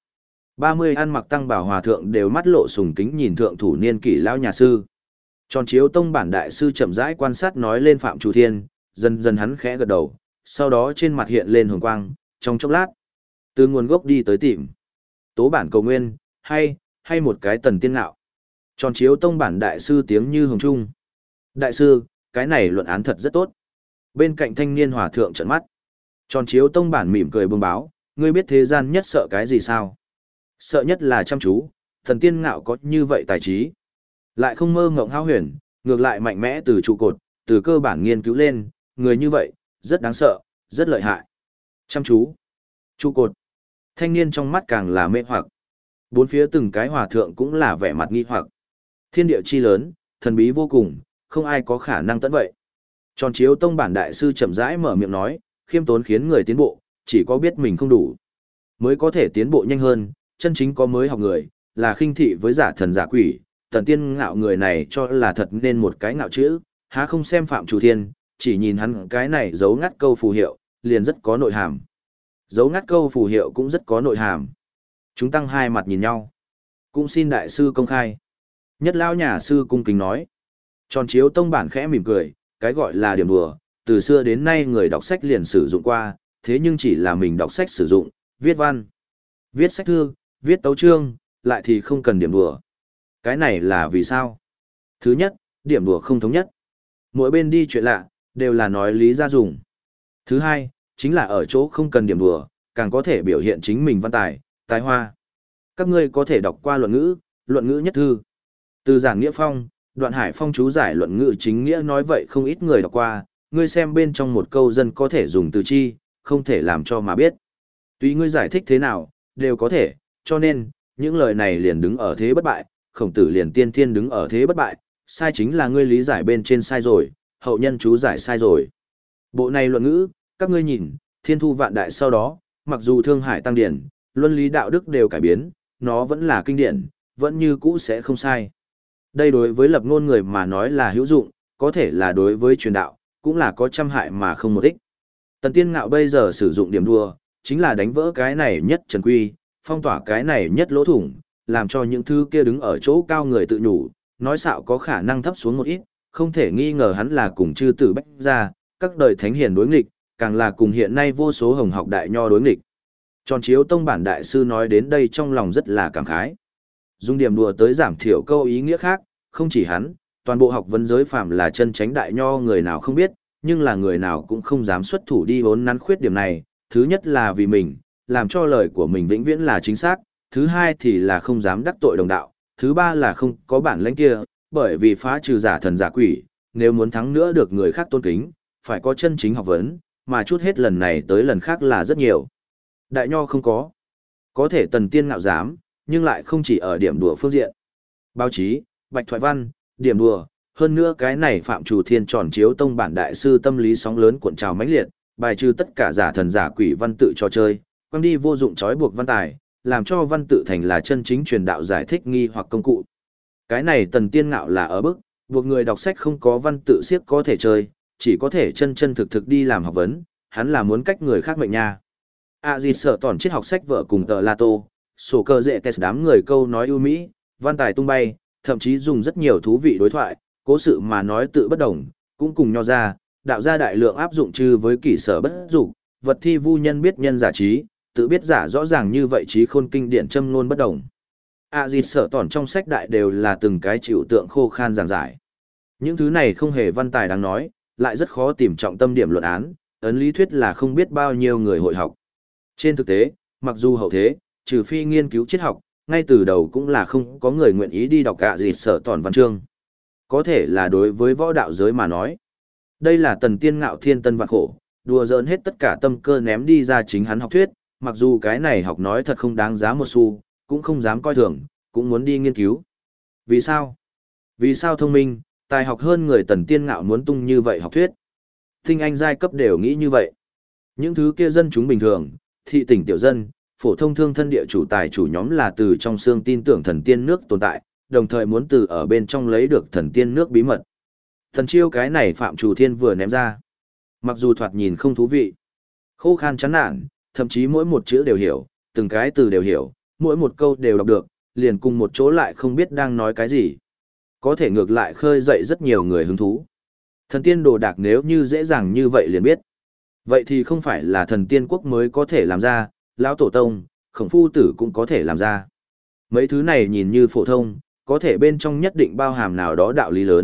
30 ăn mặc tăng bảo hòa thượng đều mắt lộ sùng kính nhìn thượng thủ niên kỷ lão nhà sư. Tròn chiếu tông bản đại sư chậm rãi quan sát nói lên Phạm Chu Thiên, dần dần hắn khẽ gật đầu, sau đó trên mặt hiện lên hồng quang, trong chốc lát. Từ nguồn gốc đi tới tìm. Tố bản cầu nguyên, hay một cái tần tiên ngạo. Tròn chiếu tông bản đại sư tiếng như hồng trung. Đại sư, cái này luận án thật rất tốt. Bên cạnh thanh niên hòa thượng trợn mắt. Tròn chiếu tông bản mỉm cười bông báo, ngươi biết thế gian nhất sợ cái gì sao? Sợ nhất là chăm chú, thần tiên ngạo có như vậy tài trí. Lại không mơ ngộng hao huyền, ngược lại mạnh mẽ từ trụ cột, từ cơ bản nghiên cứu lên, người như vậy, rất đáng sợ, rất lợi hại. Chăm chú, trụ cột, thanh niên trong mắt càng là mê hoặc. Bốn phía từng cái hòa thượng cũng là vẻ mặt nghi hoặc. Thiên địa chi lớn, thần bí vô cùng, không ai có khả năng tận vậy. Tròn chiếu tông bản đại sư chậm rãi mở miệng nói, khiêm tốn khiến người tiến bộ, chỉ có biết mình không đủ, mới có thể tiến bộ nhanh hơn, chân chính có mới học người, là khinh thị với giả thần giả quỷ, tần tiên ngạo người này cho là thật nên một cái ngạo chữ, há không xem Phạm Chủ Thiên, chỉ nhìn hắn cái này giấu ngắt câu phù hiệu, liền rất có nội hàm. Giấu ngắt câu phù hiệu cũng rất có nội hàm. Chúng tăng hai mặt nhìn nhau. Cũng xin đại sư công khai. Nhất lao nhà sư cung kính nói. Tròn chiếu tông bản khẽ mỉm cười, cái gọi là điểm đùa, từ xưa đến nay người đọc sách liền sử dụng qua, thế nhưng chỉ là mình đọc sách sử dụng, viết văn, viết sách thư, viết tấu chương, lại thì không cần điểm đùa. Cái này là vì sao? Thứ nhất, điểm đùa không thống nhất. Mỗi bên đi chuyện lạ, đều là nói lý ra dùng. Thứ hai, chính là ở chỗ không cần điểm đùa, càng có thể biểu hiện chính mình văn tài, tài hoa. Các ngươi có thể đọc qua luận ngữ nhất thư. Từ giảng nghĩa phong, Đoạn Hải Phong chú giải luận ngữ chính nghĩa nói vậy không ít người đọc qua, ngươi xem bên trong một câu dân có thể dùng từ chi, không thể làm cho mà biết. Tuy ngươi giải thích thế nào, đều có thể, cho nên, những lời này liền đứng ở thế bất bại, Khổng Tử liền tiên thiên đứng ở thế bất bại, sai chính là ngươi lý giải bên trên sai rồi, hậu nhân chú giải sai rồi. Bộ này luận ngữ, các ngươi nhìn, thiên thu vạn đại sau đó, mặc dù Thương Hải tăng điển, luân lý đạo đức đều cải biến, nó vẫn là kinh điển, vẫn như cũ sẽ không sai. Đây đối với lập ngôn người mà nói là hữu dụng, có thể là đối với truyền đạo, cũng là có trăm hại mà không một ích. Tần Tiên Ngạo bây giờ sử dụng điểm đùa, chính là đánh vỡ cái này nhất trần quy, phong tỏa cái này nhất lỗ thủng, làm cho những thứ kia đứng ở chỗ cao người tự nhủ, nói xạo có khả năng thấp xuống một ít, không thể nghi ngờ hắn là cùng chư tử bách gia, các đời thánh hiền đối nghịch, càng là cùng hiện nay vô số hồng học đại nho đối nghịch. Tròn chiếu tông bản đại sư nói đến đây trong lòng rất là cảm khái. Dùng điểm đùa tới giảm thiểu câu ý nghĩa khác, không chỉ hắn, toàn bộ học vấn giới phàm là chân chánh đại nho người nào không biết, nhưng là người nào cũng không dám xuất thủ đi vốn nắn khuyết điểm này, thứ nhất là vì mình, làm cho lời của mình vĩnh viễn là chính xác, thứ hai thì là không dám đắc tội đồng đạo, thứ ba là không có bản lĩnh kia, bởi vì phá trừ giả thần giả quỷ, nếu muốn thắng nữa được người khác tôn kính, phải có chân chính học vấn, mà chút hết lần này tới lần khác là rất nhiều. Đại nho không có thể Tần Tiên Ngạo dám, nhưng lại không chỉ ở điểm đùa phương diện. Báo chí, bạch thoại văn, điểm đùa, hơn nữa cái này Phạm Chủ Thiên tròn chiếu tông bản đại sư tâm lý sóng lớn cuộn trào mãnh liệt, bài trừ tất cả giả thần giả quỷ văn tự trò chơi, quăng đi vô dụng trói buộc văn tài, làm cho văn tự thành là chân chính truyền đạo giải thích nghi hoặc công cụ. Cái này Tần Tiên Ngạo là ở bức, buộc người đọc sách không có văn tự siếc có thể chơi, chỉ có thể chân chân thực thực đi làm học vấn, hắn là muốn cách người khác mệnh nha. Gì sợ tòn triết học sách vợ cùng tờ La Tô, sổ cơ dễ test đám người câu nói ưu mỹ, văn tài tung bay, thậm chí dùng rất nhiều thú vị đối thoại, cố sự mà nói tự bất đồng, cũng cùng nho ra, đạo ra đại lượng áp dụng chư với kỷ sở bất dục, vật thi vu nhân biết nhân giả trí, tự biết giả rõ ràng như vậy trí khôn kinh điển châm ngôn bất đồng. Gì sợ tòn trong sách đại đều là từng cái chịu tượng khô khan giảng giải. Những thứ này không hề văn tài đáng nói, lại rất khó tìm trọng tâm điểm luận án, ấn lý thuyết là không biết bao nhiêu người hội học. Trên thực tế, mặc dù hậu thế, trừ phi nghiên cứu triết học, ngay từ đầu cũng là không có người nguyện ý đi đọc gì sợ tòn văn chương. Có thể là đối với võ đạo giới mà nói. Đây là Tần Tiên Ngạo thiên tân vạn khổ, đùa giỡn hết tất cả tâm cơ ném đi ra chính hắn học thuyết, mặc dù cái này học nói thật không đáng giá một xu, cũng không dám coi thường, cũng muốn đi nghiên cứu. Vì sao? Vì sao thông minh, tài học hơn người Tần Tiên Ngạo muốn tung như vậy học thuyết? Tinh anh giai cấp đều nghĩ như vậy. Những thứ kia dân chúng bình thường, thị tỉnh tiểu dân, phổ thông thương thân địa chủ tài chủ nhóm là từ trong xương tin tưởng thần tiên nước tồn tại, đồng thời muốn từ ở bên trong lấy được thần tiên nước bí mật. Thần chiêu cái này Phạm Chủ Thiên vừa ném ra. Mặc dù thoạt nhìn không thú vị, khô khan chán nản, thậm chí mỗi một chữ đều hiểu, từng cái từ đều hiểu, mỗi một câu đều đọc được, liền cùng một chỗ lại không biết đang nói cái gì. Có thể ngược lại khơi dậy rất nhiều người hứng thú. Thần tiên đồ đạc nếu như dễ dàng như vậy liền biết. Vậy thì không phải là thần tiên quốc mới có thể làm ra, lão tổ tông, khổng phu tử cũng có thể làm ra. Mấy thứ này nhìn như phổ thông, có thể bên trong nhất định bao hàm nào đó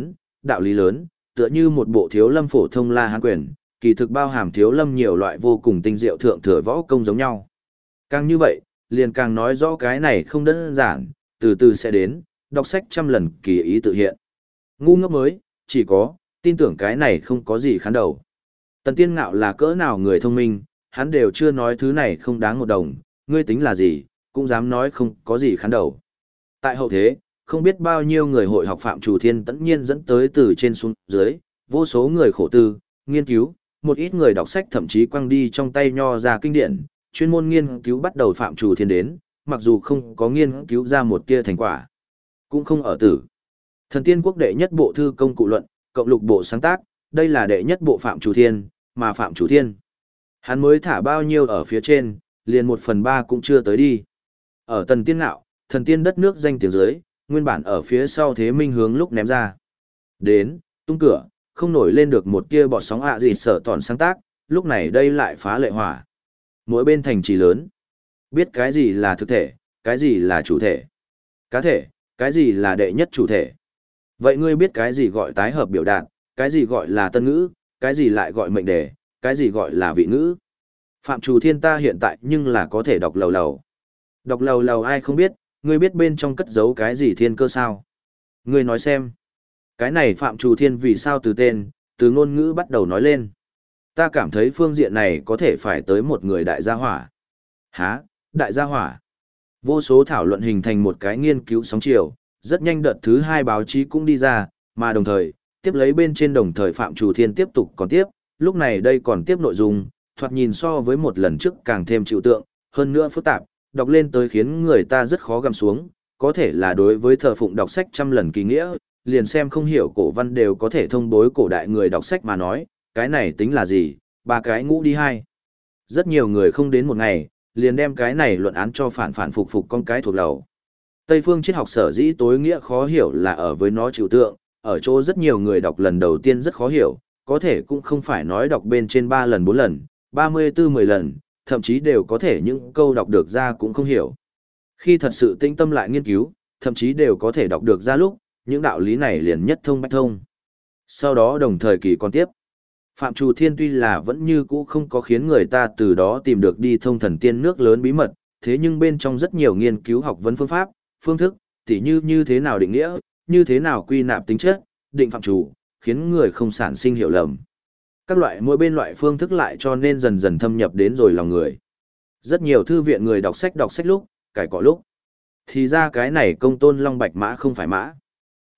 đạo lý lớn, tựa như một bộ thiếu lâm phổ thông La Hán quyền, kỳ thực bao hàm thiếu lâm nhiều loại vô cùng tinh diệu thượng thừa võ công giống nhau. Càng như vậy, liền càng nói rõ cái này không đơn giản, từ từ sẽ đến, đọc sách trăm lần kỳ ý tự hiện. Ngu ngốc mới, chỉ có, tin tưởng cái này không có gì khán đầu. Tần Tiên Ngạo là cỡ nào người thông minh, hắn đều chưa nói thứ này không đáng một đồng, ngươi tính là gì, cũng dám nói không có gì khán đầu. Tại hậu thế, không biết bao nhiêu người hội học Phạm Chủ Thiên tất nhiên dẫn tới từ trên xuống dưới, vô số người khổ tư, nghiên cứu, một ít người đọc sách thậm chí quăng đi trong tay nho ra kinh điển, chuyên môn nghiên cứu bắt đầu Phạm Chủ Thiên đến, mặc dù không có nghiên cứu ra một tia thành quả, cũng không ở tử. Thần Tiên Quốc đệ nhất bộ thư công cụ luận, cộng lục bộ sáng tác, đây là đệ nhất bộ Phạm Chủ Thiên, mà Phạm Chủ Thiên, hắn mới thả bao nhiêu ở phía trên, liền 1/3 cũng chưa tới đi. Ở Tần Tiên Ngạo, thần tiên đất nước danh tiếng dưới, nguyên bản ở phía sau thế minh hướng lúc ném ra. Đến, tung cửa, không nổi lên được một tia bọt sóng gì sợ tòn sáng tác, lúc này đây lại phá lệ hỏa. Mỗi bên thành trì lớn, biết cái gì là thực thể, cái gì là chủ thể, cá thể, cái gì là đệ nhất chủ thể. Vậy ngươi biết cái gì gọi tái hợp biểu đạt, cái gì gọi là tân ngữ, cái gì lại gọi mệnh đề, cái gì gọi là vị ngữ. Phạm Chủ Thiên ta hiện tại nhưng là có thể đọc lầu lầu. Đọc lầu lầu ai không biết, ngươi biết bên trong cất giấu cái gì thiên cơ sao? Ngươi nói xem. Cái này Phạm Chủ Thiên vì sao từ tên, từ ngôn ngữ bắt đầu nói lên. Ta cảm thấy phương diện này có thể phải tới một người đại gia hỏa. Hả, đại gia hỏa. Vô số thảo luận hình thành một cái nghiên cứu sóng chiều, rất nhanh đợt thứ 2 báo chí cũng đi ra, mà đồng thời, tiếp lấy bên trên đồng thời Phạm Chủ Thiên tiếp tục còn tiếp, lúc này đây còn tiếp nội dung, thoạt nhìn so với một lần trước càng thêm chịu tượng, hơn nữa phức tạp, đọc lên tới khiến người ta rất khó găm xuống, có thể là đối với thờ phụng đọc sách trăm lần kỳ nghĩa, liền xem không hiểu cổ văn đều có thể thông bối cổ đại người đọc sách mà nói, cái này tính là gì, 3 cái ngũ đi 2. Rất nhiều người không đến một ngày, liền đem cái này luận án cho phản phục con cái thuộc lầu. Tây phương triết học sở dĩ tối nghĩa khó hiểu là ở với nó chịu tượng, ở chỗ rất nhiều người đọc lần đầu tiên rất khó hiểu, có thể cũng không phải nói đọc bên trên 3 lần 4 lần, 34 10 lần, thậm chí đều có thể những câu đọc được ra cũng không hiểu. Khi thật sự tinh tâm lại nghiên cứu, thậm chí đều có thể đọc được ra lúc, những đạo lý này liền nhất thông bách thông. Sau đó đồng thời kỳ còn tiếp. Phạm Chủ Thiên tuy là vẫn như cũ không có khiến người ta từ đó tìm được đi thông thần tiên nước lớn bí mật, thế nhưng bên trong rất nhiều nghiên cứu học vấn phương pháp, phương thức, tỉ như thế nào định nghĩa, như thế nào quy nạp tính chất, định phạm chủ, khiến người không sản sinh hiểu lầm. Các loại mỗi bên loại phương thức lại cho nên dần dần thâm nhập đến rồi lòng người. Rất nhiều thư viện người đọc sách lúc, cải cọ lúc. Thì ra cái này công tôn long bạch mã không phải mã.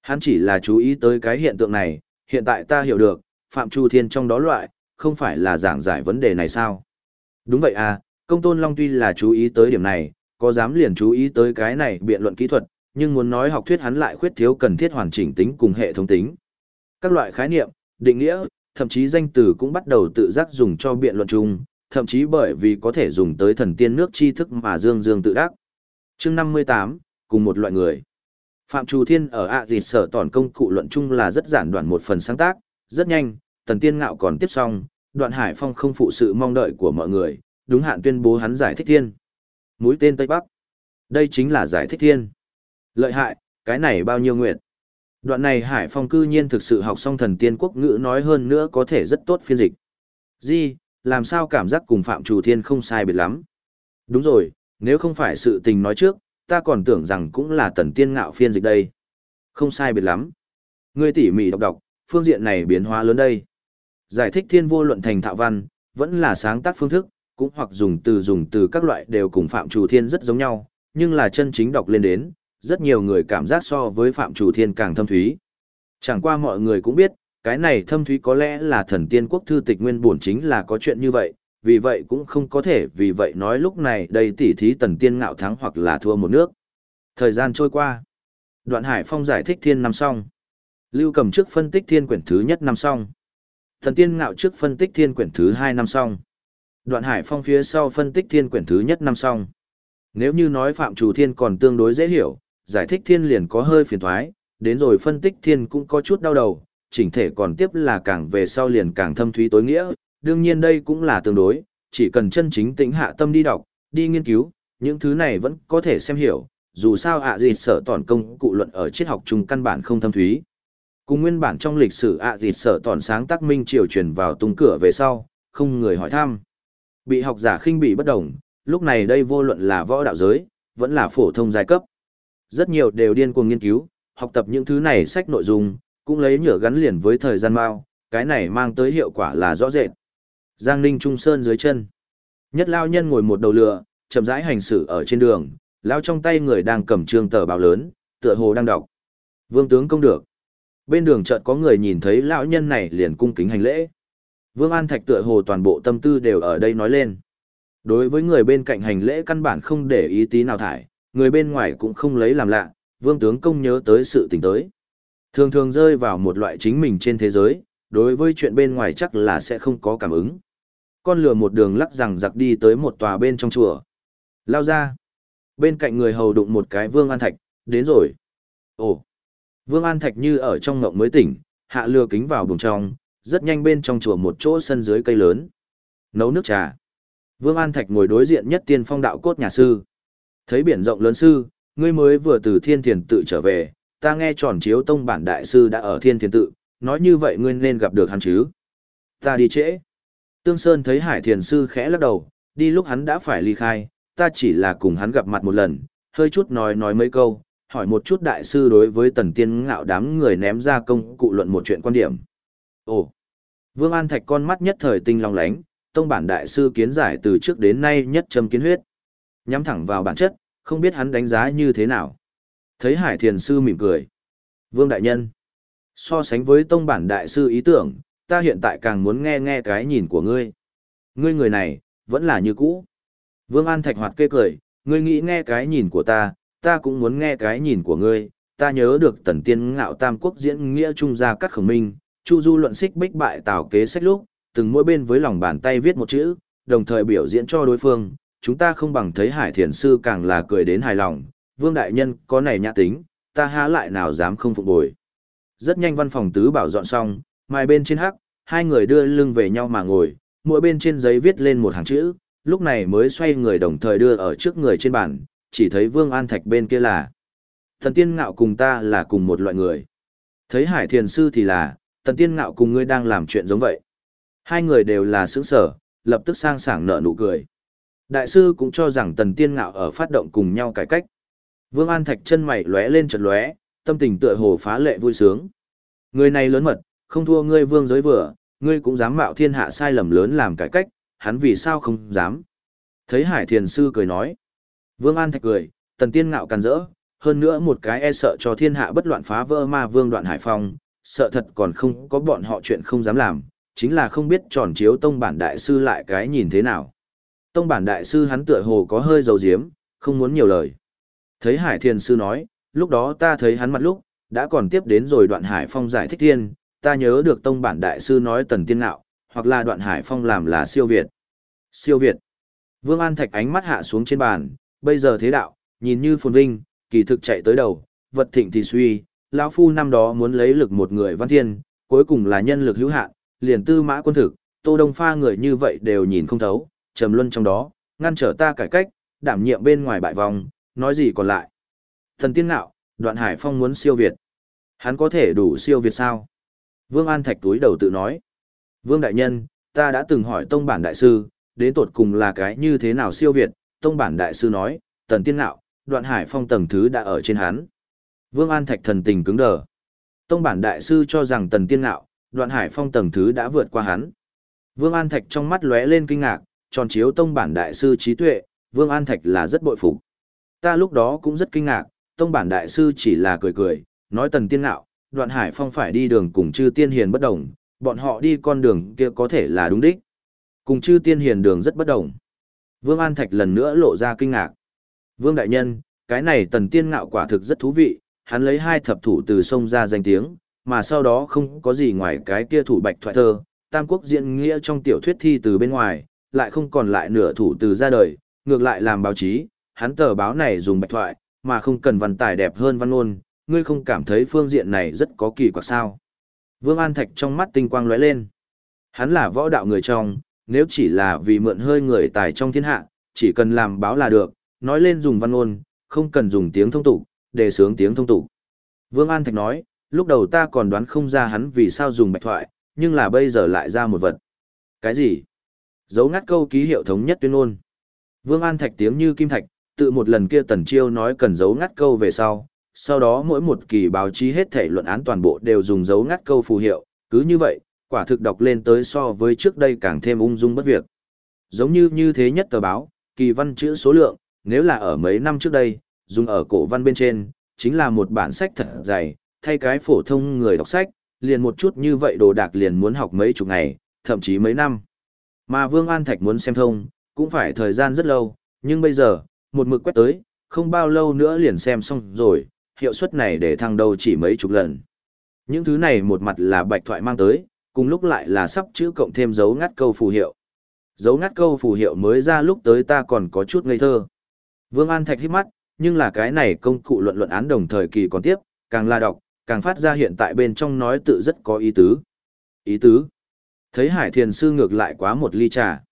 Hắn chỉ là chú ý tới cái hiện tượng này, hiện tại ta hiểu được, Phạm Chu Thiên trong đó loại, không phải là giảng giải vấn đề này sao? Đúng vậy à, Công Tôn Long tuy là chú ý tới điểm này, có dám liền chú ý tới cái này biện luận kỹ thuật, nhưng muốn nói học thuyết hắn lại khuyết thiếu cần thiết hoàn chỉnh tính cùng hệ thống tính. Các loại khái niệm, định nghĩa, thậm chí danh từ cũng bắt đầu tự giác dùng cho biện luận chung, thậm chí bởi vì có thể dùng tới thần tiên nước tri thức mà dương dương tự đắc. Chương 58, cùng một loại người. Phạm Trù Thiên ở Dịt Sở Tòn công cụ luận chung là rất giản đoạn một phần sáng tác, rất nhanh, Tần Tiên Ngạo còn tiếp xong, Đoạn Hải Phong không phụ sự mong đợi của mọi người, đúng hạn tuyên bố hắn giải thích thiên. Mũi tên Tây Bắc. Đây chính là giải thích thiên. Lợi hại, cái này bao nhiêu nguyện. Đoạn này Hải Phong cư nhiên thực sự học xong thần tiên quốc ngữ nói hơn nữa có thể rất tốt phiên dịch. Gì, làm sao cảm giác cùng Phạm Trù Thiên không sai biệt lắm. Đúng rồi, nếu không phải sự tình nói trước, ta còn tưởng rằng cũng là Tần Tiên Ngạo phiên dịch đây. Không sai biệt lắm. Ngươi tỉ mỉ đọc, phương diện này biến hóa lớn đây. Giải thích thiên vô luận thành thạo văn, vẫn là sáng tác phương thức, cũng hoặc dùng từ các loại đều cùng Phạm Trù Thiên rất giống nhau, nhưng là chân chính đọc lên đến, rất nhiều người cảm giác so với Phạm Trù Thiên càng thâm thúy. Chẳng qua mọi người cũng biết, cái này thâm thúy có lẽ là thần tiên quốc thư tịch nguyên bổn chính là có chuyện như vậy, vì vậy cũng không có thể vì vậy nói lúc này đây tỉ thí Tần Tiên Ngạo thắng hoặc là thua một nước. Thời gian trôi qua. Đoạn Hải Phong giải thích thiên năm xong. Lưu Cầm trước phân tích thiên quyển thứ nhất năm xong. Tần Tiên Ngạo trước phân tích thiên quyển thứ hai năm xong. Đoạn Hải Phong phía sau phân tích thiên quyển thứ nhất năm xong. Nếu như nói Phạm Trù Thiên còn tương đối dễ hiểu, giải thích thiên liền có hơi phiền thoái, đến rồi phân tích thiên cũng có chút đau đầu, chỉnh thể còn tiếp là càng về sau liền càng thâm thúy tối nghĩa, đương nhiên đây cũng là tương đối, chỉ cần chân chính tĩnh hạ tâm đi đọc, đi nghiên cứu, những thứ này vẫn có thể xem hiểu, dù sao Dịt Sở Tòn công cụ luận ở triết học chung căn bản không thâm thúy. Cùng nguyên bản trong lịch sử Dịt Sở Tòn sáng tác minh triều truyền vào tung cửa về sau, không người hỏi thăm. Bị học giả khinh bỉ bất đồng, lúc này đây vô luận là võ đạo giới, vẫn là phổ thông giai cấp. Rất nhiều đều điên cuồng nghiên cứu, học tập những thứ này sách nội dung, cũng lấy nhựa gắn liền với thời gian mao, cái này mang tới hiệu quả là rõ rệt. Giang Ninh Trung Sơn dưới chân. Nhất lao nhân ngồi một đầu lừa, chậm rãi hành xử ở trên đường, lao trong tay người đang cầm trương tờ báo lớn, tựa hồ đang đọc. Vương tướng công được. Bên đường chợt có người nhìn thấy lão nhân này liền cung kính hành lễ. Vương An Thạch tựa hồ toàn bộ tâm tư đều ở đây nói lên. Đối với người bên cạnh hành lễ căn bản không để ý tí nào thải, người bên ngoài cũng không lấy làm lạ, Vương tướng công nhớ tới sự tình tới. Thường thường rơi vào một loại chính mình trên thế giới, đối với chuyện bên ngoài chắc là sẽ không có cảm ứng. Con lừa một đường lắc rằng giặc đi tới một tòa bên trong chùa. Lao ra. Bên cạnh người hầu đụng một cái Vương An Thạch, đến rồi. Ồ. Vương An Thạch như ở trong ngộng mới tỉnh, hạ lừa kính vào buồng trong, rất nhanh bên trong chùa một chỗ sân dưới cây lớn. Nấu nước trà. Vương An Thạch ngồi đối diện nhất tiên phong đạo cốt nhà sư. Thấy biển rộng lớn sư, ngươi mới vừa từ Thiên Thiền tự trở về, ta nghe Tròn Chiếu Tông bản đại sư đã ở Thiên Thiền tự, nói như vậy ngươi nên gặp được hắn chứ. Ta đi trễ. Tương Sơn thấy Hải Thiền sư khẽ lắc đầu, đi lúc hắn đã phải ly khai, ta chỉ là cùng hắn gặp mặt một lần, hơi chút nói mấy câu, hỏi một chút đại sư đối với Tần Tiên Ngạo đám người ném ra công cụ luận một chuyện quan điểm. Ồ. Vương An Thạch con mắt nhất thời tinh long lánh, tông bản đại sư kiến giải từ trước đến nay nhất châm kiến huyết. Nhắm thẳng vào bản chất, không biết hắn đánh giá như thế nào. Thấy Hải Thiền sư mỉm cười. Vương đại nhân. So sánh với tông bản đại sư ý tưởng, ta hiện tại càng muốn nghe cái nhìn của ngươi. Ngươi người này, vẫn là như cũ. Vương An Thạch hoạt kê cười, ngươi nghĩ nghe cái nhìn của ta cũng muốn nghe cái nhìn của ngươi. Ta nhớ được Tần Tiên Ngạo Tam Quốc diễn nghĩa trung gia cắt khổng minh, Chu Du luận xích bích bại Tào kế sách lúc, từng mỗi bên với lòng bàn tay viết một chữ, đồng thời biểu diễn cho đối phương. Chúng ta không bằng thấy Hải Thiền sư càng là cười đến hài lòng, Vương đại nhân có này nhã tính, ta há lại nào dám không phục bồi. Rất nhanh văn phòng tứ bảo dọn xong, mai bên trên hắc, hai người đưa lưng về nhau mà ngồi, mỗi bên trên giấy viết lên một hàng chữ, lúc này mới xoay người đồng thời đưa ở trước người trên bàn, chỉ thấy Vương An Thạch bên kia là Tần Tiên Ngạo cùng ta là cùng một loại người. Thấy Hải Thiền sư thì là Tần Tiên Ngạo cùng ngươi đang làm chuyện giống vậy. Hai người đều là sướng sở, lập tức sang sảng nở nụ cười. Đại sư cũng cho rằng Tần Tiên Ngạo ở phát động cùng nhau cải cách. Vương An Thạch chân mày lóe lên chợt lóe, tâm tình tựa hồ phá lệ vui sướng. Người này lớn mật, không thua ngươi vương giới vừa, ngươi cũng dám mạo thiên hạ sai lầm lớn làm cải cách, hắn vì sao không dám. Thấy Hải Thiền sư cười nói. Vương An Thạch cười, Tần Tiên Ngạo càn rỡ, hơn nữa một cái e sợ cho thiên hạ bất loạn phá vỡ ma vương Đoạn Hải Phong, sợ thật còn không có bọn họ chuyện không dám làm, chính là không biết tròn chiếu tông bản đại sư lại cái nhìn thế nào. Tông bản đại sư hắn tựa hồ có hơi dầu diếm, không muốn nhiều lời. Thấy Hải Thiền sư nói, lúc đó ta thấy hắn mặt lúc, đã còn tiếp đến rồi Đoạn Hải Phong giải thích thiên, ta nhớ được tông bản đại sư nói Tần Tiên Ngạo, hoặc là Đoạn Hải Phong làm là siêu việt. Siêu việt. Vương An Thạch ánh mắt hạ xuống trên bàn, bây giờ thế đạo, nhìn như phồn vinh, kỳ thực chạy tới đầu, vật thịnh thì suy, lão phu năm đó muốn lấy lực một người văn thiên, cuối cùng là nhân lực hữu hạn, liền Tư Mã Quân thực, Tô Đông Pha người như vậy đều nhìn không thấu, trầm luân trong đó, ngăn trở ta cải cách, đảm nhiệm bên ngoài bại vòng, nói gì còn lại. Thần Tiên Ngạo, Đoạn Hải Phong muốn siêu việt. Hắn có thể đủ siêu việt sao? Vương An Thạch túi đầu tự nói. Vương Đại Nhân, ta đã từng hỏi Tông Bản Đại Sư, đến tột cùng là cái như thế nào siêu việt, Tông Bản Đại Sư nói, Tần Tiên Ngạo, Đoạn Hải Phong tầng thứ đã ở trên hắn. Vương An Thạch thần tình cứng đờ. Tông Bản Đại Sư cho rằng Tần Tiên Ngạo, Đoạn Hải Phong tầng thứ đã vượt qua hắn. Vương An Thạch trong mắt lóe lên kinh ngạc, tròn chiếu Tông Bản Đại Sư trí tuệ, Vương An Thạch là rất bội phục. Ta lúc đó cũng rất kinh ngạc, Tông Bản Đại Sư chỉ là cười cười, nói Tần Tiên Ngạo, Đoạn Hải Phong phải đi đường cùng Chư Tiên Hiền bất đồng, bọn họ đi con đường kia có thể là đúng đích. Cùng Chư Tiên Hiền đường rất bất đồng. Vương An Thạch lần nữa lộ ra kinh ngạc. Vương Đại Nhân, cái này Tần Tiên Ngạo quả thực rất thú vị, hắn lấy 2 thập thủ từ sông ra danh tiếng, mà sau đó không có gì ngoài cái kia thủ bạch thoại thơ, Tam Quốc diễn nghĩa trong tiểu thuyết thi từ bên ngoài, lại không còn lại nửa thủ từ ra đời, ngược lại làm báo chí, hắn tờ báo này dùng bạch thoại, mà không cần văn tài đẹp hơn văn ngôn, ngươi không cảm thấy phương diện này rất có kỳ quặc sao? Vương An Thạch trong mắt tinh quang lóe lên. Hắn là võ đạo người trong, nếu chỉ là vì mượn hơi người tài trong thiên hạ, chỉ cần làm báo là được, nói lên dùng văn ngôn, không cần dùng tiếng thông tục, để sướng tiếng thông tục. Vương An Thạch nói, lúc đầu ta còn đoán không ra hắn vì sao dùng bạch thoại, nhưng là bây giờ lại ra một vật. Cái gì? Dấu ngắt câu ký hiệu thống nhất tuyên ngôn. Vương An Thạch tiếng như kim thạch, tự một lần kia Tần Chiêu nói cần dấu ngắt câu về sau đó mỗi một kỳ báo chí hết thể luận án toàn bộ đều dùng dấu ngắt câu phù hiệu, cứ như vậy, quả thực đọc lên tới so với trước đây càng thêm ung dung bất việc. Giống như thế nhất tờ báo, kỳ văn chữ số lượng, nếu là ở mấy năm trước đây, dùng ở cổ văn bên trên, chính là một bản sách thật dày, thay cái phổ thông người đọc sách, liền một chút như vậy đồ đạc liền muốn học mấy chục ngày, thậm chí mấy năm. Mà Vương An Thạch muốn xem thông, cũng phải thời gian rất lâu, nhưng bây giờ, một mực quét tới, không bao lâu nữa liền xem xong rồi, hiệu suất này để thăng đâu chỉ mấy chục lần. Những thứ này một mặt là bạch thoại mang tới, cùng lúc lại là sắp chữ cộng thêm dấu ngắt câu phù hiệu. Dấu ngắt câu phù hiệu mới ra lúc tới ta còn có chút ngây thơ. Vương An Thạch hít mắt, nhưng là cái này công cụ luận án đồng thời kỳ còn tiếp, càng là đọc, càng phát ra hiện tại bên trong nói tự rất có ý tứ. Ý tứ? Thấy Hải Thiền sư ngược lại quá một ly trà.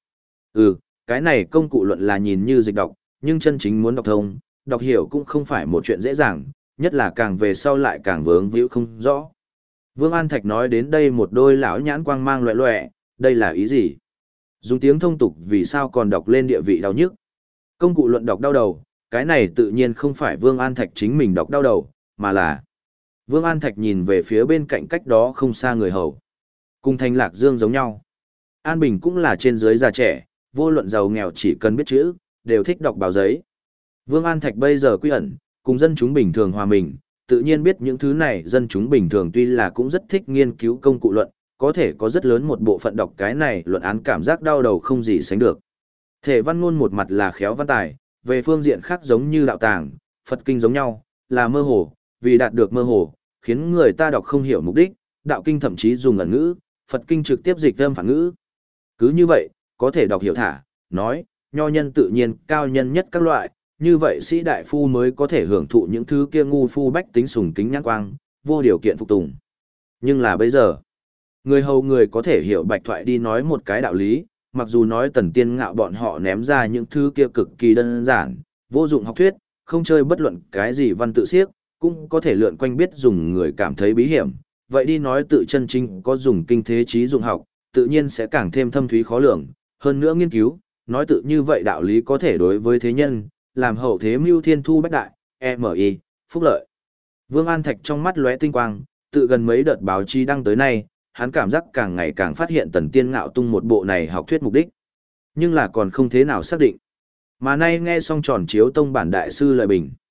Cái này công cụ luận là nhìn như dịch đọc, nhưng chân chính muốn đọc thông, đọc hiểu cũng không phải một chuyện dễ dàng, nhất là càng về sau lại càng vướng víu không rõ. Vương An Thạch nói đến đây một đôi lão nhãn quang mang loẹ loẹ, đây là ý gì? Dùng tiếng thông tục vì sao còn đọc lên địa vị đau nhức? Công cụ luận đọc đau đầu, cái này tự nhiên không phải Vương An Thạch chính mình đọc đau đầu, mà là Vương An Thạch nhìn về phía bên cạnh cách đó không xa người hầu. Cùng Thanh Lạc Dương giống nhau. An Bình cũng là trên dưới già trẻ, vô luận giàu nghèo chỉ cần biết chữ, đều thích đọc báo giấy. Vương An Thạch bây giờ quy ẩn, cùng dân chúng bình thường hòa mình, tự nhiên biết những thứ này dân chúng bình thường tuy là cũng rất thích nghiên cứu công cụ luận, có thể có rất lớn một bộ phận đọc cái này luận án cảm giác đau đầu không gì sánh được. Thể văn ngôn một mặt là khéo văn tài, về phương diện khác giống như đạo tàng, Phật kinh giống nhau, là mơ hồ, vì đạt được mơ hồ, khiến người ta đọc không hiểu mục đích, đạo kinh thậm chí dùng ẩn ngữ, Phật kinh trực tiếp dịch âm phản ngữ. Cứ như vậy, có thể đọc hiểu thả, nói, nho nhân tự nhiên, cao nhân nhất các loại, như vậy sĩ đại phu mới có thể hưởng thụ những thứ kia ngu phu bách tính sùng kính nhãn quang, vô điều kiện phục tùng. Nhưng là bây giờ, người hầu người có thể hiểu bạch thoại đi nói một cái đạo lý, mặc dù nói Tần Tiên Ngạo bọn họ ném ra những thứ kia cực kỳ đơn giản, vô dụng học thuyết, không chơi bất luận cái gì văn tự siếc, cũng có thể lượn quanh biết dùng người cảm thấy bí hiểm, vậy đi nói tự chân chính có dùng kinh thế trí dụng học, tự nhiên sẽ càng thêm thâm thúy khó lường, hơn nữa nghiên cứu, nói tự như vậy đạo lý có thể đối với thế nhân, làm hậu thế mưu thiên thu bách đại, MI, phúc lợi. Vương An Thạch trong mắt lóe tinh quang, tự gần mấy đợt báo chí đăng tới nay, hắn cảm giác càng ngày càng phát hiện Tần Tiên Ngạo tung một bộ này học thuyết mục đích. Nhưng là còn không thế nào xác định. Mà nay nghe xong tròn chiếu tông bản đại sư lời bình.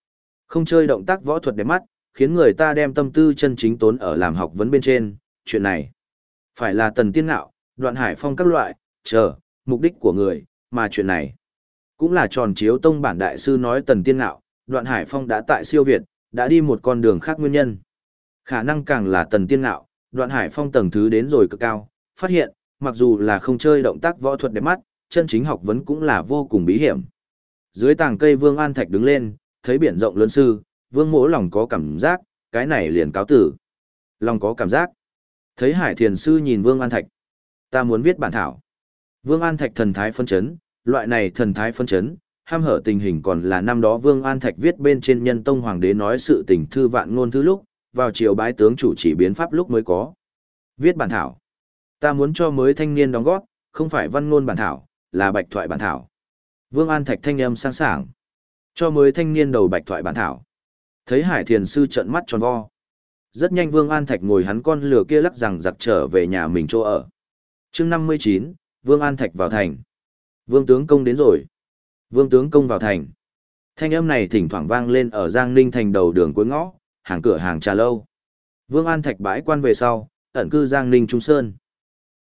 Không chơi động tác võ thuật đẹp mắt, khiến người ta đem tâm tư chân chính tốn ở làm học vấn bên trên, chuyện này. Phải là Tần Tiên Ngạo, Đoạn Hải Phong các loại, mục đích của người, mà chuyện này. Cũng là Tròn Chiếu Tông bản đại sư nói Tần Tiên Ngạo, Đoạn Hải Phong đã tại siêu Việt, đã đi một con đường khác nguyên nhân. Khả năng càng là Tần Tiên Ngạo, Đoạn Hải Phong tầng thứ đến rồi cực cao, phát hiện, mặc dù là không chơi động tác võ thuật đẹp mắt, chân chính học vấn cũng là vô cùng bí hiểm. Dưới tàng cây Vương An Thạch đứng lên, thấy biển rộng lớn sư, Vương Mỗ lòng có cảm giác, cái này liền cáo tử. Lòng có cảm giác. Thấy Hải Thiền sư nhìn Vương An Thạch, ta muốn viết bản thảo. Vương An Thạch thần thái phân chấn, loại này thần thái phân chấn, ham hở tình hình còn là năm đó Vương An Thạch viết bên trên Nhân Tông Hoàng đế nói sự tình thư vạn ngôn thứ lúc, vào chiều bái tướng chủ chỉ biến pháp lúc mới có. Viết bản thảo. Ta muốn cho mới thanh niên đóng góp, không phải văn ngôn bản thảo, là bạch thoại bản thảo. Vương An Thạch thanh âm sang sảng. Cho mới thanh niên đầu bạch thoại bản thảo. Thấy Hải Thiền sư trợn mắt tròn vo. Rất nhanh Vương An Thạch ngồi hắn con lừa kia lắc rằng giặc trở về nhà mình chỗ ở. Chương 59, Vương An Thạch vào thành. Vương tướng công đến rồi. Vương tướng công vào thành. Thanh âm này thỉnh thoảng vang lên ở Giang Ninh thành đầu đường cuối ngõ, hàng cửa hàng trà lâu. Vương An Thạch bãi quan về sau, ẩn cư Giang Ninh Trung Sơn.